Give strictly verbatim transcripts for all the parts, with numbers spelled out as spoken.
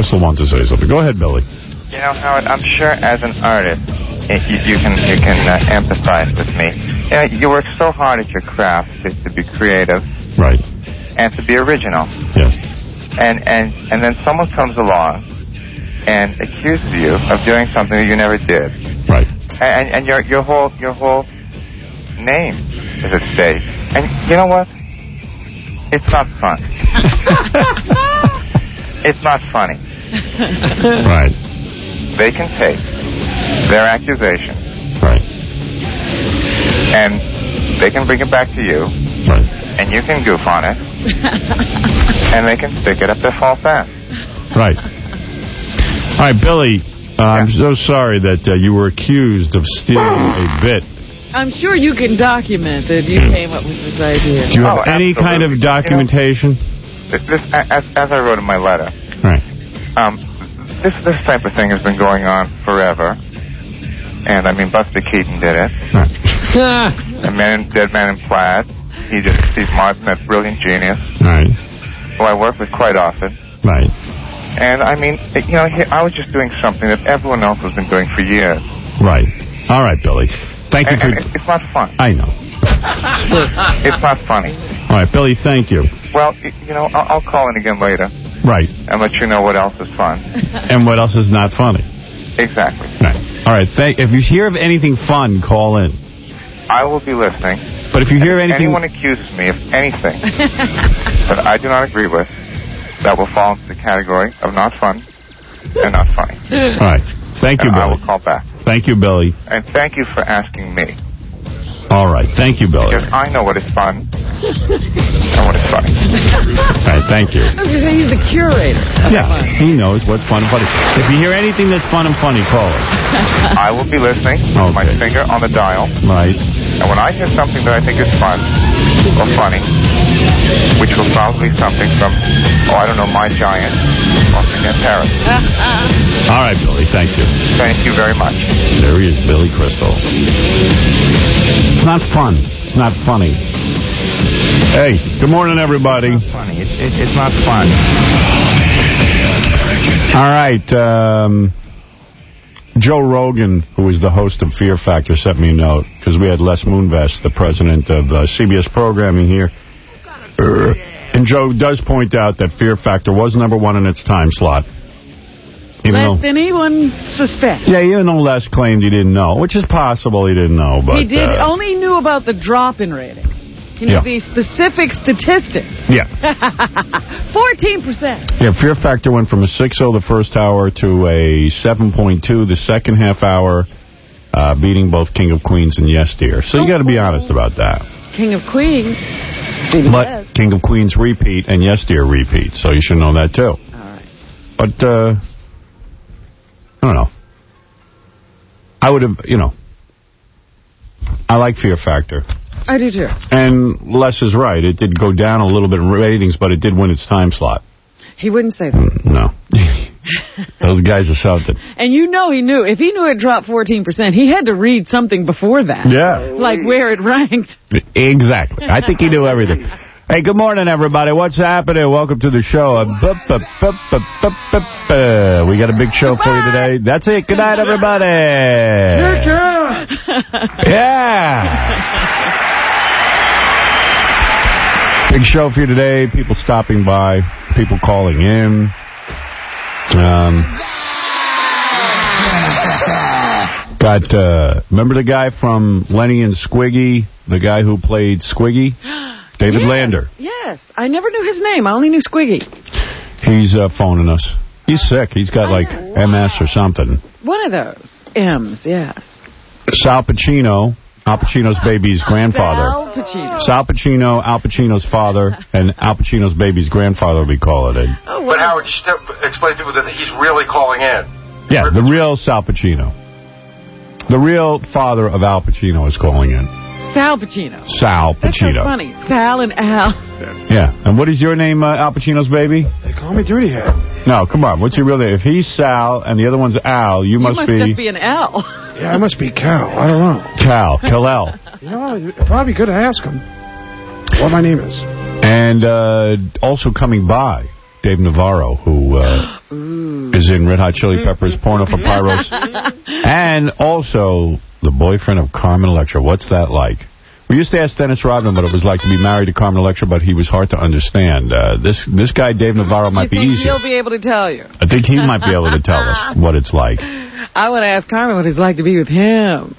Crystal wants to say something. Go ahead, Billy. You know, Howard, I'm sure as an artist, it, you, you can you can uh, empathize with me. You know, you work so hard at your craft to, to be creative, right, and to be original. Yeah. And and and then someone comes along and accuses you of doing something that you never did. Right. And and your your whole your whole name is at stake. And you know what? It's not fun. It's not funny. Right. They can take their accusation. Right. And they can bring it back to you. Right. And you can goof on it. And they can stick it up their false ass. Right. All right, Billy, uh, yeah. I'm so sorry that uh, you were accused of stealing a bit. I'm sure you can document that you came up with this idea. Do you have oh, any absolutely. kind of documentation? You know, this, as, as I wrote in my letter, right. um, this this type of thing has been going on forever. And, I mean, Buster Keaton did it. Right. A man, Dead Man in Plaid. He did Steve Martin, that brilliant genius. Right. Who I work with quite often. Right. And, I mean, you know, I was just doing something that everyone else has been doing for years. Right. All right, Billy. Thank you and, for... And it's not fun. I know. It's not funny. All right, Billy, thank you. Well, you know, I'll, I'll call in again later. Right. And let you know what else is fun. And what else is not funny. Exactly. Right. All right, thank, if you hear of anything fun, call in. I will be listening. But if you hear and anything... If anyone accuses me of anything that I do not agree with, that will fall into the category of not fun and not funny. All right. Thank you, and Billy. I will call back. Thank you, Billy. And thank you for asking me. All right. Thank you, Billy. Because I know what is fun and what is funny. All right. Thank you. I was going to say he's the curator. Yeah. He knows what's fun and funny. If you hear anything that's fun and funny, call us. I will be listening okay. with my finger on the dial. Right. And when I hear something that I think is fun or funny, which will probably be something from, oh, I don't know, My Giant or King in Paris. All right, Billy. Thank you. Thank you very much. There he is, Billy Crystal. It's not fun. It's not funny. Hey, good morning, everybody. It's not funny. It, it, it's not fun. All right. Um, Joe Rogan, who is the host of Fear Factor, sent me a note because we had Les Moonves, the president of uh, C B S programming here. Uh, and Joe does point out that Fear Factor was number one in its time slot. Even Less though, than anyone suspects. Yeah, even though Les claimed he didn't know, which is possible he didn't know. But he did uh, only knew about the drop in ratings. He knew yeah. the specific statistic. Yeah. fourteen percent. Yeah, Fear Factor went from a six oh the first hour to a seven point two the second half hour, uh, beating both King of Queens and Yes Dear. So you got to be honest about that. King of Queens. C B S. But King of Queens repeat and Yes Dear repeat, so you should know that too. All right. But, uh, I don't know. I would have, you know, I like Fear Factor. I do too. And Les is right. It did go down a little bit in ratings, but it did win its time slot. He wouldn't say that. No. Those guys are something. And you know he knew. If he knew it dropped fourteen percent, he had to read something before that. Yeah. Like where it ranked. Exactly. I think he knew everything. Hey, good morning, everybody. What's happening? Welcome to the show. Uh, bup, bup, bup, bup, bup, bup, uh, we got a big show Goodbye. for you today. That's it. Good night, everybody. Yeah. Big show for you today. People stopping by. People calling in. Um, got, uh, remember the guy from Lenny and Squiggy? The guy who played Squiggy? David yes, Lander. Yes. I never knew his name. I only knew Squiggy. He's uh, phoning us. He's sick. He's got, like, wow. M S or something. One of those. M's, yes. Sal Pacino, Al Pacino's baby's grandfather. Sal Pacino. Sal Pacino, Al Pacino's father, and Al Pacino's baby's grandfather, we call it. In. Oh, wow. But Howard, just explain to people that he's really calling in. Yeah, the real Sal Pacino. The real father of Al Pacino is calling in. Sal Pacino. Sal Pacino. That's so funny. Sal and Al. Yeah. And what is your name, uh, Al Pacino's baby? They call me Dirty Head. No, come on. What's your real name? If he's Sal and the other one's Al, you, you must, must be... You must just be an Al. Yeah, I must be Cal. I don't know. Cal. Kal-El. You know, it'd probably be good to ask him what my name is. And uh, also coming by, Dave Navarro, who... Uh, Ooh. is in Red Hot Chili Peppers' Porno for Pyros. And also the boyfriend of Carmen Electra. What's that like? We used to ask Dennis Rodman what it was like to be married to Carmen Electra, but he was hard to understand. Uh, this this guy, Dave Navarro, might you be easier. He'll be able to tell you. I think he might be able to tell us what it's like. I want to ask Carmen what it's like to be with him.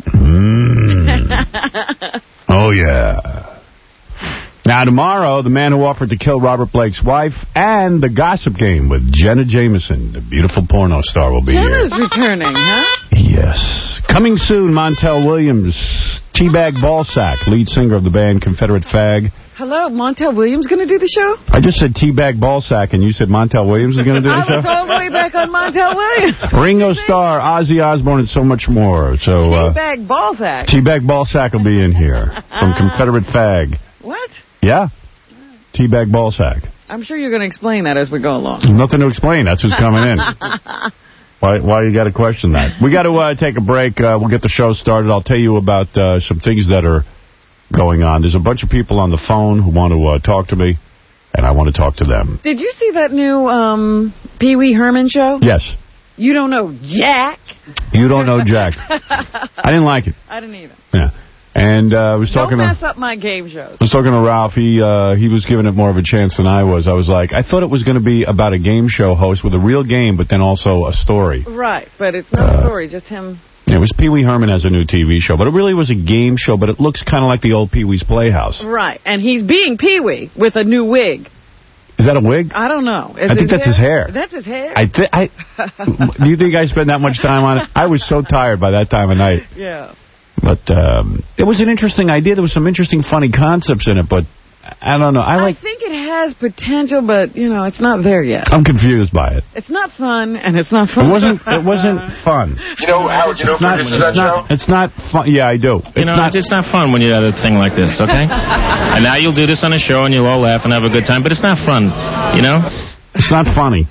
Mm. Oh, yeah. Now, tomorrow, the man who offered to kill Robert Blake's wife and the Gossip Game with Jenna Jameson, the beautiful porno star, will be Jenna's here. returning, huh? Yes. Coming soon, Montel Williams, Teabag Ballsack, lead singer of the band Confederate Fag. Hello, Montel Williams going to do the show? I just said Teabag Ballsack, and you said Montel Williams is going to do the I show? I was all the way back on Montel Williams. Ringo Starr, Ozzy Osbourne, and so much more. So, uh, Teabag Ballsack. Teabag Ballsack will be in here from Confederate Fag. What? Yeah. Teabag Ballsack. I'm sure you're going to explain that as we go along. There's nothing to explain. That's who's coming in. Why Why you got to question that? We got to uh, take a break. Uh, we'll get the show started. I'll tell you about uh, some things that are going on. There's a bunch of people on the phone who want to uh, talk to me, and I want to talk to them. Did you see that new um, Pee Wee Herman show? Yes. You don't know Jack? You don't know Jack. I didn't like it. I didn't either. Yeah. And uh, I was talking Don't mess to, up my game shows. I was talking to Ralph. He uh, he was giving it more of a chance than I was. I was like, I thought it was going to be about a game show host with a real game, but then also a story. Right, but it's no Uh, story, just him. It was Pee Wee Herman has a new T V show, but it really was a game show, but it looks kind of like the old Pee Wee's Playhouse. Right, and he's being Pee Wee with a new wig. Is that a wig? I don't know. Is I think that's his hair. That's his hair? I th I, do you think I spent that much time on it? I was so tired by that time of night. Yeah. But um, it was an interesting idea. There was some interesting, funny concepts in it, but I don't know. I like. I think it has potential, but, you know, it's not there yet. I'm confused by it. It's not fun, and it's not fun. It wasn't. It wasn't fun. You know, Howard, you know who produces that it's not, show? It's not fun. Yeah, I do. It's you know, not. it's not fun when you have a thing like this, okay? And now you'll do this on a show, and you'll all laugh and have a good time, but it's not fun, you know? It's not funny.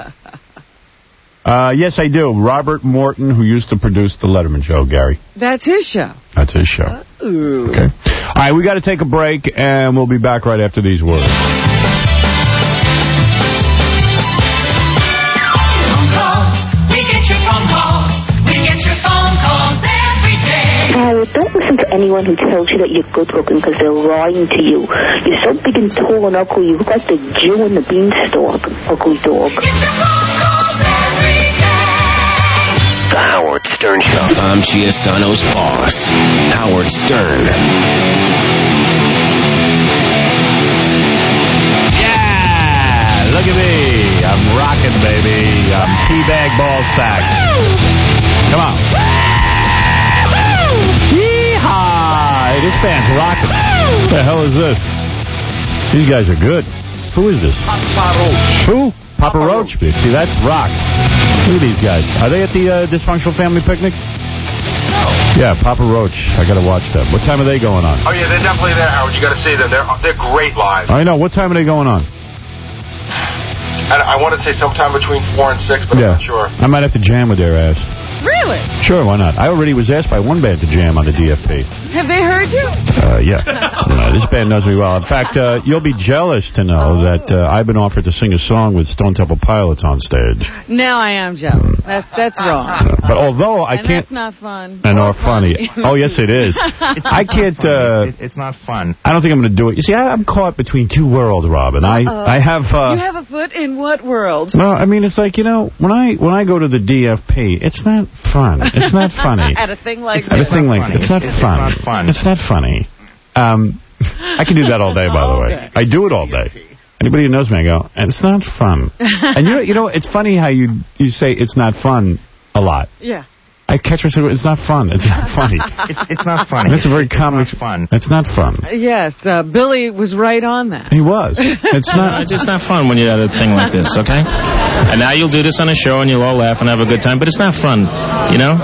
Uh, yes, I do. Robert Morton, who used to produce the Letterman show, Gary. That's his show. That's his show. Ooh. Okay. All right, we got to take a break, and we'll be back right after these words. Howard, don't listen to anyone who tells you that you're good looking because they're lying to you. You're so big and tall and ugly, you look like the Jew in the beanstalk, ugly dog. The Howard Stern Show. Tom Giasano's boss, Howard Stern. Yeah, look at me. I'm rocking, baby. I'm Teabag Ballsack. Come on. Yeehaw! Hey, this band's rocking. What the hell is this? These guys are good. Who is this? Papa Roach. Who? Papa Roach. See, that's rock. Look at these guys. Are they at the uh, Dysfunctional Family Picnic? Yeah, Papa Roach. I got to watch them. What time are they going on? Oh, yeah, they're definitely there, Howard. You got to see them. They're, they're great live. I know. What time are they going on? And I want to say sometime between four and six, but Yeah. I'm not sure. I might have to jam with their ass. Really? Sure, why not? I already was asked by one band to jam on the D F P. Have they heard you? Uh, yeah. Uh, this band knows me well. In fact, uh, you'll be jealous to know that uh, I've been offered to sing a song with Stone Temple Pilots on stage. Now I am jealous. That's that's wrong. Uh, but although I and can't... that's not fun. And or funny. Oh, yes, it is. I can't... Uh, It's not fun. I don't think I'm going to do it. You see, I, I'm caught between two worlds, Robin. I, Uh-oh. I have... Uh, You have a foot in what world? No, I mean, it's like, you know, when I when I go to the D F P, it's not fun. It's not funny. At a thing like At a this. thing like funny. it's not It's fun. not fun. It's not funny. Um, I can do that all day, by the way. Okay. I do it all day. Anybody who knows me, I go, and it's not fun. And you know, you know, it's funny how you you say it's not fun a lot. Yeah. I catch myself, it's not fun. It's not funny. It's, it's not funny. That's a very it's common. It's not fun. It's not fun. Yes, uh, Billy was right on that. He was. It's not. It's just not fun when you have a thing like this, okay? And now you'll do this on a show, and you'll all laugh and have a good time, but it's not fun, you know?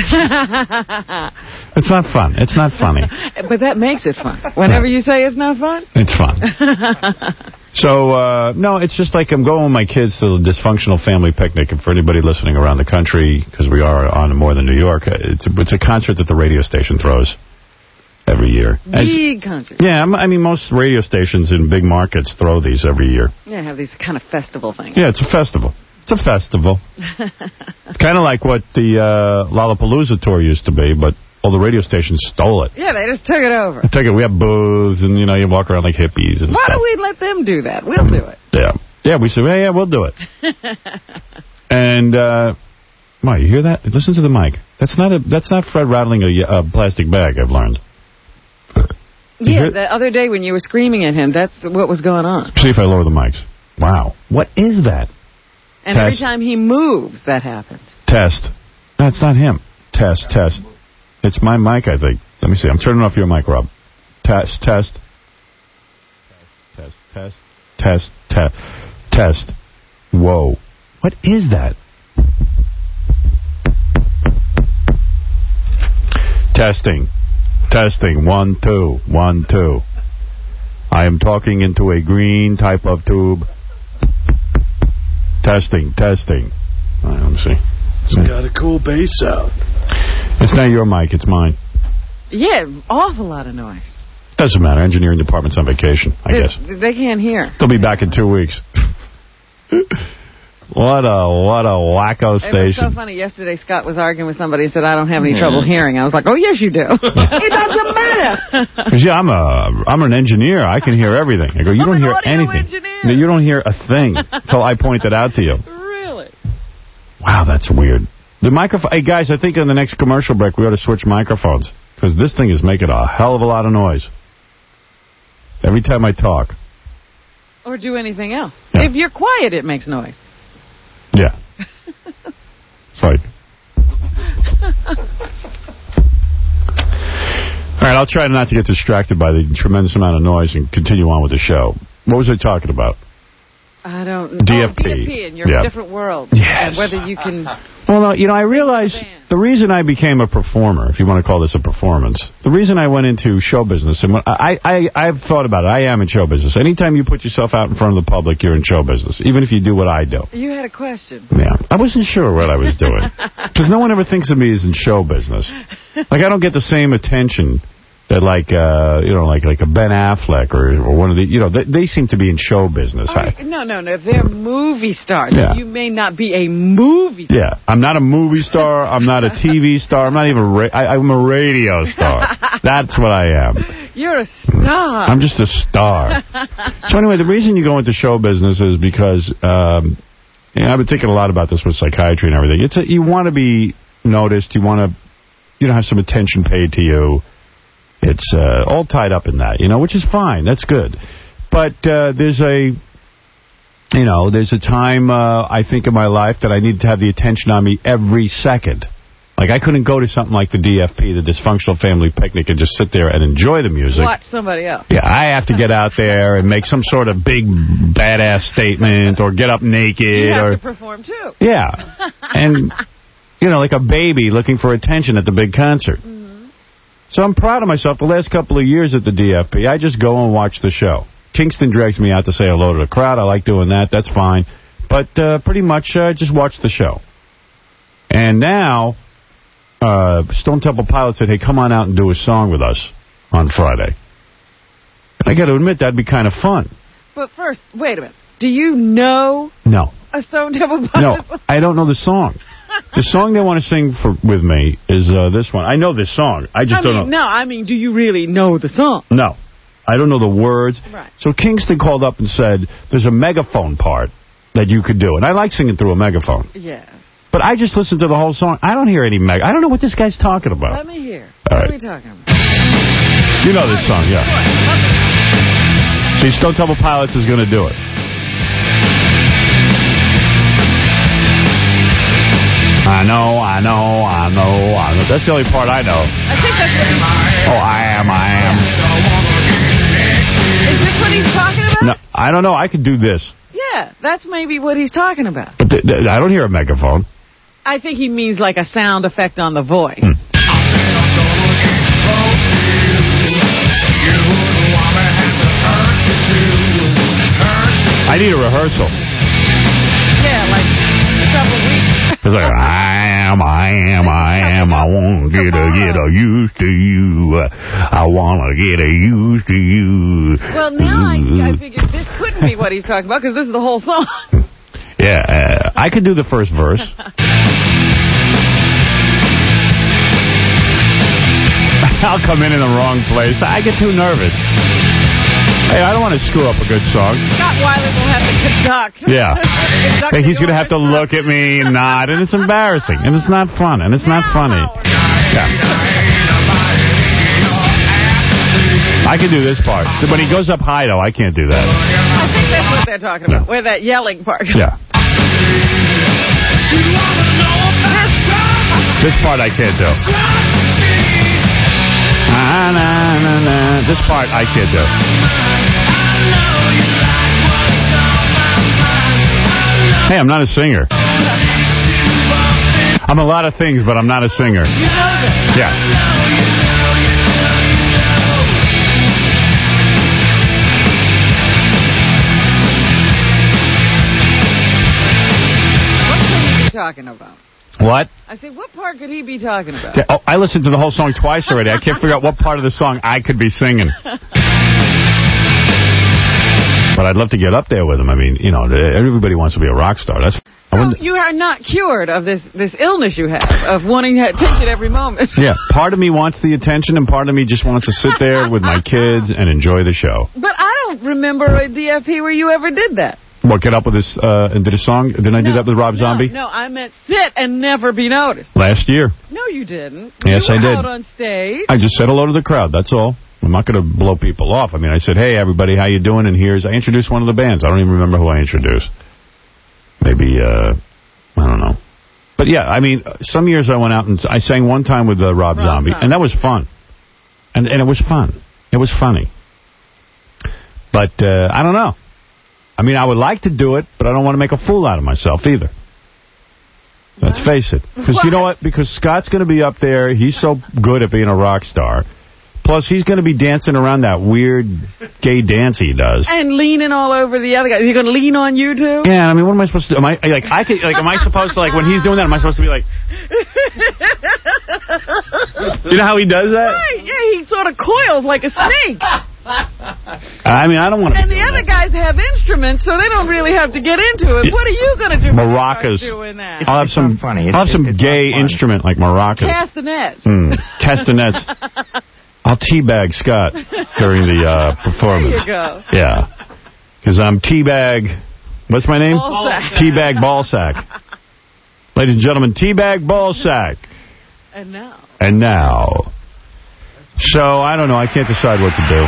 It's not fun. It's not funny. But that makes it fun. Whenever you say it's not fun. It's fun. So, uh, no, it's just like I'm going with my kids to the Dysfunctional Family Picnic. And for anybody listening around the country, because we are on more than New York, it's a, it's a concert that the radio station throws every year. As, Big concert. yeah, I mean, most radio stations in big markets throw these every year. Yeah, have these kind of festival things. Yeah, it's a festival. It's a festival. It's kind of like what the uh, Lollapalooza tour used to be, but all the radio stations stole it. Yeah, they just took it over. They took it. We have booths, and, you know, you walk around like hippies and Why stuff. don't we let them do that? We'll do it. Yeah. Yeah, we said, yeah, yeah, we'll do it. And, uh, Mike, you hear that? Listen to the mic. That's not a. That's not Fred rattling a, a plastic bag, I've learned. Yeah, the other day when you were screaming at him, that's what was going on. See if I lower the mics. Wow. What is that? And Test. every time he moves, that happens. Test. No, it's not him. Test, test. It's my mic, I think. Let me see. I'm turning off your mic, Rob. Test, test. Test, test, test, test, test. Whoa. What is that? Testing. Testing. One, two. One, two. I am talking into a green type of tube. Testing, testing. All right, let me see. It's got a cool bass sound. It's not your mic, it's mine. Yeah, awful lot of noise. Doesn't matter. Engineering department's on vacation, I they, guess. They can't hear. They'll be back in two weeks. What a what a wacko station. It was so funny. Yesterday, Scott was arguing with somebody and said, I don't have any trouble hearing. I was like, oh, yes, you do. It doesn't matter. Because, yeah, I'm, a, I'm an engineer. I can hear everything. I go, you I'm don't an hear audio anything. Engineer. No, you don't hear a thing until I point it out to you. Really? Wow, that's weird. The microphone. Hey, guys, I think in the next commercial break, we ought to switch microphones. Because this thing is making a hell of a lot of noise. Every time I talk. Or do anything else. Yeah. If you're quiet, it makes noise. Yeah. It's like... All right, I'll try not to get distracted by the tremendous amount of noise and continue on with the show. What was I talking about? I don't know. D F P. Oh, D F P, and you're Yeah. a different world. Yes. And whether you can... Well, no, you know, I realized the reason I became a performer, if you want to call this a performance, the reason I went into show business, and when I, I, I've thought about it, I am in show business. Anytime you put yourself out in front of the public, you're in show business, even if you do what I do. You had a question. Yeah, I wasn't sure what I was doing, because no one ever thinks of me as in show business. Like, I don't get the same attention that, like, uh, you know, like like a Ben Affleck or, or one of the, you know, they, they seem to be in show business. Oh, I, no, no, no. If they're movie stars, Yeah. you may not be a movie star. Yeah, I'm not a movie star. I'm not a T V star. I'm not even. Ra I, I'm a radio star. That's what I am. You're a star. I'm just a star. So anyway, the reason you go into show business is because um, you know, I've been thinking a lot about this with psychiatry and everything. It's a, you want to be noticed. You want to, you know, have some attention paid to you. It's uh, all tied up in that, you know, which is fine. That's good. But uh, there's a, you know, there's a time, uh, I think, in my life that I need to have the attention on me every second. Like, I couldn't go to something like the D F P, the Dysfunctional Family Picnic, and just sit there and enjoy the music. Watch somebody else. Yeah, I have to get out there and make some sort of big, badass statement or get up naked. You have or to perform, too. Yeah. And, you know, like a baby looking for attention at the big concert. Mm-hmm. So I'm proud of myself. The last couple of years at the D F P, I just go and watch the show. Kingston drags me out to say hello to the crowd. I like doing that. That's fine. But uh, pretty much uh, just watch the show. And now, uh, Stone Temple Pilots said, hey, come on out and do a song with us on Friday. And I got to admit, that'd be kind of fun. But first, wait a minute. Do you know No. a Stone Temple No, Pilots? I don't know the song. The song they want to sing for with me is uh, this one. I know this song. I just I don't mean, know. No, I mean, do you really know the song? No. I don't know the words. Right. So Kingston called up and said, there's a megaphone part that you could do. And I like singing through a megaphone. Yes. But I just listened to the whole song. I don't hear any meg. I don't know what this guy's talking about. Let me hear. All What right. are we talking about? You know this song, yeah. See, Stone Temple Pilots is going to do it. I know, I know, I know, I know. That's the only part I know. I think that's what he's... Oh, I am, I am. Is this what he's talking about? No, I don't know. I could do this. Yeah, that's maybe what he's talking about. But th th I don't hear a megaphone. I think he means like a sound effect on the voice. Hmm. I need a rehearsal. Yeah, like several weeks. It's like, I am, I am, I am, I want to get a, get a used to you. I want to get a used to you. Well, now I, I figured this couldn't be what he's talking about because this is the whole song. Yeah, uh, I could do the first verse. I'll come in in the wrong place. I get too nervous. Hey, I don't want to screw up a good song. Scott Weiler will have to conduct. Yeah. Conduct Like he's going to have to look at me and nod, and it's embarrassing, and it's not fun, and it's not funny. Yeah. I can do this part. When he goes up high, though, I can't do that. I think that's what they're talking about, where that yelling part. Yeah. This part I can't do. Ah, nah, nah, nah. This part I can't do. Hey, I'm not a singer. I'm a lot of things, but I'm not a singer. Yeah. What could he be talking about? What? I said, what part could he be talking about? Oh, I listened to the whole song twice already. I can't figure out what part of the song I could be singing. But I'd love to get up there with him. I mean, you know, everybody wants to be a rock star. That's. So you are not cured of this, this illness you have, of wanting attention every moment. Yeah, part of me wants the attention, and part of me just wants to sit there with my kids and enjoy the show. But I don't remember a D F P where you ever did that. What, get up with this, uh, and did a song? Didn't I do no, that with Rob no, Zombie? No, I meant sit and never be noticed. Last year. No, you didn't. Yes, you I were did. out on stage. I just said hello to the crowd, that's all. I'm not going to blow people off. I mean, I said, hey, everybody, how you doing? And here's, I introduced one of the bands. I don't even remember who I introduced. Maybe, uh, I don't know. But yeah, I mean, some years I went out and I sang one time with uh, Rob, Rob Zombie, Zombie, and that was fun. And and it was fun. It was funny. But, uh, I don't know. I mean, I would like to do it, but I don't want to make a fool out of myself either. Let's face it. Because you know what? Because Scott's going to be up there. He's so good at being a rock star. Plus, he's going to be dancing around that weird gay dance he does. And leaning all over the other guys. Is he going to lean on you, too? Yeah, I mean, what am I supposed to do? Am I, like, I could, like, am I supposed to, like, when he's doing that, am I supposed to be like... You know how he does that? Right, yeah, he sort of coils like a snake. I mean, I don't want to. And the other that. guys have instruments, so they don't really have to get into it. What are you going to do? Maracas. Doing that? I'll have some funny. I'll have some it's gay instrument like maracas. Castanets. Mm, castanets. I'll teabag Scott during the uh, performance. There you go. Yeah, because I'm teabag. What's my name? Ballsack. Teabag Ballsack. Ladies and gentlemen, teabag Ballsack. And now. And now. So, I don't know. I can't decide what to do.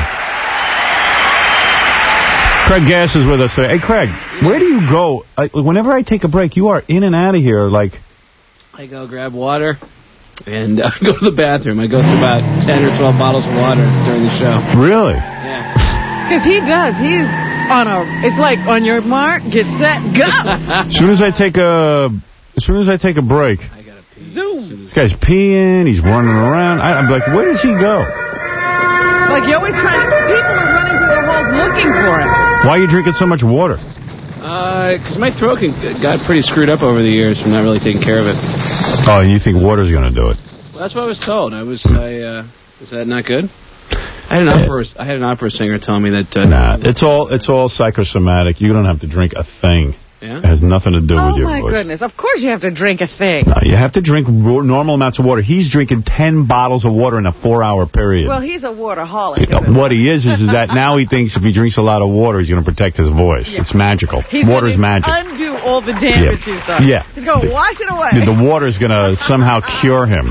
Craig Gass is with us today. Hey, Craig, where do you go? I, whenever I take a break, you are in and out of here like... I go grab water and uh, go to the bathroom. I go through about ten or twelve bottles of water during the show. Really? Yeah. Because he does. He's on a... It's like, on your mark, get set, go! As soon as I take a... As soon as I take a break... Zoom. This guy's peeing, he's running around. I, I'm like, where does he go? It's like you're always trying to... People are running through the halls looking for him. Why are you drinking so much water? Uh, because my throat got pretty screwed up over the years from not really taking care of it. Oh, and you think water's going to do it? Well, that's what I was told. I was, I, uh, is that not good? I had an opera, I had an opera singer tell me that... Uh, nah, it's all, it's all psychosomatic. You don't have to drink a thing. Yeah? It has nothing to do oh with your voice. Oh, my goodness. Of course you have to drink a thing. No, you have to drink normal amounts of water. He's drinking ten bottles of water in a four-hour period. Well, he's a waterholic. You know, what he is, is, is that now he thinks if he drinks a lot of water, he's going to protect his voice. Yeah. It's magical. He's Water's magic. undo all the damage yeah. he's done. Yeah. He's going to wash it away. The, the water's going to somehow cure him.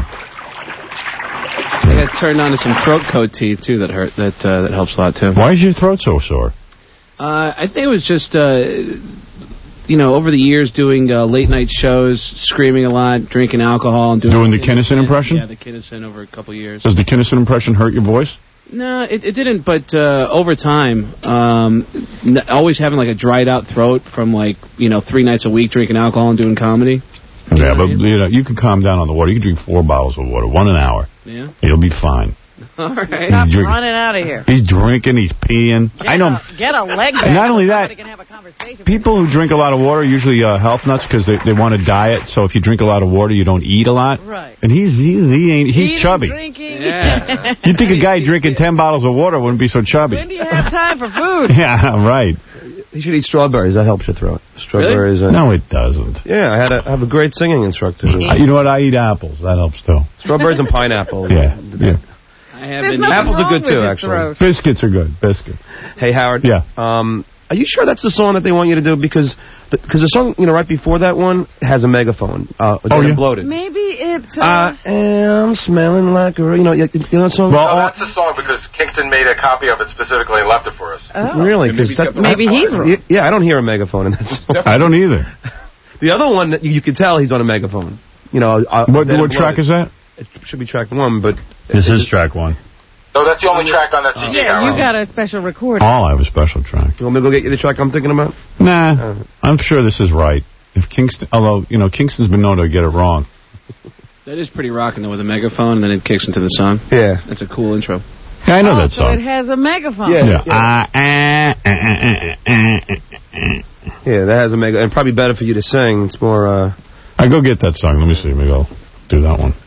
I got turned on to some throat coat tea, too, that hurt. That uh, that helps a lot, too. Why is your throat so sore? Uh, I think it was just... Uh, you know, over the years doing uh, late-night shows, screaming a lot, drinking alcohol. and Doing, doing the Kinnison impression? Yeah, the Kinnison over a couple of years. Does the Kinnison impression hurt your voice? No, it, it didn't, but uh, over time, um, n always having like a dried-out throat from like, you know, three nights a week drinking alcohol and doing comedy. You yeah, but you know, you can calm down on the water. You can drink four bottles of water, one an hour. Yeah. You'll be fine. All right. Stop drinking. running out of here. He's drinking. He's peeing. Get I know. A, get a leg back. And not only that, can have a conversation people who drink a lot of water are usually uh, health nuts because they, they want to diet. So if you drink a lot of water, you don't eat a lot. Right. And he's he, he ain't he's Eating, chubby. Drinking. Yeah. You'd think a guy drinking ten bottles of water wouldn't be so chubby. When do you have time for food? Yeah, right. You should eat strawberries. That helps your throat. Strawberries. Really? No, it doesn't. Yeah, I had a, I have a great singing instructor. Who, you know what? I eat apples. That helps, too. Strawberries and pineapple. Yeah, yeah. I have There's been, nothing apples are wrong good, with too, his actually. throat. Biscuits are good. Biscuits. Hey, Howard. Yeah. Um, are you sure that's the song that they want you to do? Because the, cause the song, you know, right before that one has a megaphone. Uh, Oh, yeah? Bloated. Maybe it... Uh, I am smelling like a... You know, you, you know that song? Well, no, that's the song because Kingston made a copy of it specifically and left it for us. oh. Really? Maybe, That, Maybe he's wrong. Yeah, I don't hear a megaphone in that song. I don't either. The other one, that you, you can tell he's on a megaphone. You know, uh, What, what track is that? It should be track one, but... This is track one. No, that's the only track on that C D. Yeah, you Howard. got a special recording. Oh, I have a special track. You want me to go get you the track I'm thinking about? Nah, Uh. I'm sure this is right. If Kingston, although, you know, Kingston's been known to get it wrong. that is pretty rocking, though, with a megaphone, and then it kicks into the song. Yeah. That's a cool intro. Yeah, I know oh, that so song. it has a megaphone. Yeah. Yeah. Ah, ah, ah, ah, ah, ah. Yeah, that has a mega... And probably better for you to sing. It's more, uh... I go get that song. Let me see. Maybe I'll do that one.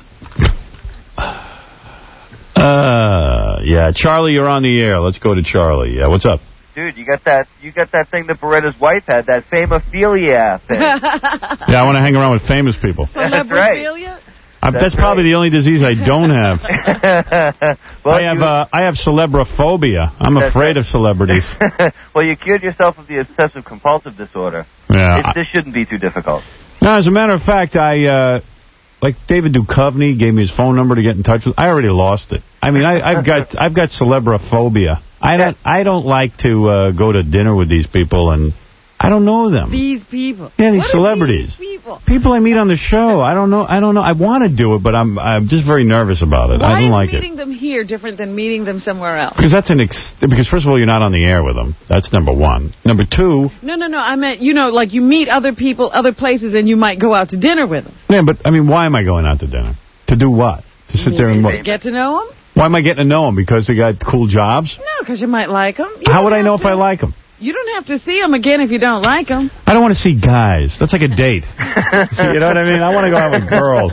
Uh, yeah, Charlie, you're on the air. Let's go to Charlie. Yeah, what's up? Dude, you got that you got that thing that Beretta's wife had, that famophilia thing. Yeah, I want to hang around with famous people. Celebrophilia? I, that's, that's probably right. The only disease I don't have. well, I have you, uh, I have celebraphobia. I'm afraid right. of celebrities. Well, you cured yourself of the obsessive compulsive disorder. Yeah, it, this shouldn't be too difficult. No, as a matter of fact, I uh, like David Duchovny gave me his phone number to get in touch with. I already lost it. I mean, I, I've got I've got celebraphobia. I don't I don't like to uh, go to dinner with these people, and I don't know them. These people. Yeah, these what celebrities. These people? People I meet on the show. I don't know. I don't know. I want to do it, but I'm I'm just very nervous about it. Why I don't like it. Why is meeting them here different than meeting them somewhere else? Because that's an ex because first of all, you're not on the air with them. That's number one. Number two. No, no, no. I meant, you know, like you meet other people, other places, and you might go out to dinner with them. Yeah, but I mean, why am I going out to dinner? To do what? To sit there and what? To get to know them? Why am I getting to know them? Because they got cool jobs? No, because you might like them. You How would I know if I like them? You don't have to see them again if you don't like them. I don't want to see guys. That's like a date. You know what I mean? I want to go out with girls.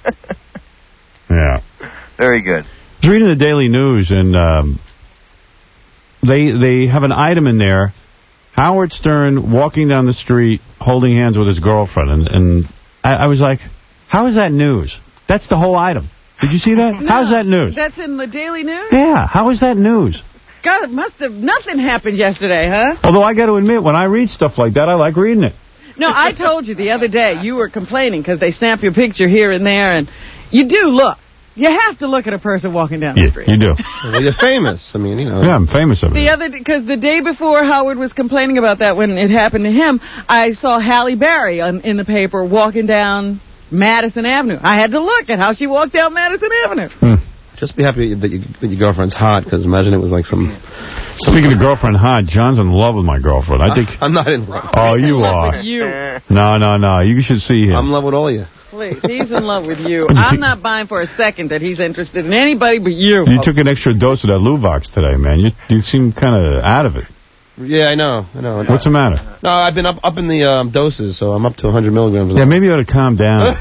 Yeah. Very good. I was reading the Daily News, and um, they they have an item in there. Howard Stern walking down the street holding hands with his girlfriend. And, and I, I was like, how is that news? That's the whole item. Did you see that? No, How's that news? That's in the Daily News? Yeah. How is that news? God, it must have... Nothing happened yesterday, huh? Although I got to admit, when I read stuff like that, I like reading it. No, I told you the other day you were complaining because they snap your picture here and there, and you do look. You have to look at a person walking down the yeah, street. You do. Well, you're famous. I mean, you know. Yeah, I'm famous of it. The other, because the day before Howard was complaining about that when it happened to him, I saw Halle Berry on, in the paper walking down Madison Avenue. I had to look at how she walked down Madison Avenue. Hmm. Just be happy that, you, that your girlfriend's hot, because imagine it was like some... some Speaking of girlfriend hot, John's in love with my girlfriend. I think. I'm not in love. Oh, you are. You. No, no, no. You should see him. I'm in love with all of you. Please, he's in love with you. I'm not buying for a second that he's interested in anybody but you. You took an extra dose of that Luvox today, man. You you seem kind of out of it. Yeah, I know. I know. What's the matter? No, I've been up up in the um, doses, so I'm up to one hundred milligrams. Yeah, maybe you ought to calm down.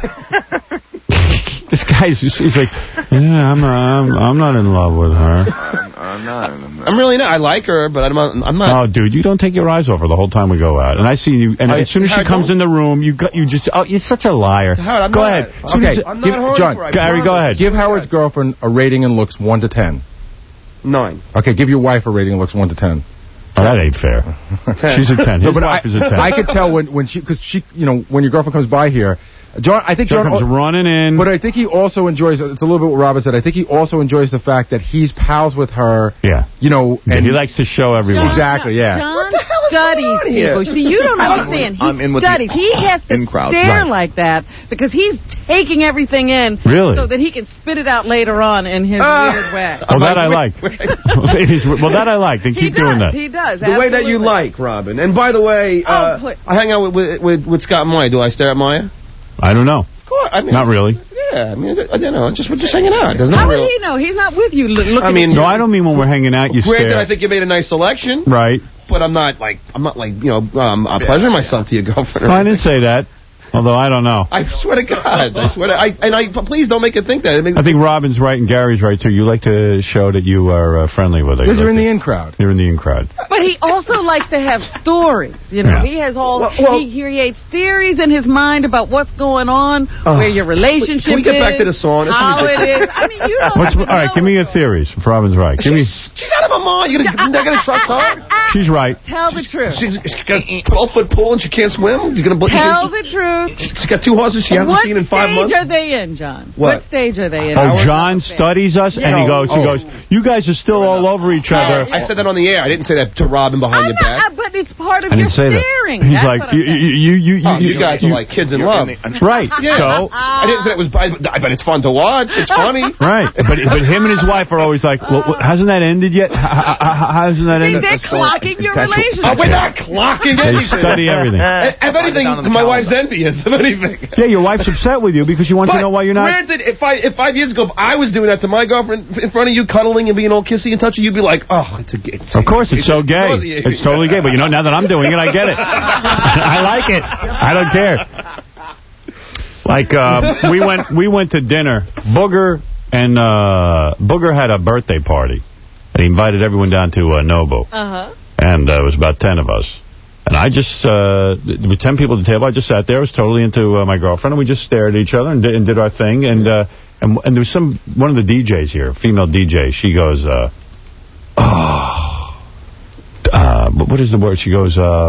This guy's just, he's like, yeah, I'm, uh, I'm I'm not in love with her. I'm, I'm not. I'm, I'm really not. I like her, but I'm not. I'm not. Oh, dude, you don't take your eyes off her the whole time we go out. And I see you, and I, as soon as she comes in the room, you got you just, oh, you're such a liar. Howard, I'm go not, ahead. Okay, as, I'm give, not horny John, for her, Gary, go ahead. Give Howard's girlfriend a rating in looks one to ten. Nine. Okay, give your wife a rating in looks one to ten. Oh, that ain't fair. She's a ten. His no, wife I, is a ten. I could tell when when she, because she, you know, when your girlfriend comes by here. John, I think John John comes running in. But I think he also enjoys, it's a little bit what Robert said, I think he also enjoys the fact that he's pals with her. Yeah. You know. And and he likes to show everyone. John, Exactly, yeah. John studies people. See, you don't understand. He I'm in with studies. He has to in crowd. stare Right. like that because he's taking everything in Really? so that he can spit it out later on in his Uh, weird way. Well, that I like. well, that I like. Then He keep doing does. that. He does. The way that you absolutely. like, Robin. And by the way, uh, Oh, please. I hang out with, with with with Scott and Maya. Do I stare at Maya? I don't know. I mean, Not really. Yeah, I mean, I don't know. Just we're just hanging out. There's no How real... would he know? He's not with you. Look, I mean, at No, I don't mean when we're hanging out, you Granted, stare. I think you made a nice selection. Right. But I'm not like I'm not like you know um, uh, pleasuring myself to your girlfriend. No, I didn't say that. Although I don't know. I swear to God. I swear to I And I please don't make it think that. It makes I think Robin's right and Gary's right, too. You like to show that you are uh, friendly with her. Because you're in like the in crowd. You're in the in crowd. But he also likes to have stories. You know, Yeah. he has all, Well, well, he creates theories in his mind about what's going on, Oh. where your relationship Can we get is, back to the song? This is how it ridiculous. is. I mean, you don't What's, have to all right, know give me your what's theories. If Robin's right. Give me. She's, she's out of her mind. You're gonna, you're gonna trust her? She's right. Tell the truth. She's, she's got a twelve-foot pool and she can't swim? You're gonna bl- Tell the truth. She's got two horses she hasn't What seen in five stage months? are they in, John? What? stage are they in? Oh, John studies us, and he goes, he Oh. goes, you guys are still all over each other. I said that on the air. I didn't say that to Robin behind your back. Uh, but it's part of I your didn't say that. steering. He's That's like, what I'm you, saying. you, you, you, Oh, you guys are like kids in love. Right. Yeah. So. I didn't say it was, I, I bet it's fun to watch. It's funny. Right. But but him and his wife are always like, well, what- hasn't that ended yet? How, how, how hasn't that See, ended? they're clocking your Oh, relationship. we're not clocking They anything. study everything. If if anything, my wife's envious. If anything. Yeah, your wife's upset with you because she wants But to know why you're not. Granted, if I if five years ago if I was doing that to my girlfriend in front of you, cuddling and being all kissy and touchy, you'd be like, oh, it's a it's Of course, it's so gay. nauseating. It's totally gay. But you know, now that I'm doing it, I get it. I like it. I don't care. Like uh, we went, we went to dinner. Booger and uh, Booger had a birthday party, and he invited everyone down to uh, Nobu. Uh-huh. And uh, it was about ten of us. And I just, uh, with ten people at the table, I just sat there. I was totally into uh, my girlfriend, and we just stared at each other and did, and did our thing. And, uh, and and there was some, one of the D Js here, female D J, she goes, uh, oh, uh, what is the word? She goes, uh,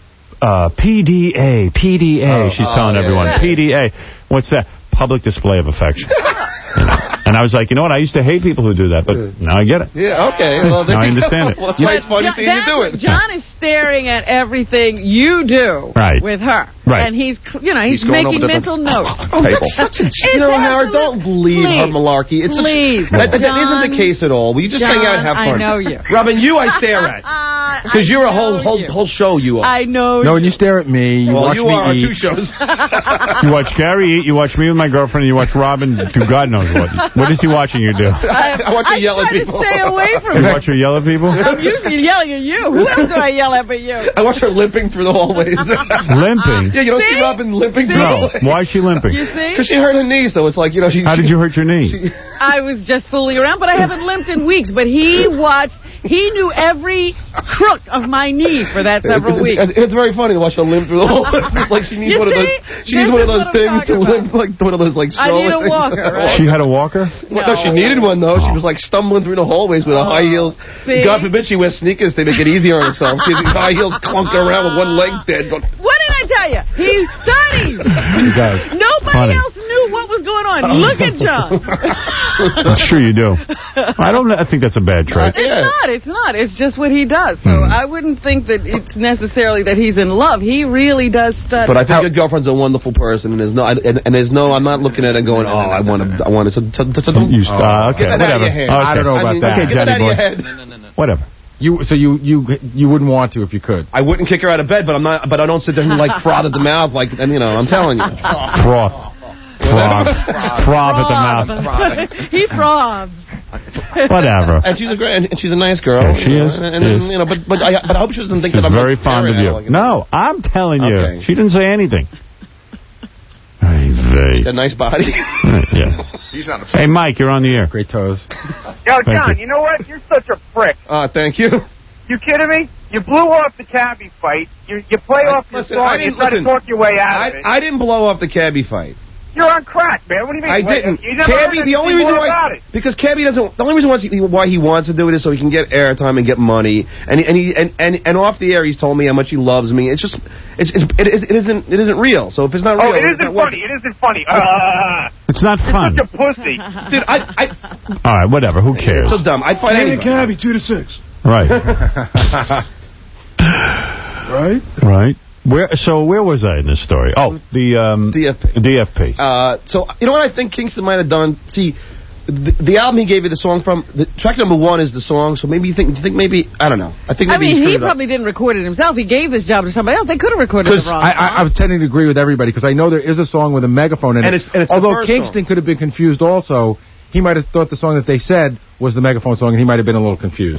uh, P D A, P D A. Oh, She's oh, telling yeah, everyone, yeah. P D A. What's that? Public display of affection. You know? And I was like, you know what? I used to hate people who do that, but now I get it. Yeah, okay. Well, there Now I you go. understand it. Well, that's why it's funny John, seeing you that's do what- it. John is staring at everything you do Right. with her. Right. And he's, you know, he's, He's going making over to the- mental notes. Oh, that's such a... You know, Howard, don't believe her Please. malarkey. It's Please. Such, that, that John, isn't the case at all. Will you just John, hang out and have fun? I know you. Robin, you I stare at. Because you're a whole whole whole show you are. I know No, when you stare at me, you well, watch you me are on eat. two shows. You watch Gary eat, you watch me with my girlfriend, and you watch Robin do God knows what. What is he watching you do? I, I want you to yell at try people. to stay away from You her. watch her yell at people? I'm usually yelling at you. Who else do I yell at but you? I watch her limping through the hallways. Limping? Yeah, you don't see, See? Robin limping through the No. hallways. Why is she limping? You see? Because she hurt her knee, so it's like, you know, she... How she, did you hurt your knee? She, I was just fooling around, but I haven't limped in weeks. But he watched, he knew every crook of my knee for that several it's, weeks. it's, it's very funny to watch her limp through the hallways. It's like she needs You one of see? those... She needs This one of is those what I'm things to talking limp, like one of those, like, I need stroller a things. walker, right? She had a walker? Well, no, she needed one, though. She was, like, stumbling through the hallways with her high heels. See? God forbid she wears sneakers to make it easier on herself. She has these high heels clunking around with one leg dead. Going, What did I tell you? He studies. He does. Nobody Funny. else knew what was going on. Look at John. I'm sure you do. I don't. I think that's a bad trait. It's not. It's not. It's just what he does. So Hmm. I wouldn't think that it's necessarily that he's in love. He really does study. But I think your girlfriend's a wonderful person, and there's no, and, and there's no, I'm not looking at her going, oh, I want to, I want to, to, to, to, You st- uh, okay, Get that out of whatever. your head. Okay. I don't know about I mean, that. Okay, Get that Johnny out of your boy. head. Whatever. You so you you you wouldn't want to if you could. I wouldn't kick her out of bed, but I'm not, but I don't sit there and like froth at the mouth, like, and you know, I'm telling you. Froth. Froth. Froth at the mouth. He frobs. Whatever. And she's a great, and she's a nice girl. Yeah, she you know, is. And, She and, is. you know, but but I but I hope she doesn't think She's that I'm very like, fond of staring at you. her like- No, I'm telling you. Okay. She didn't say anything. Hey, She's got a nice body. Yeah. He's not a Hey, Mike, you're on the air. Great toes. Yo, Thank John, you. you know what? You're such a prick. Ah, thank you. You kidding me? You blew off the cabbie fight. You you play off your Listen, song. I You didn't- try listen, to talk your way out of it. I, I didn't blow off the cabbie fight. You're on crack, man. What do you mean? I Wait, didn't. You never Cabby, heard the only anything reason more why, about it. because Cabby doesn't, the only reason why he, why he wants to do it is so he can get airtime and get money, and he, and he and, and and off the air he's told me how much he loves me. It's just, it's, it's it, is, it isn't it isn't real. So if it's not real, Oh, it it's isn't not funny. It isn't funny. Uh, It's not fun. You're such a pussy. Dude, I, I, All right, whatever. Who cares? it's so dumb. I'd fight anybody. Cabby, two to six. Right. Right? Right. Where? So where was I in this story? Oh, the um, D F P. D F P. Uh, so you know what I think Kingston might have done? See, the, the album he gave you the song from, the track number one is the song. So maybe you think, you think maybe I don't know. I think maybe I mean, he, he screwed it up. probably didn't record it himself. He gave this job to somebody else. They could have recorded the 'Cause wrong I, song. I, I was tending to agree with everybody because I know there is a song with a megaphone in And it. it's- and it's the Although first Kingston song. could have been confused also, he might have thought the song that they said was the megaphone song, and he might have been a little confused.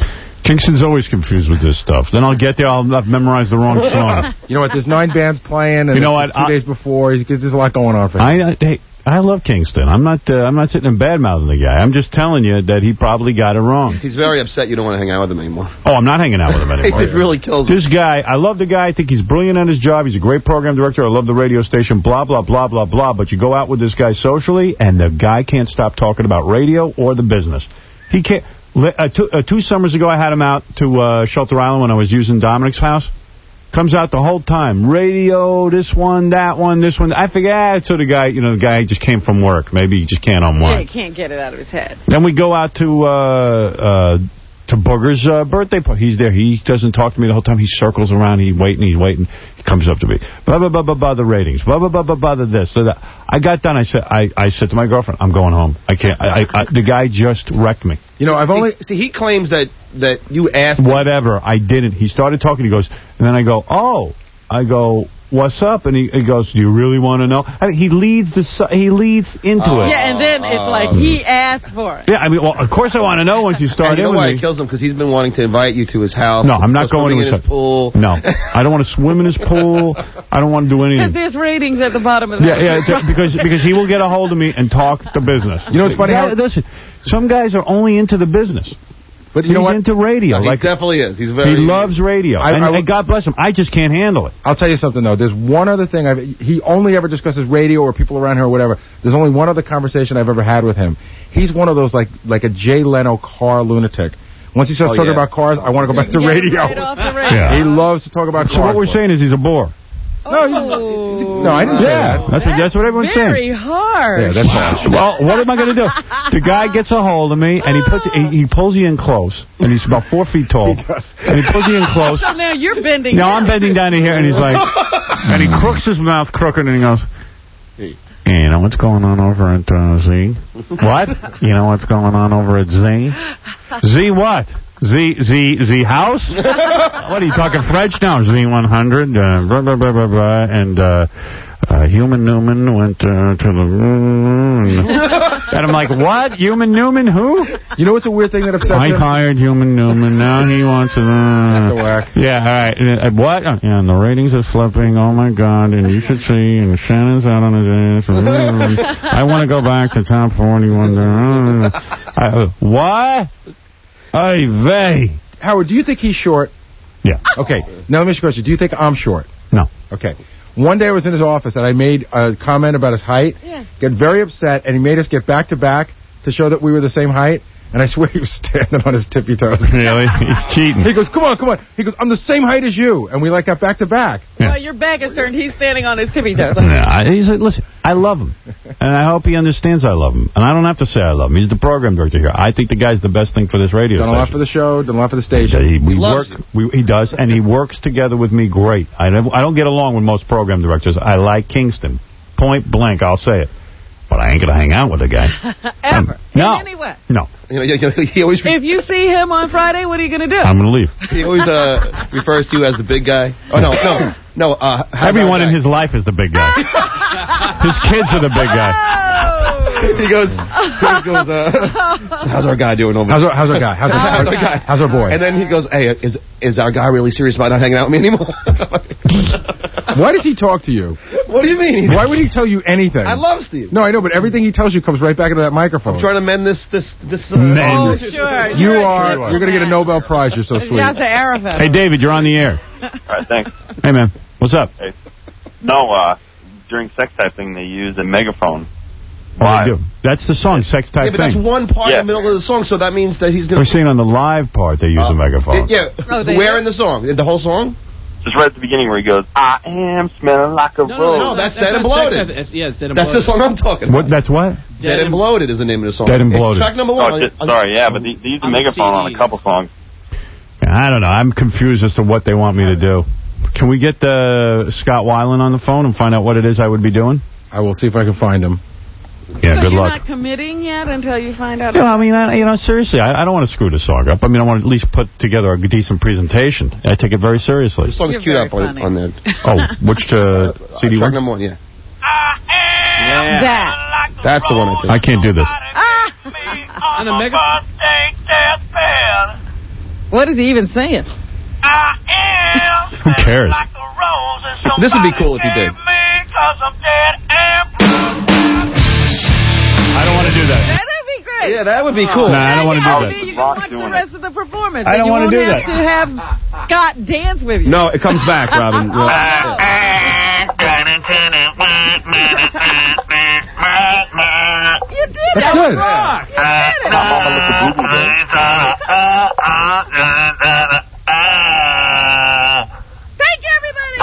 Kingston's always confused with this stuff. Then I'll get there, I'll have memorized the wrong song. You know what? There's nine bands playing, and you know what? two I, days before, he's, there's a lot going on for him. I, I, hey, I love Kingston. I'm not. Uh, I'm not sitting and bad-mouthing the guy. I'm just telling you that he probably got it wrong. He's very upset you don't want to hang out with him anymore. Oh, I'm not hanging out with him anymore. It really kills him. This guy, I love the guy. I think he's brilliant at his job. He's a great program director. I love the radio station. Blah blah blah blah blah. But you go out with this guy socially, and the guy can't stop talking about radio or the business. He can't. Uh, two, uh, two summers ago, I had him out to uh, Shelter Island when I was using Dominic's house. Comes out the whole time. Radio, this one, that one, this one. I forget. So the guy, you know, the guy just came from work. Maybe he just can't unwind. Yeah, he can't get it out of his head. Then we go out to uh, uh, to Booger's uh, birthday party. He's there. He doesn't talk to me the whole time. He circles around. He's waiting. He's waiting. He comes up to me. Blah, blah, blah, blah, blah, the ratings. Blah, blah, blah, blah, blah, the this. So that. I got done. I said, I, I said to my girlfriend, I'm going home. I can't. I, I, I, the guy just wrecked me. You know, I've see, only... See, he claims that, that you asked him. Whatever. I didn't. He started talking. He goes, and then I go, oh. I go, what's up? And he, he goes, do you really want to know? I mean, he leads the he leads into uh, it. Yeah, and then it's like he asked for it. Yeah, I mean, well, of course I want to know once you start and you in know with why me. it kills him? Because he's been wanting to invite you to his house. No, I'm not going to his, his pool. No, I don't want to swim in his pool. I don't want to do anything. Because there's ratings at the bottom of the Yeah, yeah, because because he will get a hold of me and talk the business. You know what's funny? Yeah, listen, some guys are only into the business. But you He's know what? into radio. No, he like, definitely is. He's very. He loves radio. I, and, I, and God bless him. I just can't handle it. I'll tell you something, though. There's one other thing. I've, he only ever discusses radio or people around here or whatever. There's only one other conversation I've ever had with him. He's one of those, like like a Jay Leno car lunatic. Once he starts Oh, talking yeah. about cars, I want to go back to Get radio. right off the radio. Yeah. He loves to talk about So cars. what we're saying is he's a bore. No, he's, no, I didn't say Yeah, that. that's what, that's what everyone's saying. Very hard. Yeah, that's harsh. Well, what am I going to do? The guy gets a hold of me, and he puts he, he pulls you in close, and he's about four feet tall. He does. And he pulls you in close. So now you're bending Now down. I'm bending down to here, and he's like, and he crooks his mouth crooked, and he goes, hey, you know what's going on over at uh, Z? What? You know what's going on over at Z? Z what? Z, Z, Z house? What are you talking French now? Z one hundred, uh, blah, blah, blah, blah, blah, and, uh, uh, Human Newman went, uh, to the, and, and I'm like, what? Human Newman, who? You know what's a weird thing that upsets I him? hired Human Newman, now he wants to, uh, the whack. yeah, all right, uh, what? Uh, yeah, and the ratings are slipping, oh my God, and you should see, and Shannon's out on his ass, and, uh, I want to go back to top forty-one, uh, I, uh, what? Ay vey. Howard, do you think he's short? Yeah. Okay. Now let me ask you a question. Do you think I'm short? No. Okay. One day I was in his office and I made a comment about his height. Yeah. Got very upset, and he made us get back to back to show that we were the same height. And I swear he was standing on his tippy toes. Really? He's cheating. He goes, come on, come on. He goes, I'm the same height as you. And we like got back to back. Yeah. Well, your back is turned. He's standing on his tippy toes. Yeah, I, he's like, listen, I love him, and I hope he understands I love him. And I don't have to say I love him. He's the program director here. I think the guy's the best thing for this radio Done a lot for station. the show, done a lot for the station. He, we He work. loves We, he does, and he works together with me great. I don't, I don't get along with most program directors. I like Kingston, point blank. I'll say it, but I ain't gonna hang out with the guy. Ever. Um, no. In any way. No. You know, you know, he always If you see him on Friday, what are you going to do? I'm gonna leave. he always uh, refers to you as the big guy. Oh no, no, no. Uh, how's Everyone our in guy? his life is the big guy. His kids are the big guy. He goes, he goes. Uh, so how's our guy doing over How's there? our, how's our guy? How's our, How's our guy? How's our boy? And then he goes, hey, is is our guy really serious about not hanging out with me anymore? Why does he talk to you? What do you mean? Why would he tell you anything? I love Steve. No, I know, but everything he tells you comes right back into that microphone. I'm trying to mend this, this, this. Uh, Mend. Oh, sure. You You're- are, you're going to get a Nobel Prize. You're so sweet. Yasser Arafat. Hey, David, you're on the air. All right, thanks. Hey, man, what's up? Hey. No, uh, during sex typing, they use a megaphone. Why? Do? That's the song, sex type Yeah, but thing. that's one part Yeah. in the middle of the song, so that means that he's going We're seeing on the live part they use Uh, a megaphone. Yeah, Oh, they where do? in the song? In the whole song? Just right at the beginning where he goes, I am smelling like a No, rose. no, that's Dead and not sex, Bloated. that's- Yeah, it's Dead and That's the Bloated. song I'm talking about. What? That's what? Dead and Bloated is the name of the song. Dead and It's Bloated. track number Oh, one. just, sorry, yeah, but they, they use a On the megaphone on a C Ds. couple songs. I don't know. I'm confused as to what they want me to do. Can we get uh, Scott Weiland on the phone and find out what it is I would be doing? I will see if I can find him. Yeah, so good you're luck. not committing yet until you find out? No, I mean, I, you know, seriously, I, I don't want to screw the song up. I mean, I want to at least put together a decent presentation. I take it very seriously. The song's You're queued very up on, funny. on there. Oh, which uh, C D Track one? number one, yeah. Yeah. That. That's the one I think. I can't do this. And a megaphone. What is he even saying? Who cares? This would be cool if you did. I don't want to do that. That'd be great. Yeah, that would be cool. No, I don't want to do that. You can watch the rest of the performance. I don't want to do have that. to have Scott dance with you. No, it comes back, Robin. You did That's that. good. Rock. You did it. Thank you, everybody.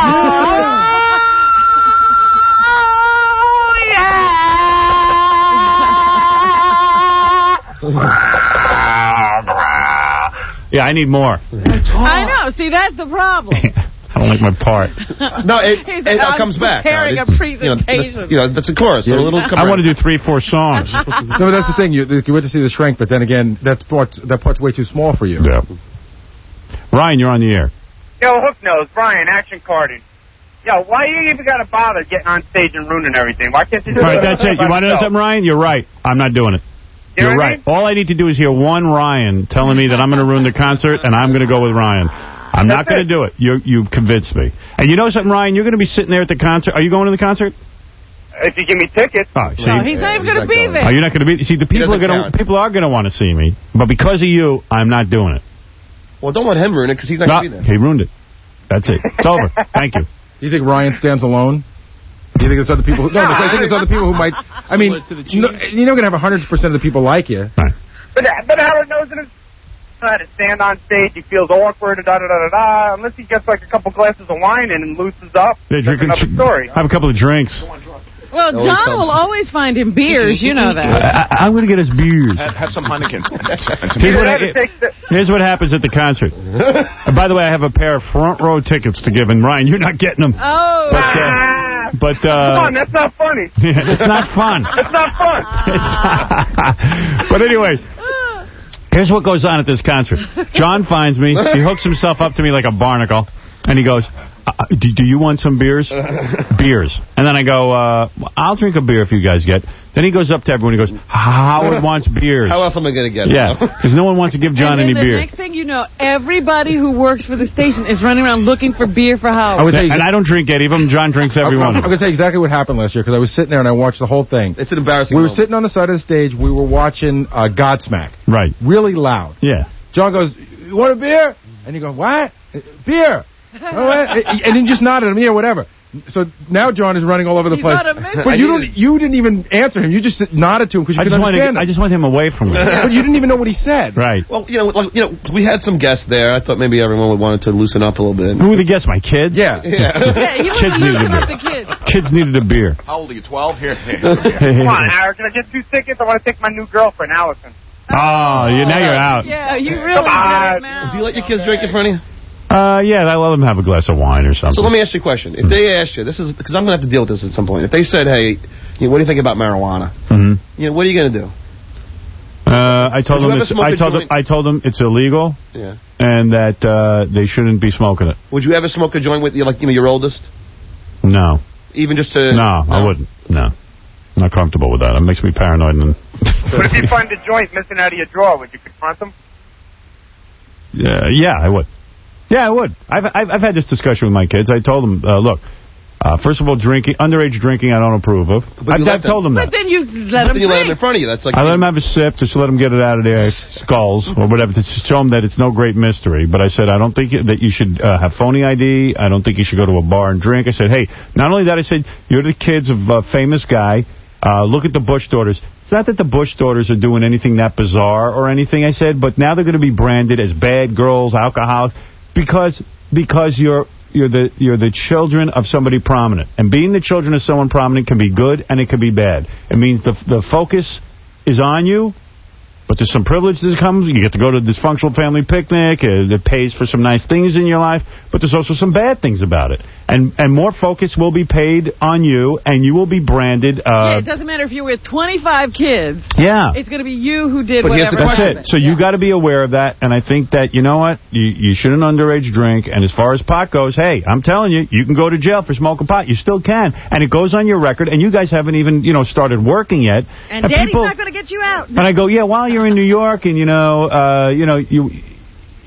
Yeah, I need more. I know. See, that's the problem. I don't like my part. No, it, He it, said, it I'm comes back. preparing Howard. a It's, presentation. You know, that's, you know, that's a chorus. So a little come I around. want to do three, four songs. No, but that's the thing. You, you went to see The Shrink, but then again, that part's, that part's way too small for you. Yeah. Ryan, you're on the air. Yo, Hook Nose, Brian, action carding. Yo, why you even got to bother getting on stage and ruining everything? Why can't you just... All right, that's it. You want to know something, Ryan? You're right. I'm not doing it. You know You're what I right. All I need to do is hear one Ryan telling me that I'm going to ruin the concert, and I'm going to go with Ryan. I'm not going to do it. You, you've convinced me. And you know something, Ryan? You're going to be sitting there at the concert. Are you going to the concert? If you give me tickets. Oh, see? No, he's not even going to be there. Oh, you're not going to be... See, the people are going to people are going to want to see me, but because of you, I'm not doing it. Well, don't let him ruin it, because he's not No, going to be there. he ruined it. That's it. It's over. Thank you. Do you think Ryan stands alone? Do you think there's other people who... No, I think there's other people who might... I mean, no, you're not going to have one hundred percent of the people like you. Right. But, but Howard knows in his... trying to stand on stage, he feels awkward, da da da da da. Unless he gets like a couple glasses of wine in and loosens up. Yeah, That's another story. Have a couple of drinks. Well, John will always find him beers. You know that. I, I'm going to get us beers. Have, have some Heinekens. Here's what, I, here's what happens at the concert. And by the way, I have a pair of front row tickets to give, and Ryan, you're not getting them. Oh. But, uh, but uh, Come on, that's not funny. it's not fun. It's not fun. But anyway, here's what goes on at this concert. John finds me. He hooks himself up to me like a barnacle, and he goes, uh, do, do you want some beers? Beers. And then I go, uh, I'll drink a beer if you guys get. Then he goes up to everyone. He goes, Howard wants beers. How else am I going to get it? Yeah, because no one wants to give John and any the beer. next thing you know, everybody who works for the station is running around looking for beer for Howard. I would say, and I don't drink any of them. John drinks every I'm, one I'm of them. going to say exactly what happened last year, because I was sitting there and I watched the whole thing. It's an embarrassing We were moment. sitting on the side of the stage. We were watching uh, Godsmack. Right. Really loud. Yeah. John goes, you want a beer? And you go, what? Beer. Oh, what? And he just nodded at me or whatever. So now John is running all over the He's place. on a mission. But you don't. You didn't even answer him. You just nodded to him because you I could just, wanted, understand him. I just want him away from me. But you didn't even know what he said. Right. Well, you know, like, you know, we had some guests there. I thought maybe everyone would want to loosen up a little bit. Who were the guests? My kids? Yeah. Yeah. Yeah, you Kids want to needed loosen a up beer. the kids. Kids needed a beer. How old are you, twelve? Here, here. Come on, Howard, can I get two tickets? I want to take my new girlfriend, Allison. Oh, you now you're out. Yeah, you really Come on. get it now. Do you let your kids drink in front of you? Uh, yeah, I let them have a glass of wine or something. So let me ask you a question. If they asked you, this is because I'm going to have to deal with this at some point. If they said, hey, you know, what do you think about marijuana? Mm-hmm. You know, what are you going to do? Uh, I told Would you them. ever It's, smoke I a told them. joint? I told them it's illegal, Yeah. and that uh, they shouldn't be smoking it. Would you ever smoke a joint with, you like, you know, your oldest? No. Even just to... No, I wouldn't. No. I'm not comfortable with that. It makes me paranoid. And But if you find a joint missing out of your drawer, would you confront them? uh, yeah, I would. Yeah, I would. I've, I've I've had this discussion with my kids. I told them, uh, look, uh, first of all, drinking, underage drinking, I don't approve of. But I've, you let I've told them But that. then you let But them then you let them drink. in front of you. That's like... I let them have a sip, just let them get it out of their skulls or whatever, to show them that it's no great mystery. But I said, I don't think that you should uh, have phony I D. I don't think you should go to a bar and drink. I said, hey, not only that, I said, you're the kids of a famous guy. Uh, look at the Bush daughters. It's not that the Bush daughters are doing anything that bizarre or anything, I said, but now they're going to be branded as bad girls, alcoholics, because because you're you're the you're the children of somebody prominent. And being the children of someone prominent can be good and it can be bad. It means the the focus is on you, but there's some privilege that comes. You get to go to a dysfunctional family picnic. Uh, it pays for some nice things in your life, but there's also some bad things about it. And and more focus will be paid on you, and you will be branded. Uh, Yeah, it doesn't matter if you're with twenty-five kids. Yeah. It's going to be you who did But whatever. that's it. So you got to be aware of that, and I think that, you know what, you, you shouldn't underage drink, and as far as pot goes, hey, I'm telling you, you can go to jail for smoking pot. You still can, and it goes on your record, and you guys haven't even, you know, started working yet. And, and Daddy's people, not going to get you out. And I go, yeah, while you're in New York, and, you know, uh, you know, you...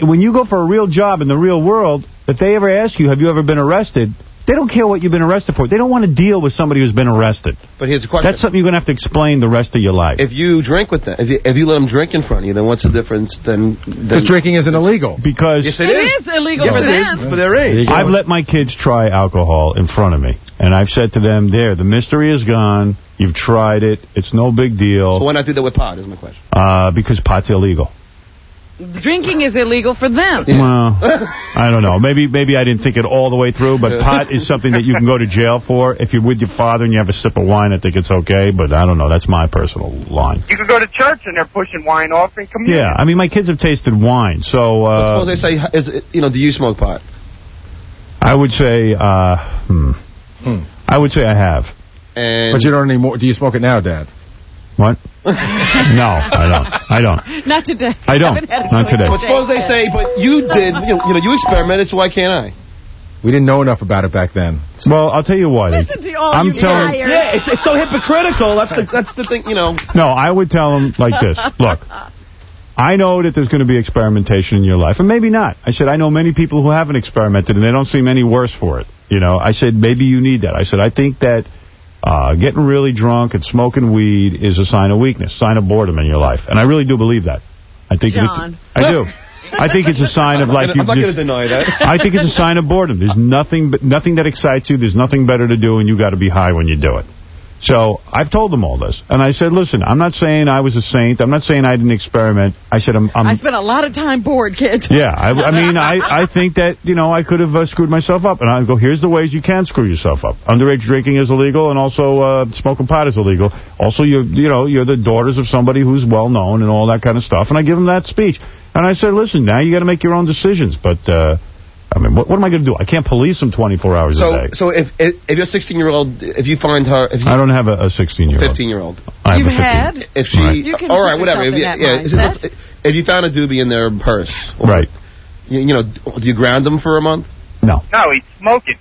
when you go for a real job in the real world, if they ever ask you, have you ever been arrested, they don't care what you've been arrested for. They don't want to deal with somebody who's been arrested. But here's the question. That's something you're going to have to explain the rest of your life. If you drink with them, if you, if you let them drink in front of you, then what's the difference? Then Because drinking isn't illegal. Because yes, it, It is. is illegal Yes, for it them. is for their age. I've let my kids try alcohol in front of me. And I've said to them, there, the mystery is gone. You've tried it. It's no big deal. So why not do that with pot, is my question. Uh, because pot's illegal. Drinking is illegal for them. Well, I don't know. Maybe maybe I didn't think it all the way through, but pot is something that you can go to jail for. If you're with your father and you have a sip of wine, I think it's okay, but I don't know. That's my personal line. You could go to church and they're pushing wine off in communion. Yeah, I mean, my kids have tasted wine, so... Uh, Suppose they say, is it, you know, do you smoke pot? I would say, uh, hmm. Hmm. I would say I have. And But you don't anymore. Do you smoke it now, Dad? What? No, I don't. I don't. Not today. I don't. haven't had a Not drink today. But suppose they say, but you did, you know, you, know, you experimented, so why can't I? We didn't know enough about it back then. Well, I'll tell you what. Listen to all I'm you telling. liars. Yeah, it's, it's so hypocritical. That's the, that's the thing, you know. No, I would tell them like this. Look, I know that there's going to be experimentation in your life, and maybe not. I said, I know many people who haven't experimented, and they don't seem any worse for it. You know, I said, maybe you need that. I said, I think that uh, getting really drunk and smoking weed is a sign of weakness, sign of boredom in your life. And I really do believe that. I think John. It, I do. I think it's a sign of like I'm you. not going to deny that. I think it's a sign of boredom. There's nothing, but nothing that excites you. There's nothing better to do, and you got to be high when you do it. So I've told them all this, and I said, listen, I'm not saying I was a saint. I'm not saying I didn't experiment. I said, I'm. I'm I spent a lot of time bored, kid. Yeah, I, I mean, I, I think that, you know, I could have uh, screwed myself up. And I go, here's the ways you can screw yourself up. Underage drinking is illegal, and also uh, smoking pot is illegal. Also, you're, you know, you're the daughters of somebody who's well-known and all that kind of stuff. And I give them that speech. And I said, listen, now you got to make your own decisions. But, uh, I mean, what, what am I going to do? I can't police them twenty-four hours So, a day. so if if, if you're sixteen-year-old, if you find her... If you, I don't have a sixteen-year-old. fifteen-year-old. I have You've a fifteen. had? If she... Right. You can all right, put whatever. If, yourself in yeah, that yeah, mindset. if, if you found a doobie in their purse... Or, Right. You, you know, do you ground them for a month? No. No, he's smoking.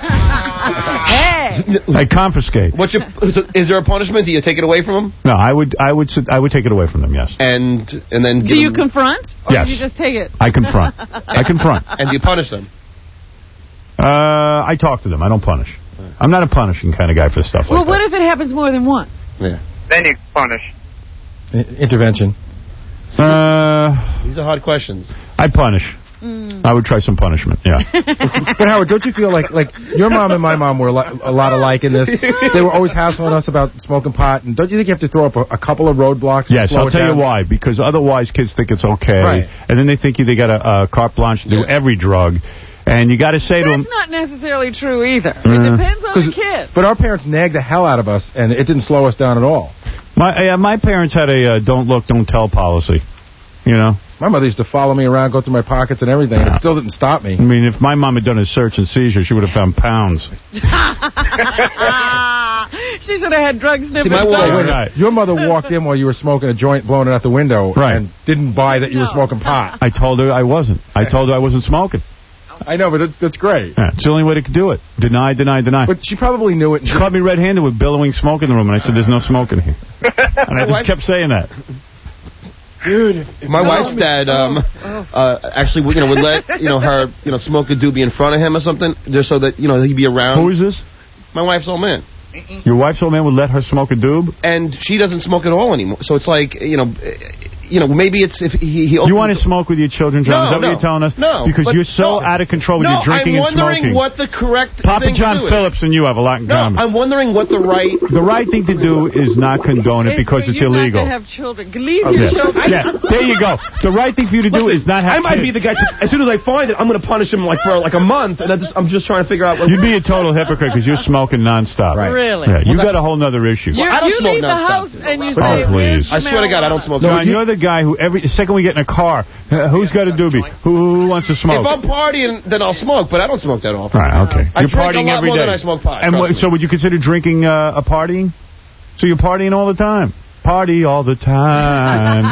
Hey. I confiscate. What's your, is there a punishment? Do you take it away from them? No, I would, I would, I would take it away from them. Yes. And and then Do give you them, confront? Or Yes. do you just take it? I confront. I confront. and do you punish them? Uh, I talk to them. I don't punish. I'm not a punishing kind of guy for stuff Well, like what that. if it happens more than once? Yeah. Then you punish. I- intervention. Uh, These are hard questions. I'd punish. Mm. I would try some punishment, yeah. But Howard, don't you feel like like your mom and my mom were a lot, a lot alike in this? They were always hassling us about smoking pot, and don't you think you have to throw up a, a couple of roadblocks? to Yes, slow I'll it tell down? you why. Because otherwise kids think it's okay, Right. and then they think you they got a, a carte blanche to do Yeah. every drug, and you got to say to them... That's not necessarily true either. It Uh, depends on the kid. But our parents nagged the hell out of us, and it didn't slow us down at all. My uh, my parents had a uh, don't look, don't tell policy, you know? My mother used to follow me around, go through my pockets and everything, and it still didn't stop me. I mean, if my mom had done a search and seizure, she would have found pounds. She should have had drug sniffers. my done. woman- Wait, Right. Your mother walked in while you were smoking a joint, blowing it out the window, Right. and didn't buy that you were No. smoking pot. I told her I wasn't. I told her I wasn't smoking. I know, but that's, that's great. Yeah, it's the only way to do it. Deny, deny, deny. But she probably knew it. She caught me red-handed with billowing smoke in the room, and I said, there's no smoke in here. And I just kept saying that. Dude, My wife's dad um, uh, actually, you know, would let you know her, you know, smoke a doobie in front of him or something, just so that you know he'd be around. Who is this? My wife's old man. Your wife's old man would let her smoke a doob? And she doesn't smoke at all anymore. So it's like, you know, you know, maybe it's if he he. You want to smoke with your children, John? No, is that no, what you're telling us? no, Because but you're so no. out of control with No, your drinking I'm and smoking. wondering what the correct Papa thing John to do Phillips is. and you have a lot in No, common. I'm wondering what the right. The right thing to do is not condone it It's because for it's you illegal. Not to have children. Leave Yeah. your children. Yeah, there you go. The right thing for you to do Listen, is not have I might kids. be the guy. To, as soon as I find it, I'm going to punish him like for like a month, and I just, I'm just trying to figure out. What, You'd be a total hypocrite because you're smoking nonstop. Right. Really? Yeah, you Well, got a whole other issue. You're, I don't you smoke leave the nonstop. house and you Oh, say, please. "Where's I swear to God, I don't smoke. John, you're the guy who every the second we get in a car, uh, who's got a doobie? Who, who wants to smoke? If I'm partying, then I'll smoke, but I don't smoke that often. Right, okay. I You're drink a partying lot every more day. than I smoke pot, And trust what, me. so would you consider drinking uh, a partying? So you're partying all the time? Party all the time. I,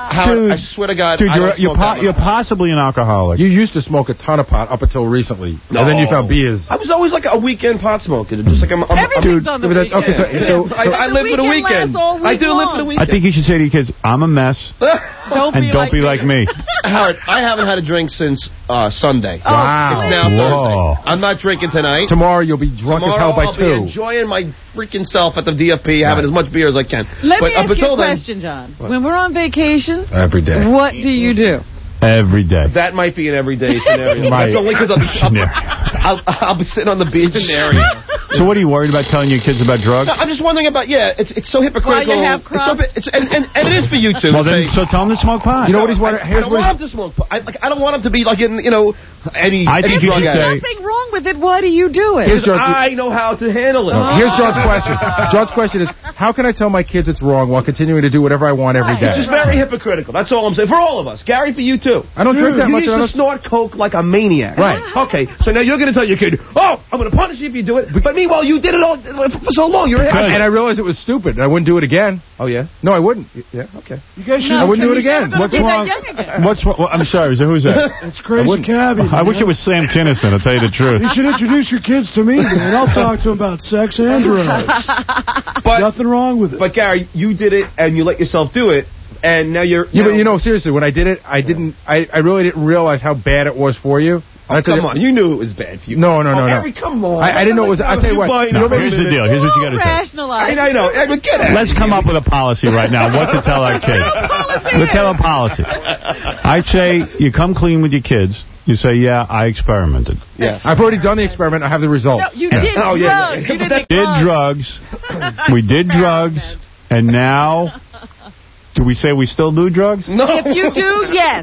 Howard, Dude, I swear to God, dude, I you're, don't you're, smoke po- that you're much. possibly an alcoholic. You used to smoke a ton of pot up until recently, No. and then you found beers. I was always like a weekend pot smoker. Just like I'm. I'm Everything's I'm, on the But that- weekend. okay, so, so, so I, I live for the weekend. lasts all I week do live for the long. weekend. I think you should say to your kids, I'm a mess, Don't and be don't like be me. like me. Howard, I haven't had a drink since uh, Sunday. Oh, Wow. It's now Whoa. Thursday. I'm not drinking tonight. tomorrow you'll be drunk Tomorrow as hell by I'll two. be enjoying my freaking self at the D F P, having as much beer as I can. Let but me up ask you until a then, question, John. When we're on vacation, Every day. what do you do? Every day. that might be an everyday scenario. Right. That's only because I'll, Scenario. I'll, I'll, I'll be sitting on the beach. Scenario. So what are you worried about telling your kids about drugs? No, I'm just wondering about, yeah, it's it's so hypocritical. While you have it's so, crops? it's, and, and, and it is for you two. Well, to then, say, so tell them to smoke pot. You know what he's wondering? I, I Here's don't what want him to smoke pot. I, like, I don't want him to be like in, you know, any, I any think you drug should addict. say- Nothing wrong with it. Why do you do it? Here's John's, I know how to handle it. no, here's John's question. John's question is, how can I tell my kids it's wrong while continuing to do whatever I want every day? It's just very hypocritical. That's all I'm saying. For all of us. Gary, for you too. I don't drink that you much. used I to don't- snort coke like a maniac. Right. Okay, so now you're going to tell your kid, oh, I'm going to punish you if you do it. But meanwhile, you did it all for so long. You're a And, and I realized it was stupid. and I wouldn't do it again. Oh, yeah? No, I wouldn't. Yeah, okay. You guys should. I wouldn't do it You're again. never What's gonna be wrong? that young again. What's wrong? I'm sorry. So who's that? It's crazy Cabby. I wish it was Sam Kinison, to tell you the truth. You should introduce your kids to me, man. I'll talk to them about sex and drugs. But, Nothing wrong with it. but Gary, you did it and you let yourself do it, and now you're. Yeah, but you know, seriously, when I did it, I didn't. I, I really didn't realize how bad it was for you. Oh, come on, you knew it was bad for you. No, no, no, oh, no. Harry, come on. I, I didn't know it was. I tell you what. You No, know, here's the deal. Here's what you got to say. Rationalize. I, I know. I mean, get it. Let's come up with a policy right now. What to tell our kids? Let's have a policy. I'd say you come clean with your kids. You say, yeah, I experimented. Yeah. I've already done the experiment. I have the results. No, you Yeah. did Oh, drugs. yeah, yeah. You But did, Did drugs. We did drugs. And now, do we say we still do drugs? No. If you do, yes.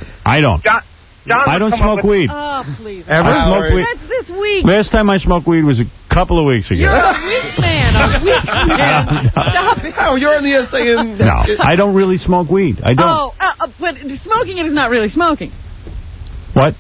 I don't. John, John I don't would come up smoke with- weed. Oh, please. Ever? I smoke weed. That's this week. Last time I smoked weed was a couple of weeks ago. You're a weak man. A weak man. Stop it. Oh, you're in the air saying... No, I don't really smoke weed. I don't. Oh, uh, uh, but smoking it is not really smoking. What?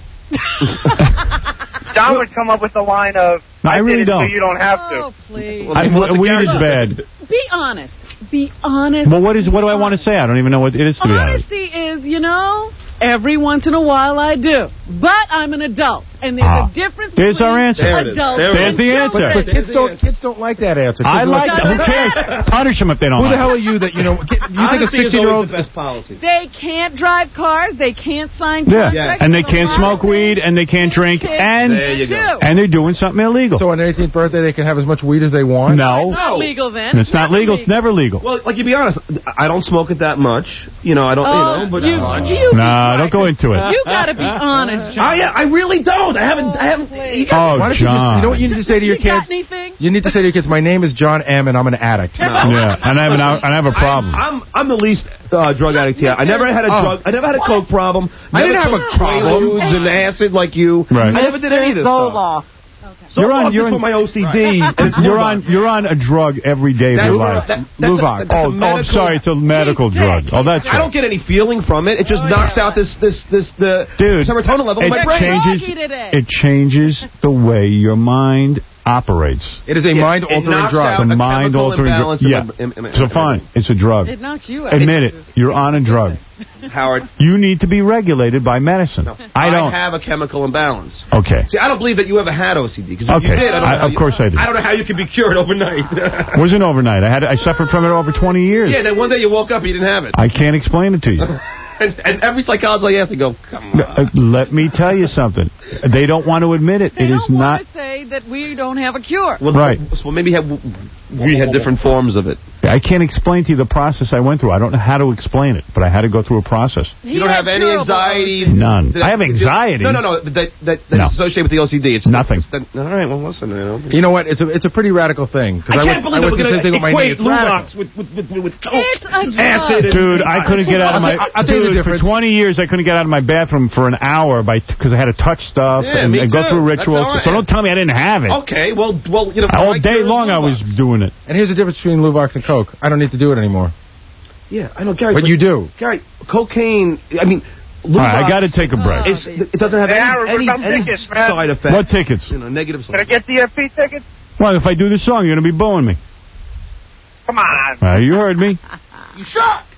John would come up with the line of, No, I did really it so don't. you don't have to. Oh, please. Well, I, then let the weed Gary is say. bad. Be honest. Be honest. Well, what is? What do I want to say? I don't even know what it is to be honest. Honesty is, you know, every once in a while I do. But I'm an adult. And there's Ah. a difference There's between our answer. There it is. adults There it There's and the answer. children. But kids don't. Kids don't like that answer. Kids I are like that. Who cares? Punish them if they don't Who the like hell are you that you know? You think a Honesty is sixteen-year-old? always the best policy. They can't drive cars. They can't sign Yeah, contracts. and they There's a can't lot smoke of weed, and they can't drink, kids and There you go. do. and they're doing something illegal. So on their eighteenth birthday, they can have as much weed as they want. No, It's not legal then. it's not never legal. It's never legal. Well, like, you be honest, I don't smoke it that much. You know, I don't, Oh, you know, but... you, Uh, you, Nah, don't go into it. you gotta be honest, John. I, yeah, I really don't. I haven't, I haven't... You guys, Oh, Why don't you just? John. You know what you need to say to your You got kids? anything? You need to say to your kids, "My name is John M. and I'm an addict." Yeah, and I have an, and I have a problem. I'm, I'm the least uh, drug addict here. I never had a Oh. drug. I never had a coke problem. I didn't Never have a took problem. Quaaludes and acid like you. Right. I never did any of this stuff. So You're on- I'm you're just on- for my O C D. And it's You're Luvox. on you're on a drug every day of That's your what- life. that- that's a- Luvox. that's a Oh, oh, I'm medical- sorry, it's a medical He's drug. sick. Oh, that's I don't right. get any feeling from it. It just Oh, knocks yeah. out this this this the Dude, serotonin level in it my brain. changes. Rocky today. It changes the way your mind operates. It is a Yeah, mind-altering it knocks drug. out The a mind chemical altering imbalance drug. in Yeah. my- in- in- in- So fine, it's a drug. It knocks you out. Admit it. You're on a drug. Howard, You need to be regulated by medicine. I don't. have a chemical imbalance. Okay. See, I don't believe that you ever had O C D. Because if Okay. you did, I don't I- know how of you- course I did. I don't know how you can be cured overnight. Wasn't overnight. I had I suffered from it over twenty years. Yeah, then one day you woke up and you didn't have it. I can't explain it to you. And, and every psychologist I ask, they go, come on. Uh, Let me tell you something. They don't want to admit it. They It don't is not. want to say that we don't have a cure. Well, Right. Well, maybe have, we had different forms of it. I can't explain to you the process I went through. I don't know how to explain it, but I had to go through a process. He You don't had have any curable anxiety? O C D. None. That- I have anxiety. No, no, no. That, that, that No. is associated with the O C D. It's Nothing. It's the, all right, well, listen. You know. You know what? It's a it's a pretty radical thing. 'cause I went, can't believe I that went we're through the same thing with my going knee. to It's radical. Luvox with, with, with, with coke, It's a drug. acid. and- Dude, I couldn't get out of my. I'll tell you the dude, for difference. twenty years, I couldn't get out of my bathroom for an hour by because I had to touch stuff Yeah, and, me and go too. through That's rituals. all right. So don't tell me I didn't have it. Okay, well, well, you know. All my day cure is long, I was Luvox. doing it. And here's the difference between Luvox and Coke. I don't need to do it anymore. Yeah, I know, Gary. But you do. Gary, cocaine. I mean, Luvox. All right, I got to take a break. It's, it doesn't have Hey, any, Howard, any, some any tickets, man. side effects. What tickets? You know, negative Can I side. get D F P tickets? Well, if I do this song, you're going to be booing me. Come on. Uh, you heard me. You suck.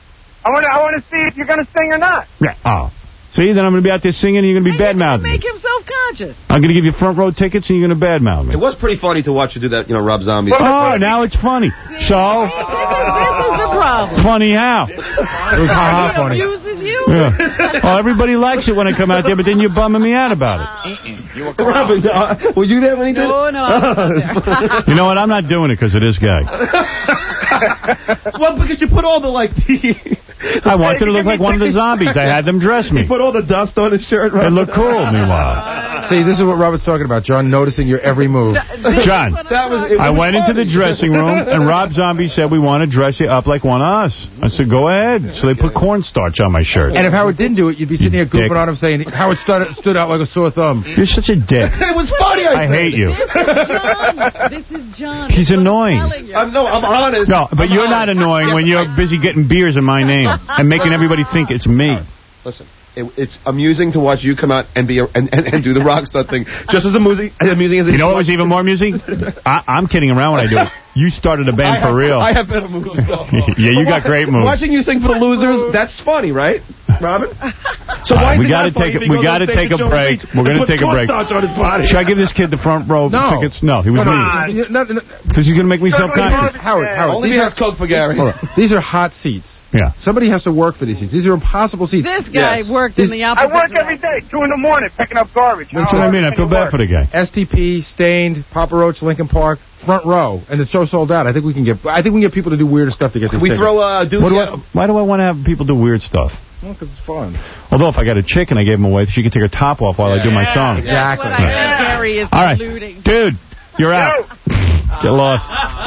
I want to I want to see if you're going to sing or not. Yeah. Oh. See, then I'm going to be out there singing and you're going to be bad-mouthing me. Make him self-conscious. I'm going to give you front row tickets and you're going to bad-mouth me. It was pretty funny to watch you do that, you know, Rob Zombie. Oh, now it's funny. So? This is the problem. Funny how? It was ha-ha funny. Abuses you? Yeah. Well, everybody likes it when I come out there, but then you're bumming me out about it. You were Robin, uh, were you there when he did no, it? No, no. You know what? I'm not doing it because of this guy. Well, because you put all the, like, the... I wanted to look like one of the zombies. I had them dress me. He put all the dust on his shirt. Right? It looked cool, meanwhile. See, this is what Robert's talking about, John, noticing your every move. John, that was, it I was went funny. into the dressing room, and Rob Zombie said, we want to dress you up like one of us. I said, go ahead. So they put cornstarch on my shirt. And if Howard didn't do it, you'd be sitting here goofing on him saying, Howard stood, stood out like a sore thumb. You're such a dick. It was funny, I, I hate you. This is John. This is John. He's That's annoying. I'm I'm, no, I'm honest. No, but I'm you're honest. not annoying when you're busy getting beers in my name and making everybody think it's me. Listen, it, it's amusing to watch you come out and be a, and, and, and do the rock star thing. Just as amusing, amusing as it You know is what was even more amusing? I, I'm kidding around when I do it. You started a band I have, for real. I have better moves, though. Yeah, you got great moves. Watching you sing for the losers, that's funny, right, Robin? So why Right, we is it got to not funny take if he we goes got on to stage take a with Joe break. Beach We're going and to take a puts break. cornstarch on his body? Should I give this kid the front row No. tickets? No, he was Come me. on. No, no, no. Because he's going to make me self-conscious. Howard, Howard. Only these he are, has Coke for Gary. hold on. These are hot seats. Yeah. Somebody has to work for these seats. These are impossible seats. This guy Yes. worked in the I opposite work every day, two in the morning, picking up garbage. That's what I mean. I feel bad for the guy. S T P, Stained, Papa Roach, Lincoln Park, front row, and the show sold out. I think we can get. I think we can get people to do weirder stuff to get these We tickets. throw uh, What do I, why do I want to have people do weird stuff? Well, because it's fun. Although if I got a chick and I gave him away, she could take her top off while I do my song. Exactly. That's what I think Gary is All right, alluding. dude, you're out. Get lost.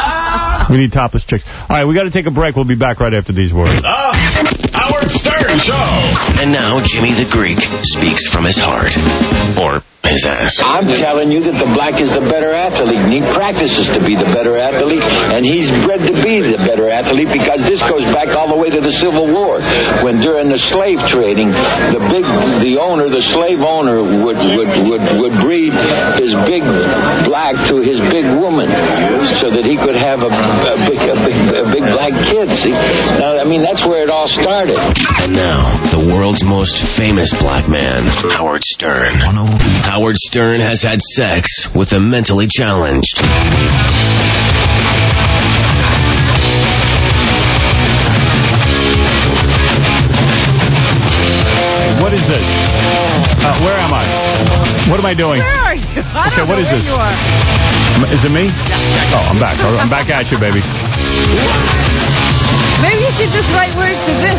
We need topless chicks. All right, we got to take a break. We'll be back right after these words. The Howard Stern Show. And now Jimmy the Greek speaks from his heart. Or his ass. I'm telling you that the black is the better athlete, and he practices to be the better athlete, and he's bred to be the better athlete because this goes back all the way to the Civil War, when during the slave trading, the big, the owner, the slave owner would would would, would breed his big black to his big woman, so that he could have a, a big a big a big black kid. See, now I mean that's where it all started. And now, the world's most famous black man, Howard Stern. Howard Stern has had sex with the mentally challenged. What is this? Uh, where am I? What am I doing? Where are you? I Okay, don't what know is where this? You are. Is it me? Oh, I'm back. I'm back at you, baby. Maybe you should just write words to this.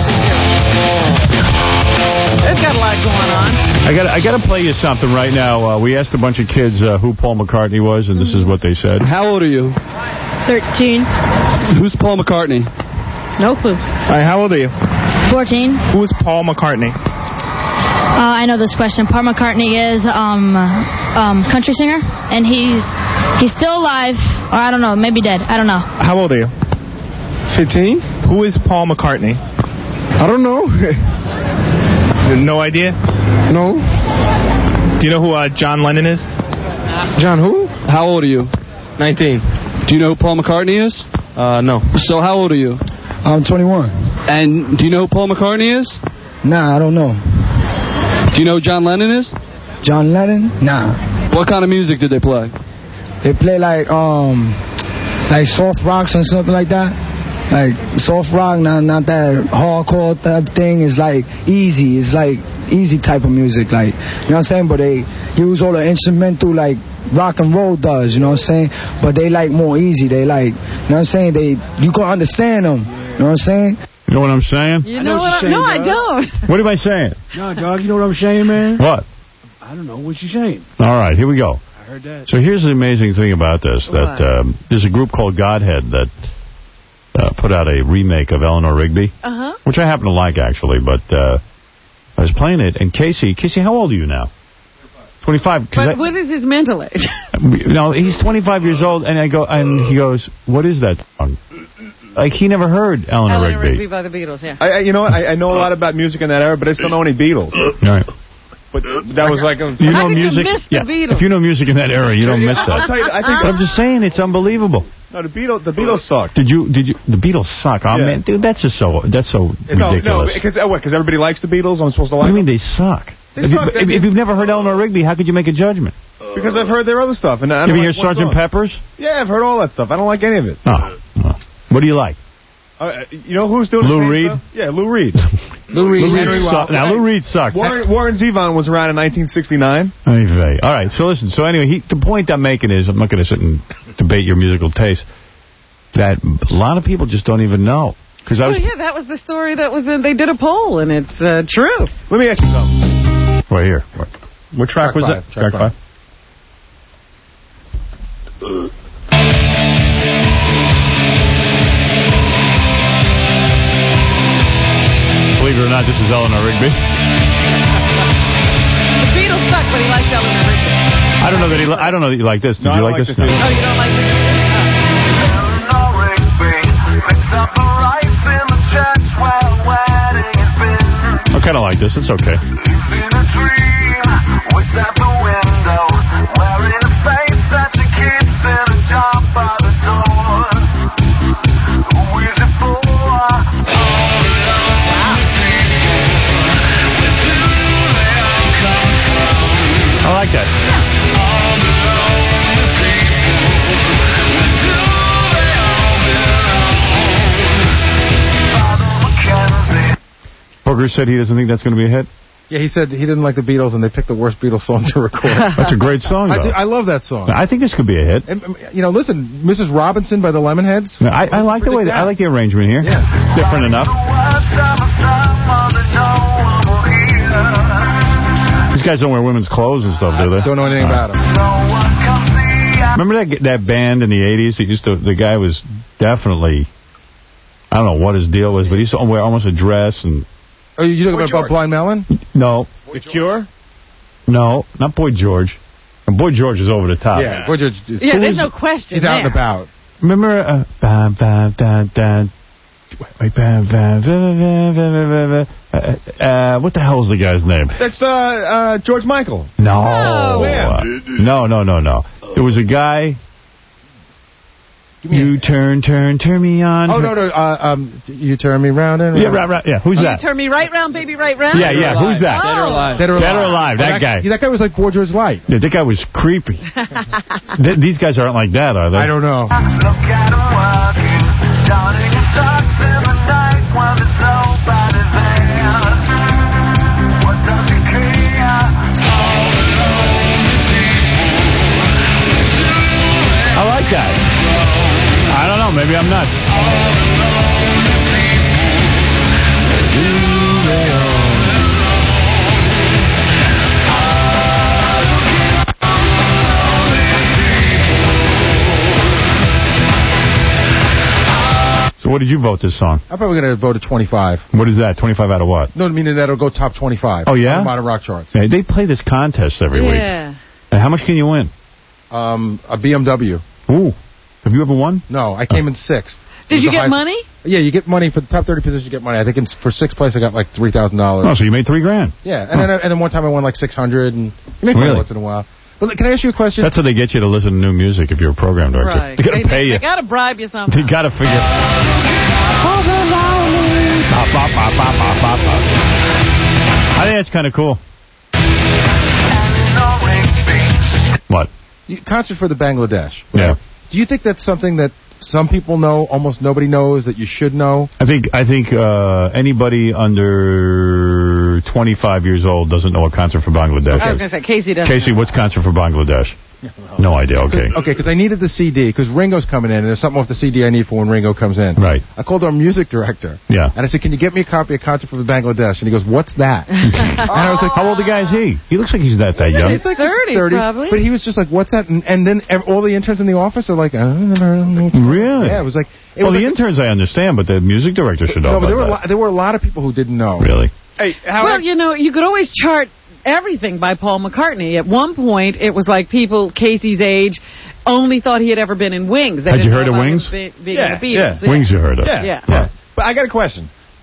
It's got a lot going on. I got I got to play you something right now. Uh, we asked a bunch of kids uh, who Paul McCartney was, and this is what they said. How old are you? thirteen. Who's Paul McCartney? No clue. All right, how old are you? fourteen. Who's Paul McCartney? Uh, I know this question. Paul McCartney is um um country singer, and he's he's still alive, or I don't know, maybe dead. I don't know. How old are you? fifteen. Who is Paul McCartney? I don't know. No idea? No. Do you know who uh, John Lennon is? John who? How old are you? nineteen. Do you know who Paul McCartney is? Uh, no. So how old are you? I'm twenty-one. And do you know who Paul McCartney is? Nah, I don't know. Do you know who John Lennon is? John Lennon? Nah. What kind of music did they play? They play like um like soft rocks and something like that. Like soft rock, not not that hardcore type thing. It's like easy. It's like easy type of music. Like, you know what I'm saying? But they use all the instrumental like rock and roll does. You know what I'm saying? But they like more easy. They like, you know what I'm saying? They you can understand them. You know what I'm saying? You know what I'm saying? You know, know what, what I'm saying? No, I don't. What am I saying? No, dog, you know what I'm saying, man? What? I don't know what you're saying. All right, here we go. I heard that. So here's the amazing thing about this, that um, there's a group called Godhead that uh, put out a remake of Eleanor Rigby, uh-huh. which I happen to like, actually, but uh, I was playing it, and Casey, Casey, how old are you now? twenty-five. But I, what is his mental age? No, he's twenty-five years old, and I go, and he goes, what is that song? Like, he never heard Eleanor, Eleanor Rigby. Rigby by the Beatles, yeah. I, I, you know, I, I know a lot about music in that era, but I still know any Beatles. Right. but that was like... A, you know How could music, you miss the yeah, Beatles? if you know music in that era, you don't miss that. I'll tell you, I think But I'm just saying, it's unbelievable. No, the Beatles, the Beatles suck. Did you, did you, the Beatles suck. Oh, Yeah. man, dude, that's just so, that's so No, ridiculous. no, because uh, what? Because everybody likes the Beatles. I'm supposed to What like do you them? mean they suck? They if, suck, you, if, they- if you've never heard Eleanor Rigby, how could you make a judgment? Because I've heard their other stuff, and I You don't ever like hear one Sergeant song. Pepper's? Yeah, I've heard all that stuff. I don't like any of it. Oh. oh. What do you like? Uh, you know who's doing Lou the same Reed? stuff? Yeah, Lou Reed. Lou Reed. Lou Reed Henry sucked. Now, Lou Reed sucked. Warren, Warren Zevon was around in nineteen sixty-nine. Ay vey. All right, so listen. So anyway, he, the point I'm making is, I'm not going to sit and debate your musical taste, that a lot of people just don't even know. Because I was... Oh, yeah, that was the story that was in... They did a poll, and it's uh, true. Let me ask you something. Right here. What, what track, Track was five, that? track five. Believe it or not, this is Eleanor Rigby. The Beatles suck, but he likes Eleanor Rigby. I don't know that he. Li I don't know that you like this. Did No, I you don't like like this? this No. Oh, you don't like this? I kind of like this. It's okay. I like that. Booker said he doesn't think that's going to be a hit. Yeah, he said he didn't like the Beatles, and they picked the worst Beatles song to record. That's a great song, I, though. do, I love that song. I think this could be a hit. And, um, you know, listen, Missus Robinson by the Lemonheads. No, I, I like the way that, I like the arrangement here. Yeah. Different enough. These guys don't wear women's clothes and stuff, do they? Don't know anything about them. Remember that that band in the eighties? It used to. The guy was definitely. I don't know what his deal was, but he used to wear almost a dress and. Oh, you talking about, about Blind Melon? No. The Cure? No, not Boy George. And Boy George is over the top. Yeah, Boy George is, Yeah, there's no question he's out and there. about. Remember? Uh, bam, bam, dun, dun. Wait, bam, bam, bam, bam, bam, bam, uh, uh, what the hell's the guy's name? That's uh, uh, George Michael. No. No. Uh, no, no, no, no. It was a guy. You turn, turn, turn me on. Oh, no, no. Uh, um, you turn me round and round. Yeah, right, right. Yeah, who's You that? turn me right round, baby, right round? Yeah, yeah, who's that? Dead or Alive. Dead or Alive. Dead or Alive, that Oh, guy. Yeah, that guy was like Boy George Light. Yeah, that guy was creepy. Th these guys aren't like that, are they? I don't know. I like that. I don't know, maybe I'm nuts. So what did you vote this song? I'm probably going to vote a twenty-five. What is that? twenty-five out of what? No, meaning that'll go top twenty-five. Oh, yeah? On the modern rock charts. Yeah, they play this contest every week. Yeah. And how much can you win? Um, a B M W. Ooh. Have you ever won? No, I came in sixth. Did It was you the get highest- money? Yeah, you get money for the top thirty positions. You get money. I think in, for sixth place, I got like three thousand dollars. Oh, so you made three grand. Yeah, and then and then one time I won like six hundred, and you make money Really? once in a while. But can I ask you a question? That's how they get you to listen to new music if you're a program director. Right. They got to They, pay you. they got to bribe you somehow. They got to figure. Bop, bop, bop, bop, bop, bop, bop. I think that's kind of cool. What? You, concert for the Bangladesh. Yeah. Do you think that's something that some people know, almost nobody knows, that you should know? I think I think uh, anybody under twenty-five years old doesn't know a concert for Bangladesh. I was going to say, Casey doesn't Casey, know. what's concert for Bangladesh? No idea. Okay. Okay, because I needed the C D, because Ringo's coming in, and there's something off the C D I need for when Ringo comes in. Right. I called our music director. Yeah. And I said, can you get me a copy of Concert for the Bangladesh? And he goes, what's that? And I was like, how old a guy is he? He looks like he's not that young. He's like thirties, thirties, probably. But he was just like, what's that? And, and then ev- all the interns in the office are like, I don't know. Really? Yeah, it was like... It Well, was the like, interns I understand, but the music director should know No, but there were, a about lot, there were a lot of people who didn't know. that. Really? Hey, how Well, you know, you could always chart everything by Paul McCartney. At one point, it was like people Casey's age only thought he had ever been in Wings. They Had you didn't heard know of about him Wings? be- being Yeah, in the Beatles. Wings you heard of. Yeah. Yeah. yeah. But I got a question.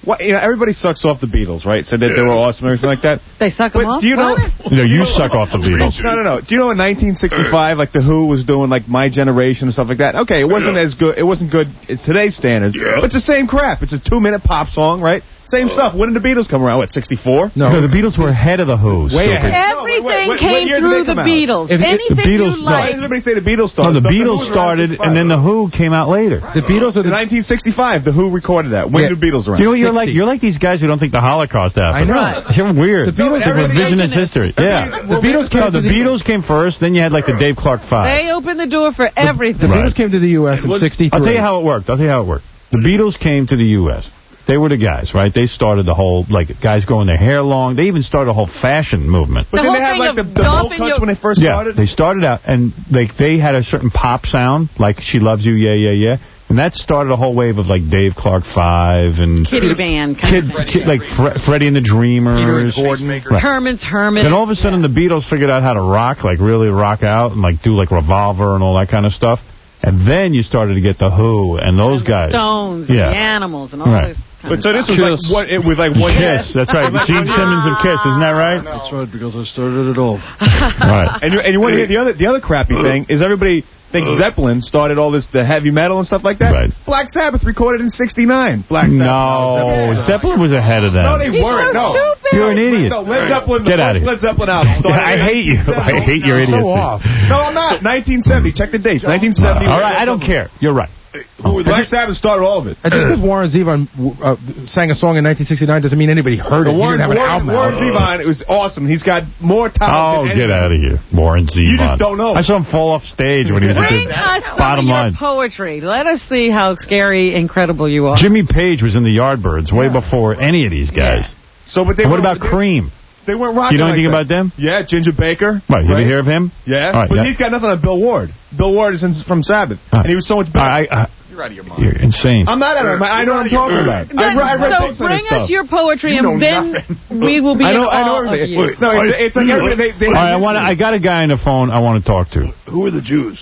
What, you know, everybody sucks off the Beatles, right? Said that they were awesome and everything like that. They suck them But off? do you know? No, you suck off the Beatles. No, no, no. Do you know in nineteen sixty-five, like the Who was doing like My Generation and stuff like that? Okay, it wasn't as good. It wasn't good as today's standards. But it's the same crap. It's a two-minute pop song, right? Same stuff. When did the Beatles come around? What, sixty-four? No, no the Beatles were ahead of the Who. Way ahead. Everything No, wait, wait, came what through the Beatles. If, if Anything the Beatles, you Why like. does everybody say the Beatles No, started? the Stuff Beatles Who was around started, sixty-five. and then the Who came out later. The Beatles are the nineteen sixty-five. The Who recorded that. When Yeah. did the Beatles around? Do you know what you're like? You're like these guys who don't think the Holocaust happened. I know. You're weird. The Beatles It's are revisionist history. Yeah. The Beatles came No, to the Beatles came first. Then you had like the Dave Clark Five. They opened the door for everything. The Beatles came to the U S in sixty-three. I'll tell you how it worked. I'll tell you how it worked. The Beatles came to the U S They were the guys, right? They started the whole, like, guys growing their hair long. They even started a whole fashion movement. But The then whole they had thing like of the, the bowl doffing cuts your- when they first Yeah, started. they started out, and like they had a certain pop sound, like She Loves You, Yeah, Yeah, Yeah. And that started a whole wave of, like, Dave Clark Five and... Kitty band. Kid, kid, like Fre Freddie and the Dreamers. Peter and Gordon. Herman's Herman. Then all of a sudden the Beatles figured out how to rock, like really rock out, and like do like Revolver and all that kind of stuff. And then you started to get the Who and those and the guys. Stones yeah. and the Animals and all Right. this kind But of so this stuff. was like one, it was like one Kiss, that's right. Gene Simmons of Kiss, isn't that right? That's right, because I started it all. Right. And you, and you want to hear the other the other crappy thing is everybody thinks Zeppelin started all this the heavy metal and stuff like that. Right. Black Sabbath recorded in sixty-nine. Black Sabbath. No, Zeppelin was ahead of them. No, they weren't. No. You're an idiot. No, Led Zeppelin. Get the out of first here. Led Zeppelin album. started I in hate you. I hate your So idiocy. off. No, I'm not. nineteen seventy. Check the dates. nineteen seventy. All right, I don't care. You're right. Black Sabbath started all of it. And just because Warren Zevon uh, sang a song in nineteen sixty-nine doesn't mean anybody heard it. He Warren, didn't have an Warren, album Warren out. Zevon, it was awesome. He's got more talent Oh, than get anyone. out of here. Warren Zevon. You just don't know. I saw him fall off stage when he was Bring at us the some bottom of your line. poetry. Let us see how scary, incredible you are. Jimmy Page was in the Yardbirds way before any of these guys. So, but they And what weren't- about Cream? They weren't rocking. You know like anything that. about them? Yeah, Ginger Baker. Right, you right? ever hear of him? Yeah, All right, but yeah. he's got nothing on Bill Ward. Bill Ward is in, from Sabbath, All right. and he was so much better. I, I, You're out of your mind. you're insane. I'm not out of my I know what I'm talking about. Then- I, I read so books on bring this stuff. us your poetry, You know and then nothing. we will be I know, in I know awe of everything. you. No, it's, it's like everybody. They, they All right, I want. I got a guy on the phone I want to talk to. Who are the Jews?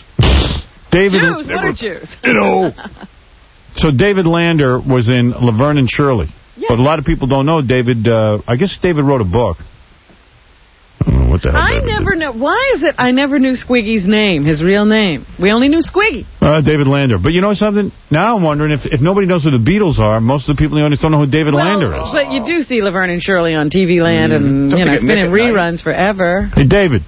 David. Jews, what are Jews? You know. So David Lander was in Laverne and Shirley. Yeah. But a lot of people don't know David. Uh, I guess David wrote a book. I don't know what the hell I David never know. Why is it I never knew Squiggy's name, his real name? We only knew Squiggy. did. Uh, David Lander. But you know something? Now I'm wondering if, if nobody knows who the Beatles are, most of the people in the audience don't know who David Lander is. But you do see Laverne and Shirley on T V Land, and Don't you know forget it's been Nick in at Night. reruns forever. Hey, David.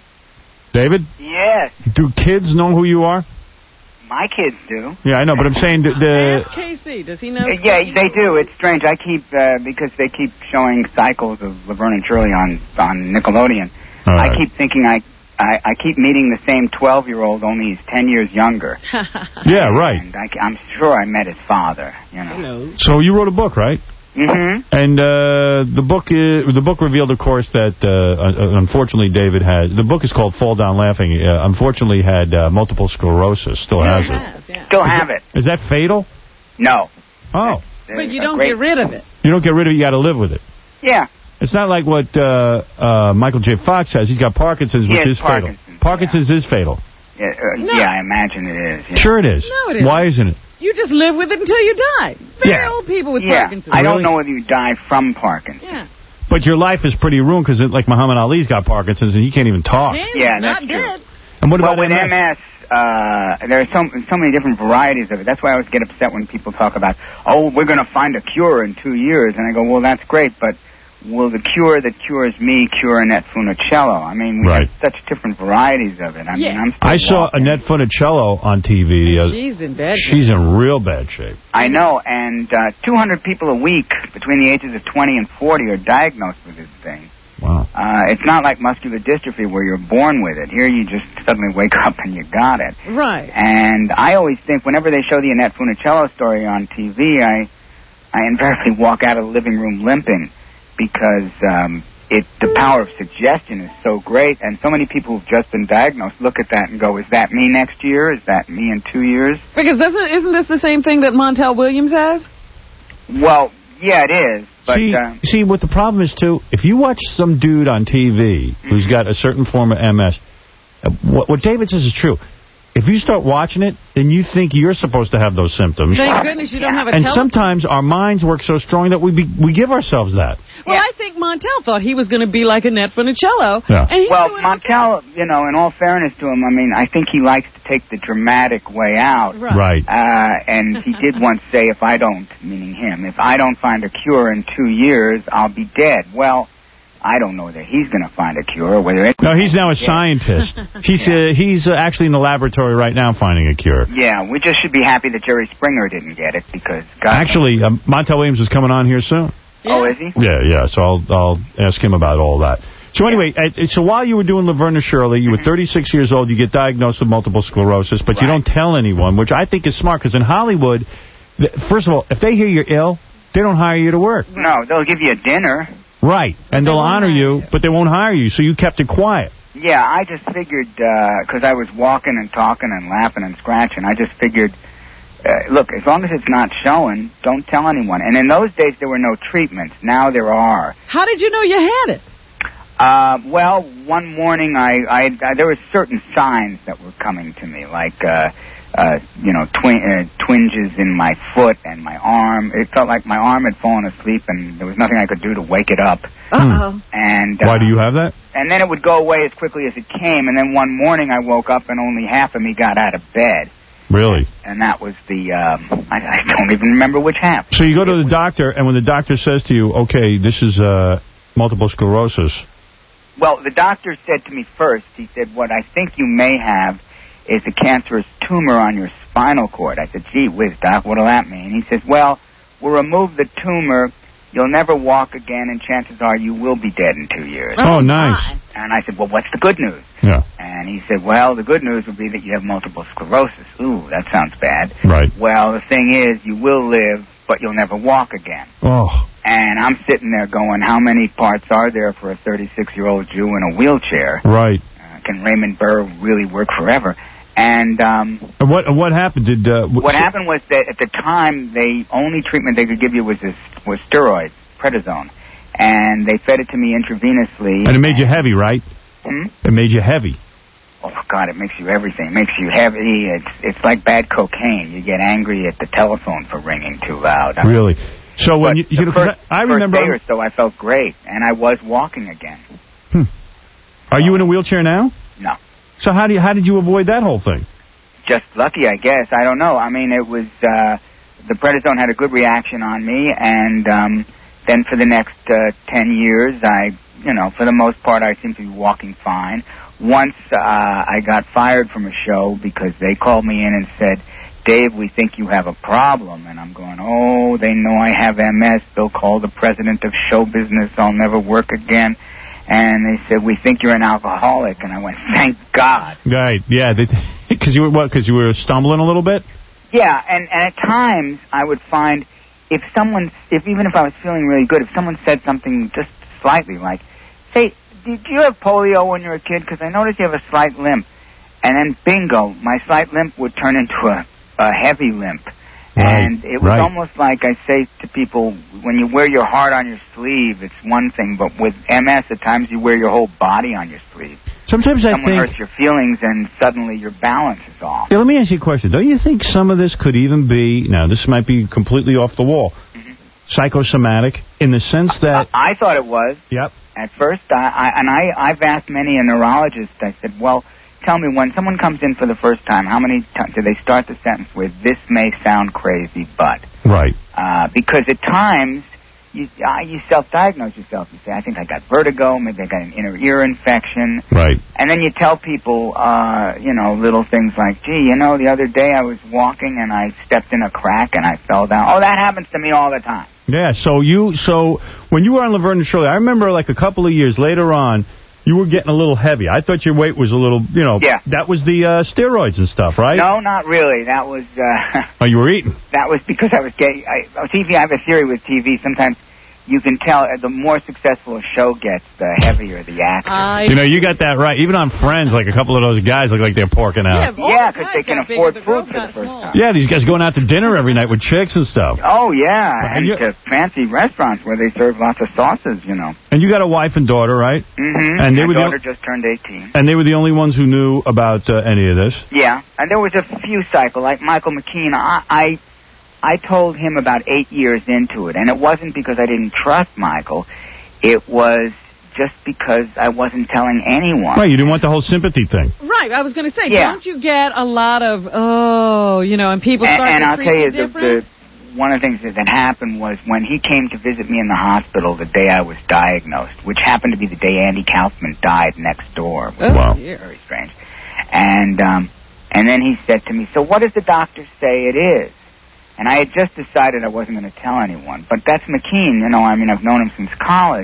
David? Yes, Do kids know who you are? my kids do. Yeah, I know, but I'm saying the... the Ask Casey. Does he know? Uh, yeah, Squiggy? they do. It's strange. I keep uh, because they keep showing cycles of Laverne and Shirley on on Nickelodeon. All I right. keep thinking I, I I keep meeting the same twelve-year-old, only he's ten years younger. Yeah, right. And I, I'm sure I met his father. You know. Hello. So you wrote a book, right? Mm-hmm. And uh, the book is, the book revealed, of course, that uh, unfortunately David had... The book is called Fall Down Laughing. Uh, unfortunately had uh, multiple sclerosis. Still has it. Has, yeah. Still have it. Is that fatal? No. Oh. But you A don't great- get rid of it. You don't get rid of it, you got to live with it. Yeah. It's not like what uh, uh, Michael J. Fox has. He's got Parkinson's, He which has is fatal. Parkinson's, Parkinson's is fatal. Yeah, uh, No. yeah, I imagine it is. Yeah. Sure it is. No, it isn't. Why isn't it? You just live with it until you die. Very Yeah. old people with Yeah, Parkinson's. I don't Really? know whether you die from Parkinson's. Yeah. But your life is pretty ruined because, like, Muhammad Ali's got Parkinson's and he can't even talk. Man, Yeah, he's not that's true. dead. And what But about with M S? M S, uh, there are so, so many different varieties of it. That's why I always get upset when people talk about, oh, we're going to find a cure in two years. And I go, well, that's great, but will the cure that cures me cure Annette Funicello? I mean, we Right. have such different varieties of it. I mean, Yeah. I'm still I saw walking. Annette Funicello on T V the other... She's in bed. She's in real bad shape. I know, and uh, two hundred people a week between the ages of twenty and forty are diagnosed with this thing. Wow. Uh, it's not like muscular dystrophy where you're born with it. Here you just suddenly wake up and you got it. Right. And I always think whenever they show the Annette Funicello story on T V, I I invariably walk out of the living room limping because um, it the power of suggestion is so great, and so many people who've just been diagnosed look at that and go, "Is that me next year? Is that me in two years?" Because doesn't isn't this the same thing that Montel Williams has? Well, yeah, it is. But see, uh, see, what the problem is, too, if you watch some dude on T V who's got a certain form of M S, uh, what, what David says is true. if you start watching it, then you think you're supposed to have those symptoms. Thank goodness you don't have a And telephone. sometimes our minds work so strong that we be, we give ourselves that. Well, I think Montel thought he was going to be like Annette Funicello. Yeah. And he's well, doing Montel, you know, in all fairness to him, I mean, I think he likes to take the dramatic way out. Right. Right. Uh, and he did once say, if I don't, meaning him, if I don't find a cure in two years, I'll be dead. Well, I don't know whether he's going to find a cure or whether... No, he's now a scientist. He's uh, he's uh, actually in the laboratory right now finding a cure. Yeah, we just should be happy that Jerry Springer didn't get it because... God Actually, um, Montel Williams is coming on here soon. Oh, is he? Yeah, yeah, so I'll I'll ask him about all that. So anyway, uh, so while you were doing Laverne and Shirley, you were thirty-six years old, you get diagnosed with multiple sclerosis, but right. you don't tell anyone, which I think is smart, because in Hollywood, th first of all, if they hear you're ill, they don't hire you to work. No, they'll give you a dinner. Right, and they'll honor you, but they won't hire you, so you kept it quiet. Yeah, I just figured, because uh, I was walking and talking and laughing and scratching, I just figured... Uh, look, as long as it's not showing, don't tell anyone. And in those days, there were no treatments. Now there are. How did you know you had it? Uh, well, one morning, I, I, I there were certain signs that were coming to me, like, uh, uh, you know, twin, uh, twinges in my foot and my arm. It felt like my arm had fallen asleep, and there was nothing I could do to wake it up. Uh-oh. And uh, why do you have that? And then it would go away as quickly as it came. And then one morning, I woke up, and only half of me got out of bed. Really? And that was the, um, I, I don't even remember which half. So you go to the doctor, and when the doctor says to you, okay, this is uh, multiple sclerosis. Well, the doctor said to me first, he said, what I think you may have is a cancerous tumor on your spinal cord. I said, gee whiz, Doc, what'll that mean? He says, well, we'll remove the tumor, you'll never walk again, and chances are you will be dead in two years. Oh, oh nice. And I said, well, what's the good news? Yeah. And he said, well, the good news would be that you have multiple sclerosis. Ooh, that sounds bad. Right. Well, the thing is, you will live, but you'll never walk again. Oh. And I'm sitting there going, how many parts are there for a thirty-six-year-old Jew in a wheelchair? Right. Uh, can Raymond Burr really work forever? And um, what what happened? Did uh, w what happened was that at the time, the only treatment they could give you was this, was steroids, prednisone, and they fed it to me intravenously. And it made you heavy, right? Hmm? It made you heavy. Oh God, it makes you everything. It makes you heavy. It's it's like bad cocaine. You get angry at the telephone for ringing too loud. I really? So when but you, you the know, first, I remember first day or so, I felt great, and I was walking again. Hmm. Are you in a wheelchair now? No. So how do you how did you avoid that whole thing? Just lucky, I guess. I don't know. I mean, it was uh, the prednisone had a good reaction on me, and um, then for the next uh, ten years, I, you know, for the most part, I seemed to be walking fine. Once uh, I got fired from a show because they called me in and said, Dave, we think you have a problem. And I'm going, oh, they know I have M S. They'll call the president of show business. I'll never work again. And they said, we think you're an alcoholic. And I went, thank God. Right, yeah. Because you were what? Because you were stumbling a little bit? Yeah, and, and at times I would find if someone, if even if I was feeling really good, if someone said something just slightly like, say, did you have polio when you were a kid? Because I noticed you have a slight limp. And then, bingo, my slight limp would turn into a, a heavy limp. Right, and it was right. almost like I say to people, when you wear your heart on your sleeve, it's one thing. But with M S, at times you wear your whole body on your sleeve. Sometimes I Someone think... hurts your feelings and suddenly your balance is off. Yeah, let me ask you a question. Don't you think some of this could even be... Now, this might be completely off the wall. Mm-hmm. Psychosomatic, in the sense that... I, I thought it was. Yep. At first, I, I, and I, I've asked many a neurologist, I said, well, tell me, when someone comes in for the first time, how many times do they start the sentence with, this may sound crazy, but... Right. Uh, because at times, you, uh, you self-diagnose yourself. You say, I think I got vertigo, maybe I got an inner ear infection. Right. And then you tell people, uh, you know, little things like, gee, you know, the other day I was walking and I stepped in a crack and I fell down. Oh, that happens to me all the time. Yeah, so you, so when you were on Laverne and Shirley, I remember like a couple of years later on, you were getting a little heavy. I thought your weight was a little, you know, yeah. That was the uh, steroids and stuff, right? No, not really. That was... Uh, oh, you were eating? That was because I was getting... I, T V, I have a theory with T V. Sometimes you can tell uh, the more successful a show gets, the heavier the actor. I You know, you got that right. Even on Friends, like a couple of those guys look like they're porking out. Yeah, because they can afford food for the first time. Yeah, these guys going out to dinner every night with chicks and stuff. Oh, yeah, Right, and you- to fancy restaurants where they serve lots of sauces, you know. And you got a wife and daughter, right? Mm-hmm. And they My were the daughter o- just turned eighteen. And they were the only ones who knew about uh, any of this. Yeah, and there was a few cycles, like Michael McKean. I, I I told him about eight years into it, and it wasn't because I didn't trust Michael. It was just because I wasn't telling anyone. Right, you didn't want the whole sympathy thing. Right, I was going to say, Yeah. don't you get a lot of, oh, you know, and people And, start and to I'll treat tell you, you the, different? the, one of the things that, that happened was when he came to visit me in the hospital the day I was diagnosed, which happened to be the day Andy Kaufman died next door. Which Oh, was dear. very strange. And um, and then he said to me, so what does the doctor say it is? And I had just decided I wasn't going to tell anyone. But that's McKean, you know, I mean, I've known him since college.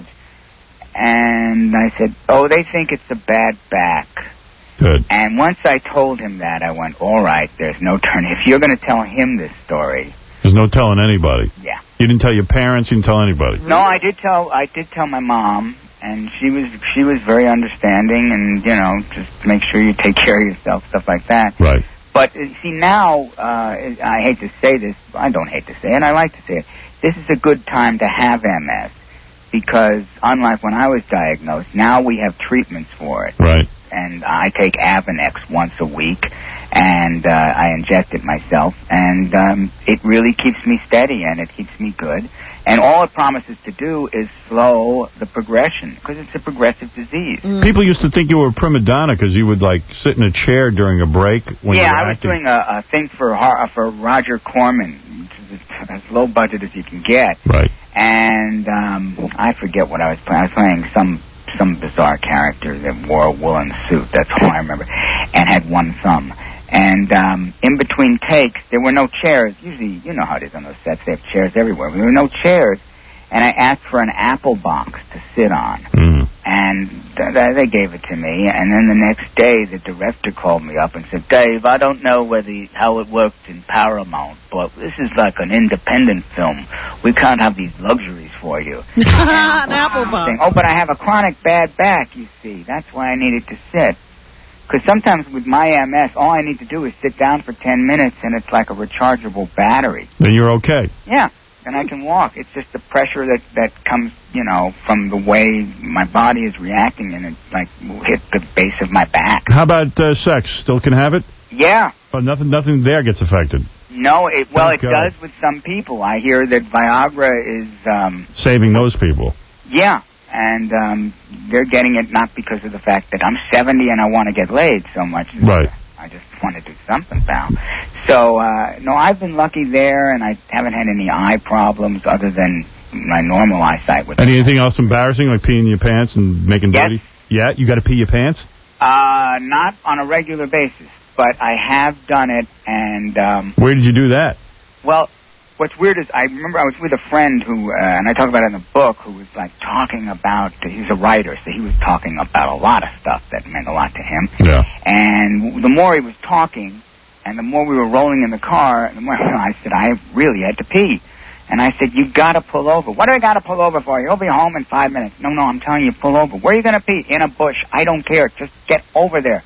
And I said, oh, they think it's a bad back. Good. And once I told him that, I went, all right, there's no turn. If you're going to tell him this story. There's no telling anybody. Yeah. You didn't tell your parents, you didn't tell anybody. No, I did tell I did tell my mom, and she was she was very understanding, and, you know, just make sure you take care of yourself, stuff like that. Right. But, uh, see, now, uh, I hate to say this, I don't hate to say it, I like to say it, this is a good time to have M S, because unlike when I was diagnosed, now we have treatments for it. Right. And I take Avonex once a week, and uh, I inject it myself, and um, it really keeps me steady, and it keeps me good. And all it promises to do is slow the progression, because it's a progressive disease. People used to think you were a prima donna because you would, like, sit in a chair during a break when yeah, you were I was acting. doing a, a thing for Har- for Roger Corman, which is as low budget as you can get. Right. And um, I forget what I was playing. I was playing some some bizarre character that wore a woolen suit. That's all I remember. And had one thumb. And um, in between takes, there were no chairs. Usually, you know how it is on those sets. They have chairs everywhere. There were no chairs. And I asked for an apple box to sit on. Mm. And th- th- they gave it to me. And then the next day, the director called me up and said, Dave, I don't know whether how it worked in Paramount, but this is like an independent film. We can't have these luxuries for you. An apple box. Saying, oh, but I have a chronic bad back, you see. That's why I needed to sit. Because sometimes with my M S, all I need to do is sit down for ten minutes, and it's like a rechargeable battery. Then you're okay. Yeah, and I can walk. It's just the pressure that, that comes, you know, from the way my body is reacting, and it, like, will hit the base of my back. How about uh, sex? Still can have it? Yeah. Oh, nothing, nothing there gets affected. No, it well, Thank it God. does with some people. I hear that Viagra is, um, Saving those people. yeah, and um, they're getting it not because of the fact that I'm seventy and I want to get laid so much. Right. I just want to do something, pal. So, uh, no, I've been lucky there, and I haven't had any eye problems other than my normal eyesight. With Anything else embarrassing, like peeing your pants and making Yes. dirty? Yeah, you got to pee your pants? Uh, not on a regular basis, but I have done it, and, um, Where did you do that? well, what's weird is I remember I was with a friend who, uh, and I talk about it in the book, who was like talking about, he's a writer, so he was talking about a lot of stuff that meant a lot to him. Yeah. And the more he was talking, and the more we were rolling in the car, the more I said, I really had to pee. And I said, you got to pull over. What do I got to pull over for? You'll be home in five minutes. No, no, I'm telling you, pull over. Where are you going to pee? In a bush. I don't care. Just get over there.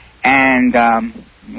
And, um,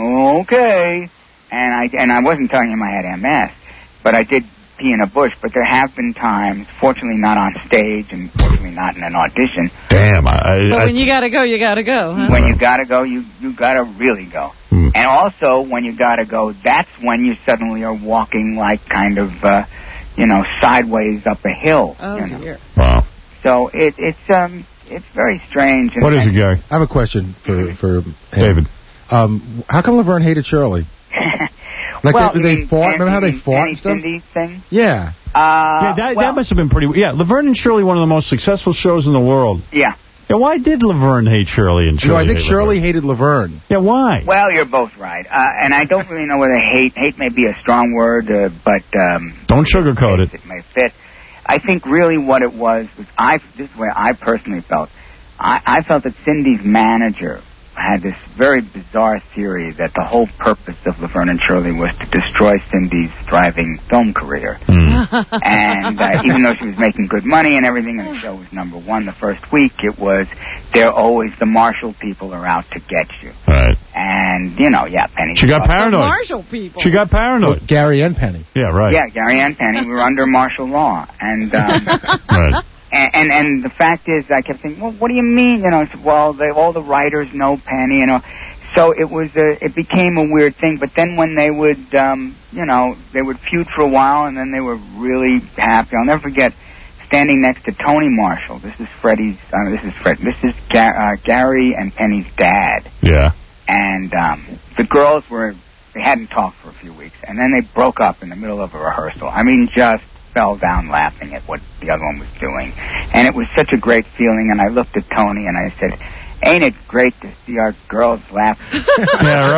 okay. And I, and I wasn't telling him I had M S, but I did pee in a bush. But there have been times, fortunately not on stage and fortunately not in an audition. Damn. I, But I, when you got to go, you got to go, huh? When you got to go, you, you got to really go. Hmm. And also, when you got to go, that's when you suddenly are walking like kind of, uh, you know, sideways up a hill. Oh, you know? dear. Wow. So it, it's um it's very strange. And, What is it, Gary? I have a question for for David. Um, how come Laverne hated Shirley? Like well, they, you they mean fought. Remember how they Anthony- fought Anthony and stuff? Cindy thing? Yeah. Uh, yeah, that, well, that must have been pretty... Yeah, Laverne and Shirley, one of the most successful shows in the world. Yeah. Yeah, why did Laverne hate Shirley and Shirley No, I think hate Shirley Laverne? hated Laverne. Yeah, why? Well, you're both right. Uh, and I don't really know whether hate, hate may be a strong word, uh, but... Um, Don't sugarcoat it. It may fit. I think really what it was, was I, this is the way I personally felt. I, I felt that Cindy's manager had this very bizarre theory that the whole purpose of Laverne and Shirley was to destroy Cindy's thriving film career. Mm. And uh, even though she was making good money and everything, and the show was number one the first week, it was, they're always, the Marshall people are out to get you. Right. And, you know, yeah, Penny. She got paranoid. Marshall people. She got paranoid. Well, Gary and Penny. Yeah, right. Yeah, Gary and Penny were under martial law. And, um, right. And, and and the fact is, I kept thinking, well, what do you mean? You know, it's, well, they, all the writers know Penny, you know. So it was a, it became a weird thing. But then when they would, um, you know, they would feud for a while, and then they were really happy. I'll never forget standing next to Tony Marshall. This is Freddie's. Uh, this is Fred. This is Ga- uh, Gary and Penny's dad. Yeah. And um, the girls were, they hadn't talked for a few weeks, and then they broke up in the middle of a rehearsal. I mean, just fell down laughing at what the other one was doing. And it was such a great feeling, and I looked at Tony and I said, ain't it great to see our girls laugh? Yeah,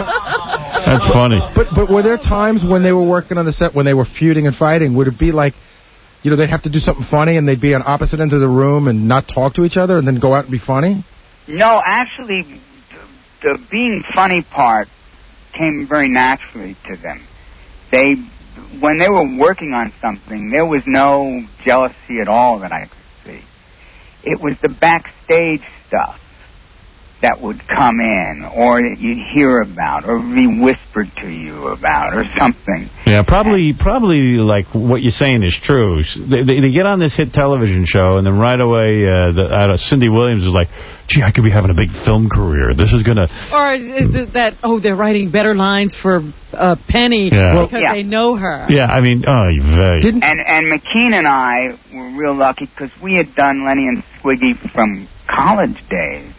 right. That's funny. But but were there times when they were working on the set, when they were feuding and fighting, would it be like, you know, they'd have to do something funny and they'd be on opposite ends of the room and not talk to each other and then go out and be funny? No, actually, the, the being funny part came very naturally to them. They... When they were working on something, there was no jealousy at all that I could see. It was the backstage stuff that would come in, or that you'd hear about, or be whispered to you about, or something. Yeah, probably, probably like what you're saying is true. They, they, they get on this hit television show, and then right away, uh, the, uh, Cindy Williams is like, gee, I could be having a big film career. This is going to... Or is it that, oh, they're writing better lines for uh, Penny Yeah. because Yeah. they know her. Yeah, I mean, oh, you very... And, and McKean and I were real lucky because we had done Lenny and Squiggy from college days.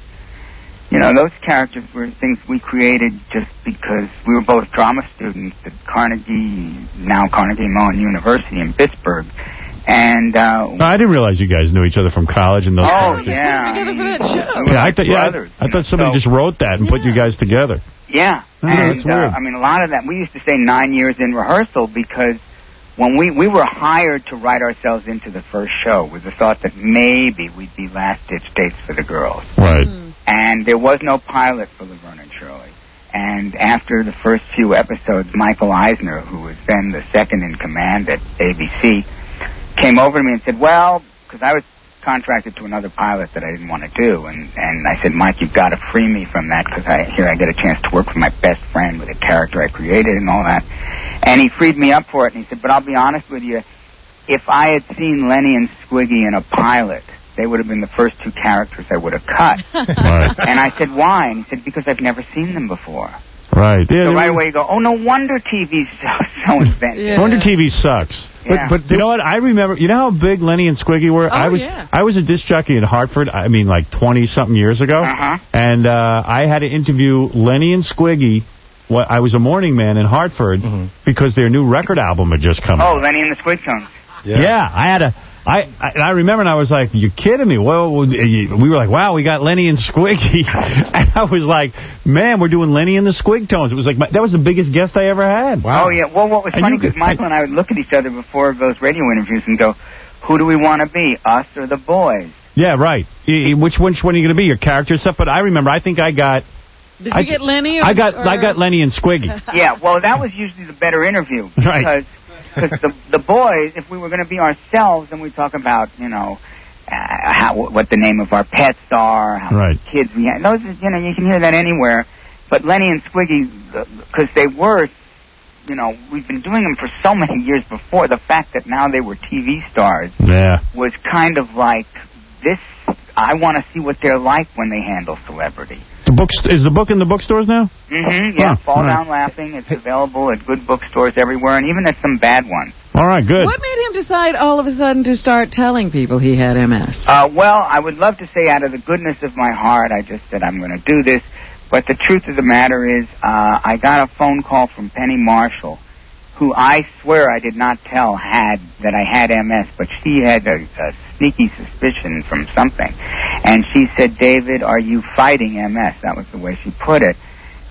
You know, those characters were things we created just because we were both drama students at Carnegie, now Carnegie Mellon University in Pittsburgh. And, uh... No, I didn't realize you guys knew each other from college and those Oh, characters. yeah. Together for that show. Yeah, I thought, yeah, brothers, I, I thought somebody so- just wrote that and put you guys together. Yeah. Oh, and, that's weird. Uh, I mean, a lot of that, we used to say nine years in rehearsal because when we, we were hired to write ourselves into the first show with the thought that maybe we'd be last-ditch dates for the girls. Right. And there was no pilot for Laverne and Shirley. And after the first few episodes, Michael Eisner, who was then the second in command at A B C, came over to me and said, well, because I was contracted to another pilot that I didn't want to do, and, and I said, Mike, you've got to free me from that because I, here I get a chance to work with my best friend with a character I created and all that. And he freed me up for it, and he said, but I'll be honest with you, if I had seen Lenny and Squiggy in a pilot, they would have been the first two characters I would have cut. Right. And I said, why? And he said, because I've never seen them before. Right. Yeah, So they right were- away you go, oh, no wonder T V's so, so inventive. Wonder T V sucks. Yeah. But, but you know what? I remember, you know how big Lenny and Squiggy were? Oh, I was yeah. I was a disc jockey in Hartford, I mean, like twenty-something years ago. Uh-huh. And uh, I had to interview Lenny and Squiggy. Well, I was a morning man in Hartford because their new record album had just come out. Oh, Lenny and the Squig Tones. Yeah. I had a... I, I I remember, and I was like, "You kidding me?" Well, we were like, "Wow, we got Lenny and Squiggy," and I was like, "Man, we're doing Lenny and the Squig Tones." It was like my, that was the biggest guest I ever had. Oh, yeah. Well, what was And funny you could- because Michael and I would look at each other before those radio interviews and go, who do we want to be, us or the boys? Yeah, right. Y- y- Which which one are you going to be, your character stuff? But I remember, I think I got. Did I, you get Lenny? Or, I got or... I got Lenny and Squiggy. Yeah, well, that was usually the better interview. Right. Because Because the, the boys, if we were going to be ourselves, then we talk about, you know, uh, how, what the name of our pets are, how Right. many kids we have. Those, is- you know, you can hear that anywhere. But Lenny and Squiggy, because they were, you know, we've been doing them for so many years before. The fact that now they were T V stars Yeah. was kind of like, this, I want to see what they're like when they handle celebrity. The books is the book in the bookstores now? Mm-hmm, yeah, Huh, Fall all right. Down Laughing. It's available at good bookstores everywhere, and even at some bad ones. All right, good. What made him decide all of a sudden to start telling people he had M S? Uh, well, I would love to say out of the goodness of my heart, I just said I'm going to do this. But the truth of the matter is, uh, I got a phone call from Penny Marshall, who I swear I did not tell had that I had M S, but she had a, a sneaky suspicion from something. And she said, David, are you fighting M S? That was the way she put it.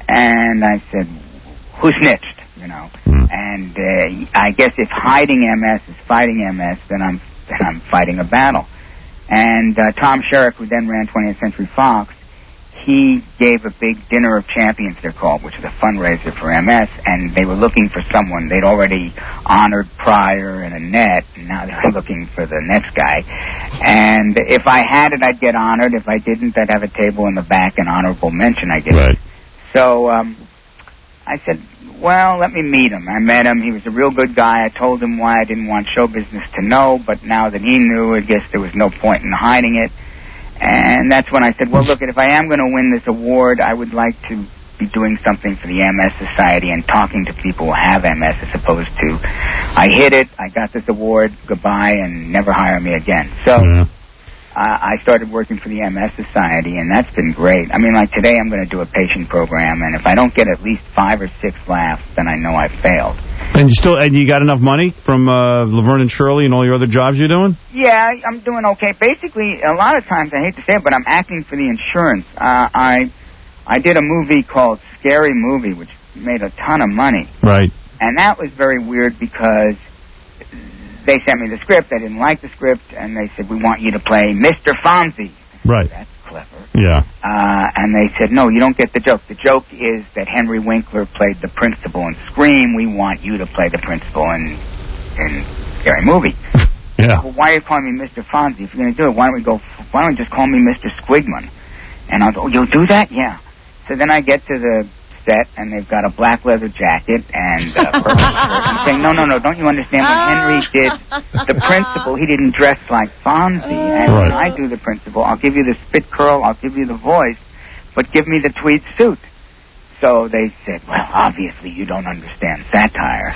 And I said, who snitched? You know. And uh, I guess if hiding M S is fighting M S, then I'm then I'm fighting a battle. And uh, Tom Sherrick, who then ran twentieth Century Fox, he gave a big dinner of champions, they're called, which is a fundraiser for M S, and they were looking for someone. They'd already honored Pryor and Annette, and now they're looking for the next guy. And if I had it, I'd get honored. If I didn't, I'd have a table in the back, an honorable mention, I guess. Right. So um, I said, well, let me meet him. I met him. He was a real good guy. I told him why I didn't want show business to know, but now that he knew, I guess there was no point in hiding it. And that's when I said, well, look, if I am going to win this award, I would like to be doing something for the M S Society and talking to people who have M S as opposed to, I hit it, I got this award, goodbye, and never hire me again. So Yeah. uh, I started working for the M S Society, and that's been great. I mean, like today I'm going to do a patient program, and if I don't get at least five or six laughs, then I know I've failed. And you still, and you got enough money from uh, Laverne and Shirley and all your other jobs you're doing? Yeah, I'm doing okay. Basically, a lot of times, I hate to say it, but I'm acting for the insurance. Uh, I I did a movie called Scary Movie, which made a ton of money. Right. And that was very weird because they sent me the script. I didn't like the script, and they said, we want you to play Mister Fonzie. Right. That's clever. Yeah. Uh, and they said, no, you don't get the joke. The joke is that Henry Winkler played the principal in Scream. We want you to play the principal in, in Scary Movie. Yeah. Well, why are you calling me Mister Fonzie? If you're going to do it, why don't we go, why don't we just call me Mister Squigman? And I was, oh, you'll do that? Yeah. So then I get to the set, and they've got a black leather jacket and a purple shirt. I'm saying, no, no, no, don't you understand? When Henry did the principal, he didn't dress like Fonzie. And when I do the principal, I'll give you the spit curl, I'll give you the voice, but give me the tweed suit. So they said, well, obviously you don't understand satire.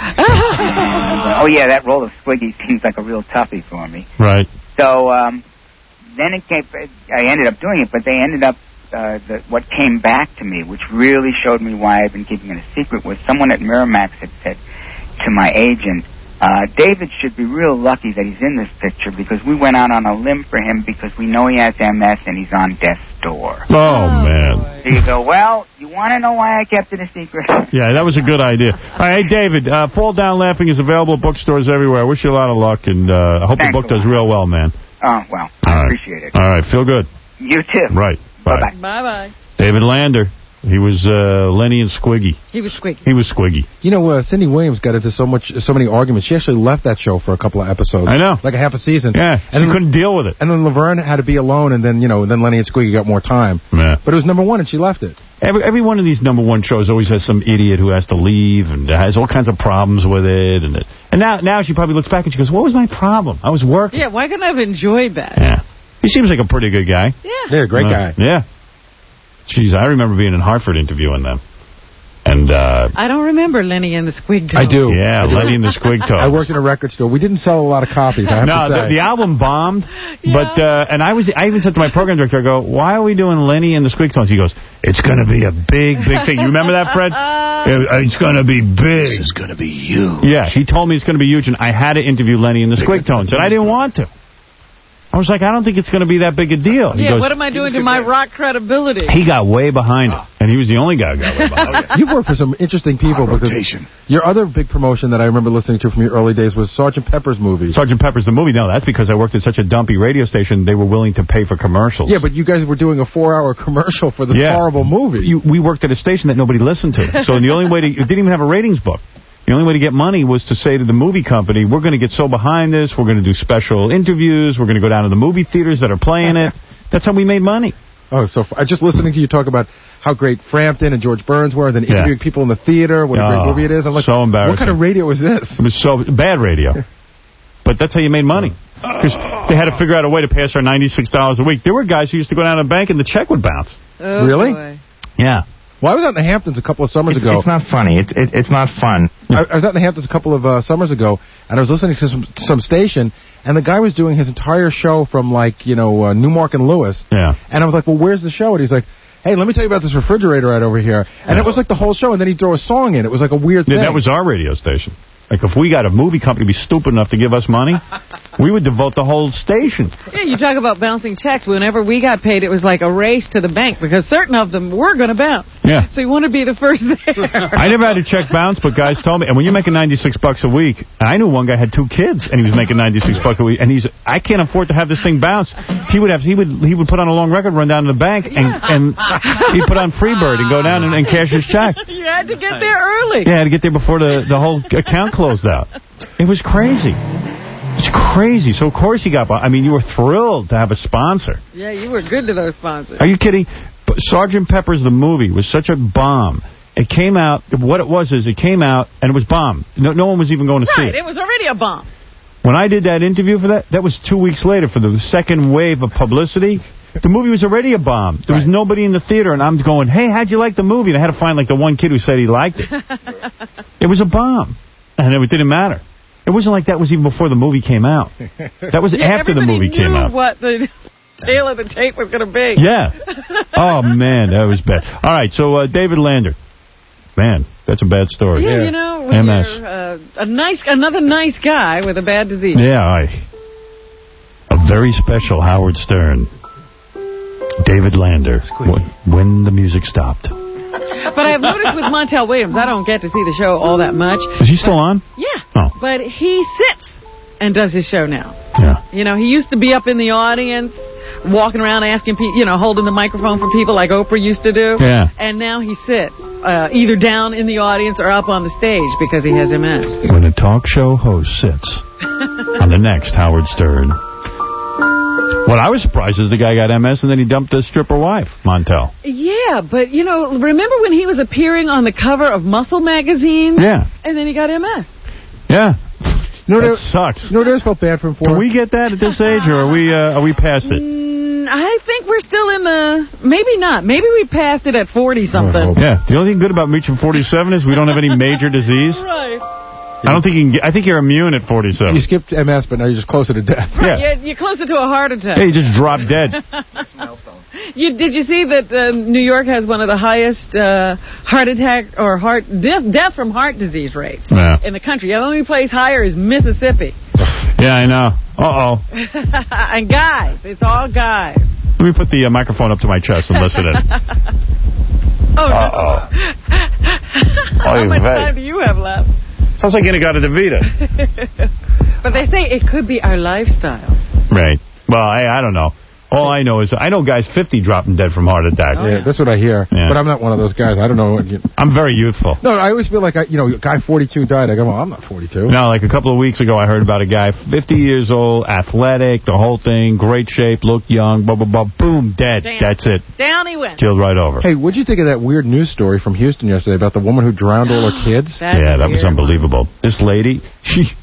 And, oh, yeah, that role of Squiggy seems like a real toughie for me. Right. So um, then it came, I ended up doing it, but they ended up, uh, the, what came back to me, which really showed me why I've been keeping it a secret, was someone at Miramax had said to my agent, uh, David should be real lucky that he's in this picture because we went out on a limb for him because we know he has M S and he's on death's door. Oh, man. So you go, well, you want to know why I kept it a secret? Yeah, that was a good idea. All right, hey, David, uh, Fall Down Laughing is available at bookstores everywhere. I wish you a lot of luck, and uh, I hope Thanks the book does real well, man. Oh, well, All I right. appreciate it. All right, feel good. You too. Right. Bye. Bye-bye. David Lander. He was uh, Lenny and Squiggy. He was squeaky. He was Squiggy. You know, uh, Cindy Williams got into so much, so many arguments. She actually left that show for a couple of episodes. I know. Like a half a season. Yeah, and she couldn't deal with it. And then Laverne had to be alone, and then, you know, then Lenny and Squiggy got more time. Yeah. But it was number one, and she left it. Every, every one of these number one shows always has some idiot who has to leave and has all kinds of problems with it. And it, and now, now she probably looks back and she goes, what was my problem? I was working. Yeah, why couldn't I have enjoyed that? Yeah. He seems like a pretty good guy. Yeah. Yeah, great Uh, guy. Yeah. Jeez, I remember being in Hartford interviewing them. And, uh... I don't remember Lenny and the Squig Toes. I do. Yeah, Lenny and the Squig Toes. I worked in a record store. We didn't sell a lot of copies, I have no, to say. the, the album bombed, but, uh, and I was, I even said to my program director, I go, why are we doing Lenny and the Squig Toes? He goes, it's going to be a big, big thing. You remember that, Fred? It- It's going to be big. This is going to be huge. Yeah, he told me it's going to be huge, and I had to interview Lenny and the Squig Tones, and I didn't want to. I was like, I don't think it's going to be that big a deal. He Yeah, goes, what am I doing to my rock credibility? he got way behind it, and he was the only guy who got way behind it. You've worked for some interesting people. Because your other big promotion that I remember listening to from your early days was Sergeant Pepper's movie. Sergeant Pepper's the movie. No, that's because I worked at such a dumpy radio station, they were willing to pay for commercials. Yeah, but you guys were doing a four-hour commercial for this Yeah. horrible movie. You, we worked at a station that nobody listened to. So the only way to... It didn't even have a ratings book. The only way to get money was to say to the movie company, we're going to get so behind this, we're going to do special interviews, we're going to go down to the movie theaters that are playing it. That's how we made money. Oh, so f- just listening to you talk about how great Frampton and George Burns were, and then interviewing Yeah. people in the theater, what a Oh, great movie it is. I'm like, so embarrassing. what kind of radio is this? It was so bad radio. But that's how you made money. Because they had to figure out a way to pay us our ninety-six dollars a week. There were guys who used to go down to the bank and the check would bounce. Oh, Really? boy. Yeah. Well, I was out in the Hamptons a couple of summers It's, ago. it's not funny. It, it, it's not fun. I, I was out in the Hamptons a couple of uh, summers ago, and I was listening to some, some station, and the guy was doing his entire show from, like, you know, uh, Newmark and Lewis. Yeah. And I was like, well, where's the show? And he's like, hey, let me tell you about this refrigerator right over here. And it was like the whole show, and then he'd throw a song in. It was like a weird thing. Yeah, that was our radio station. Like, if we got a movie company be stupid enough to give us money, we would devote the whole station. Yeah, you talk about bouncing checks. Whenever we got paid, it was like a race to the bank because certain of them were going to bounce. Yeah. So you want to be the first there. I never had a check bounce, but guys told me, and when you're making ninety-six bucks a week, and I knew one guy had two kids, and he was making ninety-six bucks a week, and he's, I can't afford to have this thing bounce. He would have, he would, he would put on a long record, run down to the bank, and, and he'd put on Freebird and go down and, and cash his check. You had to get there early. Yeah, I had to get there before the, the whole account closed out. It was crazy. It's crazy. So, of course, he got... I mean, you were thrilled to have a sponsor. Yeah, you were good to those sponsors. Are you kidding? Sergeant Pepper's, the movie, was such a bomb. It came out... What it was is it came out, and it was bomb. No, no one was even going to see Right, it. it was already a bomb. When I did that interview for that, that was two weeks later for the second wave of publicity. The movie was already a bomb. There was right. nobody in the theater, and I'm going, hey, how'd you like the movie? And I had to find, like, the one kid who said he liked it. It was a bomb. And it didn't matter. It wasn't like that was even before the movie came out. That was yeah, after the movie came out. What the tail of the tape was going to be. Yeah. Oh, man, that was bad. All right, so uh, David Lander. Man, that's a bad story. Yeah, yeah. you know, when M S. you're uh, a nice, another nice guy with a bad disease. Yeah, I, a very special Howard Stern. David Lander. When the music stopped. But I've noticed with Montel Williams, I don't get to see the show all that much. Is he still on? Yeah. Oh. But he sits and does his show now. Yeah. You know, he used to be up in the audience, walking around asking people, you know, holding the microphone for people like Oprah used to do. Yeah. And now he sits, uh, either down in the audience or up on the stage because he has M S. When a talk show host sits on the next Howard Stern. What I was surprised is the guy got M S and then he dumped his stripper wife, Montel. Yeah, but, you know, remember when he was appearing on the cover of Muscle magazine? Yeah. And then he got M S. Yeah. You know, that there, sucks. You know what I felt bad for him for? Can we get that at this age, or are we uh, are we past it? Mm, I think we're still in the... Maybe not. Maybe we passed it at forty-something. Yeah. The only thing good about reaching forty-seven is we don't have any major disease. Right. I don't think you can get, I think you're immune at forty-seven. You skipped M S, but now you're just closer to death. Right, yeah. you're, you're closer to a heart attack. Yeah, you just drop dead. You, did you see that uh, New York has one of the highest uh, heart attack or heart death, death from heart disease rates yeah. in the country? The only place higher is Mississippi. Yeah, I know. Uh-oh. And guys, it's all guys. Let me put the uh, microphone up to my chest and listen in. Oh, Uh-oh. no. How much time do you have left? Sounds like Inagata-Devita. But they say it could be our lifestyle. Right. Well, I, I don't know. All I know is I know guys fifty dropping dead from heart attack. Oh, yeah, that's what I hear. Yeah. But I'm not one of those guys. I don't know. What you... I'm very youthful. No, I always feel like, I, you know, guy forty-two died. I go, well, I'm not forty-two. No, like a couple of weeks ago, I heard about a guy, fifty years old, athletic, the whole thing, great shape, looked young, blah, blah, blah, boom, dead. Damn. That's it. Down he went. Killed right over. Hey, what'd you think of that weird news story from Houston yesterday about the woman who drowned all her kids? That's yeah, that was one. unbelievable. This lady, she,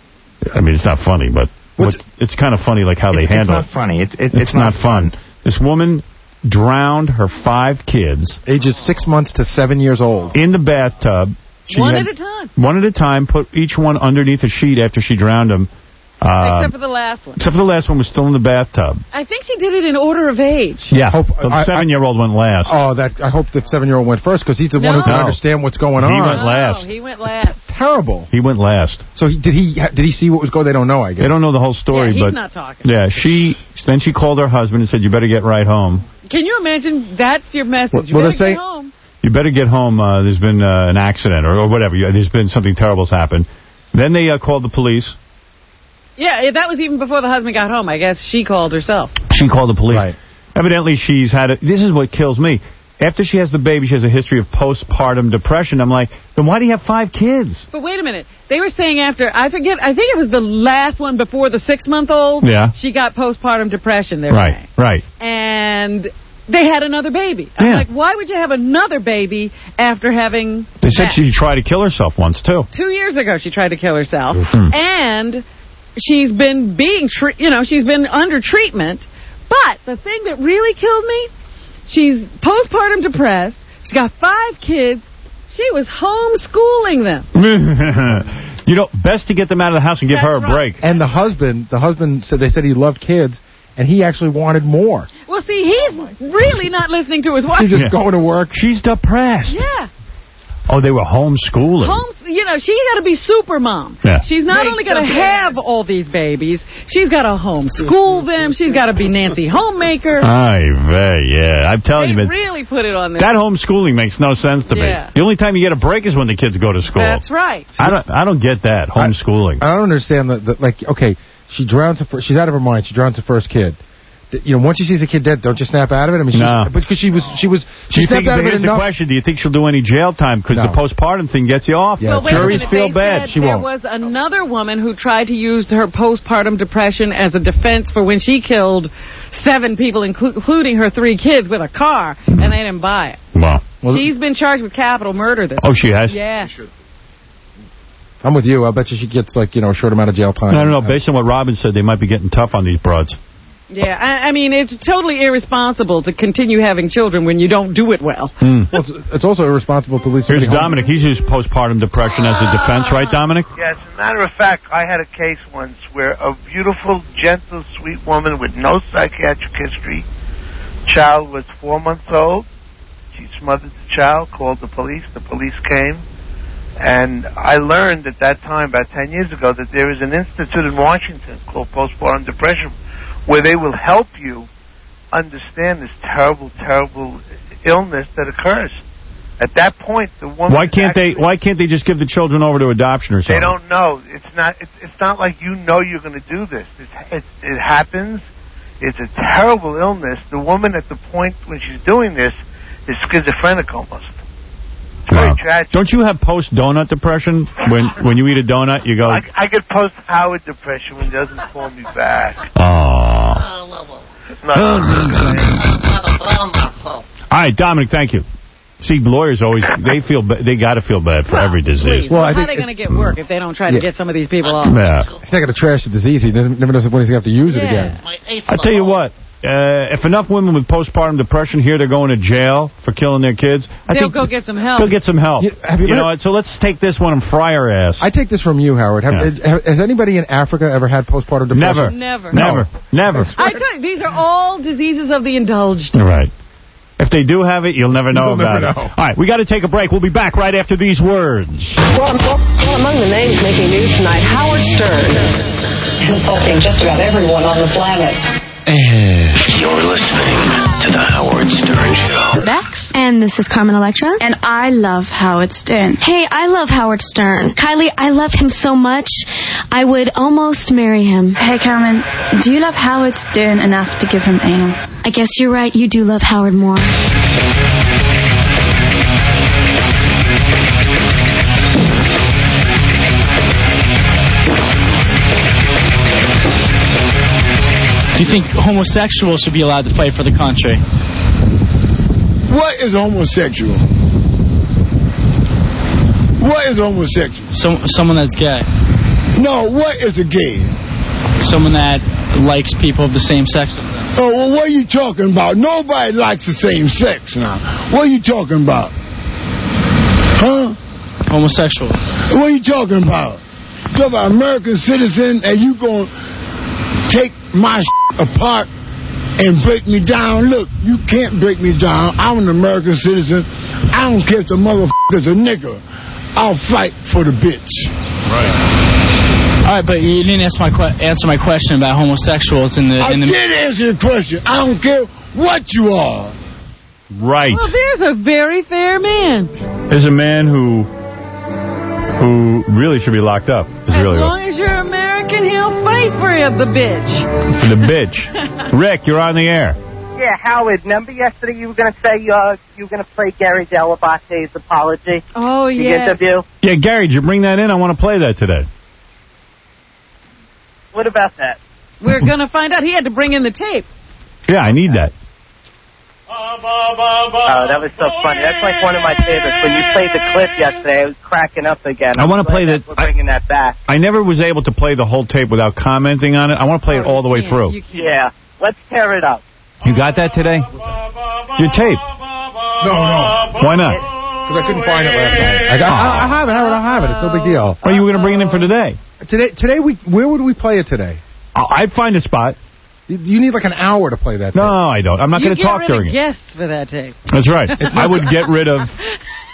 I mean, it's not funny, but what, it's kind of funny, like, how it's, they handle it. It's not funny. It's, it, it's, it's not, not fun. fun. This woman drowned her five kids. Ages six months to seven years old. In the bathtub. She one had, at a time. One at a time. Put each one underneath a sheet after she drowned them. Uh, except for the last one. Except for the last one was still in the bathtub. I think she did it in order of age. Yeah. Hope, the seven-year-old went last. Oh, that I hope the seven-year-old went first because he's the no. one who can no. understand what's going on. He went last. No, he went last. Terrible. He went last. So he, did he did he see what was going? They don't know, I guess. They don't know the whole story. Yeah, he's but not talking. Yeah, she then she called her husband and said, "You better get right home." Can you imagine? That's your message. You well, better say, get home. You better get home. Uh, there's been uh, an accident or, or whatever. There's been something terrible's happened. Then they uh, called the police. Yeah, that was even before the husband got home. I guess she called herself. She called the police. Right. Evidently, she's had a... This is what kills me. After she has the baby, she has a history of postpartum depression. I'm like, then why do you have five kids? But wait a minute. They were saying after, I forget, I think it was the last one before the six-month-old. Yeah. She got postpartum depression. They were right, saying. right. And they had another baby. I'm yeah. like, why would you have another baby after having They said that? she tried to kill herself once, too. Two years ago, she tried to kill herself. Mm-hmm. And she's been being, tre- you know, she's been under treatment. But the thing that really killed me, she's postpartum depressed. She's got five kids. She was homeschooling them. You know, best to get them out of the house and give That's her a right. break. And the husband, the husband said they said he loved kids, and he actually wanted more. Well, see, he's really not listening to his wife. He's just Yeah. going to work. She's depressed. Yeah. Oh, they were homeschooling. Homes, you know, she's got to be super mom. Yeah. She's not only going to have all these babies, she's got to homeschool them. She's got to be Nancy Homemaker. Ay, vey, yeah. I'm telling they you, man. really put it on this. That homeschooling makes no sense to Yeah. me. The only time you get a break is when the kids go to school. That's right. I don't I don't get that, homeschooling. I, I don't understand that, that, like, okay, she drowns, the fir- she's out of her mind. She drowns the first kid. You know, once she sees a kid dead, don't you snap out of it? I mean, she's, No. because she was, she was, Do she you snapped think, out of it here's the enough. question, do you think she'll do any jail time? Because No. the postpartum thing gets you off. Yeah, But wait a Juries minute, feel they bad. said She there won't. was another woman who tried to use her postpartum depression as a defense for when she killed seven people, inclu- including her three kids, with a car, and they didn't buy it. Wow. She's been charged with capital murder this Oh, she has? Yeah. I'm with you. I bet you she gets, like, you know, a short amount of jail time. I don't know. Based on what Robin said, they might be getting tough on these broads. Yeah, I, I mean, it's totally irresponsible to continue having children when you don't do it well. Mm. Well, it's, it's also irresponsible to leave Here's somebody home. Dominic. He's used postpartum depression as a defense, right, Dominic? Yes, as a matter of fact, I had a case once where a beautiful, gentle, sweet woman with no psychiatric history, child was four months old. She smothered the child, called the police. The police came. And I learned at that time, about ten years ago, that there is an institute in Washington called Postpartum Depression where they will help you understand this terrible, terrible illness that occurs. At that point, the woman... Why can't they Why can't they just give the children over to adoption or something? They don't know. It's not It's, it's not like you know you're going to do this. It's, it, it happens. It's a terrible illness. The woman at the point when she's doing this is schizophrenic almost. It's very Wow. tragic. Don't you have post-donut depression? When when you eat a donut, you go... I, I get post-Howard depression when it doesn't call me back. Oh. Not All right, Dominic, thank you. See, lawyers always, they feel, ba- they got to feel bad for every disease. Please, well, how are they going to get work if they don't try to Yeah. get some of these people off? Yeah. He's not going to trash the disease. He doesn't, never knows when he's going to have to use it Yeah. again. I tell you what, uh, if enough women with postpartum depression hear they're going to jail for killing their kids, I They'll think go get some help. they'll get some help. Yeah, have you you ever- know, so let's take this one and fry her ass. I take this from you, Howard. Have, Yeah. has anybody in Africa ever had postpartum depression? Never. Never. Never. Never. I tell you, these are all diseases of the indulged. Right. If they do have it, you'll never know You'll about never it. know. All right, we got to take a break. We'll be back right after these words. Well, well, well, among the names making news tonight, Howard Stern. Insulting just about everyone on the planet. You're listening to The Howard Stern Show. Bex. And this is Carmen Electra. And I love Howard Stern. Hey, I love Howard Stern. Kylie, I love him so much, I would almost marry him. Hey, Carmen, do you love Howard Stern enough to give him anal? I guess you're right. You do love Howard more. Do you think homosexuals should be allowed to fight for the country? What is homosexual? What is homosexual? Some, someone that's gay. No, what is a gay? Someone that likes people of the same sex. Oh, well, what are you talking about? Nobody likes the same sex now. What are you talking about? Huh? Homosexual. What are you talking about? You talk about American citizen and you going to take my apart and break me down. Look, you can't break me down. I'm an American citizen. I don't care if the motherfucker's a nigger. I'll fight for the bitch. Right. All right, but you didn't answer my que- answer my question about homosexuals in the. I in the did answer your question. I don't care what you are. Right. Well, there's a very fair man. There's a man who who really should be locked up. Is As really long as you're American, he'll fight for you, the bitch. for the bitch. Rick, you're on the air. Yeah, Howard, remember yesterday you were going to say uh, you were going to play Gary Delabatte's apology? Oh, The yeah. interview? Yeah, Gary, did you bring that in? I want to play that today. What about that? We're going to find out. He had to bring in the tape. Yeah, I need that. Oh, that was so funny. That's like one of my favorites. When you played the clip yesterday, I was cracking up again. I want to play that. that. We're bringing that back. I never was able to play the whole tape without commenting on it. I want to play it all the way through. Yeah, let's tear it up. You got that today? Your tape? No, no. Why not? Because I couldn't find it last night. I, got, I, I have it, Howard. I have it. It's no big deal. Are you going to bring it in for today? Today, today we. Where would we play it today? I'd find a spot. You need like an hour to play that. No, I don't. I'm not going to talk during You it. get rid of guests for that tape. That's right. I would get rid of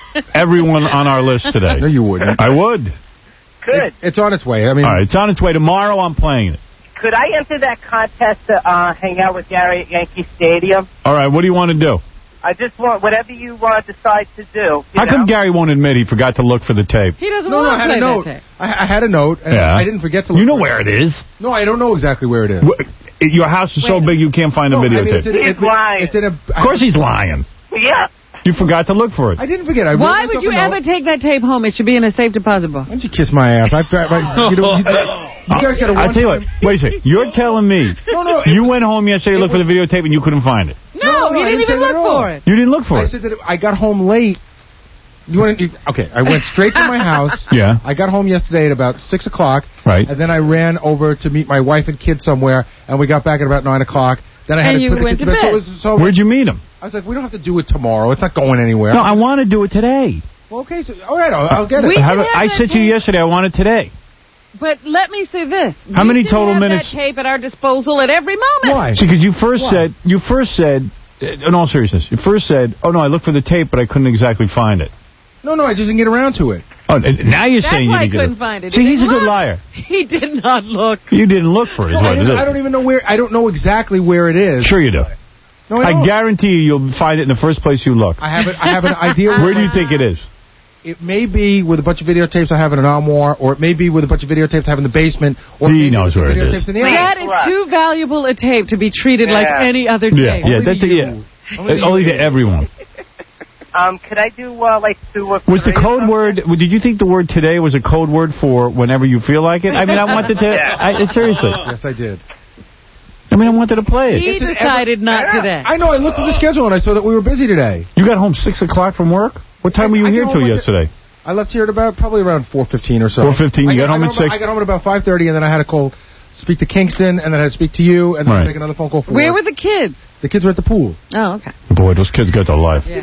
everyone on our list today. No, you wouldn't. I would. Good. It, it's on its way. I mean, all right, it's on its way. Tomorrow I'm playing it. Could I enter that contest to uh, hang out with Gary at Yankee Stadium? All right, what do you want to do? I just want whatever you uh, decide to do. How know? come Gary won't admit he forgot to look for the tape? He doesn't no, no, want I to had play a note. that tape. I, I had a note, and Yeah. I didn't forget to look You know for where it is. No, I don't know exactly where it is. Your house is so big you can't find no, the I mean, videotape. it's in, it's, lying. It's in a, of course he's lying. Yeah. You forgot to look for it. I didn't forget. I wrote Why would myself you a note. ever take that tape home? It should be in a safe deposit box. Why don't you kiss my ass? I, I, you, know, you, you guys got a I'll tell you what. Wait a second. You're telling me No, no, you went home yesterday to look for the videotape and you couldn't find it. No, No, no, you I didn't didn't say even that look at all. for it. You didn't look for I it. said that I got home late. You want to? Okay, I went straight to my house. Yeah. I got home yesterday at about six o'clock. Right. And then I ran over to meet my wife and kids somewhere, and we got back at about nine o'clock. Then I had And to you put the went kids to So, it bed. was, so Where'd you meet him? I was like, we don't have to do it tomorrow. It's not going anywhere. No, I want to do it today. Well, okay, so all right, I'll, I'll get it. We Have should it- have I that said to you tape. yesterday I want it today. But let me say this. How We many should total have minutes- that tape at our disposal at every moment. Why? See, because you first Why? said, you first said, uh, in all seriousness, you first said, oh no, I looked for the tape, but I couldn't exactly find it. No, no, I just didn't get around to it. Oh, and now you're That's saying why you I didn't couldn't get it. find it. See, He he's a didn't good look. liar. He did not look. You didn't look for it, is No, what I, it didn't, is. I don't even know where. I don't know exactly where it is. Sure you do. No, I, I don't. guarantee you you'll find it in the first place you look. I have it. I have an idea. Where do you think it is? It may be with a bunch of videotapes I have in an armoire, or it may be with a bunch of videotapes I have in the basement, or He maybe knows with where it videotapes is. in the attic. That is too valuable a tape to be treated like Yeah. any other Yeah, tape. yeah, that's yeah. Only Only, you. to everyone. Um, could I do uh, like two or Was the three or code something? word? Did you think the word today was a code word for whenever you feel like it? I mean, I wanted to. I, seriously. Yes, I did. I mean, I wanted to play it. He It's an decided not today. I know. I looked at the schedule and I saw that we were busy today. You got home six o'clock from work. What time were you I here got till home at- yesterday? I left here at about probably around four fifteen or so. four fifteen. I You got home I at six. I got home at about five thirty, and then I had to call, speak to Kingston, and then I had to speak to you, and then Right. make another phone call for Where were the kids? The kids were at the pool. Oh, okay. Boy, those kids got the life. Yeah.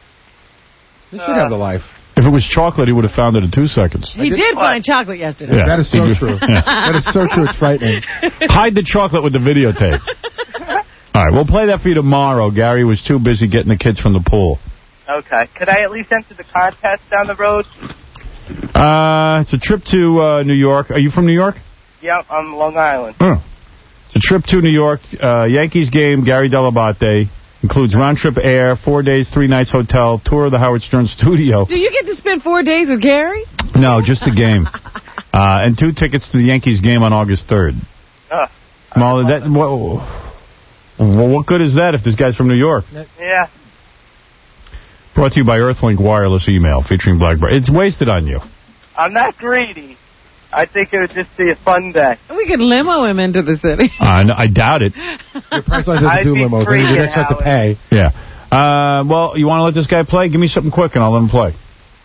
They should have the life. If it was chocolate, he would have found it in two seconds. He did find chocolate yesterday. Yeah. That is so He- true. Yeah. That is so true. It's frightening. Hide the chocolate with the videotape. All right, we'll play that for you tomorrow. Gary was too busy getting the kids from the pool. Okay. Could I at least enter the contest down the road? Uh, it's a trip to uh, New York. Are you from New York? Yeah, I'm Long Island. Oh. It's a trip to New York. Uh, Yankees game, Gary Delabate. Includes round-trip air, four days, three nights hotel, tour of the Howard Stern studio. Do you get to spend four days with Gary? No, just the game. Uh, and two tickets to the Yankees game on August third. Uh, Molly, that, what, well, what good is that if this guy's from New York? yeah. Brought to you by Earthlink Wireless Email featuring Blackberry. It's wasted on you. I'm not greedy. I think it would just be a fun day. We could limo him into the city. Uh, no, I doubt it. Your price line doesn't I'd do be limos. Then you freaking actually have to out. pay. Yeah. Uh, well, you want to let this guy play? Give me something quick and I'll let him play.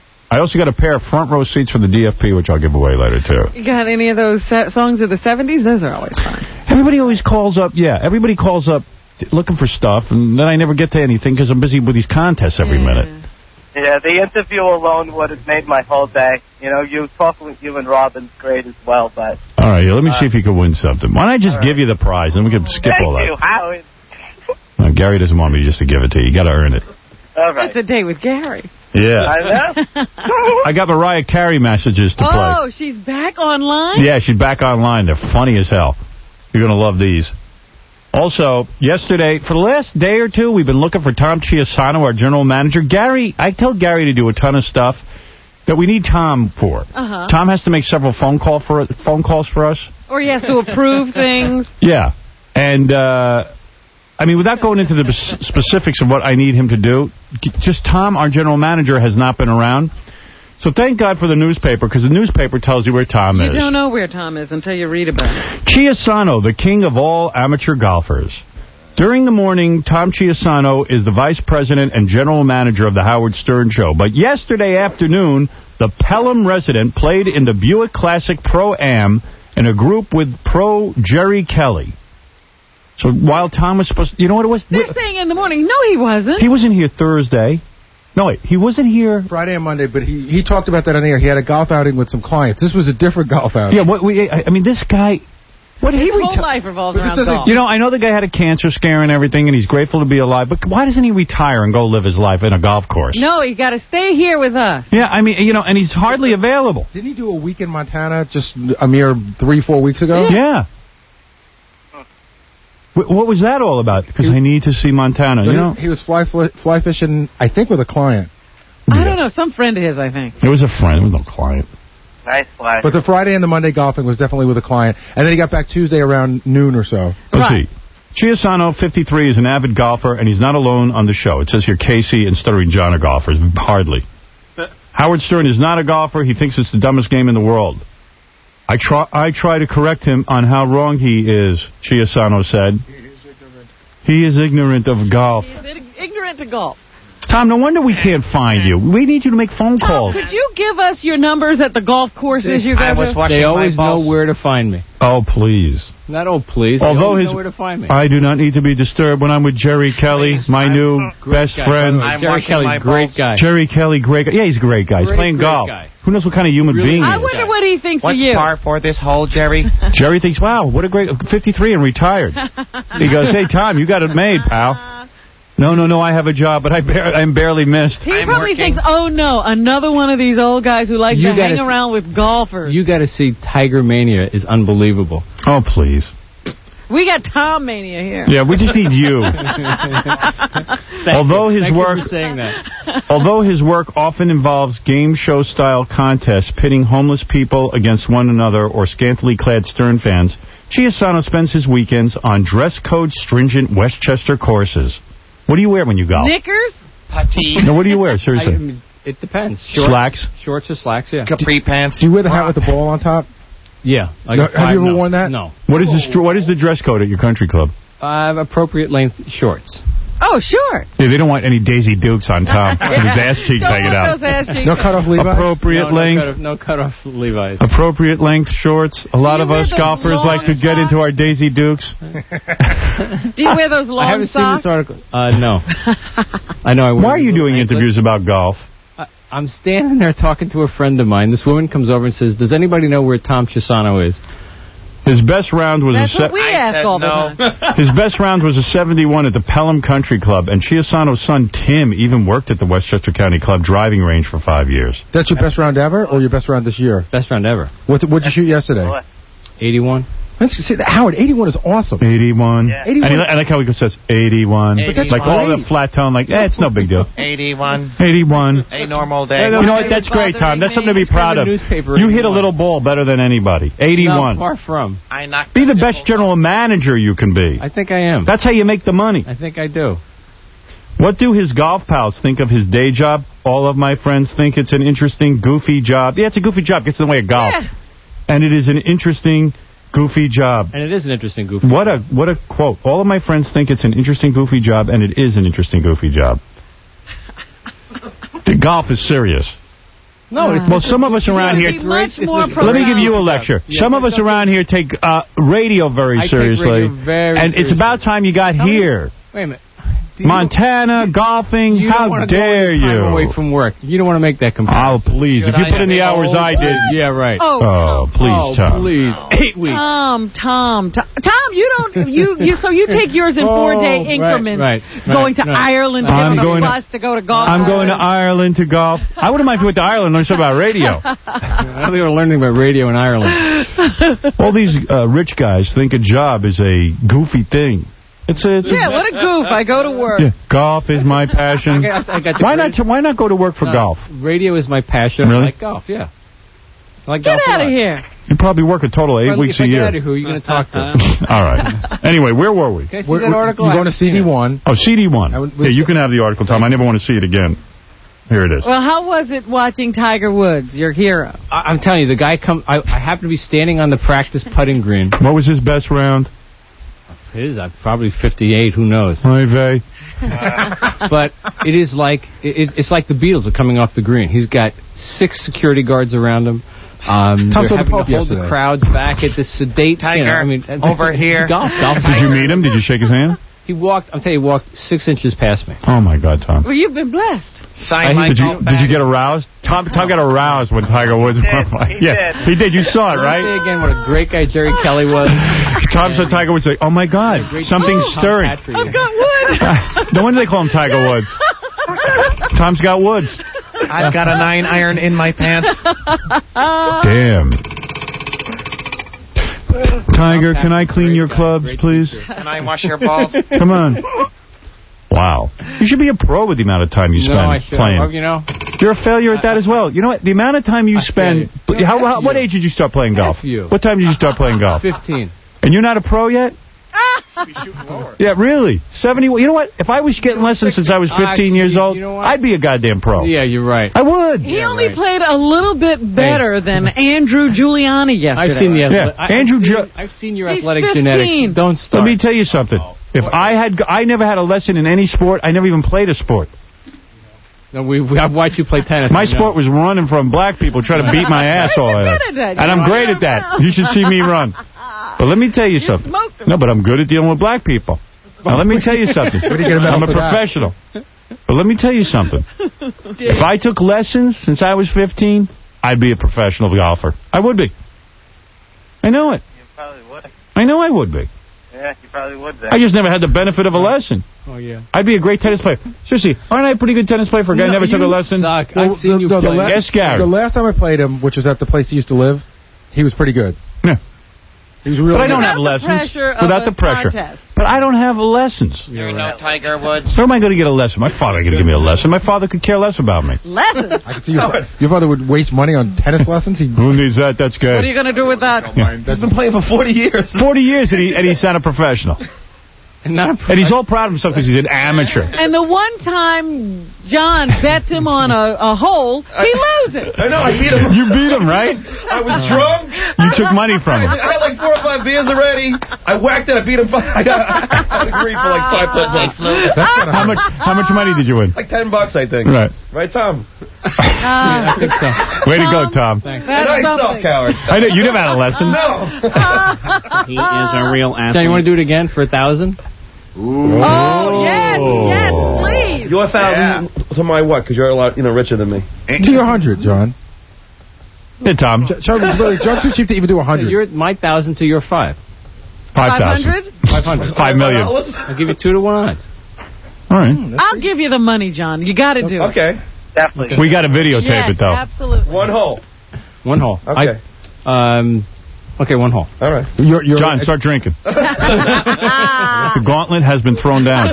I also got a pair of front row seats for the D F P, which I'll give away later, too. You got any of those se- songs of the seventies? Those are always fun. Everybody always calls up, yeah, everybody calls up looking for stuff, and then I never get to anything because I'm busy with these contests every minute. Yeah, the interview alone would have made my whole day. You know, you talking with you and Robin's great as well, but... All right, yeah, let me see if you can win something. Why don't I just give you the prize, and we can skip Thank all that. you, Howard. Uh, Gary doesn't want me just to give it to you. You got to earn it. All right. It's a day with Gary. Yeah. I know. I got Mariah Carey messages to play. Oh, she's back online? Yeah, she's back online. They're funny as hell. You're going to love these. Also, yesterday, for the last day or two, we've been looking for Tom Chiasano, our general manager. Gary, I tell Gary to do a ton of stuff that we need Tom for. Uh-huh. Tom has to make several phone call for phone calls for us. Or he has to approve things. Yeah. And, uh, I mean, without going into the s- specifics of what I need him to do, just Tom, our general manager, has not been around. So thank God for the newspaper, because the newspaper tells you where Tom You is. don't know where Tom is until you read about it. Chiasano, the king of all amateur golfers. During the morning, Tom Chiasano is the vice president and general manager of the Howard Stern Show. But yesterday afternoon, the Pelham resident played in the Buick Classic Pro-Am in a group with pro Jerry Kelly. So while Tom was supposed to... You know what it was? They're saying in the morning. No, he wasn't. He wasn't here Thursday. No, wait. He wasn't here... Friday and Monday, but he, he talked about that on the air. He had a golf outing with some clients. This was a different golf outing. Yeah, what we... I, I mean, this guy... What His he whole reti- life revolves around golf. You know, I know the guy had a cancer scare and everything, and he's grateful to be alive, but why doesn't he retire and go live his life in a golf course? No, you got to stay here with us. Yeah, I mean, you know, and he's hardly available. Didn't he do a week in Montana just a mere three, four weeks ago? Yeah. W- what was that all about? Because I need to see Montana, So you he, know? he was fly fly, fly fishing, I think, with a client. I don't know, some friend of his, I think. It was a friend, it was no client. Nice fly. But the Friday and the Monday golfing was definitely with a client. And then he got back Tuesday around noon or so. Let's see. Chiasano, fifty-three, is an avid golfer, and he's not alone on the show. It says here Casey and Stuttering John are golfers. Hardly. Howard Stern is not a golfer. He thinks it's the dumbest game in the world. I try, I try to correct him on how wrong he is, Chiasano said. He is ignorant of golf. He's ignorant to golf. Tom, no wonder we can't find you. We need you to make phone Tom, calls. could you give us your numbers at the golf courses you go to? They always know where to find me. Oh, please. Not oh, please. They Although always his, know where to find me. I do not need to be disturbed when I'm with Jerry Kelly, my new best guy. friend. I'm Jerry Kelly, great guy. Jerry Kelly, great guy. Yeah, he's a great guy. He's Great, playing great golf. guy. Who knows what kind of human being I he is? wonder what he thinks What's of you. par for this hole, Jerry? Jerry thinks, wow, what a great... fifty-three and retired. He goes, hey, Tom, you got it made, pal. No, no, no, I have a job, but I bar I'm barely missed. He probably thinks, oh, no, another one of these old guys who likes You to gotta hang s- around with golfers. You got to see Tiger Mania is unbelievable. Oh, please. We got Tom Mania here. Yeah, we just need you. although his Thank you work, for saying that. although his work often involves game show style contests pitting homeless people against one another or scantily clad Stern fans, Chiasano spends his weekends on dress code stringent Westchester courses. What do you wear when you golf? Knickers? Putty. No, what do you wear? Seriously. I mean, it depends. Shorts, Slacks? Shorts or slacks, yeah. Capri pants. Do you wear the hat with the ball on top? Yeah. I No, got have you five- ever no. worn that? No. What is the str- what is the dress code at your country club? I have appropriate length shorts. Oh, short. Yeah, they don't want any Daisy Dukes on Tom with his ass cheeks Don't hanging want out. those ass cheeks. No cutoff Levi's? Appropriate no, length. No cut, off, no cut off Levi's. Appropriate length shorts. A lot you of wear us those golfers like to long get into our Daisy Dukes. Do you wear those long I haven't socks? seen this article. Uh, no. I know. I Why are you doing interviews about golf? I, I'm standing there talking to a friend of mine. This woman comes over and says, does anybody know where Tom Chiasano is? His best round was That's a what we ask all the no. time. his best round was a seventy-one at the Pelham Country Club, and Chiasano's son Tim even worked at the Westchester County Club driving range for five years. That's your best round ever, or your best round this year? Best round ever. What what'd you shoot yesterday? eighty-one. Let's see, Howard, eighty-one is awesome. eighty-one. Yeah. And I like how he says eighty-one. But that's like all great. the flat tone, like, eh, it's no big deal. eighty-one. eighty-one. A normal day. You know what? That's great, Tom. That's something to be It's kind proud of of. a newspaper You hit a eighty-one. little ball better than anybody. eighty-one. No, far from. I knocked Be the best general manager you can be. I think I am. That's how you make the money. I think I do. What do his golf pals think of his day job? All of my friends think it's an interesting, goofy job. Yeah, it's a goofy job. Gets in the way of golf. Yeah. And it is an interesting, goofy job. And it is an interesting goofy What a what a quote. All of my friends think it's an interesting, goofy job, and it is an interesting, goofy job. The golf is serious. No, it's Well, some of us around here... Be much It's more a- Let me give you a profound. lecture. Yeah, Some of it's us around here take uh, radio very I take seriously. radio very and it's seriously. about time you got here. Wait a minute. Do you- Montana, golfing, You don't how wanna go dare any time you? away from work. You don't want to make that Oh, comparison. please. If you put in the hours I did... Yeah, right. Oh, Oh, please, oh, Tom. please. Eight weeks. Tom, Tom, Tom, Tom, you don't, you, you, so you take yours in four-day Oh, right, increments, right, going right, to right. Ireland, I'm getting on going a to- bus to go to golf. I'm going to Ireland to golf. I wouldn't mind if you went to Ireland and learn something about radio. I don't think we're learning about radio in Ireland. All these uh, rich guys think a job is a goofy thing. It's a, it's Yeah, a, what a goof. I go to work. yeah, golf is my passion. I got- I got the why not? greatest- Why not go to work for No, golf? Radio is my passion. Really? I like golf, yeah. I like Get golf a out of lot. here. You probably work a total of eight Well, weeks if a I year. get out of here, who are you going to talk to? All right. Anyway, where were we? Can I see We're- that we're- article? You're I going to haven't seen C D it. one. Oh, C D one. I would- Yeah, you can have the article, Tom. I never want to see it again. Here it is. Well, how was it watching Tiger Woods, your hero? I- I'm telling you, the guy come. I, I happen to be standing on the practice putting green. What was his best round? His, uh, probably fifty-eight. Who knows? Hi, Vay. But it is like it, it's like the Beatles are coming off the green. He's got six security guards around him. Um, Tom they're saw the having to Pope hold the yesterday. crowds back at this sedate. Tiger, you know, I mean, over here. Golf, golf. Did you meet him? Did you shake his hand? He walked. I'm telling you, he walked six inches past me. Oh, my God, Tom. Well, you've been blessed. Sign I- my Did you golf did you bag. get aroused? Tom, Tom got aroused when Tiger Woods won. He yeah, did. he did. You saw it, right? Say again what a great guy Jerry Kelly was. Tom saw Tiger Woods like, oh my God, something's Tom stirring. Patrick. I've got wood. No wonder they call him Tiger Woods. Tom's got woods. I've got a nine iron in my pants. Damn. Tiger, can I clean your clubs, please? Can I wash your balls? Come on. Wow. You should be a pro with the amount of time you spend no, I should. playing. Well, you know, You're a failure at that as well. You know what? The amount of time you spend... You. How, how, what age did you start playing golf? You. What time did you start playing golf? fifteen. And you're not a pro yet? Yeah, really? seventy. You know what? If I was getting lessons since I was fifteen I, years old, you know I'd be a goddamn pro. Yeah, you're right. I would. He yeah, only right. played a little bit better than Andrew Giuliani yesterday. I've seen the Yeah. I, Andrew I've seen, Ju- I've seen your He's athletic fifteen. genetics. Don't start. Let me tell you something. If I had, I never had a lesson in any sport. I never even played a sport. No, we, we, I've watched you play tennis. My sport was running from black people trying to beat my ass all You're day. good at that. And I'm You great are. at that. You should see me run. But let me tell you something. smoked him. No, but I'm good at dealing with black people. Now, let me tell you something. Where do you get a medal I'm a for that? professional. But let me tell you something. If I took lessons since I was fifteen, I'd be a professional golfer. I would be. I know it. You probably would. I know I would be. Yeah, you probably would. Then. I just never had the benefit of a lesson. Oh, yeah. I'd be a great tennis player. Seriously, aren't I a pretty good tennis player for a guy who No, never took a you lesson? Suck. Well, I've seen the, you the, the play. la- Yes, Gary. The last time I played him, which was at the place he used to live, he was pretty good. Yeah. He was really But I don't good. have Without the lessons. pressure of Without a the pressure. contest. But I don't have lessons. You're no Tiger Woods. Where am I going to get a lesson? My father ain't going to give me a lesson. My father could care less about me. Lessons. I can see your, your father would waste money on tennis lessons. He, Who needs that? That's good. What are you going to do with that? Yeah. He's been playing for forty years. forty years and, he, and he's not a professional. And, not a And he's all proud of himself because he's an amateur. And the one time John bets him on a, a hole, he loses. I know, I beat him. You beat him, right? I was drunk. You took money from him. I had like four or five beers already. I whacked it. I beat him. Five. I got I agreed for like five times. How much How much money did you win? Like ten bucks, I think. Right. Right, Tom? Uh, I think so. Way to go, Tom. Thanks. And I suck, coward. I know, you never had a lesson. No. He is a real athlete. John, you want to do it again for a thousand? Oh, yes, yes, please. You're a thousand to my what? Because you're a lot, you know, richer than me. to your hundred, John. Hey, Tom. John, really, John's too cheap to even do a hundred. You're my thousand to your five. Five thousand. Five hundred. Five million. I'll give you two to one odds. All right. I'll give you the money, John. You got to do it. Okay. Definitely. We got to videotape Yes, it, though. absolutely. One hole. One hole. Okay. I, um. Okay, one hole. All right. You're, you're, John, start drinking. The gauntlet has been thrown down.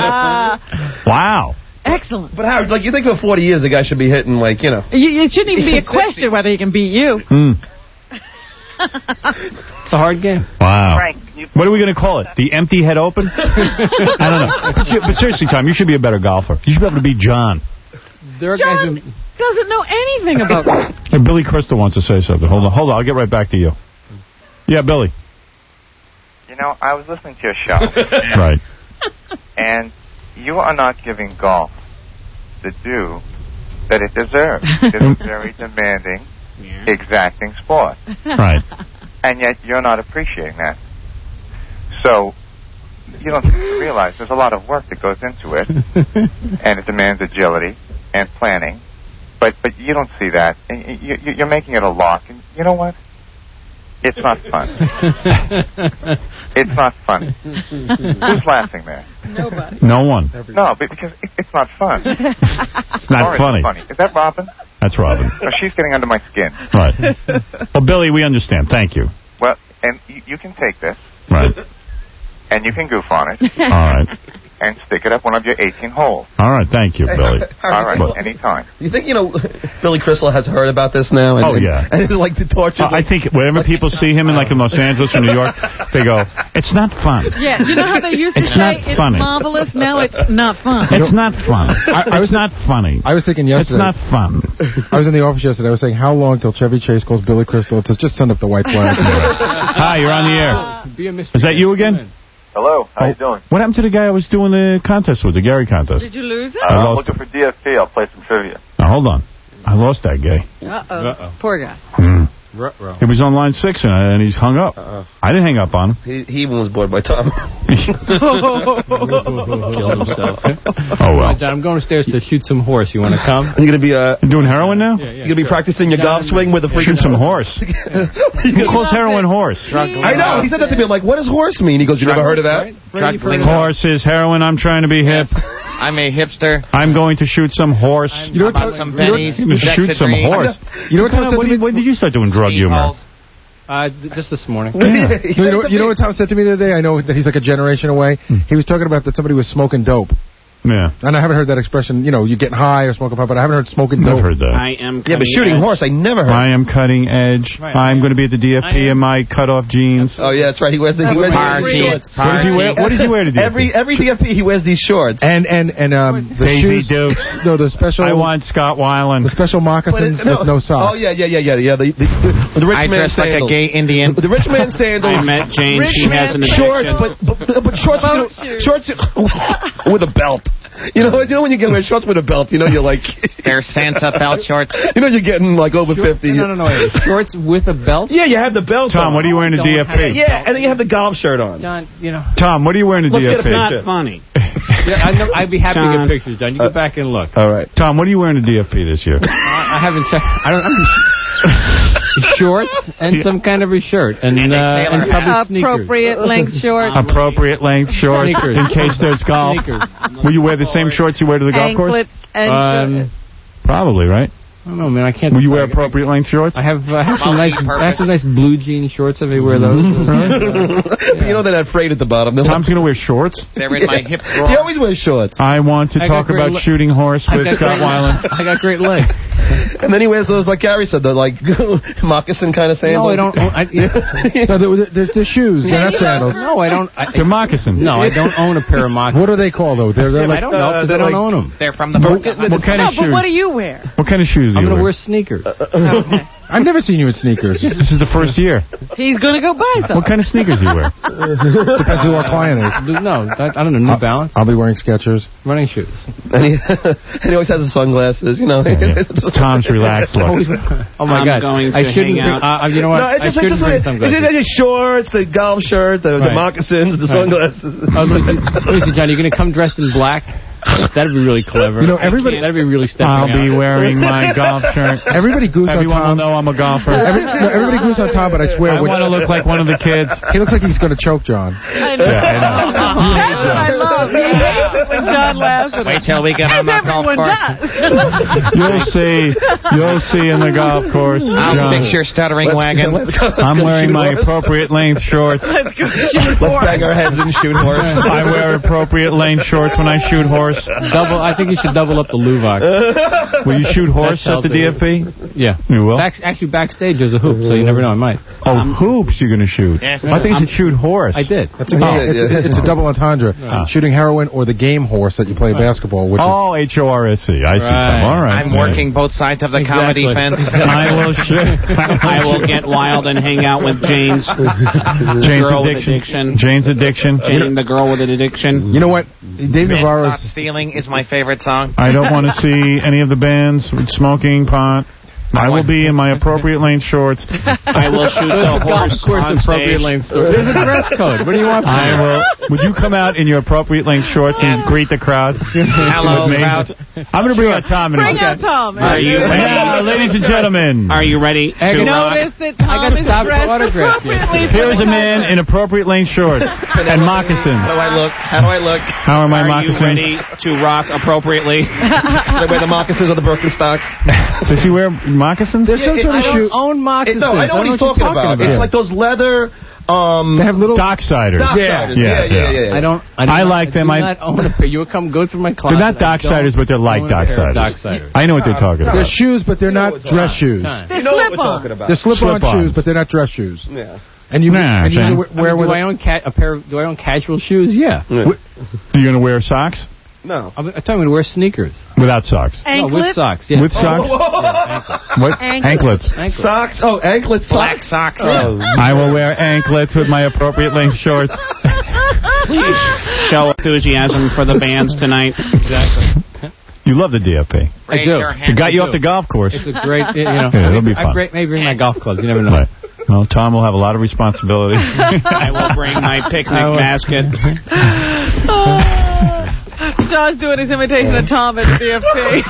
Wow. Excellent. But Howard, like, you think for forty years the guy should be hitting, like, you know. You, it shouldn't even be a question whether he can beat you. Mm. It's a hard game. Wow. Frank, you What are we going to call it? The empty head open? I don't know. But, you, but seriously, Tom, you should be a better golfer. You should be able to beat John. There are John guys who, doesn't know anything about golf. Hey, Billy Crystal wants to say something. Hold on, hold on. I'll get right back to you. Yeah, Billy. You know, I was listening to your show. Right. And you are not giving golf the due that it deserves. It's a very demanding, exacting sport. Right. And yet you're not appreciating that. So you don't realize there's a lot of work that goes into it, and it demands agility and planning. But but you don't see that, and you, you, you're making it a lark. And you know what? It's not fun. It's not fun. Who's laughing there? Nobody. No one. No, but because it, it's not fun. It's not Or funny. It's funny. Is that Robin? That's Robin. No, she's getting under my skin. Right. Well, Billy, we understand. Thank you. Well, and you, you can take this, Right. and you can goof on it, All right. and stick it up one of your eighteen holes. All right. Thank you, Billy. All right, Well, anytime. You think, you know, Billy Crystal has heard about this now? And, Oh, yeah. And, and like to torture. Uh, I think whenever people see him in like in Los Angeles or New York, they go, "It's not fun. Yeah, you know how they used to It's say not it's funny. marvelous? Now it's not fun. It's not fun. I, I It's was not funny. I was thinking It's yesterday. not fun." I was in the office yesterday. I was saying, how long till Chevy Chase calls Billy Crystal? It says, just send up the white flag. Hi, you're on the air. be a Is that you again? Hello, how Oh, you doing? What happened to the guy I was doing the contest with, the Gary contest? Did you lose it? I I'm lost looking for D S P. I'll play some trivia. Now, hold on. I lost that guy. Uh-oh. Poor guy. Mm. Ruh-roh. He was on line six, and, and he's hung up. Uh-uh. I didn't hang up on him. He, he even was bored by Tom. Killed himself. Oh, well. John, I'm going upstairs to shoot some horse. You want to come? Are you going to be uh, You doing heroin now? Yeah, yeah, you going to be practicing your golf swing with a freaking... Shoot some horse. Who calls heroin horse? I know. He said that to me. I'm like, what does horse mean? He goes, you never heard of that? Horse is heroin. I'm trying to be hip. I'm a hipster. I'm going to shoot some horse. You know what? Some pennies. You know, shoot some horse. You know what Tom said to me? When did you start doing drug humor? Uh, just this morning. Yeah. you, know, you know what Tom said to me the other day? I know that he's like a generation away. He was talking about that somebody was smoking dope. Yeah. And I haven't heard that expression, you know, you getting high or smoking pot, but I haven't heard smoking dope. I've heard that. I am Yeah, but shooting edge. horse, I never heard. I am cutting edge. Right. I'm going to be at the D F P in my cut-off jeans. Oh, yeah, that's right. He wears the he wears Party. these shorts. What does he wear? What does he wear to D F P? Every every D F P, he wears these shorts. And, and, and, um, the Daisy shoes, Dukes. no, the special, I want Scott Weiland. the special moccasins But it- with no socks. Oh, yeah, yeah, yeah, yeah, yeah. The, the, the, the rich I man dress like a sandals. gay Indian. The rich man I sandals. met Jane. Rich She man has an shorts, addiction. but, but, but shorts, Boat you know, shorts with a belt. You know, you know when you get wear shorts with a belt, you know you're like... They're Santa belt shorts. You know you're getting like over fifty. No, no, no. Wait. Shorts with a belt? Yeah, you have the belt Tom, on. what are you wearing to D F P? Yeah, and then you have the golf shirt on. John, you know. Tom, what are you wearing to Let's D get F P? a Not picture. funny. Yeah, I know, I'd be happy John. to get pictures, John. You go back and look. All right. Tom, what are you wearing to D F P this year? I, I haven't checked. I don't. I'm shorts and some kind of a shirt and, And a uh, sailor and probably hat. sneakers. Appropriate length shorts. Appropriate length shorts Sneakers. in case there's golf. Sneakers. Will you wear the same shorts you wear to the golf course? Anklets and Um, shorts. Probably, right? I don't know, man. I can't. Will you wear decide. appropriate length shorts? I have. Uh, I have some nice. I have some nice blue jean shorts. If I wear those. But you know they're not frayed at the bottom. They're Tom's going to wear shorts? They're in my hip drawer. He always wears shorts. I want to I talk got great about le- shooting horse I with got Scott great- Weiland. I got great legs. And then he wears those, like Gary said, the like moccasin kind of sandals. No, I don't. Own, I, No, they're, they're, they're shoes. They're not sandals. no, I don't. I, They're moccasins. no, I don't own a pair of moccasins. What do they call those? They're, they're I like, don't know because uh, I don't like- own them. They're from the What, book. what kind No, of but shoes? what do you wear? What kind of shoes do I'm you going to wear? wear sneakers. I've never seen you in sneakers. This is the first year. He's going to go buy some. What kind of sneakers do you wear? Depends who our client is. No, I, I don't know. New Balance, I'll be wearing Skechers. running shoes. And he, and he always has his sunglasses, you know. It's Tom's relaxed look. Always, oh my I'm God! going to I shouldn't. hang Bring, out. uh, you know what? No, it's just, I it's shouldn't just, bring it's sunglasses. just the shorts, the golf shirt, the, the Right. moccasins, the Right. sunglasses. Oh, look, listen, John, you're going to come dressed in black? That'd be really clever. You know, everybody- That'd be really stepping I'll be out. wearing my golf shirt. Everybody goose on Everyone will Tom. know I'm a golfer. Every, no, everybody goose on Tom, but I swear, I when- want to look like one of the kids. he looks like he's going to choke John. I know. Yeah, I know. That's what I love. He hates it when John laughs at him. Wait till we get on As the golf everyone course. does. You'll see. You'll see in the golf course, I'll John. fix your stuttering Let's- wagon. let's go- let's I'm go wearing shoot my horse. appropriate length shorts. Let's go shoot Let's horse. bang our heads and shoot horse. I wear appropriate length shorts when I shoot horse. Double. I think you should double up the Luvox. Will you shoot horse That's at the D F P? Yeah. You will? Back, actually, backstage there's a hoop, so you never know. I might. Oh, hoops you're going to shoot. Yes. I think you should shoot horse. I did. That's a game. Oh. It's, it's a double entendre. Ah. Shooting heroin or the game horse that you play basketball, which is... Oh, H O R S E. I see. Right. Tom. All right. I'm working both sides of the Exactly. comedy fence. I will shoot. I will get wild and hang out with Jane's Jane's girl with addiction. addiction. Jane's addiction. Jane, the girl with an addiction. You know what? Dave Man Navarro's... Stop Stealing is my favorite song. I don't want to see any of the bands with smoking pot. I will be in my appropriate length shorts. I will shoot the Golf horse course on appropriate stage. length store. There's a dress code. What do you want? From I me? will. Would you come out in your appropriate length shorts and greet the crowd? Hello, with me? crowd. I'm going to bring out Tom. In a Bring minute. out Tom. Are you ready? Yeah, ladies and gentlemen. Are you ready to rock? Notice that Tom I gotta is stop for dressed autographs here. appropriately. for Here's the a man in appropriate length shorts and moccasins. How do I look? How do I look? How are my Are you moccasins? ready to rock appropriately? Do I wear the moccasins or the Birkenstocks? Does he wear moccasins? There's some it- sort I of don't shoe... own moccasins. No, I know what he's you're talking about. It's like those leather... Um, They have little... Docksiders. Docksiders. Yeah, Yeah, yeah, yeah, yeah. I don't. I, I do like not, them. I I- do not own a pair. You would come go through my closet. They're not I Docksiders, don't but they're like own a pair of Docksiders. Docksiders. I know what they're talking They're about. shoes, but they're not dress shoes. They're You know what we're slip-ons. talking about. They're slip-on Slip-ons. shoes, but they're not dress shoes. Yeah. And you, Nah, and you Shane. wear, I wear mean, with do a- I own ca- a pair? Of, do I own casual shoes? Yeah. Yeah. Are you going to wear socks? No. I'm, I'm telling you to wear sneakers. Without socks. No, with Anklets? socks. Yeah. With socks? What? Anklets. Anklets. Anklets. Socks? Oh, anklet socks? Black socks. Oh. I will wear anklets with my appropriate length shorts. Please show enthusiasm for the bands tonight. Exactly. You You love the D F P. I do. It got you off the golf course. It's a great, you know. Yeah, it'll be I fun. bring, maybe bring my golf clubs. You never know. Right. Well, Tom will have a lot of responsibility. I will bring my picnic basket. John's doing his imitation of Tom at the D F P.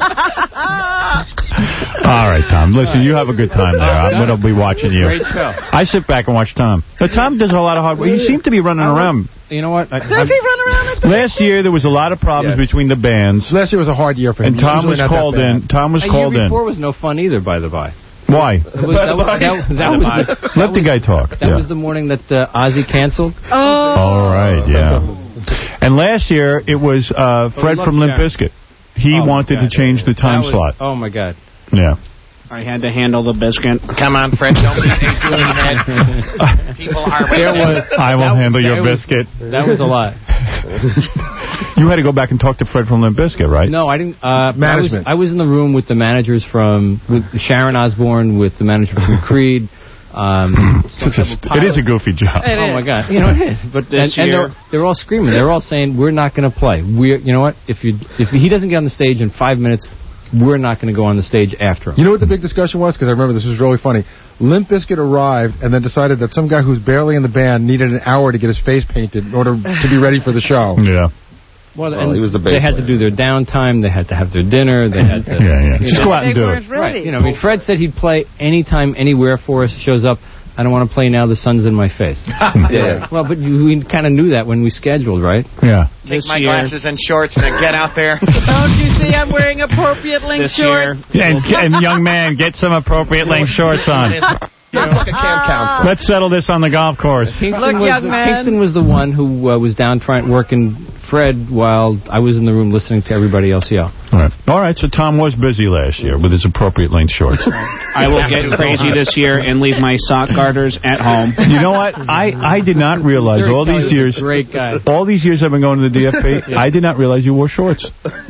All right, Tom. Listen, you have a good time there. I'm going to be watching you. Great show. I sit back and watch Tom. But Tom does a lot of hard work. He seemed to be running around. You know what? I, Does he run around? At Last year, there was a lot of problems Yes. between the bands. Last year was a hard year for him. And Tom Usually was not that called bad. in. Tom was a called year in. before was no fun either, by the by. Why? That was, that was, that, that was the, that Let the was, guy talk. That Yeah. was the morning that uh, Ozzy canceled. Oh. All right, yeah. And last year, it was uh, Fred love from Limp Sharon. Bizkit. He Oh, wanted God. to change the time That was- slot. Oh, my God. Yeah. I had to handle the biscuit. Come on, Fred, don't be a head. People are There was, I will that- handle your that was- biscuit. That was a lot. You had to go back and talk to Fred from Limp Bizkit, right? No, I didn't. Uh, Management. I was, I was in the room with the managers from with Sharon Osbourne, with the manager from Creed. Um, Such a st- it is a goofy job. It oh is. my God! You know it is. But This and, and year- they're, they're all screaming. They're all saying we're not going to play. We're you know what? If you if he doesn't get on the stage in five minutes, we're not going to go on the stage after him. You know what the big discussion was? Because I remember this was really funny. Limp Bizkit arrived and then decided that some guy who's barely in the band needed an hour to get his face painted in order to be ready for the show. Yeah. Well, Well, and he was the they bass had to player. do their downtime. They had to have their dinner. They had to. Yeah, yeah. you Just know. go out and They do weren't it. ready. Right. You know, I mean, Fred said he'd play anytime, anywhere for us. Shows up. I don't want to play now. The sun's in my face. Yeah. Well, but you, we kind of knew that when we scheduled, right? Yeah. Take This my year- glasses and shorts and then get out there. Don't you see I'm wearing appropriate length This year, shorts? And, and young man, get some appropriate length shorts on. Just like a camp counselor. Let's settle this on the golf course. Kingston, Look, was young the, man. Kingston was the one who uh, was down trying working Fred while I was in the room listening to everybody else yell. All right. All right, so Tom was busy last year with his appropriate length shorts. I will get crazy this year and leave my sock garters at home. You know what? I, I did not realize Derek all Kelly's these a years, great guy. all these years I've been going to the D F P, I did not realize you wore shorts.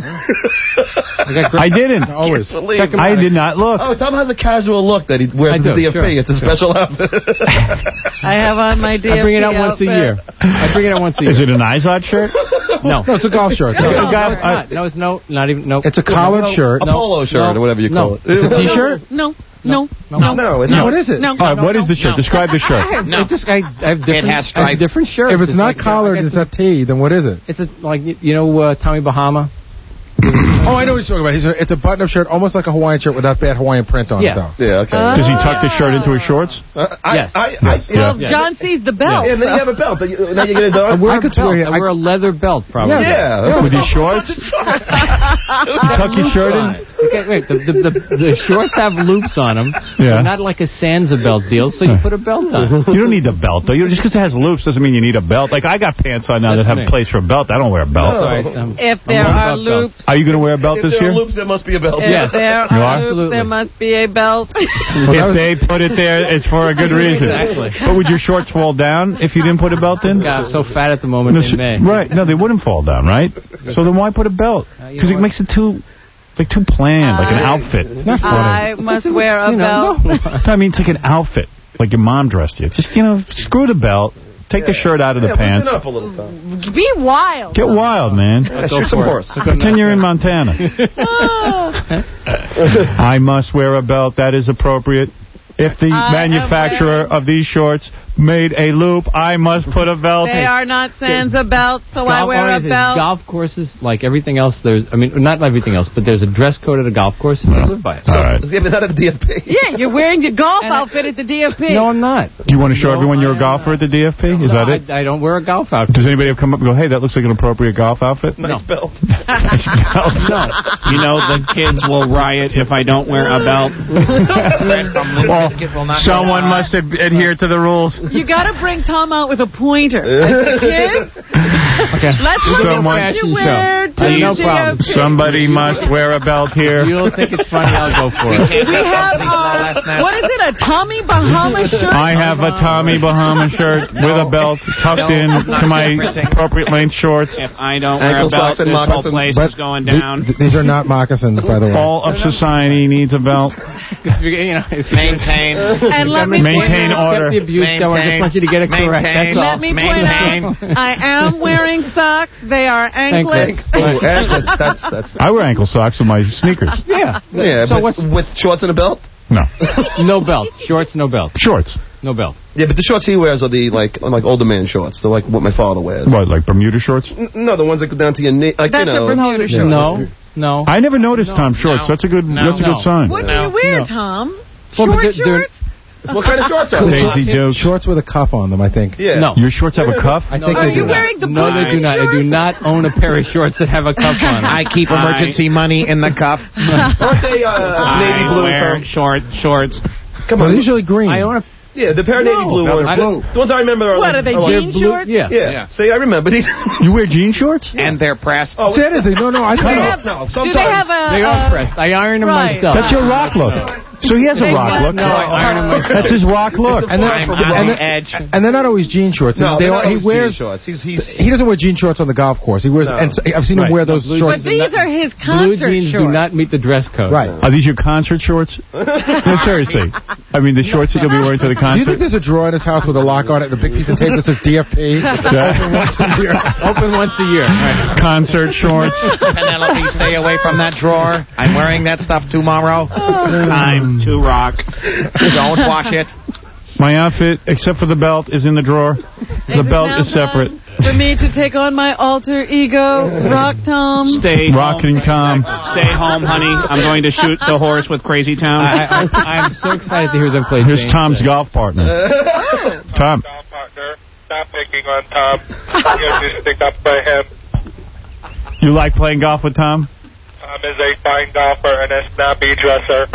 I didn't. Always. Believe I did not look. Oh, Tom has a casual look that he wears I at the do, D F P. sure, It's a sure. special outfit. I have on my D F P I bring it out once a outfit. year. I bring it out once a year. Is it an Izod shirt? No. No, it's a golf shirt. No, Yeah, no, guy- no, it's not. No, it's no, not even, no. It's a collared No, shirt. A no, polo shirt no, or whatever you no. call it. It's a T-shirt? No, no, No. no. No, it's No, not. what is it? No. All right, what is the shirt? Describe the shirt. I have, I just, I, I have different, has I have stripes. different shirts. If it's not like, collared, I it's got not T, then what is it? It's a, like, you know, uh, Tommy Bahama? Oh, I know what you're talking about. He's a, it's a button-up shirt, almost like a Hawaiian shirt without bad Hawaiian print on Yeah. it, though. Yeah, okay. Does he tuck the shirt into his shorts? Uh, I, Yes. I, I, Yes. Well, Yeah. John sees the belt. Yeah, and then you have a belt. Then you, then you get it done. I wear I a could belt. swear- I wear a leather belt, probably. Yeah. With his shorts? Tuck your shirt in? Okay, wait, the, the, the, the shorts have loops on them. Yeah. Not like a Sansa belt deal, so you put a belt on. You don't need a belt, though. You, just because it has loops doesn't mean you need a belt. Like, I got pants on now That's that have me. a place for a belt. I don't wear a belt. Sorry, um, If I'm there all are about belts. loops, Are you going to wear a belt If this there year? are loops, there must be a belt. if Yes. there You are are? loops, Absolutely. there must be a belt. If they put it there, it's for a good reason. Exactly. But would your shorts fall down if you didn't put a belt in? God, I'm so fat at the moment, No, they may. right. No, they wouldn't fall down, right? So then why put a belt? you Because know it what? makes it too, like, too bland, like an I- outfit. It's not funny. I must wear a You know, belt. no. I mean, it's like an outfit, like your mom dressed you. Just, you know, screw the belt, take the shirt out of the Yeah, pants. loosen up a little, Tom. Be wild. Get wild, man. Yeah, shoot some horse. Pretend you're in Montana. I must wear a belt. That is appropriate. If the I am manufacturer of these shorts made a loop, I must put a belt. They are not Sansa belts, so I Golf- wear all a it is, belt. Golf courses, like everything else, there's, I mean, not everything else, but there's a dress code at a golf course, and you live by it. All right. Yeah, but not at the D F P. Yeah, you're wearing your golf outfit at the D F P. No, I'm not. Do you want to show No, everyone you're a I am golfer at the D F P? Is No, that it? I, I don't wear a golf outfit. Does anybody have come up and go, hey, that looks like an appropriate golf outfit? Nice belt. Nice belt. No. You know the kids will riot if I don't wear a belt. Well, someone must ad- adhere to the rules. You got to bring Tom out with a pointer. Kids, Okay. let's look at Someone- what you wear to No the problem. D F P. Somebody must wear a belt here. You don't think it's funny, I'll go for it. We have our What is it, a Tommy Bahama shirt? I have a Tommy Bahama shirt with a belt tucked in to my appropriate length shorts. If I don't wear a belt, this whole place is going down. Th these are not moccasins, by the way. All of society needs a belt. You know, if Maintain. And let me Maintain point out, order. the abuse Maintain. going. I just want you to get it correct. That's all. Let me point out, I am wearing socks. They are anklets. Oh, anklets. That's, that's, I wear ankle socks with my sneakers. Yeah. yeah, So but what's with shorts and a belt? No. no belt? Shorts, no belt. Shorts. No belt. Yeah, but the shorts he wears are the like like older man shorts. They're like what my father wears. What, like Bermuda shorts? N no, the ones that go down to your knee. Like, That's you know, a Bermuda short. No. No. I never noticed Tom shorts. That's a good. No. That's a good No. sign. What do you wear, Tom? Well, but Short they're- they're- shorts? What kind of shorts are they? Daisy Duke. Shorts with a cuff on them, I think. Yeah. No. Your shorts have a cuff? I think Are they you do. wearing the No, they do not. I do shorts? not own a pair of shorts that have a cuff on. I keep emergency money in the cuff. Aren't they uh, navy I blue? wear Tom? short shorts. Come Well, on. they're usually green. I own a. Yeah, the pair of navy blue no, ones. they're blue. The ones I remember are What, like, are they oh, jean like- shorts? Yeah. Yeah. Yeah. See, I remember these. You wear jean shorts? And they're pressed. Oh, Say anything. No, no, I Do they think. have, No, do sometimes. they have a... They are uh, pressed. I iron them right. myself. That's your rock look. So he has a They rock must look. No, I iron them myself. That's his rock look. And then, I'm and, on then, the edge. and they're not always jean shorts. No, they they're are, not he always wears. jean shorts. He's, he's, He doesn't wear jean shorts on the golf course. He wears, No. and I've seen him Right. wear those Blue shorts. But these are his Blue concert jeans shorts. do not meet the dress code. Right. Are these your concert shorts? No, seriously. I mean, the shorts that you'll be wearing to the Do you concert? think there's a drawer in his house with a lock on it and a big piece of tape that says D F P? Open once a year. Open once a year. Right. Concert shorts. Penelope, stay away from that drawer. I'm wearing that stuff tomorrow. Time to rock. Don't wash it. My outfit, except for the belt, is in the drawer. The Is it belt now is separate. time For me to take on my alter ego, Rock Tom. Stay Rocking Tom. Stay home, honey. I'm going to shoot the horse with Crazy Town. I, I, I'm so excited to hear them play. Here's James Tom's Day. golf partner. Tom. partner. Stop picking on Tom. You have to stick up for him. You like playing golf with Tom? Tom is a fine golfer and a snappy dresser.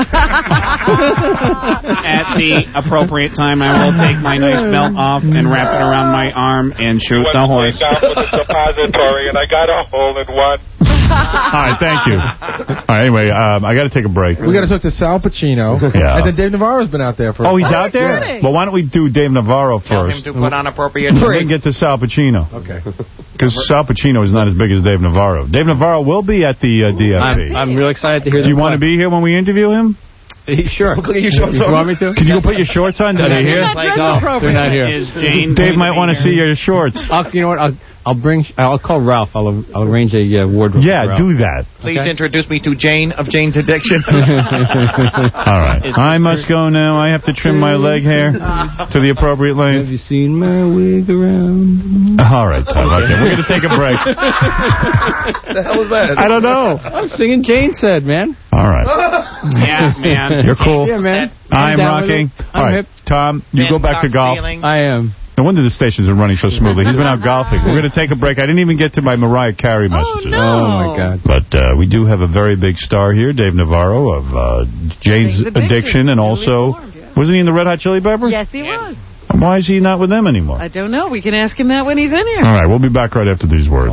At the appropriate time, I will take my nice belt off and wrap it around my arm and shoot the horse. Golf with a suppository, and I got a hole in one. All right, thank you. All right, anyway, um, I got to take a break. We got to talk to Sal Pacino. Yeah. And then Dave Navarro's been out there for. Oh, he's out there? Yeah. Well, why don't we do Dave Navarro Tell him first? to put on appropriate And break. then get to Sal Pacino. Okay. Because Sal Pacino is not as big as Dave Navarro. Dave Navarro will be at the uh, D F P. I'm, I'm real excited to hear. Do you want to be here when we interview him? Sure. Look at your shorts You on. want me to? Can you go put your shorts on? Are they here? Not dress They're not here. Is Jane Dave going might to be want to here? see your shorts. I'll, you know what? I'll, I'll bring. I'll call Ralph. I'll, I'll arrange a uh, wardrobe. for Yeah, Ralph. do that. Please Okay. introduce me to Jane of Jane's Addiction. All right. I must go now. I have to trim my leg hair to the appropriate Have length. you seen my wig around? All right, Tom. Okay, we're going to take a break. What the hell is that? I don't know. I'm singing Jane Said, man. All right. Yeah, man. You're cool. Yeah, man. I'm down with rocking. it. All I'm right, hip. Tom, you go back to golf. I am. No wonder the stations are running so smoothly. He's been out golfing. We're going to take a break. I didn't even get to my Mariah Carey messages. no. Oh, my God. But uh, we do have a very big star here, Dave Navarro of uh, Jane's Jane's Addiction, Addiction. and also, Newly formed, yeah. wasn't he in the Red Hot Chili Peppers? Yes, he was. Why is he not with them anymore? I don't know. We can ask him that when he's in here. All right, we'll be back right after these words.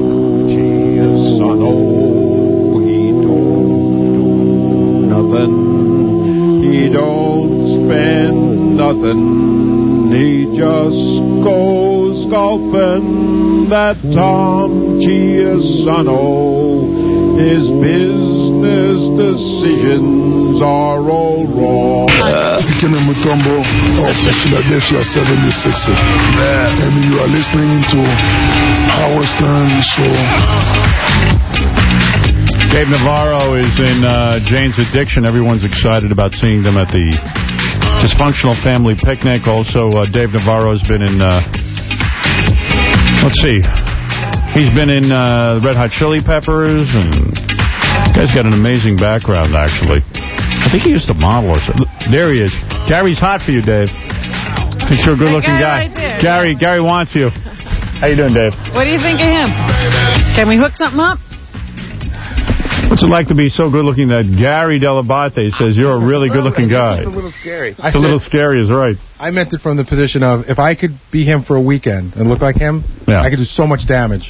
Nothing. He don't spend nothing. He just goes golfing. That Tom Chiasano. His business decisions are all wrong. Speaking of Mutombo of the Philadelphia seventy-sixers. And you are listening to Howard Stern Show. Dave Navarro is in uh, Jane's Addiction. Everyone's excited about seeing them at the Dysfunctional Family Picnic. Also, uh, Dave Navarro's been in, uh, let's see, he's been in uh, Red Hot Chili Peppers, and the guy's got an amazing background, actually. I think he used to model or something. There he is. Gary's hot for you, Dave. He's a good-looking guy. That guy right there. Gary, Gary wants you. How you doing, Dave? What do you think of him? Can we hook something up? What's it like to be so good-looking that Gary Delabate says you're a really good-looking guy? It's a little scary. I It's a said- little scary, is right. I meant it from the position of if I could be him for a weekend and look like him, Yeah. I could do so much damage.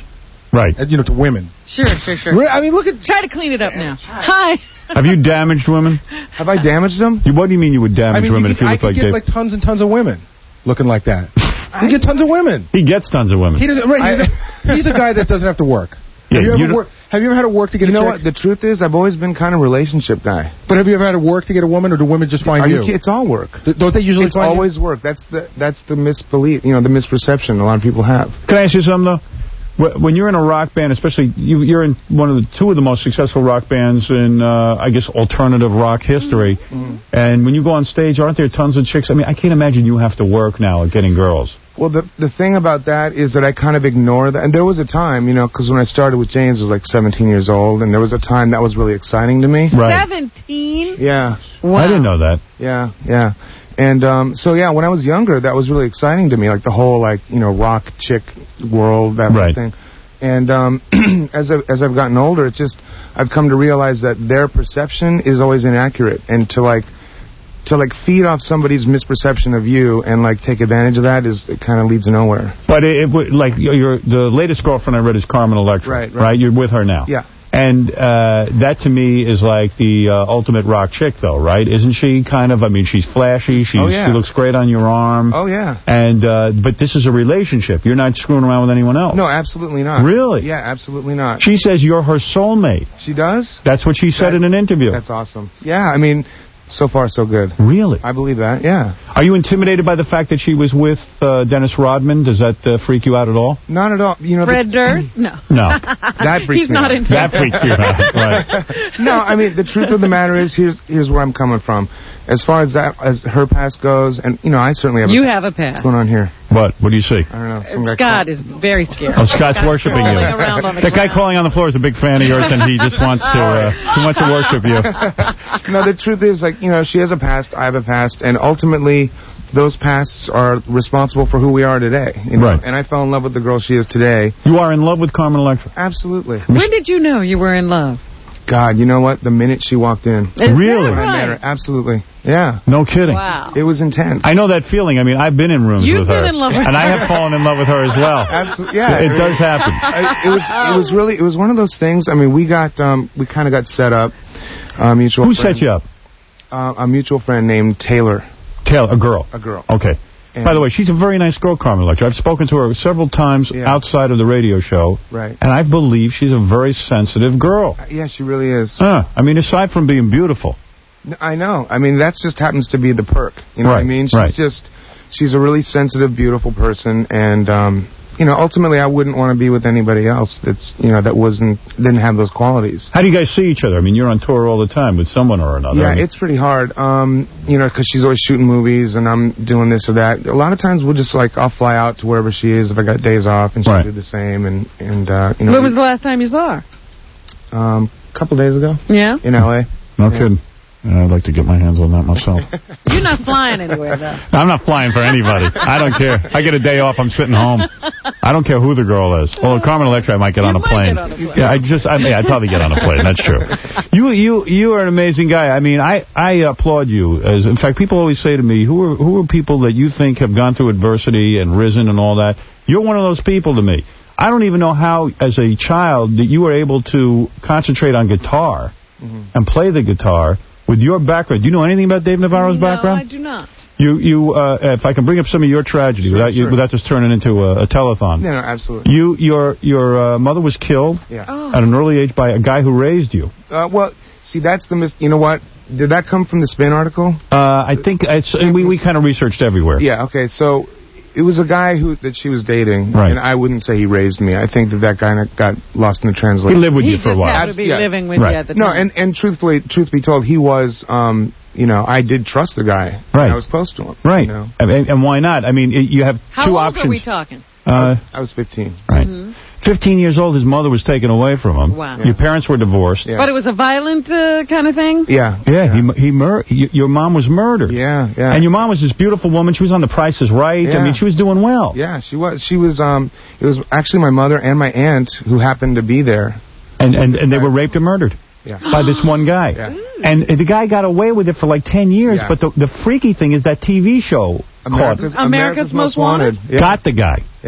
Right. Uh, you know, to women. Sure, sure, sure. I mean, look at... Try to clean it up now. Hi. Have you damaged women? Have I damaged them? You, what do you mean you would damage I mean, women you if you I look could like get Dave? like tons and tons of women looking like that. You get tons of women. He gets tons of women. He doesn't. Right, he's, the, he's the guy that doesn't have to work. Yeah, have, you you ever work, have you ever had to work to get you a know chick? what? The truth is, I've always been kind of a relationship guy. But have you ever had to work to get a woman, or do women just find Are you? you? It's all work. Th- don't they usually It's find always you? work. That's the that's the misbelief, you know, the misperception a lot of people have. Can I ask you something, though? When you're in a rock band, especially, you, you're in one of the two of the most successful rock bands in, uh, I guess, alternative rock history. Mm-hmm. And when you go on stage, aren't there tons of chicks? I mean, I can't imagine you have to work now at getting girls. Well, the the thing about that is that I kind of ignore that. And there was a time, you know, because when I started with James, I was like seventeen years old, and there was a time that was really exciting to me. Right. seventeen? Yeah. Wow. I didn't know that. Yeah, yeah. And um, so, yeah, when I was younger, that was really exciting to me, like the whole, like, you know, rock chick world, that right. thing. And um, as, I've, as I've gotten older, it's just, I've come to realize that their perception is always inaccurate. And to, like, to, like, feed off somebody's misperception of you and, like, take advantage of that is, it kind of leads nowhere. But, it, it, like, your the latest girlfriend I read is Carmen Electra. Right, right. Right? You're with her now. Yeah. And uh, that, to me, is like the uh, ultimate rock chick, though, right? Isn't she kind of, I mean, she's flashy. She's, oh, yeah. She looks great on your arm. Oh, yeah. And uh, but this is a relationship. You're not screwing around with anyone else. No, absolutely not. Really? Yeah, absolutely not. She says you're her soulmate. She does? That's what she said that, in an interview. That's awesome. Yeah, I mean... So far, so good. Really? I believe that, yeah. Are you intimidated by the fact that she was with uh, Dennis Rodman? Does that uh, freak you out at all? Not at all. You know, Fred the, Durst? No. No. That freaks He's me not out. into That freaks you out, right. No, I mean, the truth of the matter is, here's here's where I'm coming from. As far as that, as her past goes, and, you know, I certainly have You a have a past. What's going on here? What? What do you see? I don't know. Some guy Scott is very scared. Oh, Scott's, Scott's worshiping you. around on the The guy ground. calling on the floor is a big fan of yours, and he just wants to uh, he wants to worship you. No, the truth is, like, you know, she has a past, I have a past, and ultimately, those pasts are responsible for who we are today. You know? Right. And I fell in love with the girl she is today. You are in love with Carmen Electra? Absolutely. When did you know you were in love? God, you know what? The minute she walked in. Is Really? that When I met her, right? absolutely. Yeah. No kidding. Wow. It was intense. I know that feeling. I mean, I've been in rooms You've with her. been in love with and her. I have fallen in love with her as well. Absolutely. Yeah. It does happen. I, it was it was really it was one of those things. I mean, we got um we kind of got set up. Uh, mutual Who friend, set you up? Uh, a mutual friend named Taylor. Taylor, a girl. A girl. Okay. And By the way, she's a very nice girl, Carmen Electra. I've spoken to her several times Yeah. outside of the radio show. Right. And I believe she's a very sensitive girl. Uh, yeah, she really is. Uh, I mean, aside from being beautiful. I know. I mean, that just happens to be the perk. You know right, what I mean? She's right. just, she's a really sensitive, beautiful person, and um, you know, ultimately, I wouldn't want to be with anybody else that's, you know, that wasn't, didn't have those qualities. How do you guys see each other? I mean, you're on tour all the time with someone or another. Yeah, I mean, it's pretty hard. Um, you know, because she's always shooting movies, and I'm doing this or that. A lot of times, we'll just like, I'll fly out to wherever she is if I got days off, and she'll Right. do the same. And and uh, you know, When was the last time you saw her? um, a couple days ago Yeah? in L A. no yeah. kidding. Yeah, I'd like to get my hands on that myself. You're not flying anywhere, though. I'm not flying for anybody. I don't care. I get a day off, I'm sitting home. I don't care who the girl is. Well, Carmen Electra, I might get You on a might plane. get on a plane. Yeah, I just, I mean, I'd probably get on a plane. That's true. You, you, you are an amazing guy. I mean, I, I applaud you. As in fact, people always say to me, who are, who are people that you think have gone through adversity and risen and all that? You're one of those people to me. I don't even know how, as a child, that you were able to concentrate on guitar mm-hmm. and play the guitar. With your background, do you know anything about Dave Navarro's no, background? I do not. You, you, uh, if I can bring up some of your tragedy Sure, without, sure. you, without just turning into a, a telethon. Yeah, no, absolutely. You, your, your uh, mother was killed Yeah. Oh. at an early age by a guy who raised you. Uh, well, see, that's the mis. You know what? Did that come from the Spin article? Uh, I think it's, and we, we kind of researched everywhere. Yeah. Okay. So it was a guy who that she was dating, Right. and I wouldn't say he raised me. I think that that guy got lost in the He translation. lived with He you for a just while. happened to be Yeah. living with Right. you at the No, time. and and truthfully, truth be told, he was. Um, you know, I did trust the guy. Right. I was close to him. Right. You know? and, and why not? I mean, it, you have How two old options. are we talking? Uh, I was fifteen. right. Mhm. fifteen years old, his mother was taken away from him. Wow. Your parents were divorced. Yeah. But it was a violent uh, kind of thing? Yeah. Yeah, he he mur- y- your mom was murdered. Yeah. Yeah. And your mom was this beautiful woman. She was on The Price is Right. Yeah. I mean, she was doing well. Yeah, she was. She was. Um, it was actually my mother and my aunt who happened to be there. And and, and they were raped and murdered. Yeah. By this one guy. Yeah. And the guy got away with it for like ten years, Yeah. but the, the freaky thing is that T V show America's, caught America's Most Wanted? Yeah. got the guy. Yeah.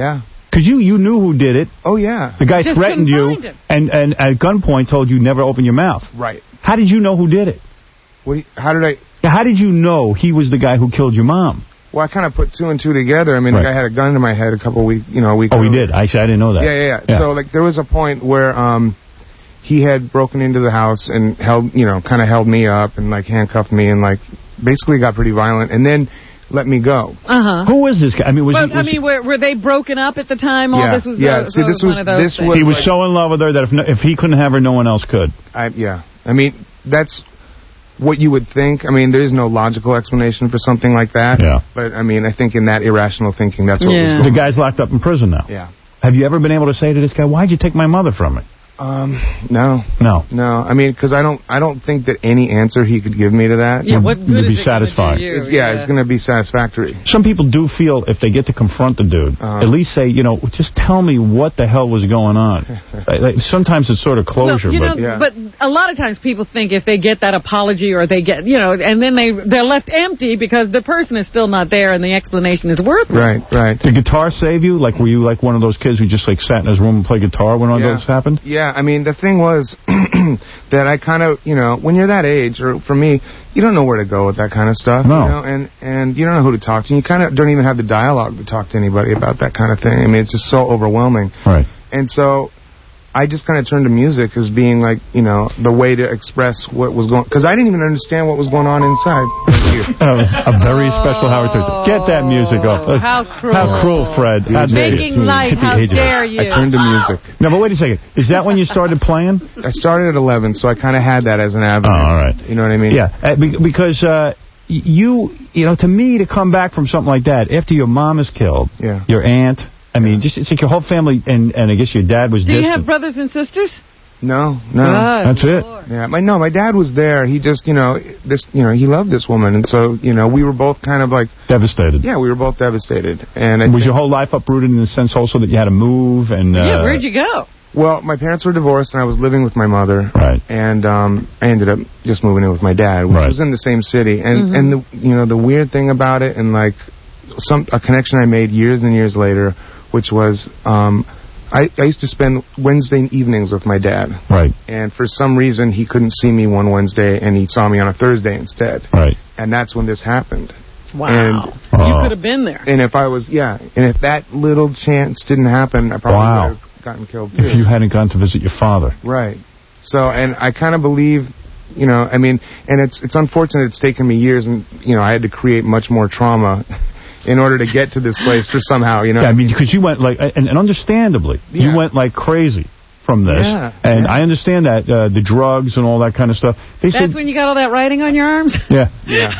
Because you, you knew who did it. Oh, yeah. The guy Just threatened couldn't you find him. and, and at gunpoint told you never open your mouth. Right. How did you know who did it? What do you, how did I... How did you know he was the guy who killed your mom? Well, I kind of put two and two together. I mean, Right. the guy had a gun to my head a couple weeks, you know, a week Oh, ago. he did? I, I didn't know that. Yeah, yeah, yeah, Yeah. So, like, there was a point where um, he had broken into the house and held, you know, kind of held me up and, like, handcuffed me and, like, basically got pretty violent and then let me go. Uh-huh. Who was this guy? I mean, was But, he... Was I mean, were, were they broken up at the time? All Yeah, this was, yeah. uh, See, so this it was- one of those this things. was He was like- so in love with her that if, no, if he couldn't have her, no one else could. I, yeah. I mean, that's what you would think. I mean, there is no logical explanation for something like that. Yeah. But, I mean, I think in that irrational thinking, that's what was going The on. guy's locked up in prison now. Yeah. Have you ever been able to say to this guy, why'd you take my mother from me? Um, no. No. No. I mean, because I don't, I don't think that any answer he could give me to that. Yeah, what good Would be is it gonna do satisfying. you? It's, yeah, it's going to be satisfactory. Some people do feel if they get to confront the dude, Uh-huh. at least say, you know, just tell me what the hell was going on. Like, like, sometimes it's sort of closure, Well, you but... know, but a lot of times people think if they get that apology or they get, you know, and then they, they're left empty because the person is still not there and the explanation is worthless. Right, right. Did guitar save you? Like, were you like one of those kids who just like sat in his room and played guitar when all Yeah. this happened? Yeah, I mean, the thing was that I kind of, you know, when you're that age, or for me, you don't know where to go with that kind of stuff. No. You know, and, and you don't know who to talk to. You kind of don't even have the dialogue to talk to anybody about that kind of thing. I mean, it's just so overwhelming. Right. And so I just kind of turned to music as being like, you know, the way to express what was going, because I didn't even understand what was going on inside. Uh, a very special Howard Stern. Get that music off. Oh, how cruel. How cruel, Fred. How dare Making you. light, how dare you. I turned to music. No, but wait a second. Is that when you started playing? I started at eleven, so I kind of had that as an avenue. Oh, all right. You know what I mean? Yeah, uh, be- because uh, y- you, you know, to me, to come back from something like that, after your mom is killed, Yeah. your aunt, I mean, just it's like your whole family, and, and I guess your dad was Do you distant. have brothers and sisters? No, no. God. That's it. Yeah, my no, my dad was there. He just, you know, this, you know, he loved this woman, and so, you know, we were both kind of like Devastated. Yeah, we were both devastated. And I was think, your whole life uprooted in the sense also that you had to move and? Uh, Yeah, where'd you go? Well, my parents were divorced, and I was living with my mother. Right. And um, I ended up just moving in with my dad, which Right. was in the same city. And Mhm. and the you know the weird thing about it, and like some a connection I made years and years later, which was um, I, I used to spend Wednesday evenings with my dad. Right. And for some reason, he couldn't see me one Wednesday, and he saw me on a Thursday instead. Right. And that's when this happened. Wow. And, You could have been there. and if I was, yeah, and if that little chance didn't happen, I probably Wow. would have gotten killed too. If you hadn't gone to visit your father. Right. So, and I kind of believe, you know, I mean, and it's it's unfortunate it's taken me years, and, you know, I had to create much more trauma in order to get to this place for somehow, you know. Yeah, I mean, because you went like, and, and understandably, Yeah. you went like crazy from this. Yeah, and yeah. I understand that, uh, the drugs and all that kind of stuff. They That's said, when you got all that writing on your arms? yeah. Yeah.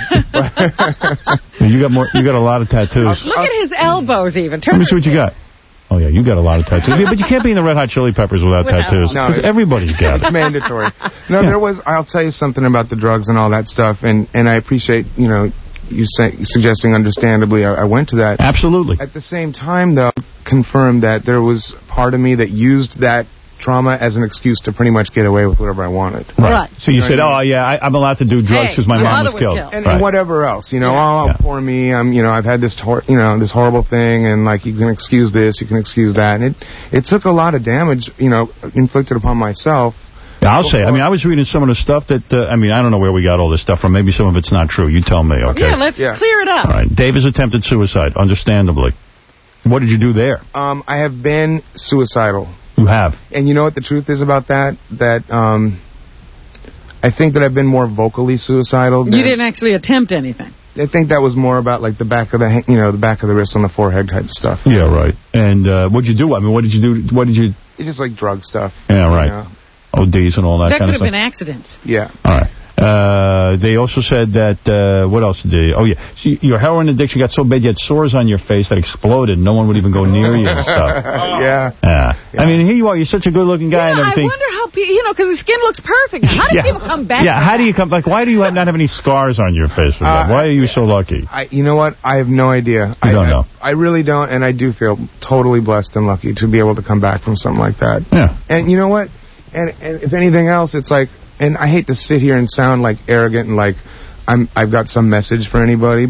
You got more. You got a lot of tattoos. Look at his elbows even. Turn Let me see what you got. Oh, yeah, you got a lot of tattoos. Yeah, but you can't be in the Red Hot Chili Peppers without Without tattoos. No, Because it's- everybody's got It's it. mandatory. No, Yeah. there was, I'll tell you something about the drugs and all that stuff, and, and I appreciate, you know, you say, suggesting understandably I, I went to that. Absolutely. At the same time, though, confirmed that there was part of me that used that trauma as an excuse to pretty much get away with whatever I wanted. Right. So you Right. said, oh, yeah, I, I'm allowed to do drugs Hey, because my my mom mother was was killed. killed. And, Right. and whatever else, you know, Yeah. oh, Yeah. poor me, I'm, you know, I've had this, hor- you know, this horrible thing, and like you can excuse this, you can excuse that, and it, it took a lot of damage, you know, inflicted upon myself. Yeah, I'll say. I mean, I was reading some of the stuff that, uh, I mean, I don't know where we got all this stuff from. Maybe some of it's not true. You tell me, okay? Yeah, let's Yeah. clear it up. All right. Dave has attempted suicide, understandably. What did you do there? Um, I have been suicidal. You have. And you know what the truth is about that? That um, I think that I've been more vocally suicidal. Than, You didn't actually attempt anything. I think that was more about like the back of the, ha- you know, the back of the wrist on the forehead type of stuff. Yeah, right. And uh, what did you do? I mean, what did you do? What did you... It's just like drug stuff. Yeah, right. You know? O Ds and all that, That kind could of have stuff. been accidents. Yeah. All right. Uh, they also said that, uh, what else did they, oh yeah, see, your heroin addiction got so bad you had sores on your face that exploded and no one would even go near you and stuff. Yeah. Yeah. I mean, here you are, you're such a good looking guy Yeah, and I everything. wonder how people, you know, because the skin looks perfect. Now, how do Yeah. people come back? Yeah, from how do that? you come, like, why do you not have any scars on your face? From Uh, that? Why are you so lucky? I, you know what? I have no idea. You I don't I, know. I really don't, and I do feel totally blessed and lucky to be able to come back from something like that. Yeah. And you know what? And, and if anything else, it's like, and I hate to sit here and sound like arrogant and like I'm I've got some message for anybody, but Right.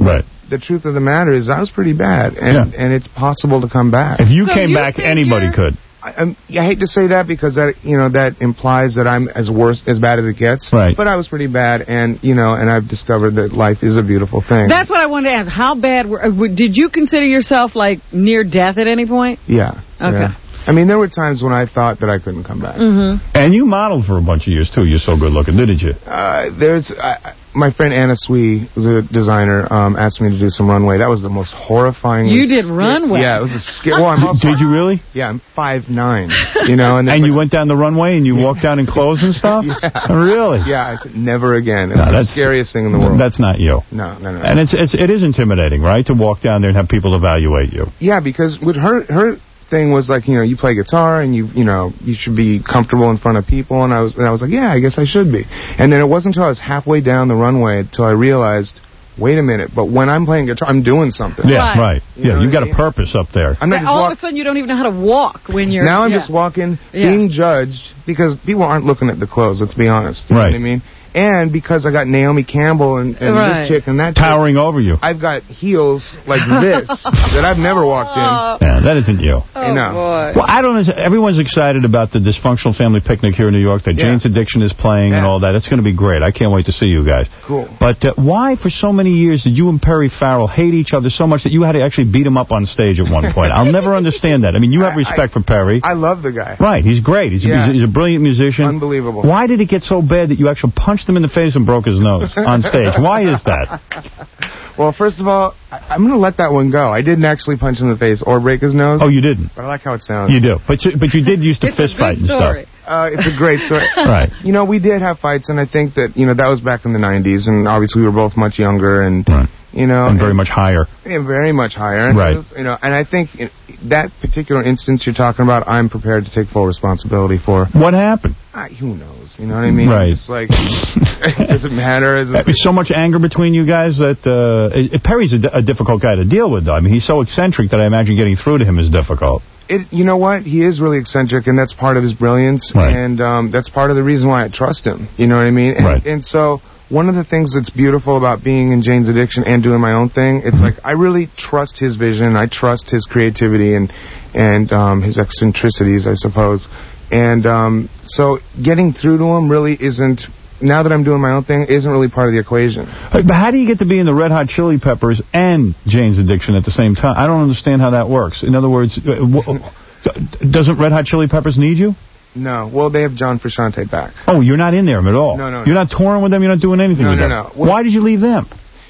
the truth of the matter is I was pretty bad, and Yeah. and it's possible to come back. If you So came you back, anybody could. I, I'm- I hate to say that because that you know that implies that I'm as worse as bad as it gets. Right. But I was pretty bad, and you know, and I've discovered that life is a beautiful thing. That's what I wanted to ask. How bad were, uh, w- did you consider yourself like near death at any point? Yeah. Okay. Yeah. I mean, there were times when I thought that I couldn't come back. Mm-hmm. And you modeled for a bunch of years, too. You're so good looking, didn't you? Uh, there's uh, my friend Anna Swee, who's a designer, um, asked me to do some runway. That was the most horrifying. You did runway? Yeah, it was a scare. Well, I'm also, Did you really? Yeah, I'm five nine. You know, and, And you went down the runway and you walked down in clothes and stuff? Yeah. Really? Yeah, I said, never again. It No, was the that's- scariest thing in the world. That's not you. No, no, no. And it's, it's it is intimidating, right, to walk down there and have people evaluate you. Yeah, because with her her thing was like, you know, you play guitar and you you know you should be comfortable in front of people, and I was and I was like, yeah, I guess I should be. And then it wasn't until I was halfway down the runway until I realized, wait a minute, but when I'm playing guitar, I'm doing something. Yeah, right. right. You Yeah, know you what got I a mean? purpose up there. I'm not But just all walk- of a sudden, you don't even know how to walk when you're... Now I'm yeah. just walking, Yeah. being judged, because people aren't looking at the clothes, let's be honest. You Right. know what I mean? And because I got Naomi Campbell and, and Right. this chick and that chick, Towering over you. I've got heels like this that I've never walked in. Yeah, that isn't you. I know. Well, I don't know. Everyone's excited about the Dysfunctional Family Picnic here in New York that Yeah. Jane's Addiction is playing and Yeah. all that. It's going to be great. I can't wait to see you guys. Cool. But uh, why, for so many years, did you and Perry Farrell hate each other so much that you had to actually beat him up on stage at one point? I'll never understand that. I mean, you have respect for Perry. I love the guy. Right, he's great. He's, Yeah. a, he's a brilliant musician. Unbelievable. Why did it get so bad that you actually punched him in the face and broke his nose on stage? Why is that? Well, first of all, I, I'm going to let that one go. I didn't actually punch him in the face or break his nose. Oh, you didn't? But I like how it sounds. You do. But you, but you did used to It's a fist good fight and story. stuff. Uh, it's a great story. Right. You know, we did have fights, and I think that, you know, that was back in the nineties, and obviously we were both much younger, and, Right. you know. And very much higher. Yeah, very much higher. And Right. it was, you know, and I think in that particular instance you're talking about, I'm prepared to take full responsibility for. What happened? Ah, who knows? You know what I mean? Right. It's like, it doesn't matter. It's There's so much anger between you guys that uh, it, Perry's a, di- a difficult guy to deal with, though. I mean, he's so eccentric that I imagine getting through to him is difficult. It, you know what? He is really eccentric, and that's part of his brilliance, Right. and um, that's part of the reason why I trust him. You know what I mean? And, Right. and so one of the things that's beautiful about being in Jane's Addiction and doing my own thing, it's like I really trust his vision, I trust his creativity and and um, his eccentricities, I suppose. And um, so getting through to him really isn't, now that I'm doing my own thing, isn't really part of the equation. But how do you get to be in the Red Hot Chili Peppers and Jane's Addiction at the same time? I don't understand how that works. In other words, uh, w- doesn't Red Hot Chili Peppers need you? No. Well, they have John Frusciante back. Oh, you're not in there at all? No, no, no. You're not touring with them? You're not doing anything No, with no, them? no. Well- Why did you leave them?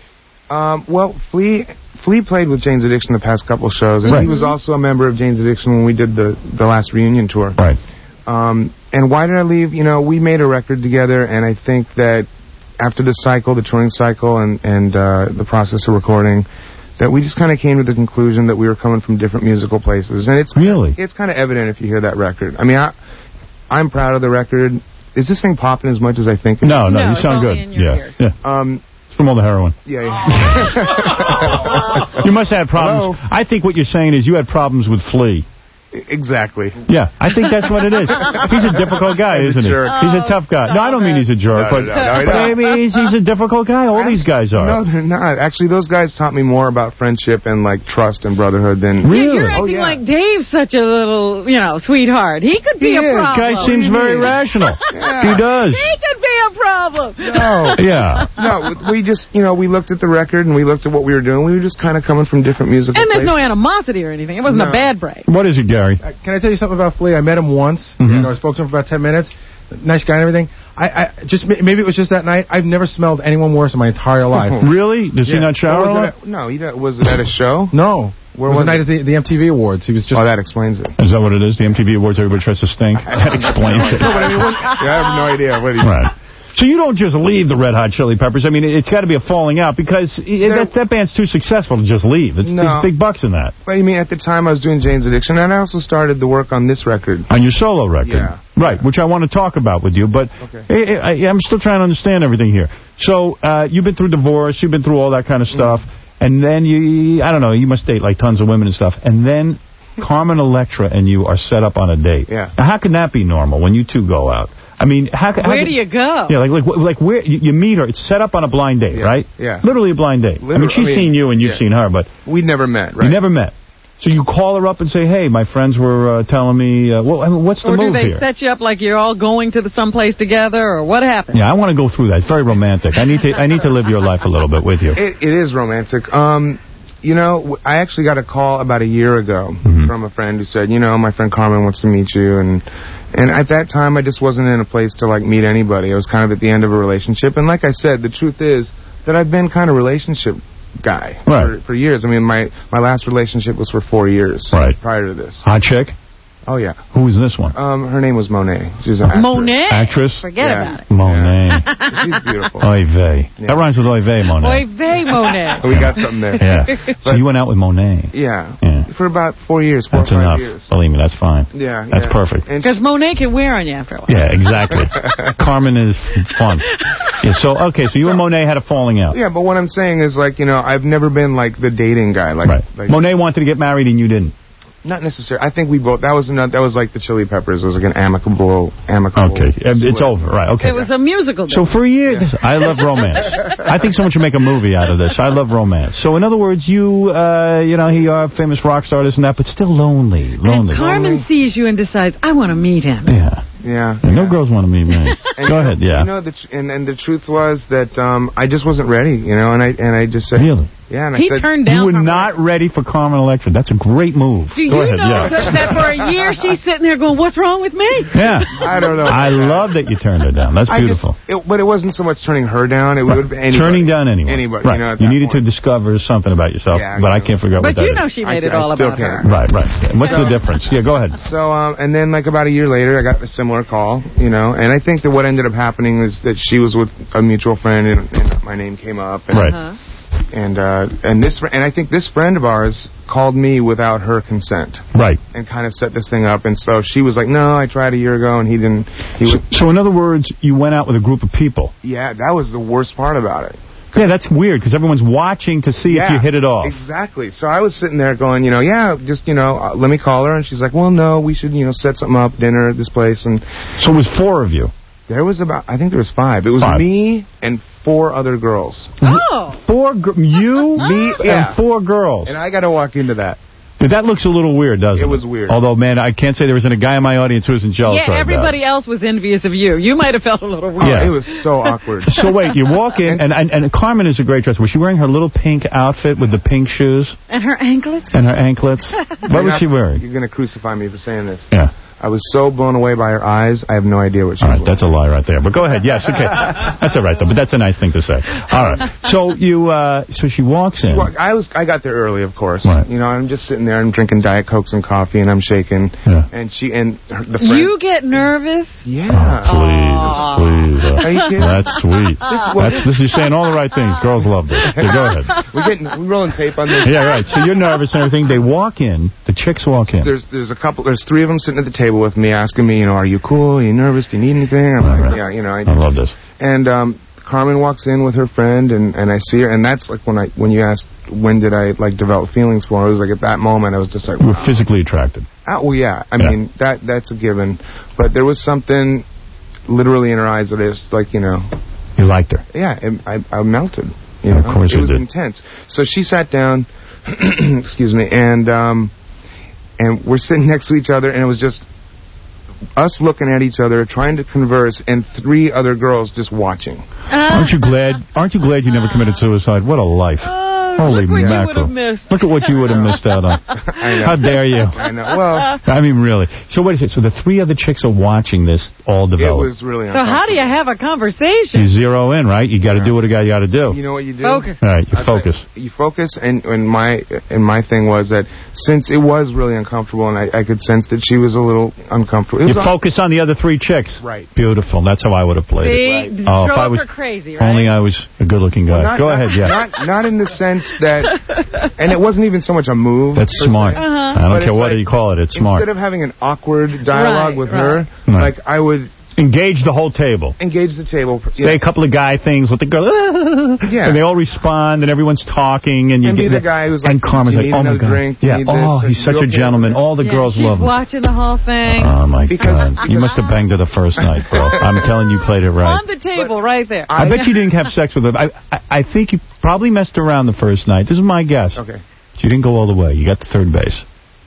Um, well, Flea Flea played with Jane's Addiction the past couple shows, and Right. he was also a member of Jane's Addiction when we did the, the last reunion tour. Right. Um, and why did I leave? You know, we made a record together, and I think that after the cycle, the touring cycle, and, and uh, the process of recording, that we just kind of came to the conclusion that we were coming from different musical places. And it's really, it's kind of evident if you hear that record. I mean, I, I'm proud of the record. Is this thing popping as much as I think it is? No, no, you sound good. Yeah, yeah. Um, it's from all the heroin. Yeah, yeah. You must have problems. Hello? I think what you're saying is you had problems with Flea. Exactly. Yeah, I think that's what it is. He's a difficult guy, He's a isn't he? jerk. He's a tough guy. No, I don't mean he's a jerk, No, but, no, no, no, but no. I mean, he's, he's a difficult guy. All these guys are. No, they're not. Actually, those guys taught me more about friendship and, like, trust and brotherhood than... Yeah, you're Oh, acting yeah. like Dave's such a little, you know, sweetheart. He could be He a is. problem. Guy seems very rational. He does. He could be a problem. No. Yeah. No, we just, you know, we looked at the record and we looked at what we were doing. We were just kind of coming from different musical And there's no places. animosity or anything. It wasn't No. a bad break. What is it, Gary? Uh, Can I tell you something about Flea? I met him once. Mhm. You know, I spoke to him for about ten minutes. Nice guy and everything. I, I just maybe it was just that night. I've never smelled anyone worse in my entire life. Really? Does he Yeah. not shower a Was lot? it at, no, he did, was it at a show? No. Where it was, was the night it? of the, the M T V Awards. He was just. Oh, that explains it. Is that what it is? The M T V Awards, everybody tries to stink? That explains it. No, but I mean, what, yeah, I have no idea what he... Right. So you don't just leave the Red Hot Chili Peppers. I mean, it's got to be a falling out because it, that, that band's too successful to just leave. It's, No. There's big bucks in that. But you mean at the time I was doing Jane's Addiction, and I also started the work on this record. On your solo record. Yeah. Right, which I want to talk about with you, but Okay. I, I, I'm still trying to understand everything here. So uh, you've been through divorce, you've been through all that kind of stuff, and then you, I don't know, you must date like tons of women and stuff, and then Carmen Electra and you are set up on a date. Yeah. Now, how can that be normal when you two go out? I mean, how, how Where could, do you go? Yeah, like, like, like where you, you meet her. It's set up on a blind date, Yeah, right? yeah. Literally a blind date. Literally, I mean, she's I mean, seen you and you've yeah. seen her, but... We never met, right? You never met. So you call her up and say, hey, my friends were uh, telling me, uh, well, I mean, what's the or move do they here? set you up like you're all going to the someplace together, or what happened? Yeah, I want to go through that. It's very romantic. I need to I need to live your life a little bit with you. It, it is romantic. Um, you know, I actually got a call about a year ago mm-hmm. from a friend who said, you know, my friend Carmen wants to meet you, and and at that time I just wasn't in a place to like meet anybody. I was kind of at the end of a relationship, and like I said, the truth is that I've been kind of relationship guy right. for, for years. I mean, my my last relationship was for four years right. prior to this. Hot chick? Oh, yeah. Who was this one? Um, her name was Monet. She's an actress. Monet? Actress? Forget yeah. about it. Monet. Yeah. She's beautiful. Oy vey. Yeah. That rhymes with oy vey, Monet. Oy vey, Monet. We got something there. Yeah. So you went out with Monet. Yeah. yeah. For about four years, four That's or five enough. years. Believe me, that's fine. Yeah. That's yeah. perfect. Because Monet can wear on you after a while. Yeah, exactly. Carmen is fun. Yeah, so, okay, so you so, and Monet had a falling out. Yeah, but what I'm saying is, like, you know, I've never been, like, the dating guy. Like, right. like Monet wanted to get married and you didn't. Not necessarily. I think we both. That was not. That was like the Chili Peppers. It was like an amicable, amicable. Okay, it's over. Right. Okay. It was a musical. So for a year, yeah. I love romance. I think someone should make a movie out of this. I love romance. So in other words, you, uh, you know, he are a famous rock star, this and that, but still lonely, lonely. And Carmen lonely. sees you and decides, I want to meet him. Yeah. Yeah. yeah. No girls want to meet me. Go ahead. Yeah. You know, the tr and and the truth was that um, I just wasn't ready. You know, and I and I just said. Really. Yeah, and he I said, turned down. You were not ready for Carmen Electra. That's a great move. Do Go you ahead, know yeah. that, that for a year she's sitting there going, what's wrong with me? Yeah. I don't know. I love that you turned her down. That's beautiful. Just, it, but it wasn't so much turning her down. It right. would be anybody. Turning down anyone. Anybody. Right. You, know, you needed point. to discover something about yourself, yeah, but I can't figure out but what that is. But you know she made I, it all I still about can. her. Right, right. And what's so, the difference? Yeah, go ahead. So, um, and then like about a year later, I got a similar call, you know, and I think that what ended up happening is that she was with a mutual friend and, and my name came up. And, right. Uh-huh. And uh, and this and I think this friend of ours called me without her consent. Right. And kind of set this thing up. And so she was like, no, I tried a year ago, and he didn't. He so, was, so in other words, you went out with a group of people. Yeah, that was the worst part about it. Yeah, that's weird, because everyone's watching to see yeah, if you hit it off. Exactly. So I was sitting there going, you know, yeah, just, you know, uh, let me call her. And she's like, well, no, we should, you know, set something up, dinner at this place. And so it was four of you. There was about, I think there was five. It was five. me and four other girls. Oh. Four, you, me, yeah. and four girls. And I got to walk into that. Dude, that looks a little weird, doesn't it? It was weird. Although, man, I can't say there wasn't a guy in my audience who wasn't jealous Yeah, right everybody now. else was envious of you. You might have felt a little weird. Yeah. It was so awkward. So wait, you walk in, and, and, and Carmen is a great dresser. Was she wearing her little pink outfit with the pink shoes? And her anklets? And her anklets? What was she wearing? You're going to crucify me for saying this. Yeah. I was so blown away by her eyes, I have no idea what she all was right, that's a lie right there. But go ahead. Yes, okay. That's all right, though. But that's a nice thing to say. All right. So you, uh, so she walks in. She walked, I was, I got there early, of course. Right. You know, I'm just sitting there, I'm drinking Diet Cokes and coffee, and I'm shaking. Yeah. And she, and her, the friend. You get nervous? Yeah. Oh, please, please. Uh, Are you kidding? That's sweet. This, that's, this is saying all the right things. Girls love this. Yeah, go ahead. We're getting, we rolling tape on this. Yeah, right. So you're nervous and everything. They walk in. The chicks walk in. There's, there's a couple, there's three of them sitting at the table with me asking me, you know, are you cool? Are you nervous? Do you need anything? I'm right, like, right. yeah, you know. I, I love this. And um, Carmen walks in with her friend, and, and I see her, and that's like when I when you asked when did I like develop feelings for her, it was like at that moment I was just like, you were wow. physically attracted. Oh, well, yeah. I yeah. mean, that that's a given. But there was something literally in her eyes that is like, you know. You liked her. Yeah, it, I, I melted. You know? Of course it you was did. intense. So she sat down, excuse me, and um, and we're sitting next to each other, and it was just us looking at each other, trying to converse, and three other girls just watching. Uh, aren't you glad? Aren't you glad you never committed suicide? What a life! Uh, Holy look what mackerel! You would have missed. Look at what you would have missed out on. I know. How dare you? I know. Well, I mean, really. So wait a second. So the three other chicks are watching this all develop. It was really. So how do you have a conversation? You zero in, right? You got to yeah. do what a guy got to do. You know what you do? Focus. All right, you I'll focus. You, you focus, and, and my and my thing was that since it was really uncomfortable, and I, I could sense that she was a little uncomfortable. You focus on the other three chicks. Right. Beautiful. That's how I would have played See, it. Right. Oh, if I was crazy, right? Only I was a good-looking guy. Well, not, Go not, ahead, yeah. Not, not in the sense that, and it wasn't even so much a move. That's smart. Uh-huh. I don't But care what like, you call it. It's smart. Instead of having an awkward dialogue right, with right. her, Right. like I would Engage the whole table. Engage the table. Say yeah. a couple of guy things with the girl. Yeah. And they all respond, and everyone's talking. And, you and get be the guy who's like, and Carmen's you like, need oh, my God. drink? Yeah. Oh, he's such a okay gentleman. All the yeah, girls she's love him. watching the whole thing. Oh, my God. You must have banged her the first night, bro. I'm telling you, played it right. On the table, but right there. I, I bet you didn't have sex with her. I, I, I think you probably messed around the first night. This is my guess. Okay. But you didn't go all the way. You got the third base.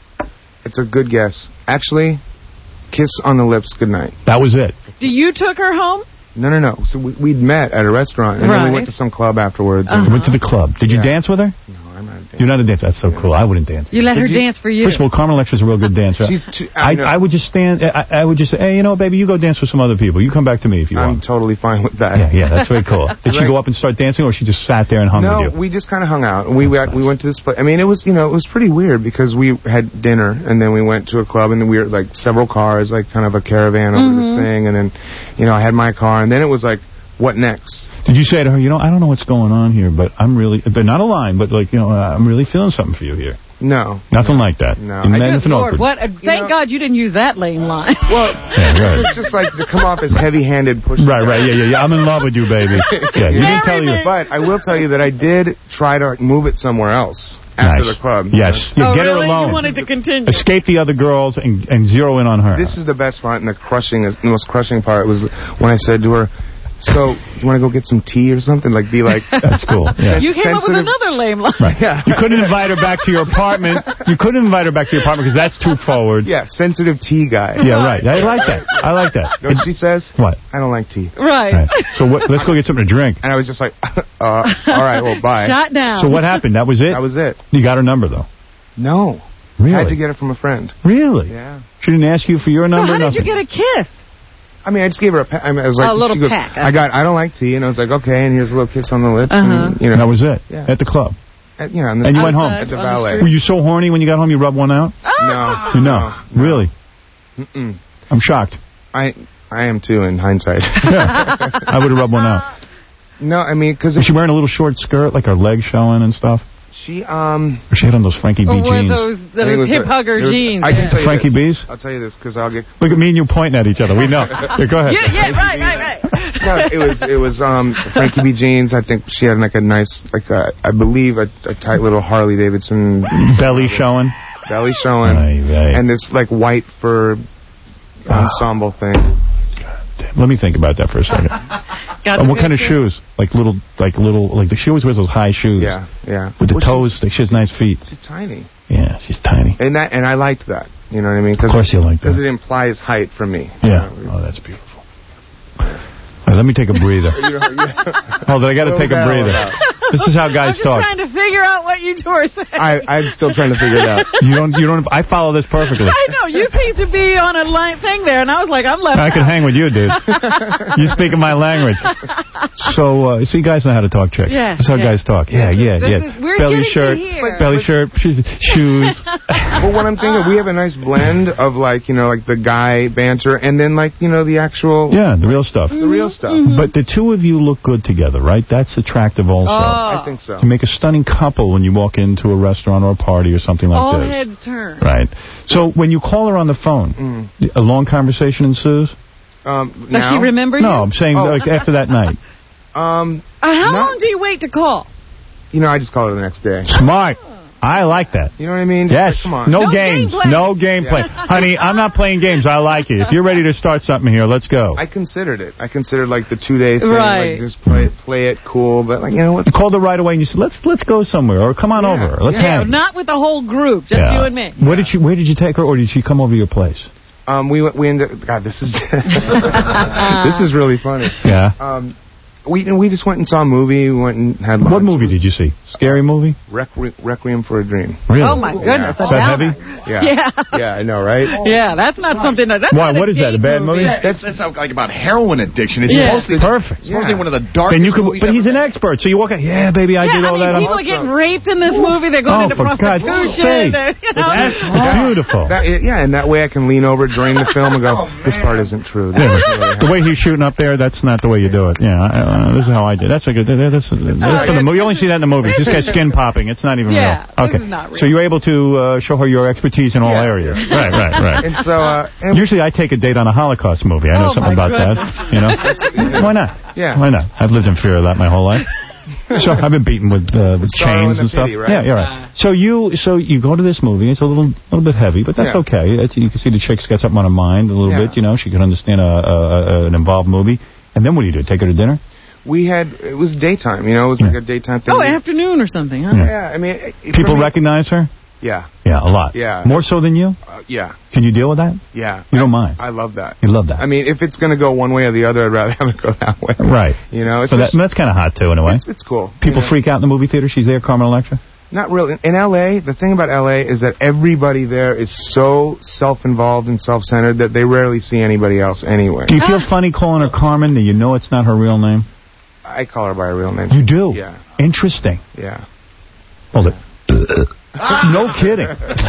It's a good guess. Actually, kiss on the lips, good night. That was it. So you took her home? No, no, no. So we, we'd met at a restaurant, and right. then we went to some club afterwards. Uh-huh. You went to the club. Did you yeah. dance with her? No, I'm not a dancer. You're not a dancer. That's so yeah. cool. I wouldn't dance. You let her you? dance for you. First of all, Carmen Electra's a real good dancer. She's too, I, I, I would just stand, I, I would just say, hey, you know, baby, you go dance with some other people. You come back to me if you I'm want. I'm totally fine with that. Yeah, yeah, that's very cool. Did she Like, go up and start dancing, or she just sat there and hung no, with you? we just kind of hung out. We we, nice. we went to this place. I mean, it was, you know, it was pretty weird because we had dinner, and then we went to a club, and then we were, like, several cars, like, kind of a caravan over mm-hmm. this thing, and then, you know, I had my car, and then it was like, what next? Did you say to her, you know, I don't know what's going on here, but I'm really, but not a line, but like, you know, uh, I'm really feeling something for you here. No. Nothing no, like that. No. You I nothing Good Lord, awkward. what? Uh, thank know, God you didn't use that lame line. Well, yeah, right. it's just like to come off as heavy-handed pushing. Right, right, yeah, yeah, yeah. I'm in love with you, baby. Yeah, you didn't tell you. But I will tell you that I did try to move it somewhere else after nice. the club. Yes. Oh, Yeah, get really? her alone. You wanted to continue. Escape the other girls and, and zero in on her. This is the best part, and the crushing, the most crushing part was when I said to her, so, you want to go get some tea or something? Like, be like... That's cool. Yeah. You came up with another lame line. Right. Yeah. You couldn't invite her back to your apartment. You couldn't invite her back to your apartment because that's too forward. Yeah, sensitive tea guy. Yeah, right. I like that. I like that. You know what she says? What? I don't like tea. Right. right. So what, let's go get something to drink. And I was just like, uh, all right, well, bye. Shot down. So what happened? That was it? That was it. You got her number, though? No. Really? I had to get it from a friend. Really? Yeah. She didn't ask you for your number? So how did nothing? you get a kiss? I mean, I just gave her a peck. I, mean, I was like, a little she goes, peck. I got, I don't like tea, and I was like, okay, and here's a little kiss on the lips. Uh-huh. And, you know, And that was it? Yeah. At the club? At, yeah, and, the, and you went home? At the valet. Were you so horny when you got home you rubbed one out? No. You know? No. Really? Mm-mm. I'm shocked. I I am, too, in hindsight. Yeah. I would have rubbed one out. No, I mean, because... Was she wearing a little short skirt, like her legs showing and stuff? She, um... Or she had on those Frankie B or jeans? those, those hip hugger jeans. I can tell you Frankie this. B's? I'll tell you this, because I'll get... Look at me and you pointing at each other. We know. Yeah, go ahead. Yeah, yeah, right, right, right. No, it was, it was um, Frankie B jeans. I think she had, like, a nice, like, a, I believe, a, a tight little Harley Davidson... Belly showing? Belly showing. Right, right. And this, like, white fur ensemble thing. Let me think about that for a second. And what kind of shoes? Like little, like little, like she always wears those high shoes. Yeah, yeah. With the well, toes, like she has nice feet. She's tiny. Yeah, she's tiny. And that, and I liked that. You know what I mean? Of course you like that. Because it implies height from me. Yeah. You know? Oh, that's beautiful. Right, let me take a breather. Hold on, I got to take a breather. This is how guys I'm just talk. trying to figure out what you two are saying. I, I'm still trying to figure it out. You don't, you don't. I follow this perfectly. I know you seem to be on a line thing there, and I was like, I'm left. I out. could hang with you, dude. You speaking my language. So, uh, so you guys know how to talk chicks. Yeah, That's how yeah. guys talk. Yeah, yeah, This yeah. is- we're belly getting to shirt, here. belly shirt, shoes. shoes. But what I'm thinking, we have a nice blend of, like, you know, like the guy banter, and then, like, you know, the actual... Yeah, the real stuff. The real stuff. Mm-hmm. But the two of you look good together, right? That's attractive also. Oh. I think so. You make a stunning couple when you walk into a restaurant or a party or something like All this. heads turn. Right. So when you call her on the phone, Mm. a long conversation ensues? Um, Does now? she remember you? No, I'm saying Oh. like after that night. Um, Uh, how No. long do you wait to call? you know, I just call her the next day. Smart. I like that. You know what I mean? Just Yes. like, come on. No, No games. gameplay. No gameplay. Yeah. Honey, I'm not playing games. I like it. If you're ready to start something here, let's go. I considered it. I considered, like, the two-day thing. Right. Like, just play it, play it cool. But, like, you know what? You called her right away and you said, let's let's go somewhere or come on Yeah. over. Let's Yeah. hang. Not with the whole group, just Yeah. you and me. Where did she Where did you take her, or did she come over to your place? Um, we went- we ended. God, this is this is really funny. Yeah. Um, we we just went and saw a movie. We went and had lunch. What movie did you see? Scary movie? Requi- Requiem for a Dream. Really? Oh, my goodness. Yeah. a Is that downer. heavy? Yeah. Yeah. Yeah, I know, right? Yeah, that's not something that... That's Why? not a What is that? A date bad movie? That's, that's like about heroin addiction. It's Yeah. supposed to be Perfect. supposed to be one of the And darkest you could, movies but he's ever an expert, so you walk out, yeah, baby, I yeah, did all I mean, that. people I'm- are getting raped in this movie. They're going Oh, into for God's prostitution. sake. They're, you know. That's it's beautiful. That, yeah, and that way I can lean over during the film and go, this part isn't true. This Yeah. isn't really The way he's shooting up there, that's not the way you do it. Yeah, I, Uh, this is how I did. That's a good. That's, that's, that's in the movie. You only see that in the movies. Just got skin popping. It's not even Yeah, real. Okay. this is not real. So you're able to uh, show her your expertise in all Yeah. areas. Right, right, right. And so, uh, and Usually I take a date on a Holocaust movie. I know Oh, something my about goodness. that. You know? Why not? Yeah. Why not? I've lived in fear of that my whole life. So I've been beaten with, uh, with Sorrow chains and and the stuff. pity, right? Yeah, you're right. So you so you go to this movie. It's a little little bit heavy, but that's Yeah. okay. It's, you can see the chick's got something on her mind a little Yeah. bit. You know, she can understand a, a, a, an involved movie. And then what do you do? Take her to dinner? we had, it was daytime, you know, it was like a daytime thing. Oh, afternoon or something, huh? Yeah. Yeah, I mean... It, it- People for me- recognize her? Yeah. Yeah, a lot. Yeah. More so than you? Uh, yeah. Can you deal with that? Yeah. You don't mind? I love that. You love that? I mean, if it's going to go one way or the other, I'd rather have it go that way. Right. You know, it's So that, just- that's kind of hot, too, in a way. It's, it's cool. People you know? freak out in the movie theater. She's there, Carmen Electra? Not really. In L A, the thing about L A is that everybody there is so self-involved and self-centered that they rarely see anybody else anyway. Do you feel funny calling her Carmen? Do you know it's not her real name? I call her by her real name. You do? Yeah. Interesting. Yeah. Hold it. No kidding.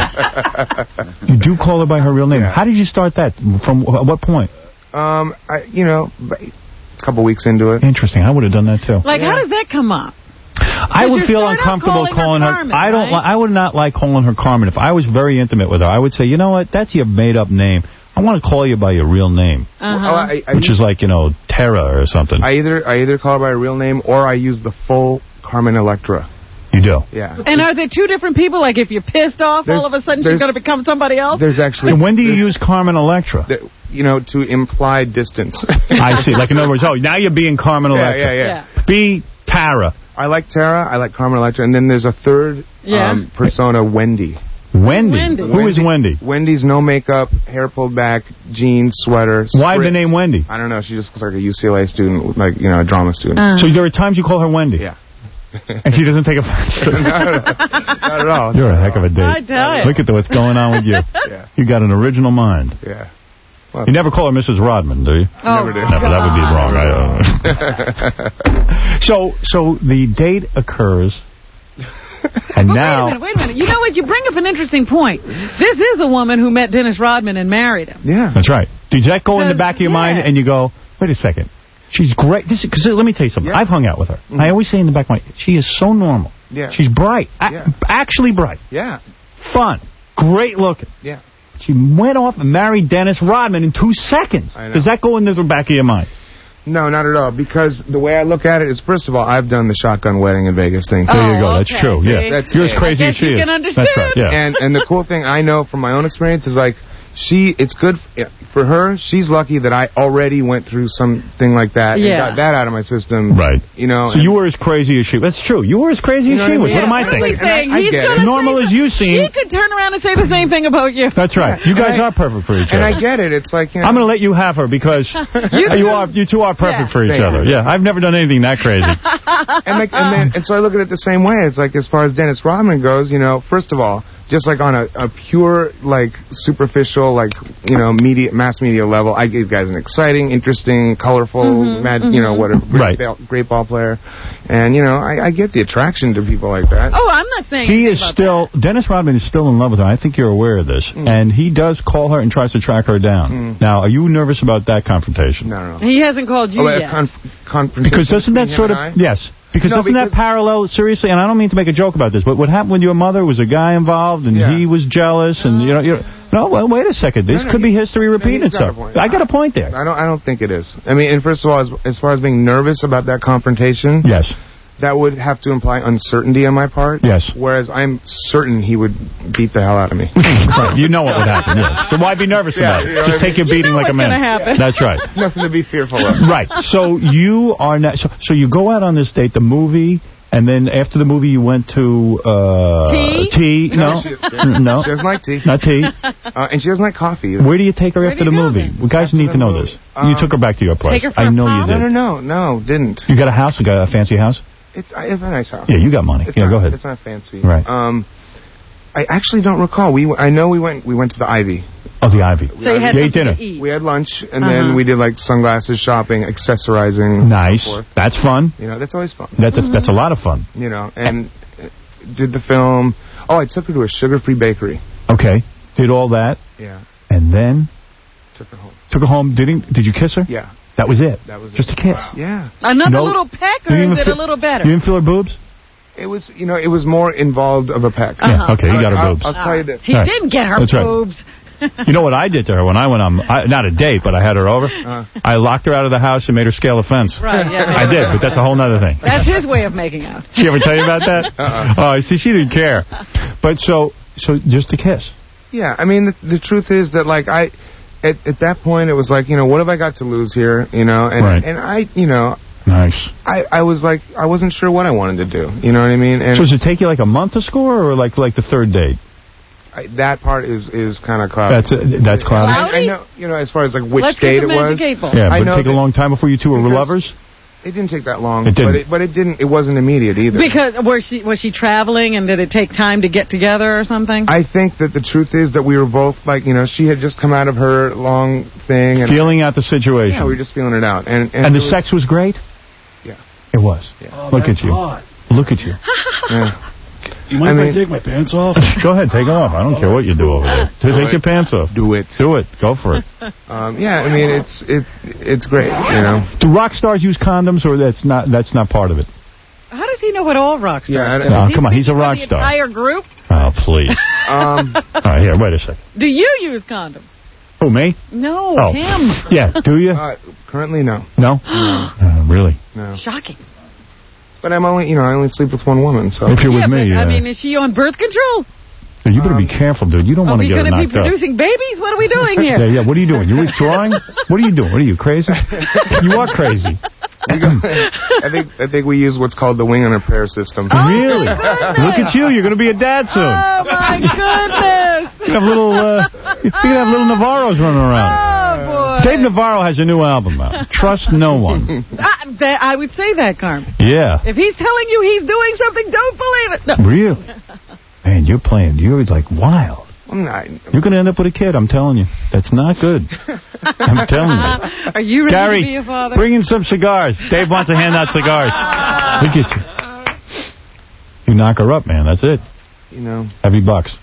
You do call her by her real name. Yeah. How did you start that? From at what point? Um, I, you know, a couple weeks into it. Interesting. I would have done that too. Like, how does that come up? I would you feel start out uncomfortable calling her calling her. Carmen, I don't. right? Li I would not like calling her Carmen. If I was very intimate with her, I would say, you know what? That's your made-up name. I want to call you by your real name, Uh-huh. Well, I, I, which is like, you know, Tara or something. I either I either call her by her real name or I use the full Carmen Electra. You do? Yeah. And are they two different people? Like, if you're pissed off, There's- all of a sudden she's there's- going to become somebody else? There's actually... And when do you use Carmen Electra? The, you know, to imply distance. I see. Like, in other words, oh, now you're being Carmen Yeah, Electra. yeah, yeah. Be Tara. I like Tara, I like Carmen Electra, and then there's a third Yeah. um, persona, Wendy. Wendy. Wendy? Who is Wendy? Wendy's no makeup, hair pulled back, jeans, sweater. Why the script. name Wendy? I don't know. She just looks like a U C L A student, like, you know, a drama student. Uh. So there are times you call her Wendy? Yeah. And she doesn't take offense to it? Not at all. Not at all. You're a heck of a I date. tell you. Look at the, what's going on with you. Yeah. You got an original mind. Yeah. You never call her Missus Rodman, do you? Oh, Never do. No, but that would be wrong. I don't know. so, so the date occurs, and Well, now... wait a minute, wait a minute. You know what? You bring up an interesting point. This is a woman who met Dennis Rodman and married him. Yeah. That's right. Did that go in the back of your Yeah. mind, and you go, wait a second, she's great. This because let me tell you something. Yeah. I've hung out with her. Mm-hmm. I always say in the back of my mind, she is so normal. Yeah. She's bright. A- Yeah. Actually bright. Yeah. Fun. Great looking. Yeah. She went off and married Dennis Rodman in two seconds. I know. Does that go into the back of your mind? No, not at all. Because the way I look at it is, first of all, I've done the shotgun wedding in Vegas thing. There you Oh, go. That's okay, true. see? Yes. That's- You're as crazy I as guess she you is. can understand. That's right. Yeah. And and the cool thing I know from my own experience is, like, she, it's good f- for her. She's lucky that I already went through something like that Yeah. and got that out of my system. Right. You know. So and- you were as crazy as she. That's true. You were as crazy You as know she what was. I mean? What am I That's what thinking? he's saying. And I- I He's get it. gonna Normal say as you some- seem. She could turn around and say the same thing about you. That's right. You guys And I- are perfect for each And other. I get it. It's like, you know. I'm going to let you have her because you, two- are you two are perfect Yeah. for each Thank other. you. Yeah, I've never done anything that crazy. and, like, and, then, and so I look at it the same way. It's like, as far as Dennis Rodman goes, you know, first of all, just like on a, a pure, like, superficial, like, you know, media, mass media level, I give guys an exciting, interesting, colorful, Mm-hmm, mad, you know, whatever, great, Right. ball, great ball player. And, you know, I, I get the attraction to people like that. Oh, I'm not saying He anything is about still, Dennis Rodman is still in love with her. I think you're aware of this. Mm. And he does call her and tries to track her down. Mm. Now, are you nervous about that confrontation? No, no. that. He hasn't called you Oh, a yet. conf- confrontation Because doesn't that between sort him of, and I? yes, because No, doesn't that because- parallel, seriously, and I don't mean to make a joke about this, but what happened with your mother was a guy involved and Yeah. he was jealous and, you know, you no, well, wait a second. This No, no, could be he- history no, repeating he's got a itself. point. I got a point there. I don't. I don't think it is. I mean, and first of all, as, as far as being nervous about that confrontation, Yes. that would have to imply uncertainty on my part. Yes. Whereas I'm certain he would beat the hell out of me. Right. You know what would happen. Yeah. So why be nervous Yeah, about it? you know Just what I take your mean? beating You know like a what's man. gonna happen. That's right. Nothing to be fearful of. Right. So you are not. So, so you go out on this date, the movie, and then after the movie you went to uh, Tea? Tea? No, she, no, she doesn't like tea. not tea. Uh, and she doesn't like coffee either. Where do you take her Where after do the you go movie? then? Well, guys After need the to know movie. this. Um, you took her back to your place. Take her for I a know pop? you No, did. no, no, no, didn't. You got a house? You got a fancy house? It's, I have a nice house. Yeah, you got money. It's Yeah, not, go ahead. It's not fancy. Right. Um, I actually don't recall. We I know we went we went to the Ivy. Oh, the Ivy. So you had You ate something dinner. to eat. We had lunch, and Uh-huh. then we did like sunglasses shopping, accessorizing. Nice. So forth. That's fun. You know, that's always fun. That's a, that's a lot of fun. You know, and uh, did the film. Oh, I took her to a sugar-free bakery. Okay. Did all that, Yeah, and then took her home. took her home. Did he, Did you kiss her? Yeah. That was it? That was Just it. a kiss? Yeah. Another No- little peck, You or didn't is it feel- a little better? You didn't feel her boobs? It was, you know, it was more involved of a peck. Yeah, okay, you got her I'll- boobs. I'll, tell you this. He Right. didn't get her That's right. boobs. You know what I did to her when I went on, I, not a date, but I had her over? Uh. I locked her out of the house and made her scale a fence. Right, yeah. I did, but that's a whole other thing. That's his way of making out. She ever tell you about that? Uh-uh. Oh, see, she didn't care. But so, so just a kiss. Yeah, I mean, the, the truth is that, like, I, at, at that point, it was like, you know, what have I got to lose here, you know? And, Right. and I, you know... Nice. I, I was like, I wasn't sure what I wanted to do, you know what I mean? And So does it take you like a month to score, or like like the third date? I, that part is, is kind of cloudy. That's uh, that's cloudy? I, I know, you know, as far as, like, which Let's date get it the was. Magic Eight Ball. Yeah, I but know it take a that- long time before you two were because- lovers? It didn't take that long. It didn't. But it, but it didn't, it wasn't immediate either. Because was she was she traveling, and did it take time to get together or something? I think that the truth is that we were both, like, you know, she had just come out of her long thing. And Feeling out the situation. Yeah, we were just feeling it out. And, and, And the it was- sex was great? Yeah. It was. Yeah. Look at you. Look at you. Yeah. You mind I if mean- I take my pants off? Go ahead, take them off. I don't care what you do over there. Take it. your pants off. Do it. Do it. Go for it. Um, yeah, I mean, it's it it's great, you know. Do rock stars use condoms, or that's not that's not part of it? How does he know what all rock stars Yeah, I do? don't- Oh, Is he come on, he's a speaking for rock the star. entire group? Oh, please. Um, All right, here, wait a second. Do you use condoms? Who, me? No, Oh. him. Yeah, do you? uh, currently, no. No? Uh, really? No. Shocking. But I'm only, you know, I only sleep with one woman, so. If you're yeah, with me, but, I uh, mean, is she on birth control? you better be careful, dude. You don't Are want to we get her going to be knocked up. producing babies? What are we doing here? Yeah, yeah. What are you doing? You withdrawing? What are you doing? What are you, crazy? You are crazy. We go, I think I think we use what's called the wing on a prayer system. Oh, Really? Look at you. You're going to be a dad soon. Oh, my goodness. You have little, uh, you can have little Navarros running around. Oh, boy. Dave Navarro has a new album out. Trust no one. I, that, I would say that, Carm. Yeah. If he's telling you he's doing something, don't believe it. No. Really? Man, you're playing. You're like wild. I'm not. You're going to end up with a kid, I'm telling you. That's not good. I'm telling you. Are you ready Gary, to be a father? bring in some cigars. Dave wants to hand out cigars. Look at you. You knock her up, man. That's it. You know. Heavy bucks.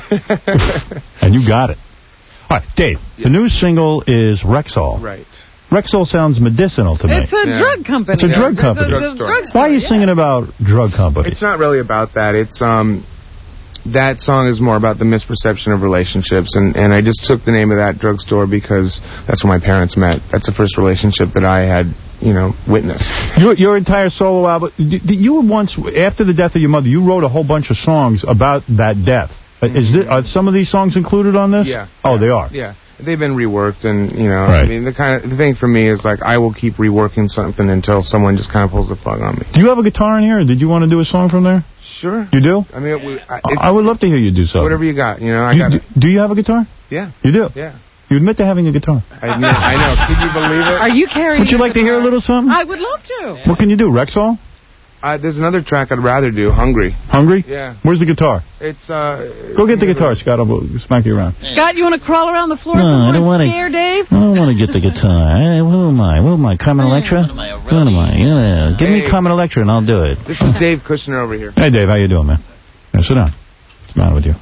And you got it. All right, Dave, the new single is Rexall. Right. Rexall sounds medicinal to me. It's a Yeah. drug company. It's a drug It's company. a- Drug it's a store. drug store, Why are you yeah. singing about drug companies? It's not really about that. It's um, that song is more about the misperception of relationships, and and I just took the name of that drugstore because that's where my parents met. That's the first relationship that I had, you know, witnessed. Your, your entire solo album, you, you were once, after the death of your mother, you wrote a whole bunch of songs about that death. Is this, are some of these songs included on this? Yeah. Oh, they are? Yeah. They've been reworked, and, you know, Right. I mean, the kind of the thing for me is, like, I will keep reworking something until someone just kind of pulls the plug on me. Do you have a guitar in here, or did you want to do a song from there? Sure. You do? I mean, it, we- I, I would love to hear you do something. whatever you got, you know, I You- got do, it. do you have a guitar? Yeah. You do? Yeah. You admit to having a guitar. I, admit, I know. Can you believe it? Are you carrying Would you your like to hear a guitar? little something? I would love to. What can you do, Rexall? Uh, there's another track I'd rather do, Hungry. Hungry? Yeah. Where's the guitar? It's, uh... Go get the guitar, Scott. I'll smack you around. Scott, you want to crawl around the floor No, some I more don't and wanna- scare Dave? I don't want to get the guitar. Hey, who am I? Who am I? Carmen Electra? What am I? Yeah. Give me Hey. Carmen Electra and I'll do it. This is Dave Kushner over here. Hey, Dave, how you doing, man? Yeah, sit down. What's the matter with you?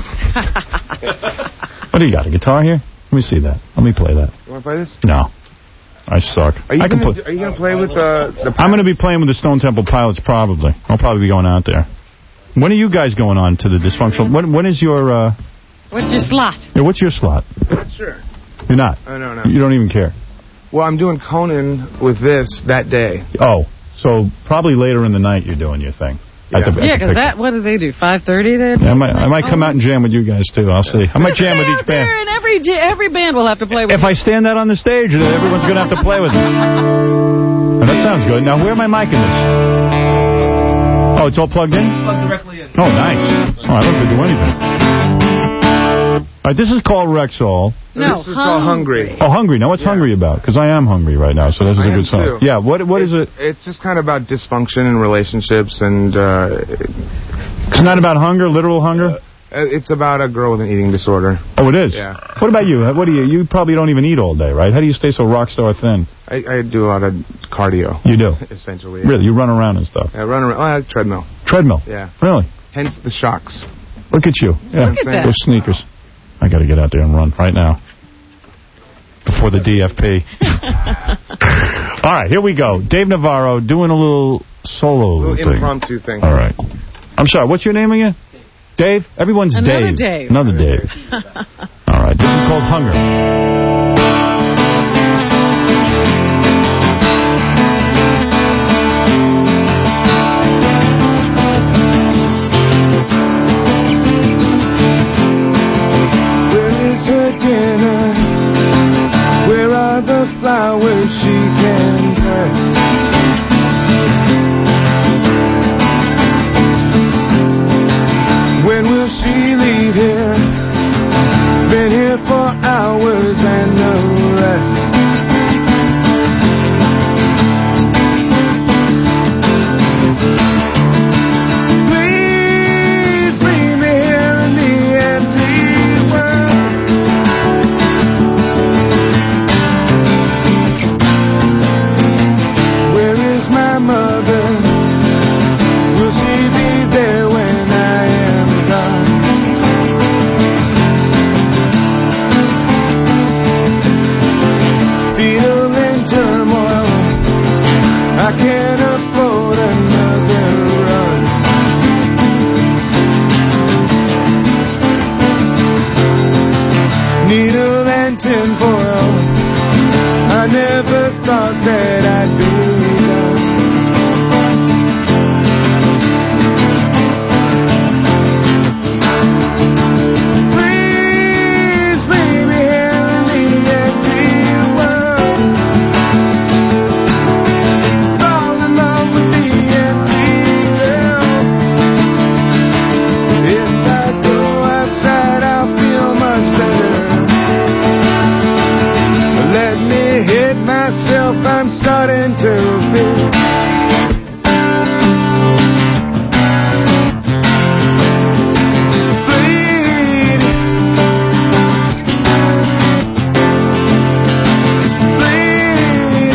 What do you got, a guitar here? Let me see that. Let me play that. You want to play this? No. I suck. Are you I can gonna, play. Are you going to play with uh, the... I'm going to be playing with the Stone Temple Pilots, probably. I'll probably be going out there. When are you guys going on to the dysfunctional... When, when is your... Uh, What's your slot? yeah, what's your slot? Not sure. You're not? I don't know. You don't even care? Well, I'm doing Conan with this that day. Oh, so probably later in the night you're doing your thing. At the, at Yeah, the because picture. that, what do they do, five thirty there? I might, I might come out and jam with you guys, too. I'll see. I might jam with each band. And every, j- every band will have to play with If I stand out on the stage, then everyone's going to have to play with it. Oh, that sounds good. Now, where am I miking this? Oh, it's all plugged in? Plug directly in. Oh, nice. Oh, I don't have to do anything. All right, this is called Rexall. No, this is called Hungry. Oh, Hungry. Now, what's Hungry about? Because I am hungry right now, so this is I a am good song. too. Yeah, what what is it? It's, it's just kind of about dysfunction in relationships, and uh, It's not about hunger, literal hunger? it's about a girl with an eating disorder. Oh, it is? Yeah. What about you? What do you? You probably don't even eat all day, right? How do you stay so rock star thin? I, I do a lot of cardio. You do? Essentially. Yeah. Really? You run around and stuff? I run around. Well, treadmill. Treadmill? Yeah. Really? Hence the shocks. Look at you. Yeah. Look at that. Those sneakers. I got to get out there and run right now. before the D F P. All right, here we go. Dave Navarro doing a little solo A little thing. impromptu thing. All right. I'm sorry, what's your name again? Dave? Everyone's Another Dave. Dave. Another Dave. All right, this is called Hunger. Flowers she can press. When will she leave here? Been here for hours and no rest. Please leave me here in the empty world. My mother, will she be there when I am gone? Feel in turmoil, I can't afford another run. Needle and tinfoil, I never thought that I'd be. I'm starting to feel bleed, bleed.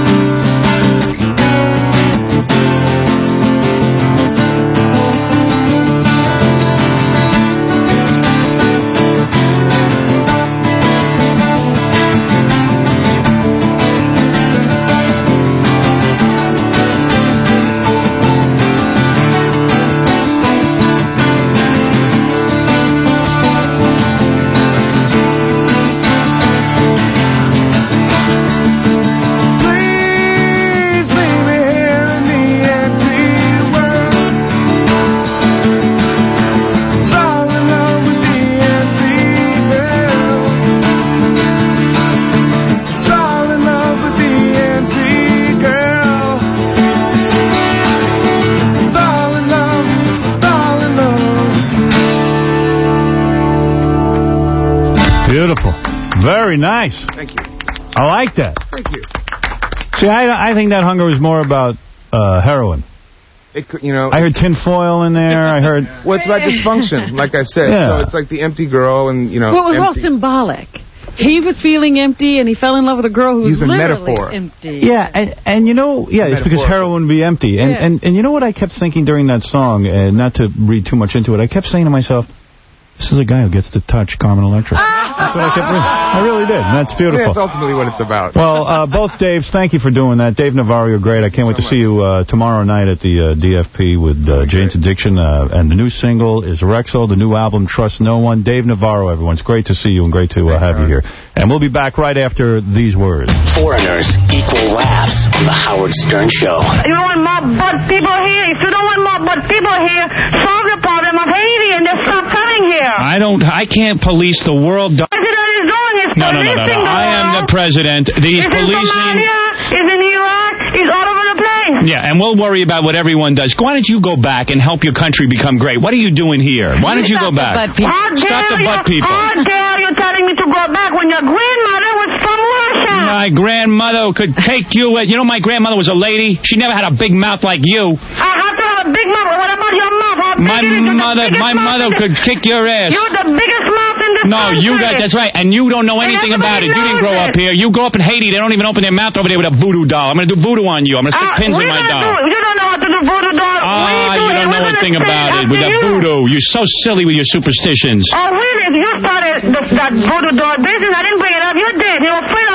Beautiful. Very nice. Thank you. I like that. Thank you. See, I, I think that Hunger was more about uh, heroin. It could, you know, I heard tinfoil in there. I heard... Well, it's about dysfunction, like I said. Yeah. So it's like the empty girl and, you know, Well, it was all empty. symbolic. He was feeling empty, and he fell in love with a girl who was He's a literally metaphor. empty. Yeah, and, and you know, yeah, it's because heroin would be empty. And, Yeah. and, and you know what I kept thinking during that song, and not to read too much into it, I kept saying to myself, this is a guy who gets to touch Carmen Electra. That's what I kept reading. I really did, and that's beautiful. Yeah, that's ultimately what it's about. Well, uh, both Daves, thank you for doing that. Dave Navarro, you're great. I can't wait to see you uh, tomorrow night at the uh, D F P with uh, Jane's Addiction. Uh, and the new single is Rexall, the new album, Trust No One. Dave Navarro, everyone. It's great to see you and great to uh, have you here. And we'll be back right after these words. Foreigners equal laughs on The Howard Stern Show. You don't want more butt people here. If you don't want more butt people here, solve the problem of Haiti and just stop coming here. I don't, I can't police the world. The president is doing is No, no, no, no, no. I am the president. He's He's in policing. Somalia, he's in Iraq, he's all over the place. Yeah, and we'll worry about what everyone does. Why don't you go back and help your country become great? What are you doing here? Why don't you go back? How Stop dare the you, butt people. How dare you telling me to go back when your grandmother was from Russia? My grandmother could take you. You know, my grandmother was a lady. She never had a big mouth like you. I have to have a big mouth. What about your mouth? How big My is it? You're the mother, biggest my mouth mother in the- could kick your ass. You're the biggest mouth in this No, country. you got, that's right, and you don't know And anything about it. everybody You didn't grow knows up here. You grow up in Haiti. They don't even open their mouth over there with a voodoo doll. I'm going to do voodoo on you. I'm going to stick Uh, pins in we're my gonna doll. do- You don't know how to do voodoo doll. Ah, We do you it. don't We're know gonna anything say about it. With after the you. voodoo. You're so silly with your superstitions. Oh, really? You started the, that voodoo doll business. I didn't bring it up. You did. You're afraid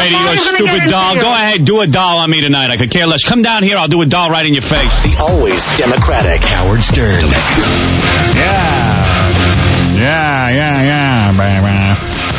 say to you, a stupid doll, go ahead, do a doll on me tonight. I could care less. Come down here, I'll do a doll right in your face. The always Democratic Howard Stern. Yeah. Yeah, yeah, yeah, baby.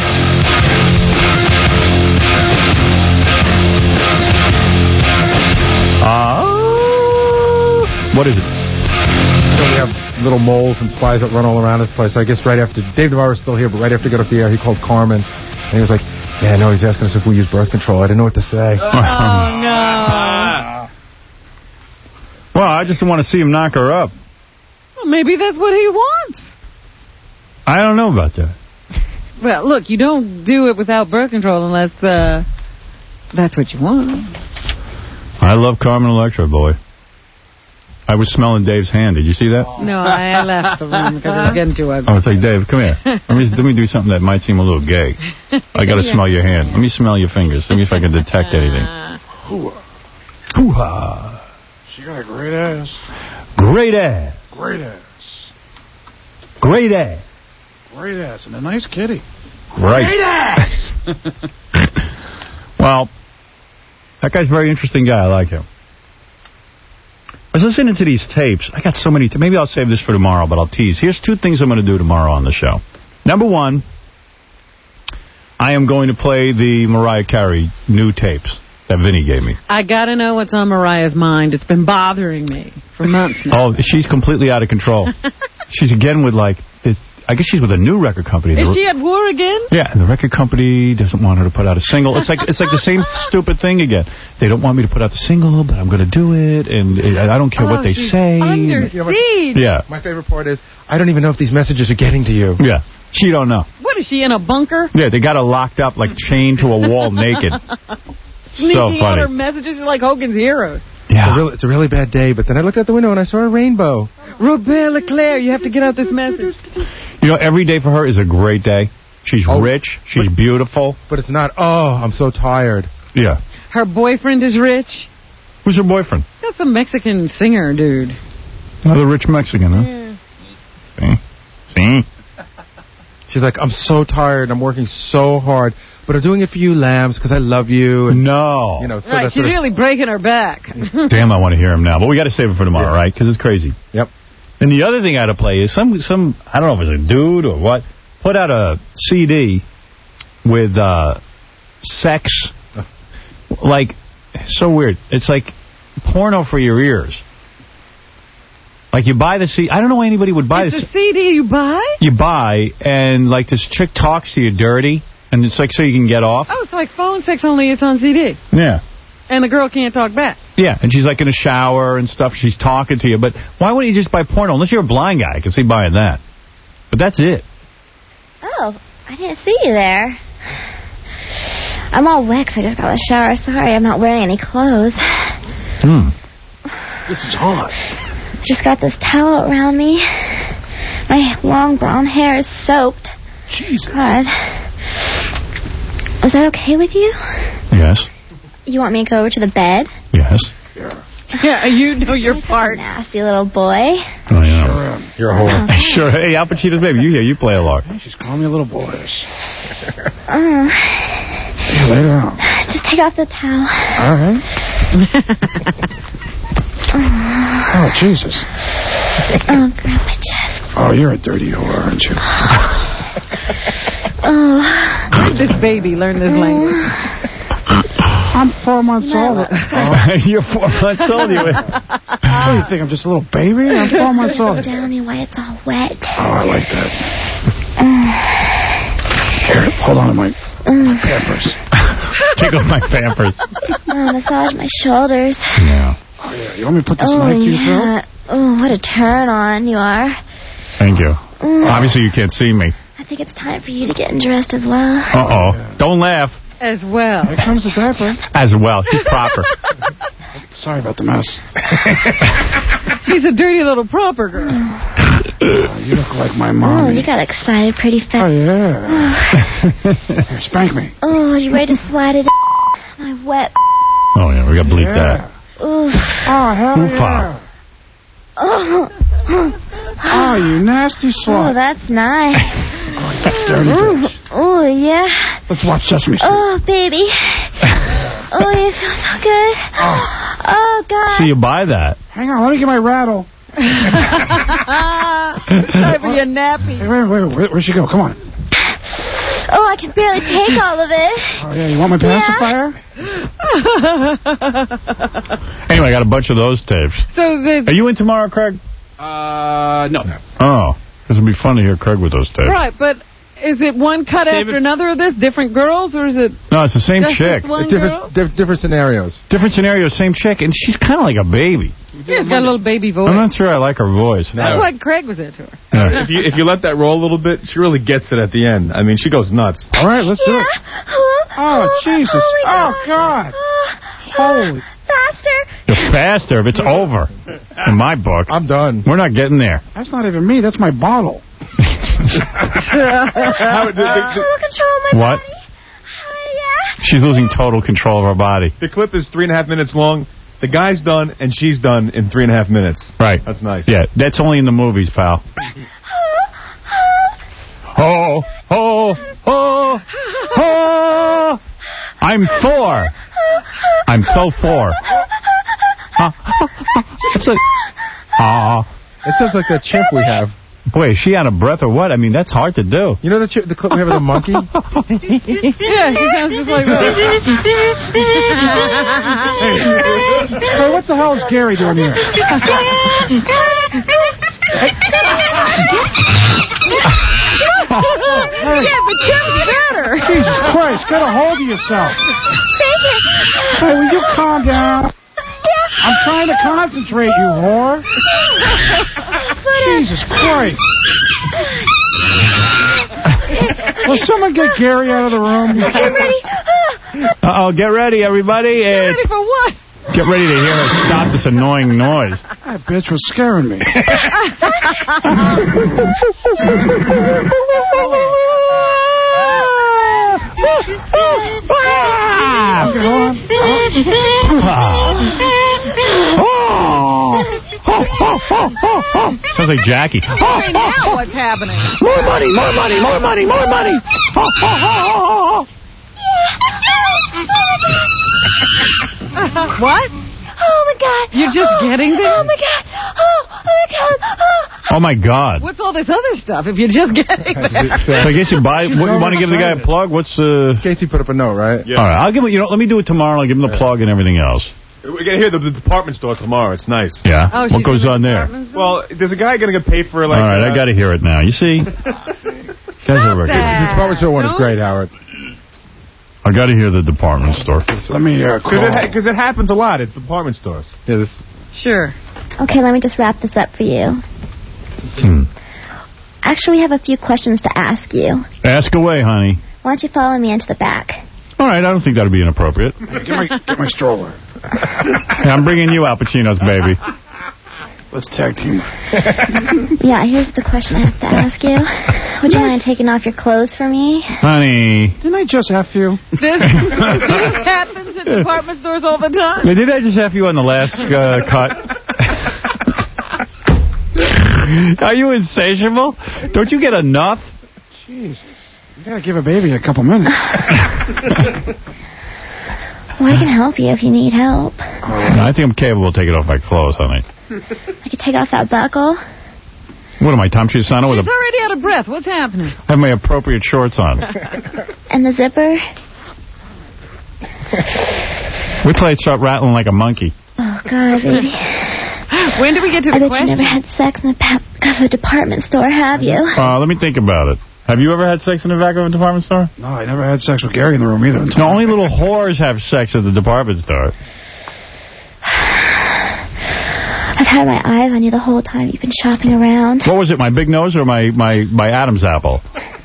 Uh, what is it? So we have little moles and spies that run all around this place. I guess right after, Dave Navarro's still here, but right after he got off the air, he called Carmen, and he was like, yeah, no, he's asking us if we use birth control. I didn't know what to say. Oh, no. Well, I just want to see him knock her up. Well, maybe that's what he wants. I don't know about that. Well, look, you don't do it without birth control unless uh, that's what you want. I love Carmen Electra, boy. I was smelling Dave's hand. Did you see that? No, I left the room because it was getting too ugly. I was like, Dave, come here. Let me, let me do something that might seem a little gay. I got to Yeah. smell your hand. Let me smell your fingers. Let me see if I can detect anything. Hoo-ah. Hoo-ha. She got a great ass. Great ass. Great ass. Great ass. Great ass. And a nice kitty. Great. Great ass. Well, that guy's a very interesting guy. I like him. I was listening to these tapes. I got so many. T- Maybe I'll save this for tomorrow, but I'll tease. Here's two things I'm going to do tomorrow on the show. Number one, I am going to play the Mariah Carey new tapes that Vinny gave me. I got to know what's on Mariah's mind. It's been bothering me for months now. Oh, she's completely out of control. She's again with, like, this. I guess she's with a new record company. Is she at war again? Yeah, and the record company doesn't want her to put out a single. It's like it's like the same stupid thing again. They don't want me to put out the single, but I'm going to do it, and it, I don't care oh, what they she's say. under You know what- siege. Yeah. My favorite part is, I don't even know if these messages are getting to you. Yeah. She don't know. What is she, in a bunker? Yeah, they got her locked up, like chained to a wall naked. Sneaking So out funny. her messages like Hogan's Heroes. Yeah. It's a, real, it's a really bad day, but then I looked out the window and I saw a rainbow. Robert Leclerc, you have to get out this message. You know, every day for her is a great day. She's Oh, rich. She's beautiful. But it's not, oh, I'm so tired. Yeah. Her boyfriend is rich. Who's her boyfriend? She's got some Mexican singer, dude. Another rich Mexican, huh? Yeah. See? See? She's like, I'm so tired. I'm working so hard. But I'm doing it for you, lambs, because I love you. And, No. you know, so Right, that's she's sort of- really breaking her back. Damn, I want to hear him now. But we got to save it for tomorrow, right? Because it's crazy. Yep. And the other thing I had to play is some, some I don't know if it's a dude or what, put out a C D with uh, sex. Like, so weird. It's like porno for your ears. Like, you buy the C D. I don't know why anybody would buy It's this. a C D you buy? You buy, and, like, this chick talks to you dirty, and it's like so you can get off. Oh, it's like phone sex, only it's on C D. Yeah. And the girl can't talk back. Yeah, and she's like in a shower and stuff. She's talking to you. But why wouldn't you just buy porno? Unless you're a blind guy, I can see buying that. But that's it. Oh, I didn't see you there. I'm all wet 'cause I just got out of the shower. Sorry, I'm not wearing any clothes. Hmm. This is hot. Just got this towel around me. My long brown hair is soaked. Jesus. God. Is that okay with you? Yes. You want me to go over to the bed? Yes. Yeah, you know your part. Nasty little boy. Oh, yeah. You're a whore. Sure. Hey, Al Pacino's baby, you here. You play a lot. She's calling me a little boyish. Uh, Hey, lay down. just take off the towel. All right. Oh, Jesus. Oh, grab my chest. Oh, you're a dirty whore, aren't you? Oh. This baby learn this language. I'm four months old. You're four months old. You. What do you think? I'm just a little baby? I'm four months old. Down me while it's all wet. Oh, I like that. Here, hold on to my, my pampers. Take off my pampers. Oh, massage my shoulders. Yeah. Oh, yeah. You want me to put this Oh, knife to your throat? yeah. Oh, what a turn on you are. Thank you. Mm. Obviously, you can't see me. I think it's time for you to get undressed as well. Uh-oh. Don't laugh. As well. Here comes the diaper. As well. She's proper. Sorry about the mess. She's a dirty little proper girl. Oh, you look like my Oh, mommy. you got excited pretty Oh, fast. yeah. Here, spank me. Oh, you ready to slide it in my wet... Oh, yeah. We got to bleep Yeah. that. Oof. Oh, hell Oofa. yeah. Oh. Oh, you nasty Oh, slut. that's nice. Oh, you dirty bitch. Oh, yeah. Let's watch Sesame Street. Oh, baby. Oh, you feel so good. Oh, God. So you buy that. Hang on, let me get my rattle. Time for your nappy. Hey, wait, wait, wait, where'd she go? Come on. Oh, I can barely take all of it. Oh, yeah, you want my pacifier? Anyway, I got a bunch of those tapes. So there's... Are you in tomorrow, Craig? Uh, no. Oh, because it'd be fun to hear Craig with those tapes. Right, but is it one cut Save after it. another of this? Different girls, or is it... No, it's the same just chick. this one It's different, girl? diff different scenarios. Different scenarios, same chick, and she's kind of like a baby. Yeah, it's got a little baby voice. I'm not sure I like her voice. That's why Craig was into her. Yeah. If you if you let that roll a little bit, she really gets it at the end. I mean, she goes nuts. All right, let's do Yeah. it. Oh, Oh, Jesus. Oh, my Oh, gosh. God. Oh, Holy. faster. You're faster if it's over. In my book. I'm done. We're not getting there. That's not even me. That's my bottle. How, the, the, Total control of my What? body. Oh, yeah. She's losing total control of her body. the clip is three and a half minutes long. The guy's done, and she's done in three and a half minutes. Right. That's nice. Yeah, that's only in the movies, pal. Oh, oh, oh, oh. I'm Thor. I'm so Thor. Huh? It's like, ah. It sounds like that chimp we have. Boy, is she out of breath or what? I mean, that's hard to do. You know the chi the clip we have of the monkey? Yeah, she sounds just like that. Hey, what the hell is Gary doing here? Yeah, but Jim's better. Jesus Christ, get a hold of yourself. Hey, will you calm down? I'm trying to concentrate, you whore. Jesus Christ. Will someone get Gary out of the room? Get ready. Uh-oh, get ready, everybody. Get ready for what? Get ready to hear her stop this annoying noise. That bitch was scaring me. Okay, hold on. Sounds like Jackie. Okay, now what's happening? More money, more money, more money, more money. What? Oh, my God. You're just getting there? Oh, my God. Oh, oh, my God. Oh. Oh, my God. What's all this other stuff if you're just getting there? So I guess you buy. What, you want to give the guy a plug? What's uh? Casey put up a note, right? Yeah. All right, I'll give him. You know, let me do it tomorrow. I'll give him the plug and everything else. We're going to hear the, the department store tomorrow. It's nice. Yeah. Oh, what goes on there? Well, there's a guy going to get paid for like. All right, uh, I got to hear it now. You see? Stop record. that. The department store one is Don't- great, Howard. I got to hear the department store. Let me uh, Because call. it, ha- 'cause it happens a lot at department stores. Yeah, this. Sure. Okay, let me just wrap this up for you. Hmm. Actually, we have a few questions to ask you. Ask away, honey. Why don't you follow me into the back? All right, I don't think that'd be inappropriate. Get my, get my stroller. Hey, I'm bringing you Al Pacino's baby. Let's tag team. Yeah, here's the question I have to ask you. Would you mind taking off your clothes for me? Honey. Didn't I just F you? This, this happens at department stores all the time. Hey, did I just have you on the last uh, cut? Are you insatiable? Don't you get enough? Jesus. You gotta give a baby a couple minutes. Well, I can help you if you need help. No, I think I'm capable of taking off my clothes, honey. I could take off that buckle. What am I, Tom Chisano? With She's a, already out of breath. What's happening? I have my appropriate shorts on. And the zipper. Wait till I start rattling like a monkey. Oh, God, baby. When do we get to I the bet question? you never had sex in the back of a department store, have you? Uh, let me think about it. Have you ever had sex in the back of a department store? No, I never had sex with Gary in the room either. No, only little whores have sex at the department store. I've had my eyes on you the whole time you've been shopping around. What was it, my big nose or my, my, my Adam's apple?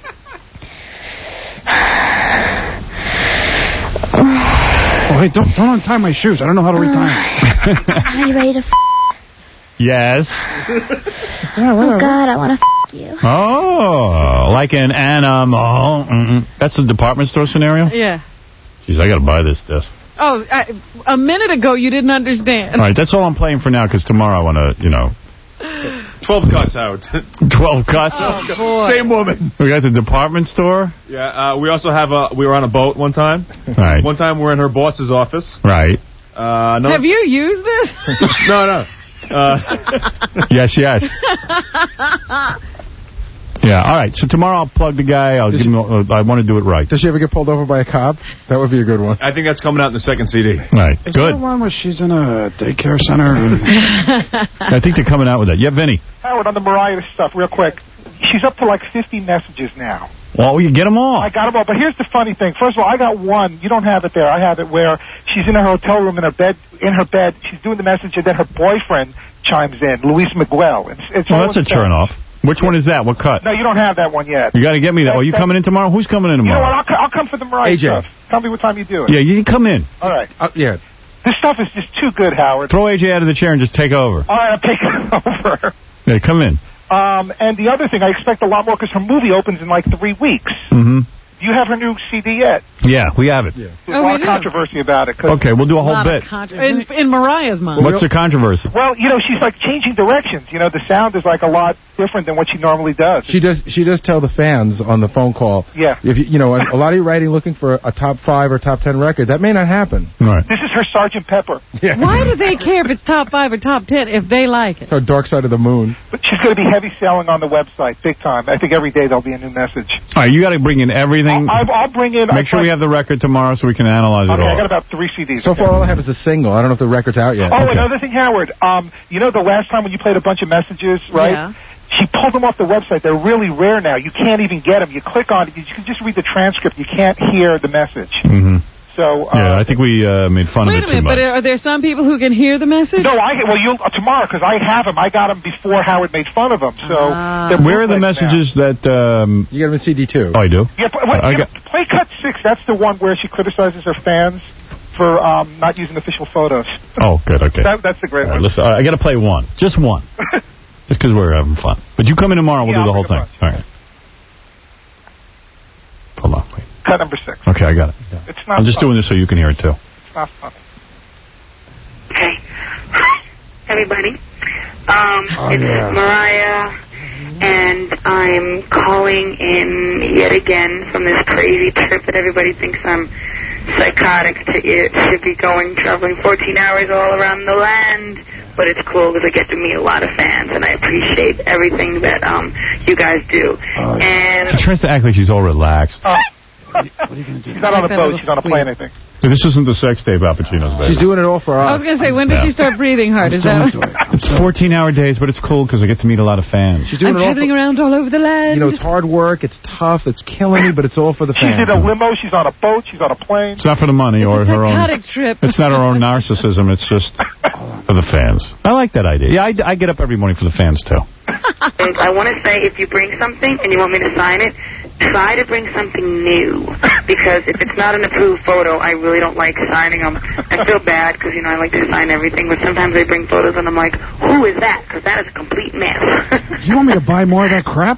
Oh, hey, don't, don't untie my shoes. I don't know how to retie them. Are you ready to f***? Yes. Yeah, Oh, God, I want to f*** you. Oh, like an animal. Mm-mm. That's the department store scenario? Yeah. Jeez, I got to buy this disc. Oh, I, a minute ago you didn't understand. All right, that's all I'm playing for now because tomorrow I want to, you know. Twelve cuts, Howard. Twelve cuts? Oh, boy. Same woman. We got the department store? Yeah, uh, we also have a, we were on a boat one time. Right. One time we're in her boss's office. Right. Uh, another... Have you used this? no, no. Uh... yes, yes. Yeah, all right. So tomorrow I'll plug the guy. I'll give him. Uh, I want to do it right. Does she ever get pulled over by a cop? That would be a good one. I think that's coming out in the second C D. Right. Is Good. there one where she's in a daycare center? I think they're coming out with that. Yeah, Vinny. Howard, on the Mariah stuff, real quick. She's up to like fifty messages now. Well, you get them all. I got them all. But here's the funny thing. First of all, I got one. You don't have it there. I have it where she's in her hotel room in her bed. In her bed, she's doing the message, and then her boyfriend chimes in, Luis Miguel. It's, it's well, that's a turn off. Which one is that? What cut? No, you don't have that one yet. You got to get me that. Oh, you coming in tomorrow? Who's coming in tomorrow? You know what? I'll, I'll come for the Mariah A J. stuff. Tell me what time you do it. Yeah, you come in. All right. Uh, yeah. This stuff is just too good, Howard. Throw A J out of the chair and just take over. All right, I'll take it over. Yeah, come in. Um, and the other thing, I expect a lot more because her movie opens in like three weeks. Mm-hmm. Do you have her new C D yet? Yeah, we have it. There's a lot of controversy about it. Okay, we'll do a whole bit. In, in Mariah's mind. What's the controversy? Well, you know, she's like changing directions. You know, the sound is like a lot different than what she normally does. She does. She does tell the fans on the phone call. Yeah. If you, you know, a lot of you writing looking for a top five or top ten record, that may not happen. Right. This is her Sergeant Pepper. Yeah. Why do they care if it's top five or top ten if they like it? So Dark Side of the Moon. But she's going to be heavy selling on the website, big time. I think every day there'll be a new message. All right, you got to bring in everything. I'll, I'll bring in. Make sure we have the record tomorrow so we can analyze okay, it all. I got about three C Ds. So far, all I have is a single. I don't know if the record's out yet. Oh, Okay. another thing, Howard. Um, you know the last time when you played a bunch of messages, right? Yeah. She pulled them off the website. They're really rare now. You can't even get them. You click on it. You can just read the transcript. You can't hear the message. Mm-hmm. So. Uh, Yeah, I think we uh, made fun Wait of a it too minute, much. but are there some people who can hear the message? No, I well you uh, tomorrow because I have them. I got them before Howard made fun of them. So. Uh, they're Where are the bootlegs messages now. that... Um, You got them in C D too. Oh, I do? Yeah, but, wait, I yeah, got- play cut six. That's the one where she criticizes her fans for um, not using official photos. Oh, good, okay. That, that's the great All right, one. listen, I got to play one. Just one. Just because we're having fun. But you come in tomorrow, we'll Yeah, do the I'll whole thing. bring All right. Hold on, wait. Cut number six. Okay, I got it. Yeah. It's not. I'm just fun. doing this so you can hear it, too. It's not funny. Okay. Hi, everybody. Um, Oh, it's yeah. Mariah, and I'm calling in yet again from this crazy trip that everybody thinks I'm psychotic to it. Should be going, traveling fourteen hours all around the land. But it's cool because I get to meet a lot of fans, and I appreciate everything that um you guys do. Oh, And She tries to act like she's all relaxed. Oh. What are you going to do? She's not on a boat. She's on a plane, I think. This isn't the sex tape, Al Pacino's baby. She's doing it all for us. I was going to say, when does Yeah. she start breathing hard? Is that? It's fourteen-hour days, but it's cool because I get to meet a lot of fans. She's doing I'm it all traveling for, around all over the land. you know, it's hard work, it's tough, it's killing me, but it's all for the She's fans. in a limo. She's on a boat. She's on a plane. It's not for the money or It's a her own... psychotic trip. It's not her own narcissism. It's just for the fans. I like that idea. Yeah, I, I get up every morning for the fans, too. And I want to say, if you bring something and you want me to sign it, try to bring something new. Because if it's not an approved photo, I really don't like signing them. I feel bad because, you know, I like to sign everything. But sometimes I bring photos and I'm like, who is that? Because that is a complete mess. You want me to buy more of that crap?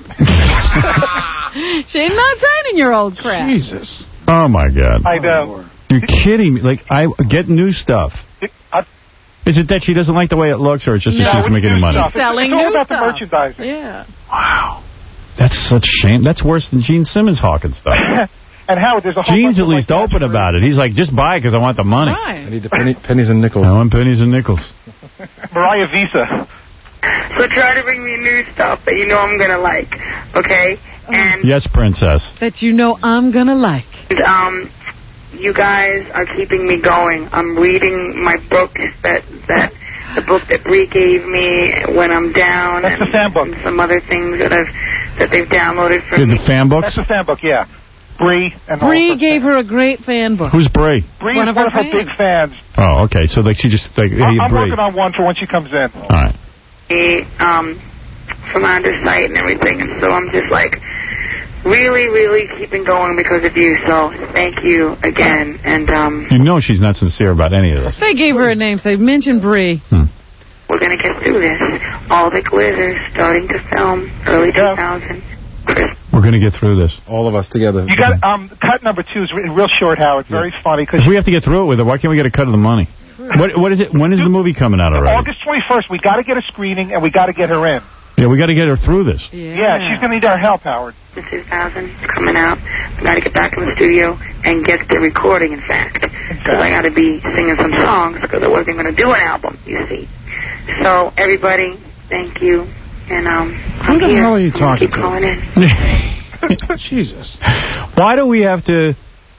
She's not signing your old crap. Jesus. Oh, my God. I know. You're kidding me. Like, I get new stuff. Is it that she doesn't like the way it looks, or it's just No, that she doesn't make any money? Stuff. Selling it's all new about stuff. the merchandising. Yeah. Wow. That's such shame. That's worse than Gene Simmons hawking stuff. And Howard, there's a whole Gene's bunch at of, least like, open about it. He's like, just buy it because I want the money. Right. I need the penny, pennies and nickels. I want pennies and nickels. Mariah Visa. So try to bring me new stuff that you know I'm going to like, okay? And Yes, princess. That you know I'm going to like. um, you guys are keeping me going. I'm reading my book that that the book that Bree gave me when I'm down. That's and, the fan book. and some other things that I've that they've downloaded for Did me. the fan books? That's the fan book, yeah. Bree and all Bree of her gave fans. her a great fan book. Who's Brie? Bree one is of one her of her big fans. Oh, okay. So like she just like hey, I'm, I'm Brie. working on one for when she comes in. All right. um, from undersight and everything, and so I'm just like really, really keeping going because of you. So thank you again, and um, You know she's not sincere about any of this. They gave her a name. Say, mention Bree. we're gonna get through this. All the glitters starting to film early two thousand. We're going to get through this. All of us together. You got um, cut number two is re- real short, Howard. Very funny because If we have to get through it with her, why can't we get a cut of the money? What, what is it? When is the movie coming out already? August twenty-first. We got to get a screening and we got to get her in. Yeah, we got to get her through this. Yeah, yeah she's going to need our help, Howard. The two thousand is coming out. I got to get back in the studio and get the recording, in fact. Because I got to be singing some songs because I wasn't going to do an album, you see. So, everybody, thank you. And um, I'm Who the here. hell are you talking Keep to? calling in. Jesus. Why do we have to...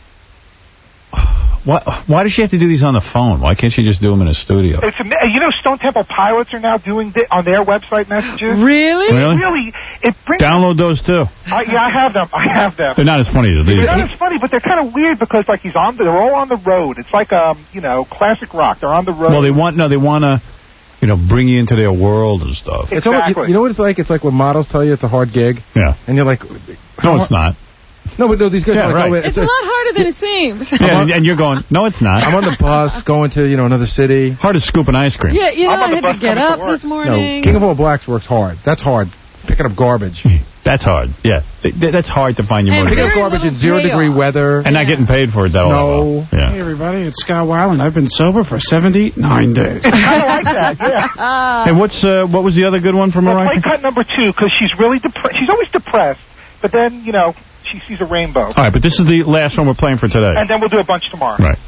Why, why does she have to do these on the phone? Why can't she just do them in a studio? It's a, you know, Stone Temple Pilots are now doing th- on their website messages. Really? Really? Really? It brings Download those, too. Uh, yeah, I have them. I have them. They're not as funny as these. They're not as funny, but they're kind of weird because, like, he's on. The, they're all on the road. It's like, um, you know, classic rock. They're on the road. Well, they want... No, they want to... You know, bring you into their world and stuff. It's almost, you, you know what it's like? It's like when models tell you it's a hard gig. Yeah. And you're like... No, it's not. No, but no, these guys yeah, are like... right. Oh, wait, it's, it's a, a lot harder than it seems. Yeah, and, and you're going, no, it's not. I'm on the bus going to, you know, another city. Hard as scooping ice cream. Yeah, you know, I had to get up this morning. No, King of All Blacks works hard. That's hard. Picking up garbage. That's hard. Yeah. That's hard to find your and motivation. Picking up garbage in zero-degree weather. And yeah. not getting paid for it, though. No. Yeah. Hey, everybody, it's Scott Weiland. I've been sober for seventy-nine days. I like that, yeah. Hey, what's, uh, what was the other good one from Mariah? Play cut number two, because she's really depressed. She's always depressed, but then, you know, she sees a rainbow. All right, but this is the last one we're playing for today. And then we'll do a bunch tomorrow. Right.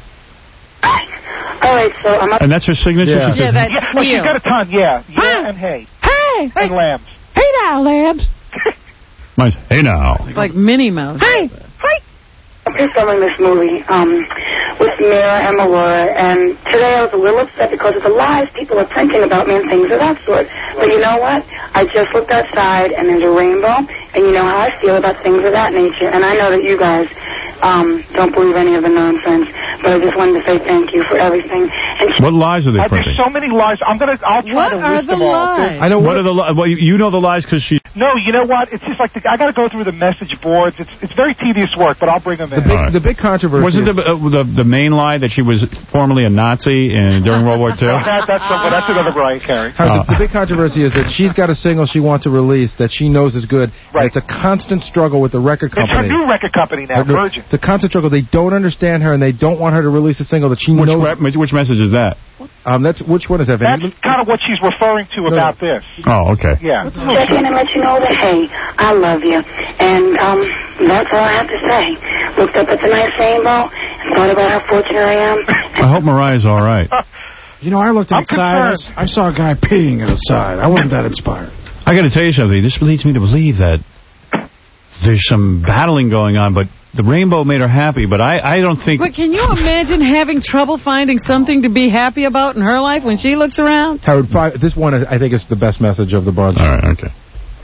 All right, so I'm up. And that's her signature? Yeah, she yeah that's yeah, oh, she's got a ton, yeah. Yeah, Hi. and hey. Hey. And lambs. Hey now, lambs. Nice. Hey now. It's like Minnie Mouse. Hi. Hi. I'm just filming this movie um, with Mira and Melora, and today I was a little upset because of the lies people are printing about me and things of that sort. But you know what? I just looked outside, and there's a rainbow, and you know how I feel about things of that nature. And I know that you guys um, don't believe any of the nonsense, but I just wanted to say thank you for everything. And what lies are they uh, printing? There's so many lies. I'm gonna. I'll try what to are list the them all. lies? I know. What, what are the lies? Well, you, you know the lies because she. No, you know what? It's just like the, I got to go through the message boards. It's it's very tedious work, but I'll bring them in. The big, right. the big controversy. Wasn't the, uh, the the main lie that she was formerly a Nazi in, during World War Two? that, that's, a, that's another Mariah Carey. Uh, the, the big controversy is that she's got a single she wants to release that she knows is good. Right. It's a constant struggle with the record company. It's her new record company now, Her, Virgin. It's a constant struggle. They don't understand her, and they don't want her to release a single that she which knows. Re which message is that? Um, that's which one is that? That's kind of what she's referring to no. about this. Oh, okay. Yeah. Check in and let you know that, hey, I love you. And um, that's all I have to say. Looked up at the nice rainbow and thought about how fortunate I am. I hope Mariah's all right. You know, I looked outside. I saw a guy peeing outside. I wasn't that inspired. I got to tell you something. This leads me to believe that there's some battling going on, but the rainbow made her happy, but I, I don't think... But can you imagine having trouble finding something to be happy about in her life when she looks around? Howard, this one, I think, is the best message of the bunch. All right, okay.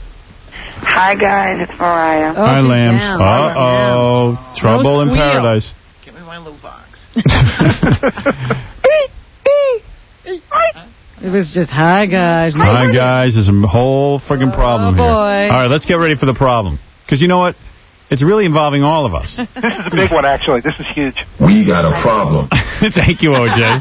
Hi, guys. It's Mariah. Oh, Hi, Lambs. Down. Uh-oh. Trouble no in paradise. Give me my little box. It was just, hi, guys. Hi, guys. There's a whole friggin' problem oh, here. Boy. All right, let's get ready for the problem. Because you know what? It's really involving all of us. This is a big one, actually. This is huge. We got a problem. Thank you, O J. All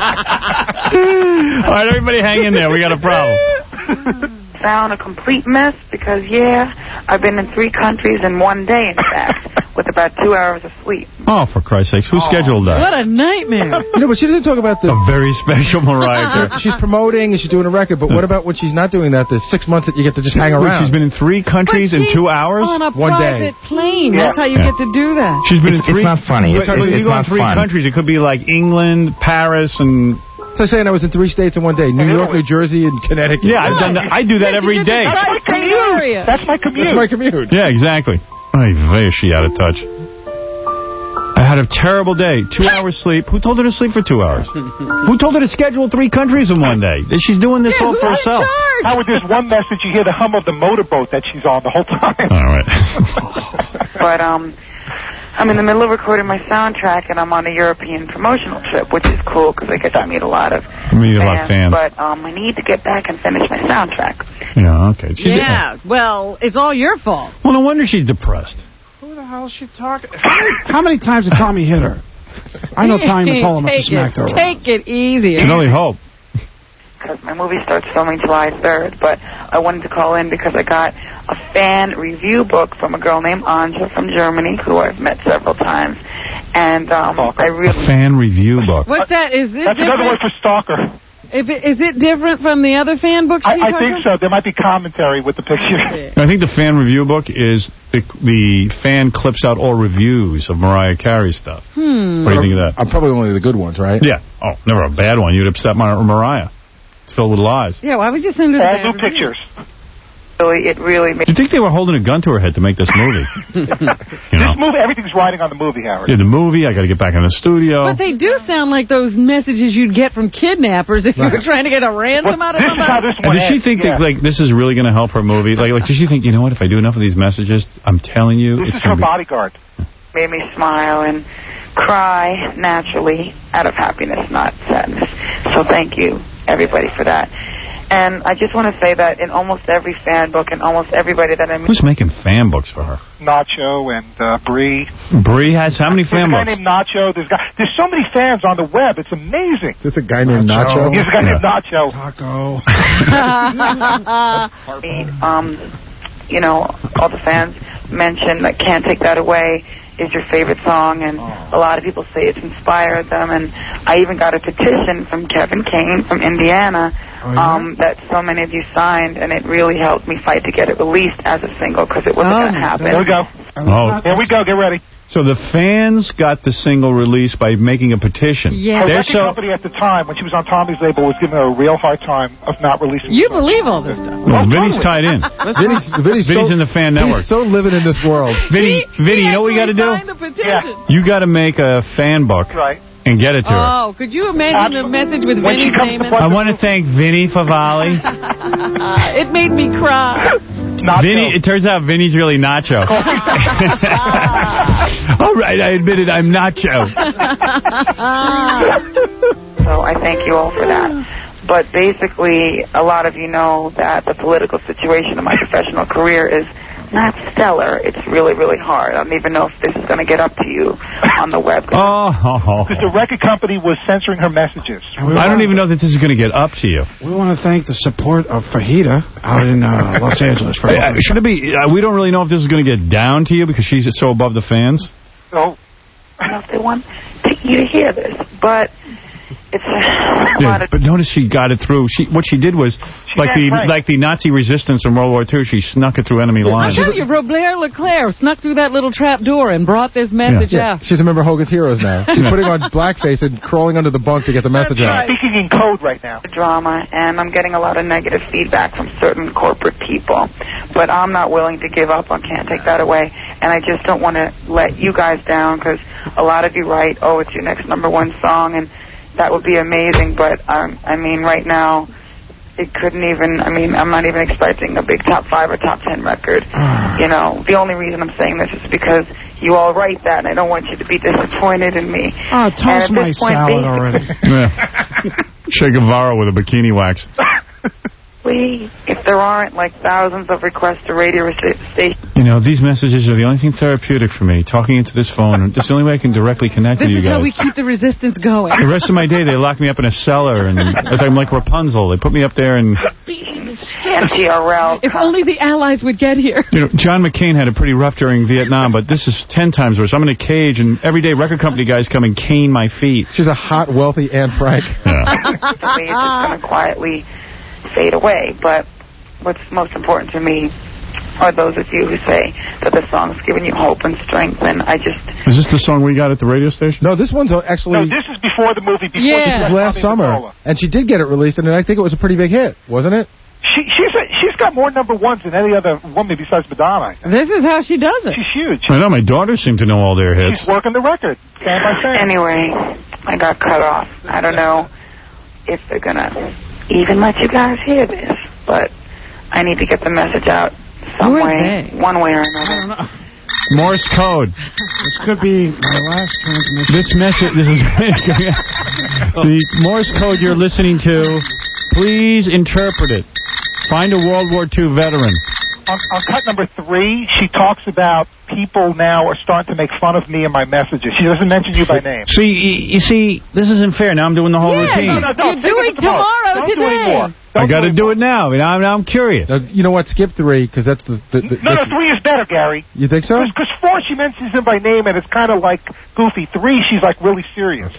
right, everybody hang in there. We got a problem. Sound a complete mess because, yeah, I've been in three countries in one day, in fact, with about two hours of sleep. Oh, for Christ's sakes. Who oh. scheduled that? What a nightmare. You know, but she doesn't talk about the... A very special Mariah. She's promoting and she's doing a record, but what about when she's not doing that? There's six months that you get to just hang around. She's been in three countries in two hours? on a one private day. plane. Yeah. That's how you Yeah. get to do that. She's been it's, in three... It's not funny. It's, But, it's, you it's go not in three fun. countries. It could be like England, Paris, and... So I'm saying I was in three states in one day. New York, New Jersey, and Connecticut. Yeah, I've done that. I do that Yeah, every day. That's my commute. That's my commute. That's my commute. Yeah, exactly. Ay, vey, is she out of touch. I had a terrible day. Two hours sleep. Who told her to sleep for two hours? Who told her to schedule three countries in one day? She's doing this yeah, all for herself. Howard, there's one message. You hear the hum of the motorboat that she's on the whole time. All right. But um, I'm in the middle of recording my soundtrack, and I'm on a European promotional trip, which is cool because I get to meet a lot of meet fans. a lot of fans. But um, I need to get back and finish my soundtrack. Yeah, okay. She's yeah, well, it's all your fault. Well, no wonder she's depressed. Who the hell is she talking? How many times did Tommy hit her? I know Tommy Mottola must have smacked her. Take it easy. You can only hope. Because my movie starts filming July third, but I wanted to call in because I got a fan review book from a girl named Anja from Germany, who I've met several times, and um, I really... A fan review book. What's that? Is this That's different? another word for stalker. If it, is it different from the other fan books? I, I think so. There might be commentary with the picture. I think the fan review book is the, the fan clips out all reviews of Mariah Carey stuff. Hmm. What do you think of that? I'm probably only the good ones, right? Yeah. Oh, never a bad one. You'd upset Mar Mariah. It's filled with lies. Yeah, why would you send her All the new pictures. Really, it really Do you think they were holding a gun to her head to make this movie? you know? This movie, everything's riding on the movie, Howard. Yeah, the movie, I got to get back in the studio. But they do sound like those messages you'd get from kidnappers if you were trying to get a ransom out of This is how somebody. this one And does she ends, think yeah. that like this is really going to help her movie? Like, like, does she think, you know what, if I do enough of these messages, I'm telling you, This it's is her going to be... bodyguard. made me smile and cry naturally out of happiness, not sadness. So thank you, everybody, for that. And I just want to say that in almost every fan book and almost everybody that I meet... Who's making fan books for her? Nacho and uh, Bree. Bree has how many fan There's a guy books? named Nacho. There's, guy, there's so many fans on the web. It's amazing. There's a guy named Nacho. There's a guy Yeah. named Nacho. Taco. um, you know, all the fans mentioned that Can't Take That Away is your favorite song, and a lot of people say it's inspired them, and I even got a petition from Kevin Kane from Indiana Oh, yeah? um, that so many of you signed, and it really helped me fight to get it released as a single because it wasn't Oh, going to happen. Here we go. Oh. Here we go. Get ready. So the fans got the single released by making a petition. Yeah. Her They're record so... company at the time, when she was on Tommy's label, was giving her a real hard time of not releasing. You believe all this stuff. Well, Vinny's tied in. Vinny's, Vinny's, Vinny's so, in the fan network. He's so living in this world. Vinny, Vinny, you know what we got to do? Signed the petition. You got to make a fan book Right. and get it to her. Oh, could you imagine the message with When she Vinny's comes name to in it? I want to thank Vinny Favali. It made me cry. Nacho. Vinny, it turns out Vinny's really Nacho. All right, I admit it, I'm Nacho. So I thank you all for that. But basically, a lot of you know that the political situation of my professional career is not stellar. It's really, really hard. I don't even know if this is going to get up to you on the web. Oh. Because the record company was censoring her messages. I don't even know that this is going to get up to you. We want to thank the support of Fajita out in uh, Los Angeles. For Uh, should it be? Uh, we don't really know if this is going to get down to you because she's so above the fans. So, I don't know if they want you to hear this, but it's a lot Yeah, of... but notice she got it through. She what she did was like the ran right. like the Nazi resistance in World War Two. She snuck it through enemy I lines. tell you, Robert Leclerc snuck through that little trap door and brought this message Yeah. out. She's a member of Hogan's Heroes now. She's putting on blackface and crawling under the bunk to get the message out. speaking in code right now. drama, and I'm getting a lot of negative feedback from certain corporate people. But I'm not willing to give up on Can't Take That Away, and I just don't want to let you guys down because a lot of you write, oh, it's your next number one song, and that would be amazing. But, um, I mean, right now, it couldn't even, I mean, I'm not even expecting a big top five or top ten record. You know, the only reason I'm saying this is because you all write that, and I don't want you to be disappointed in me. Oh, toast And at my this point, salad basically- already. Yeah. Che Guevara with a bikini wax. If there aren't like thousands of requests to radio stations, You know, these messages are the only thing therapeutic for me. Talking into this phone, it's the only way I can directly connect This with you is guys. how we keep the resistance going. The rest of my day, they lock me up in a cellar, and I'm like Rapunzel. They put me up there, and N T R L. If only the Allies would get here. you know, John McCain had it pretty rough during Vietnam, but this is ten times worse. I'm in a cage, and every day record company guys come and cane my feet. She's a hot, wealthy Anne Frank. Yeah. it's just going to quietly fade away. But what's most important to me are those of you who say that the song's giving you hope and strength, and I just... Is this the song we got at the radio station? No, this one's actually... No, this is before the movie. Before Yeah. This is last summer, and she did get it released, and I think it was a pretty big hit, wasn't it? She, she's a, she's got more number ones than any other woman besides Madonna. This is how she does it. She's huge. I know, my daughters seem to know all their hits. She's working the record, fan by fan. Anyway, I got cut off. I don't know if they're going to even let you guys hear this, but I need to get the message out some Who are way, they? one way or another. Morse code. This could be my last transmission. This message, this is the Morse code you're listening to. Please interpret it. Find a World War Two veteran. On, on cut number three, she talks about people now are starting to make fun of me and my messages. She doesn't mention you by name. See, you, you see, this isn't fair. Now I'm doing the whole Yeah, routine. no, no, don't. You're doing tomorrow, Don't do today. any more. I got to do it now. I mean, I'm, I'm curious. Now, you know what? Skip three, because that's the... the, the No, no, that's, three is better, Gary. You think so? Because four, she mentions him by name, and it's kind of like goofy. Three, she's like really serious. Okay.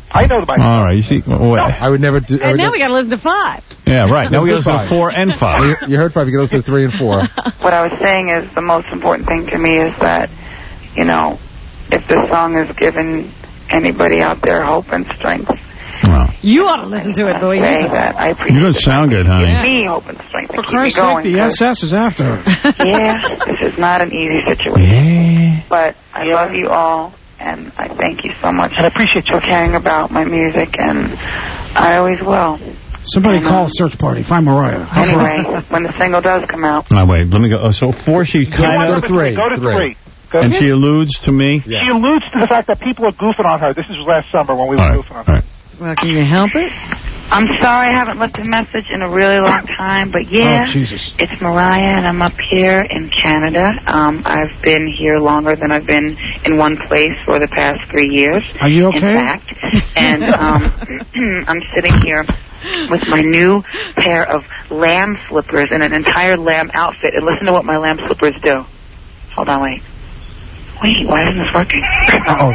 I know the All right, you see, well, I would never do... I And would now never, we got to listen to five. yeah, right. Now we got to listen to Five. four and five. you, you heard five, you can listen to three and four. What I was saying is the most important thing to me is that, you know, if this song has given anybody out there hope and strength, Wow. You ought to listen to it the way you say said. that I You appreciate don't sound good, honey. Give me hope and strength For to keep me Christ's sake, going. the 'cause, S S is after her. yeah, this is not an easy situation. But I love you all, and I thank you so much And I appreciate you. for caring about my music, and I always will. Somebody And, call uh, a search party. Find Mariah. Help her out. Anyway, when the single does come out, Oh, wait, let me go. Oh, so four, she kind Go of... to three. Go to three. Go And to she alludes to me? She alludes to the fact that people are goofing on her. This is last summer when we were All right, goofing on her. all right. Well, can you help it? I'm sorry I haven't left a message in a really long time, but yeah, Oh, Jesus. it's Mariah, and I'm up here in Canada. Um, I've been here longer than I've been in one place for the past three years. Are you okay? In fact, and um, I'm sitting here with my new pair of lamb slippers and an entire lamb outfit. And listen to what my lamb slippers do. Hold on, wait. Wait, why isn't this working? Uh-oh.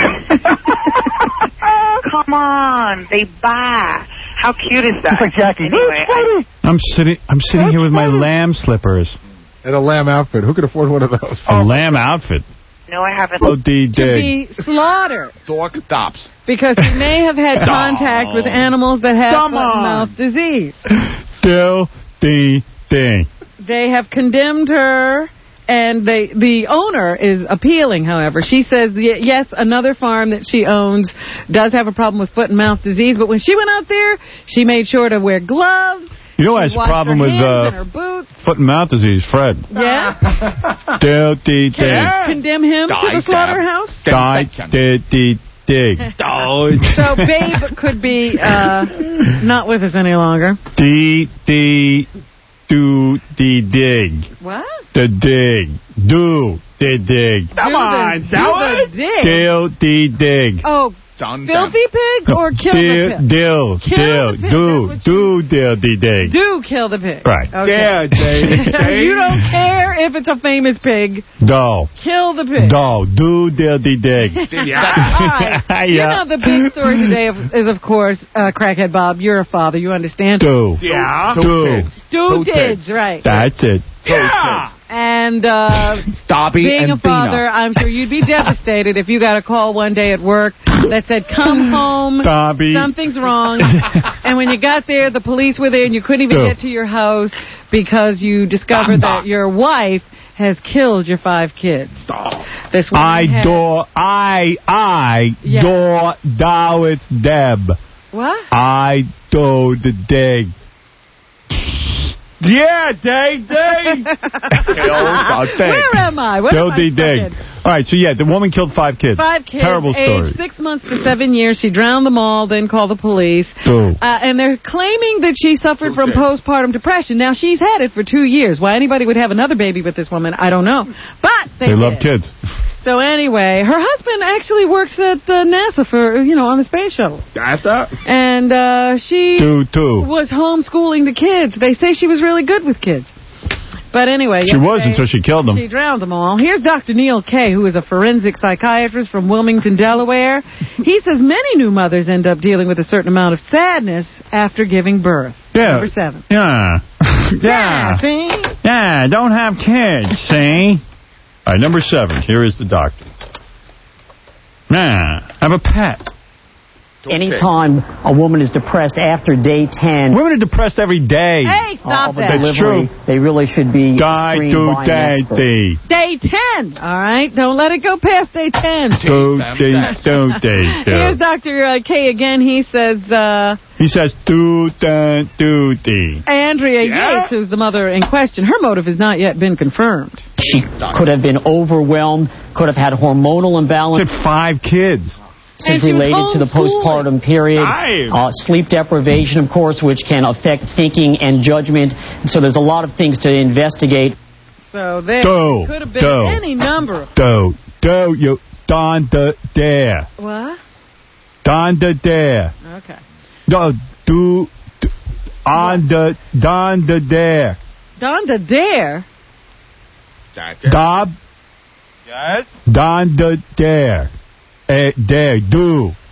Come on, they buy. How cute is that? It's like Jackie. Anyway, I, I'm sitting I'm sitting here with my lamb slippers. And a lamb outfit. Who could afford one of those? A lamb outfit. no, I haven't. Oh, D To dig. be slaughtered. Dog stops. Because he may have had contact with animals that have Come foot and on. mouth disease. Do D dig. They have condemned her, and they, the owner is appealing, however. She says, y- yes, another farm that she owns does have a problem with foot and mouth disease, but when she went out there, she made sure to wear gloves. You know who She has a washed problem her with hands uh, and her boots. foot and mouth disease? Fred. Yes? Do D dig. Condemn him to the slaughterhouse? Die did D dig. So Babe could be uh, not with us any longer. D D do D dig. What? The dig. Do the dig. Come Do on, the- do the dig. Dill D dig. Oh, Done, filthy pig or kill Dill, the pig? dill, Kill dill, the pig, do, that's do, dill, D dig. Do kill the pig. Right. Okay. Yeah, dig. You don't care if it's a famous pig. Do. Kill the pig. Do. Do, dill, D dig. All right. You know, the big story today of, is, of course, uh, Crackhead Bob, you're a father. You understand? Do. Yeah. Do. Do kids, right. That's it. Yeah. And uh, Dobby being and a father, Dina. I'm sure you'd be devastated if you got a call one day at work that said, come home, Dobby. something's wrong. And when you got there, the police were there and you couldn't even Do. get to your house because you discovered that your wife has killed your five kids. This woman I had- do, I, I, Yeah. do, thou it's Deb. What? I do the dig. Yeah, dig, dig. Where am I? What am Do I the dig. stuck in? All right, so yeah, the woman killed five kids. Five kids, Terrible story. aged six months to seven years. She drowned them all, then called the police. Boo. Uh, and they're claiming that she suffered from postpartum depression. Now, she's had it for two years. Why anybody would have another baby with this woman, I don't know. But they, They love did. kids. So anyway, her husband actually works at uh, NASA for, you know, on the space shuttle. That's up. And uh, she Two, two. was homeschooling the kids. They say she was really good with kids. But anyway, She was yesterday, until she killed them. She drowned them all. Here's Doctor Neil Kay, who is a forensic psychiatrist from Wilmington, Delaware. He says many new mothers end up dealing with a certain amount of sadness after giving birth. Yeah. Number seven. Yeah. Yeah, see? Yeah, don't have kids, see? All right, number seven. Here is the doctor. Nah, have a pet. Anytime a woman is depressed after day ten... Women are depressed every day. Hey, stop of a that. That's delivery, true. they really should be Die screened to by an day expert. thee. Day ten, all right? Don't let it go past day ten. Do dee, do dee, Here's do. Doctor Uh, Kay again. He says... Uh, He says do da do dee. Andrea Yeah. Yates, who's the mother in question, her motive has not yet been confirmed. She could have been overwhelmed, could have had hormonal She imbalance. had five kids. And This is she was related to the homeschooling. postpartum period. Nice. Uh, sleep deprivation, of course, which can affect thinking and judgment. So there's a lot of things to investigate. So there Do, could have been do. any number of... Do do you don the dare. What? Don the dare. Okay. Do do do- on the don the dare. Donda Dare? Dob Yes? don the dare. Eh, dare do.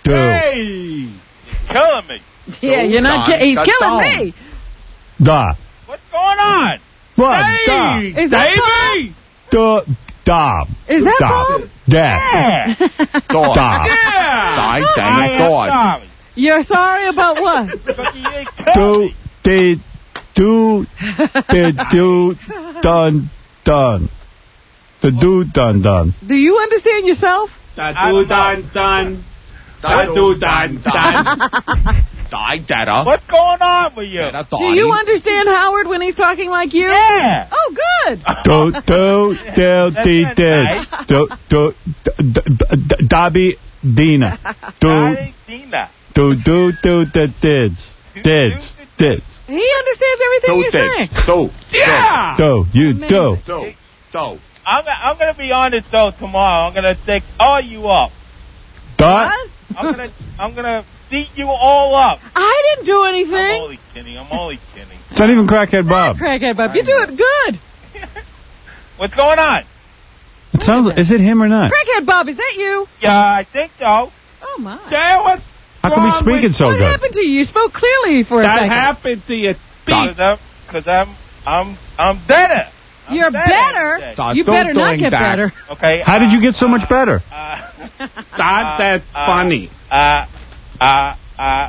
do. Hey, you're killing me. Yeah, you're not. Ki- he's killing me. Da. What's going on? What? Hey, Da. Is that Davey? Da. Da. Is that da. Bob? Da. Yeah. Da. Yeah. I I am sorry. You're sorry about what? Because you ain't killing Do. me. Did. Do. Did. Do. Done. Done. The do. Done. Done. Do you understand yourself? Da do dun dun. Da do dun dun. Die, Dada. What's going on with you? Do you understand Howard when he's talking like you? Yeah. Oh, good. Do. Do. Del. Di. Did. Do. Do. Dobby. Dina. Do. Dina. Do. Do. Do. The dids. Dids. Dids. He understands everything you're saying. Do. Yeah. Do. You do. Do. Do. I'm, I'm going to be honest, though, tomorrow. I'm going to take all you up. Dot. I'm going to I'm gonna beat you all up. I didn't do anything. I'm only kidding. I'm only kidding. It's not even Crackhead Bob. Crackhead Bob, you do it good. What's going on? It sounds. Is it him or not? Crackhead Bob, is that you? Yeah, I think so. Oh, my. Yeah, what's How come he's speaking so what good? happened to you? You spoke clearly for a that second. happened to you? Because I'm, cause I'm, I'm, I'm better. I'm You're better. better? You better not get that. better. Okay. How did you get so much better? Uh, Not that uh, funny. Uh, uh, uh.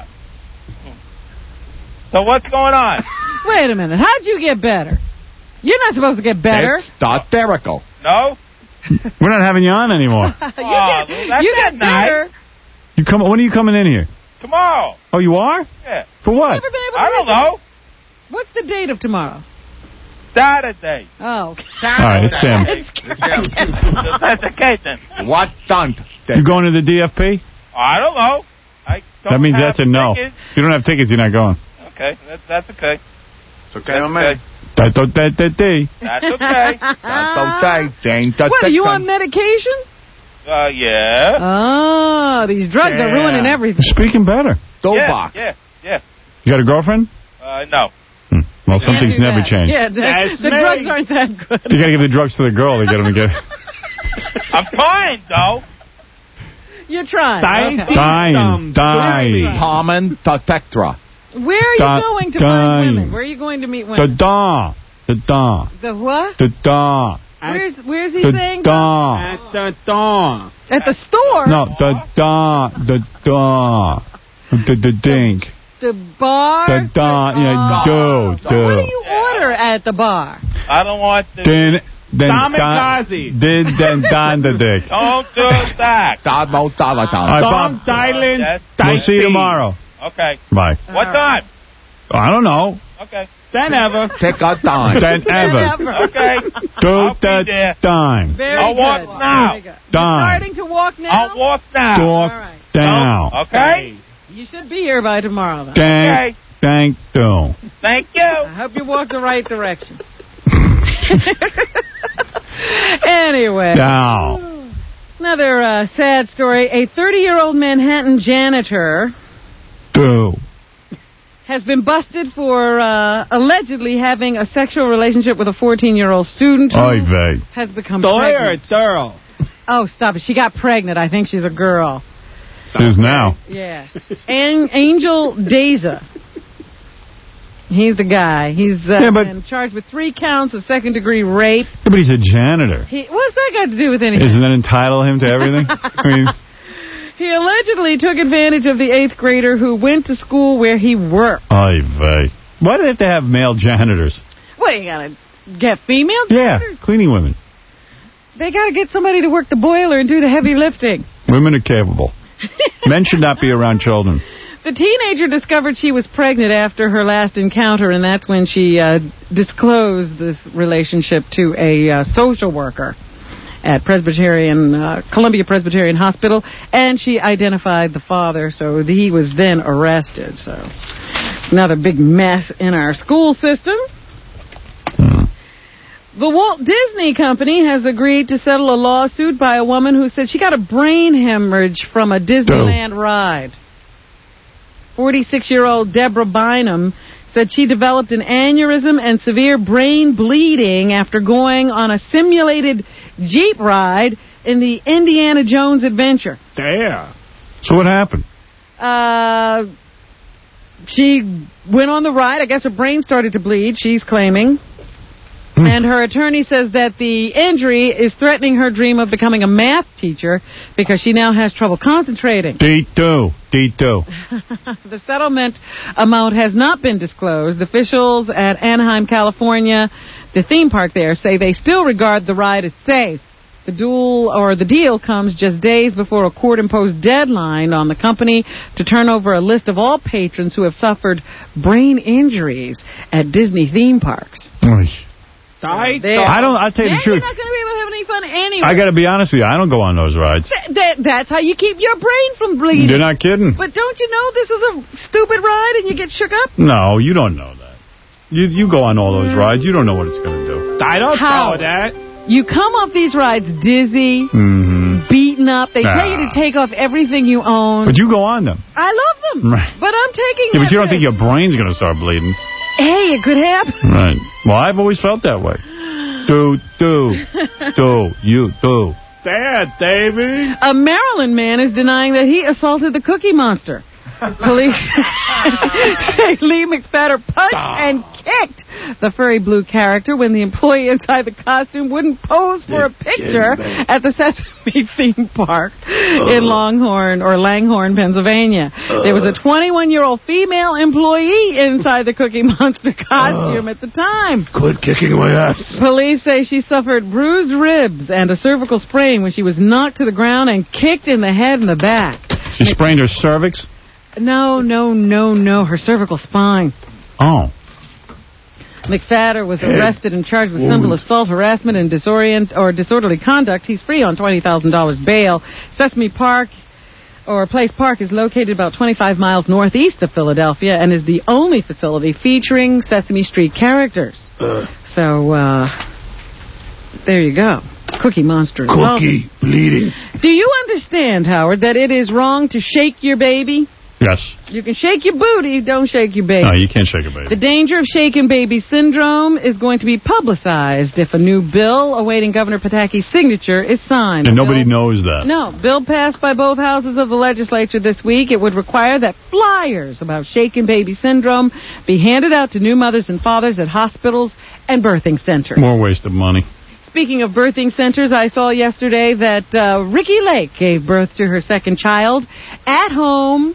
So what's going on? Wait a minute. How'd you get better? You're not supposed to get better. It's not Derico. No? We're not having you on anymore. you Oh, get, that's you not get better. nice. You come. When are you coming in here? Tomorrow. Oh, you are? Yeah. For what? Never been able to I don't reach know. it. What's the date of tomorrow? Saturday. Oh. All right, it's Sam. It's That's the case then. What done? You going to the D F P? I don't know. I don't That means have that's a no. tickets. If you don't have tickets, you're not going. Okay, that's, that's okay. It's okay on me. That, that, that, that, that. That's okay. That's okay. Ain't that What, are you the- on medication? Uh, yeah. Oh, these drugs are Yeah. ruining everything. You're speaking better. Yeah, yeah, yeah. You got a girlfriend? Uh, no. Hmm. Well, some things do never that. change. Yeah, the, That's the me. drugs aren't that good. You got to give the drugs to the girl to get them to get. I'm fine, though. You're trying. Dying. Okay. Dying. Dying. Common Tectra. Where are you Da- going to dying. find women? Where are you going to meet The women? dawn. The dawn. The what? The dawn. Where's Where's he The saying? dawn. At the dawn. At the store? No, the dawn. The dawn. The, the dink. The bar? The dawn. Yeah, do. What do Do. you order at the bar? I don't want to. Then, then, Kamikaze. don, then, then, don the dick. Don't do that. Dad mo All right, Tom Bob. Dylan. Yes. We'll see you tomorrow. Okay. Bye. What time? I don't know. Okay. Then ever. Take a dime. Then ever. Okay. Do I'll be the there. dime. Very I'll good. walk now. Very good. Dime. Starting to walk now? I'll walk now. Walk All right. down. Okay? You should be here by tomorrow, then. Thank, Okay. thank you. Thank you. I hope you walk the right direction. Anyway. Now. Another uh, sad story. A thirty-year-old Manhattan janitor Do. has been busted for uh, allegedly having a sexual relationship with a fourteen-year-old student who Oy vey. has become Sawyer or pregnant. Thurl? Oh, stop it. She got pregnant. I think she's a girl. Is now. Yeah. An- Angel Daza. He's the guy. He's uh, Yeah, but- been charged with three counts of second-degree rape. Yeah, but he's a janitor. He, what's that got to do with anything? Doesn't that entitle him to everything? I mean, He allegedly took advantage of the eighth grader who went to school where he worked. oy vey. Why do they have to have male janitors? What, you got to get female Yeah, janitors? cleaning women. They got to get somebody to work the boiler and do the heavy lifting. Women are capable. Men should not be around children. The teenager discovered she was pregnant after her last encounter, and that's when she uh, disclosed this relationship to a uh, social worker at Presbyterian, uh, Columbia Presbyterian Hospital, and she identified the father, so he was then arrested. So another big mess in our school system. The Walt Disney Company has agreed to settle a lawsuit by a woman who said she got a brain hemorrhage from a Disneyland ride. forty-six-year-old Deborah Bynum said she developed an aneurysm and severe brain bleeding after going on a simulated Jeep ride in the Indiana Jones Adventure. There. So what happened? Uh, she went on the ride. I guess her brain started to bleed, she's claiming. And her attorney says that the injury is threatening her dream of becoming a math teacher because she now has trouble concentrating. D two. D two. The settlement amount has not been disclosed. Officials at Anaheim, California, the theme park there, say they still regard the ride as safe. The duel or the deal comes just days before a court-imposed deadline on the company to turn over a list of all patrons who have suffered brain injuries at Disney theme parks. I don't. I'll tell you the truth. You're not going to be able to have any fun anyway. I got to be honest with you. I don't go on those rides. Th- that, that's how you keep your brain from bleeding. You're not kidding. But don't you know this is a stupid ride and you get shook up? No, you don't know that. You you go on all those rides. You don't know what it's going to do. I don't How? know that. You come off these rides dizzy, mm-hmm. beaten up. They nah. tell you to take off everything you own. But you go on them. I love them. Right. But I'm taking Yeah, but you don't risk. think your brain's going to start bleeding. Hey, it could happen. Right. Well, I've always felt that way. Do, do, do, you, do. Dad, Davey. A Maryland man is denying that he assaulted the Cookie Monster. Police say Lee McFadder punched and kicked the furry blue character when the employee inside the costume wouldn't pose for a picture at the Sesame theme park in Longhorn or Langhorne, Pennsylvania. There was a twenty-one-year-old female employee inside the Cookie Monster costume at the time. Quit kicking my ass. Police say she suffered bruised ribs and a cervical sprain when she was knocked to the ground and kicked in the head and the back. She sprained her cervix? No, no, no, no. Her cervical spine. Oh. McFadder was arrested and charged with simple assault, harassment, and disorient or disorderly conduct. He's free on twenty thousand dollars bail. Sesame Park or Place Park is located about twenty-five miles northeast of Philadelphia and is the only facility featuring Sesame Street characters. Uh, so, uh, there you go. Cookie Monster. Cookie bleeding. Do you understand, Howard, that it is wrong to shake your baby? Yes. You can shake your booty, don't shake your baby. No, you can't shake a baby. The danger of shaken baby syndrome is going to be publicized if a new bill awaiting Governor Pataki's signature is signed. And nobody knows that. No. Bill passed by both houses of the legislature this week. It would require that flyers about shaken baby syndrome be handed out to new mothers and fathers at hospitals and birthing centers. More waste of money. Speaking of birthing centers, I saw yesterday that uh, Ricky Lake gave birth to her second child at home.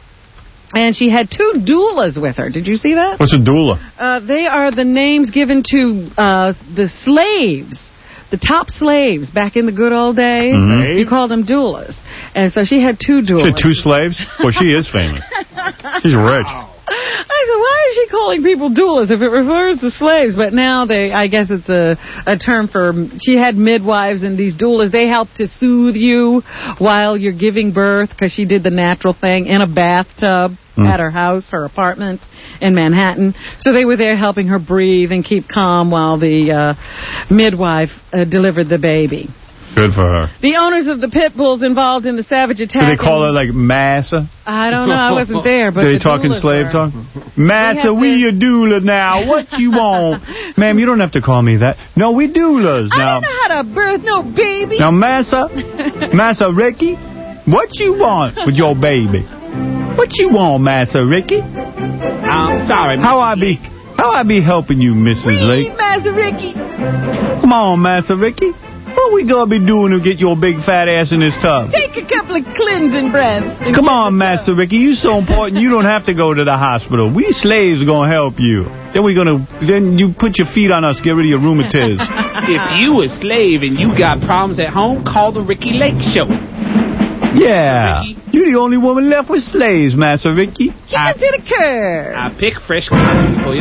And she had two doulas with her. Did you see that? What's a doula? Uh, they are the names given to uh, the slaves, the top slaves back in the good old days. Mm-hmm. You call them doulas. And so she had two doulas. She had two slaves? Well, she is famous. She's rich. I said, why is she calling people doulas if it refers to slaves? But now they, I guess it's a, a term for, she had midwives and these doulas. They help to soothe you while you're giving birth because she did the natural thing in a bathtub mm. at her house, her apartment in Manhattan. So they were there helping her breathe and keep calm while the uh, midwife uh, delivered the baby. Good for her. The owners of the pit bulls involved in the savage attack. Do they call her like Massa? I don't know. I wasn't there. But Are they the talking slave were. talk? Massa, we, we your doula now. What you want? Ma'am, you don't have to call me that. No, we doulas now. I don't know how to birth no baby. Now, Massa, Massa Ricky, what you want with your baby? What you want, Massa Ricky? I'm sorry. How I be, how I be helping you, Missus Lake? Massa Ricky. Come on, Massa Ricky. What we gonna be doing to get your big fat ass in this tub? Take a couple of cleansing breaths. Come on, Master Ricky. You so important. You don't have to go to the hospital. We slaves are gonna help you. Then we gonna then you put your feet on us. Get rid of your rheumatiz. If you a slave and you got problems at home, call the Ricky Lake Show. Yeah, you're the only woman left with slaves, Master Ricky. Kick I, it to the curb. I pick fresh clothes for you.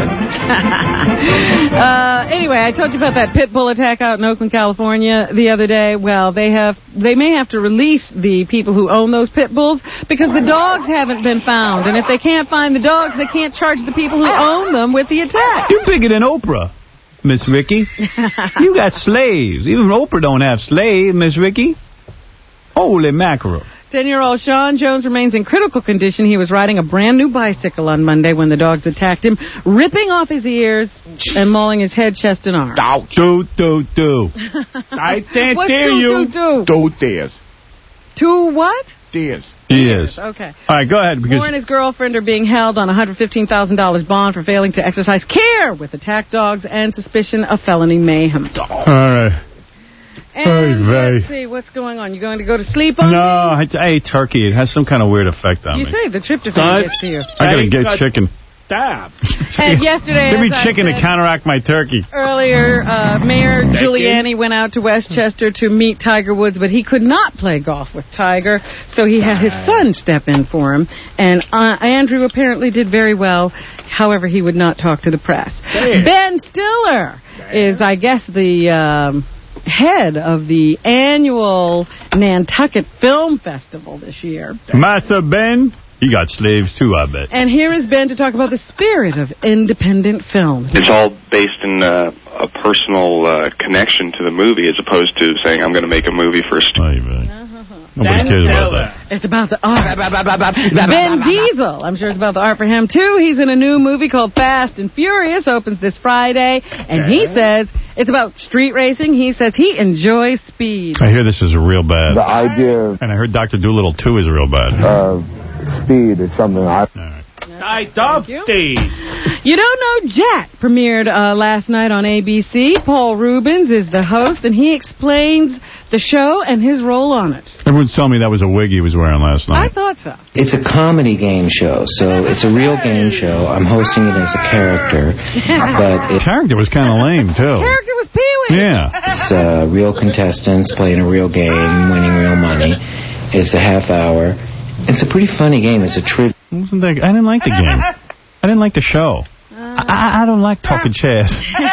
uh, anyway, I told you about that pit bull attack out in Oakland, California the other day. Well, they have they may have to release the people who own those pit bulls because the dogs haven't been found. And if they can't find the dogs, they can't charge the people who own them with the attack. You're bigger than Oprah, Miss Ricky. You got slaves. Even Oprah don't have slaves, Miss Ricky. Holy mackerel. Ten-year-old Sean Jones remains in critical condition. He was riding a brand-new bicycle on Monday when the dogs attacked him, ripping off his ears and mauling his head, chest, and arms. Do, do, do. I can't What's hear do, you. Do, do? Do this. Two what? This. He is. Okay. All right, go ahead. Because Moore and his girlfriend are being held on one hundred fifteen thousand dollars bond for failing to exercise care with attack dogs and suspicion of felony mayhem. All right. And Oy vey. let's see, what's going on? You going to go to sleep on No, me? I, I ate turkey. It has some kind of weird effect on You me. say the tryptophan gets to you. I gotta get chicken. Stab. And yesterday, Give me as I chicken to said counteract my turkey. earlier, uh, Mayor Giuliani went out to Westchester to meet Tiger Woods, but he could not play golf with Tiger, so he had his son step in for him. And uh, Andrew apparently did very well. However, he would not talk to the press. Damn. Ben Stiller is, I guess, the um, head of the annual Nantucket Film Festival this year. Master Ben, he got slaves too, I bet. And here is Ben to talk about the spirit of independent film. It's all based in uh, a personal uh, connection to the movie as opposed to saying, I'm going to make a movie for a st- Nobody cares about that. It's about the art. Vin Diesel. I'm sure it's about the art for him, too. He's in a new movie called Fast and Furious. Opens this Friday. And he says it's about street racing. He says he enjoys speed. I hear this is real bad. The idea And I heard Doctor Doolittle two is real bad. of speed is something I... I dumped You Don't Know Jack premiered uh, last night on A B C. Paul Rubens is the host, and he explains the show and his role on it. Everyone's telling me that was a wig he was wearing last I night. thought so. It's a comedy game show, so it's a real game show. I'm hosting it as a character, but it, Character was kind of lame, too. Character was Pee-wee. Yeah. it's uh, real contestants playing a real game, winning real money. It's a half hour. It's a pretty funny game. It's a trivia. Wasn't that, I didn't like the game. I didn't like the show. I, I don't like talking chess.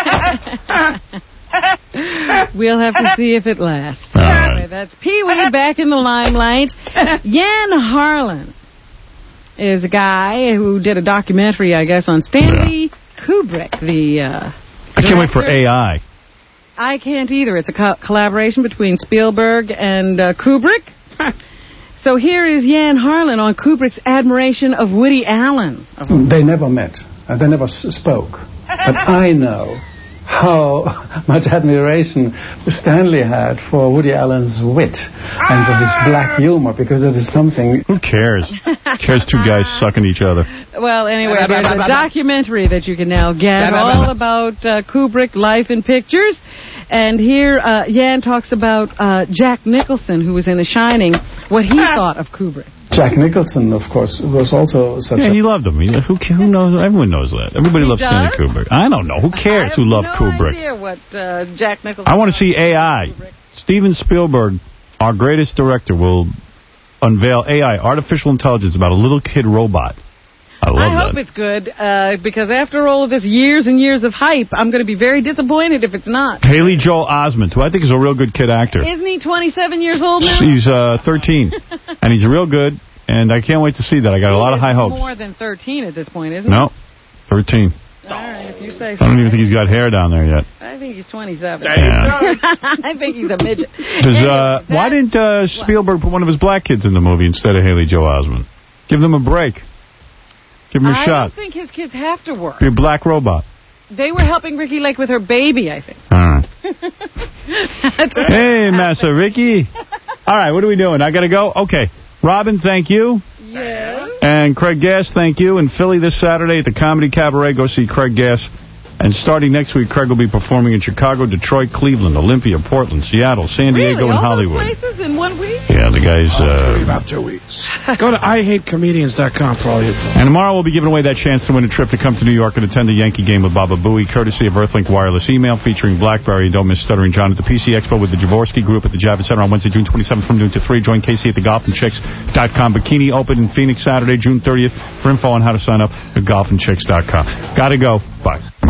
We'll have to see if it lasts. All right. Anyway, that's Pee-wee back in the limelight. Jan Harlan is a guy who did a documentary, I guess, on Stanley Kubrick, the uh, I can't wait for A I. I can't either. It's a co- collaboration between Spielberg and uh, Kubrick. So here is Jan Harlan on Kubrick's admiration of Woody Allen. They never met, and they never s- spoke. But I know how much admiration Stanley had for Woody Allen's wit and for his black humor, because it is something... Who cares? Who cares two guys sucking each other? Well, anyway, there's a documentary that you can now get all about uh, Kubrick, life in pictures. And here, uh, Jan talks about uh, Jack Nicholson, who was in The Shining, what he thought of Kubrick. Jack Nicholson, of course, was also such Yeah, a... he loved him. He, who, who knows? Everyone knows that. Everybody He loves Stanley does? Kubrick. I don't know. Who cares I who loved no Kubrick? idea what uh, Jack Nicholson... I want to see A I. Steven Spielberg, our greatest director, will unveil A I, artificial intelligence, about a little kid robot. I love I that. hope it's good, uh, because after all of this years and years of hype, I'm going to be very disappointed if it's not. Haley Joel Osment, who I think is a real good kid actor. Isn't he twenty-seven years old now? He's uh, thirteen, and he's real good, and I can't wait to see that. I got a lot of high hopes. More than thirteen at this point, isn't No, thirteen. he? All right, if you say I so. don't even think he's got hair down there yet. I think he's twenty-seven. Yeah. I think he's a midget. Does, uh, why didn't uh, Spielberg put one of his black kids in the movie instead of Haley Joel Osment? Give them a break. Give him a I shot. don't think his kids have to work. Be a black robot. They were helping Ricky Lake with her baby, I think. All right. That's what Hey, Master Ricky. All right, what are we doing? I got to go? Okay. Robin, thank you. Yes. And Craig Gass, thank you. In Philly this Saturday at the Comedy Cabaret, go see Craig Gass. And starting next week, Craig will be performing in Chicago, Detroit, Cleveland, Olympia, Portland, Seattle, San Diego, really? and All those Hollywood. places in one week? Yeah, the guy's... Uh, about two weeks. Go to I hate comedians dot com for all your... And tomorrow we'll be giving away that chance to win a trip to come to New York and attend a Yankee game with Baba Booey, courtesy of Earthlink Wireless Email, featuring BlackBerry. Don't miss Stuttering John at the P C Expo with the Jaworski Group at the Javits Center on Wednesday, June twenty-seventh from noon to three. Join Casey at the golf and chicks dot com. Bikini Open in Phoenix Saturday, June thirtieth. For info on how to sign up at golf and chicks dot com. Gotta go. Bye.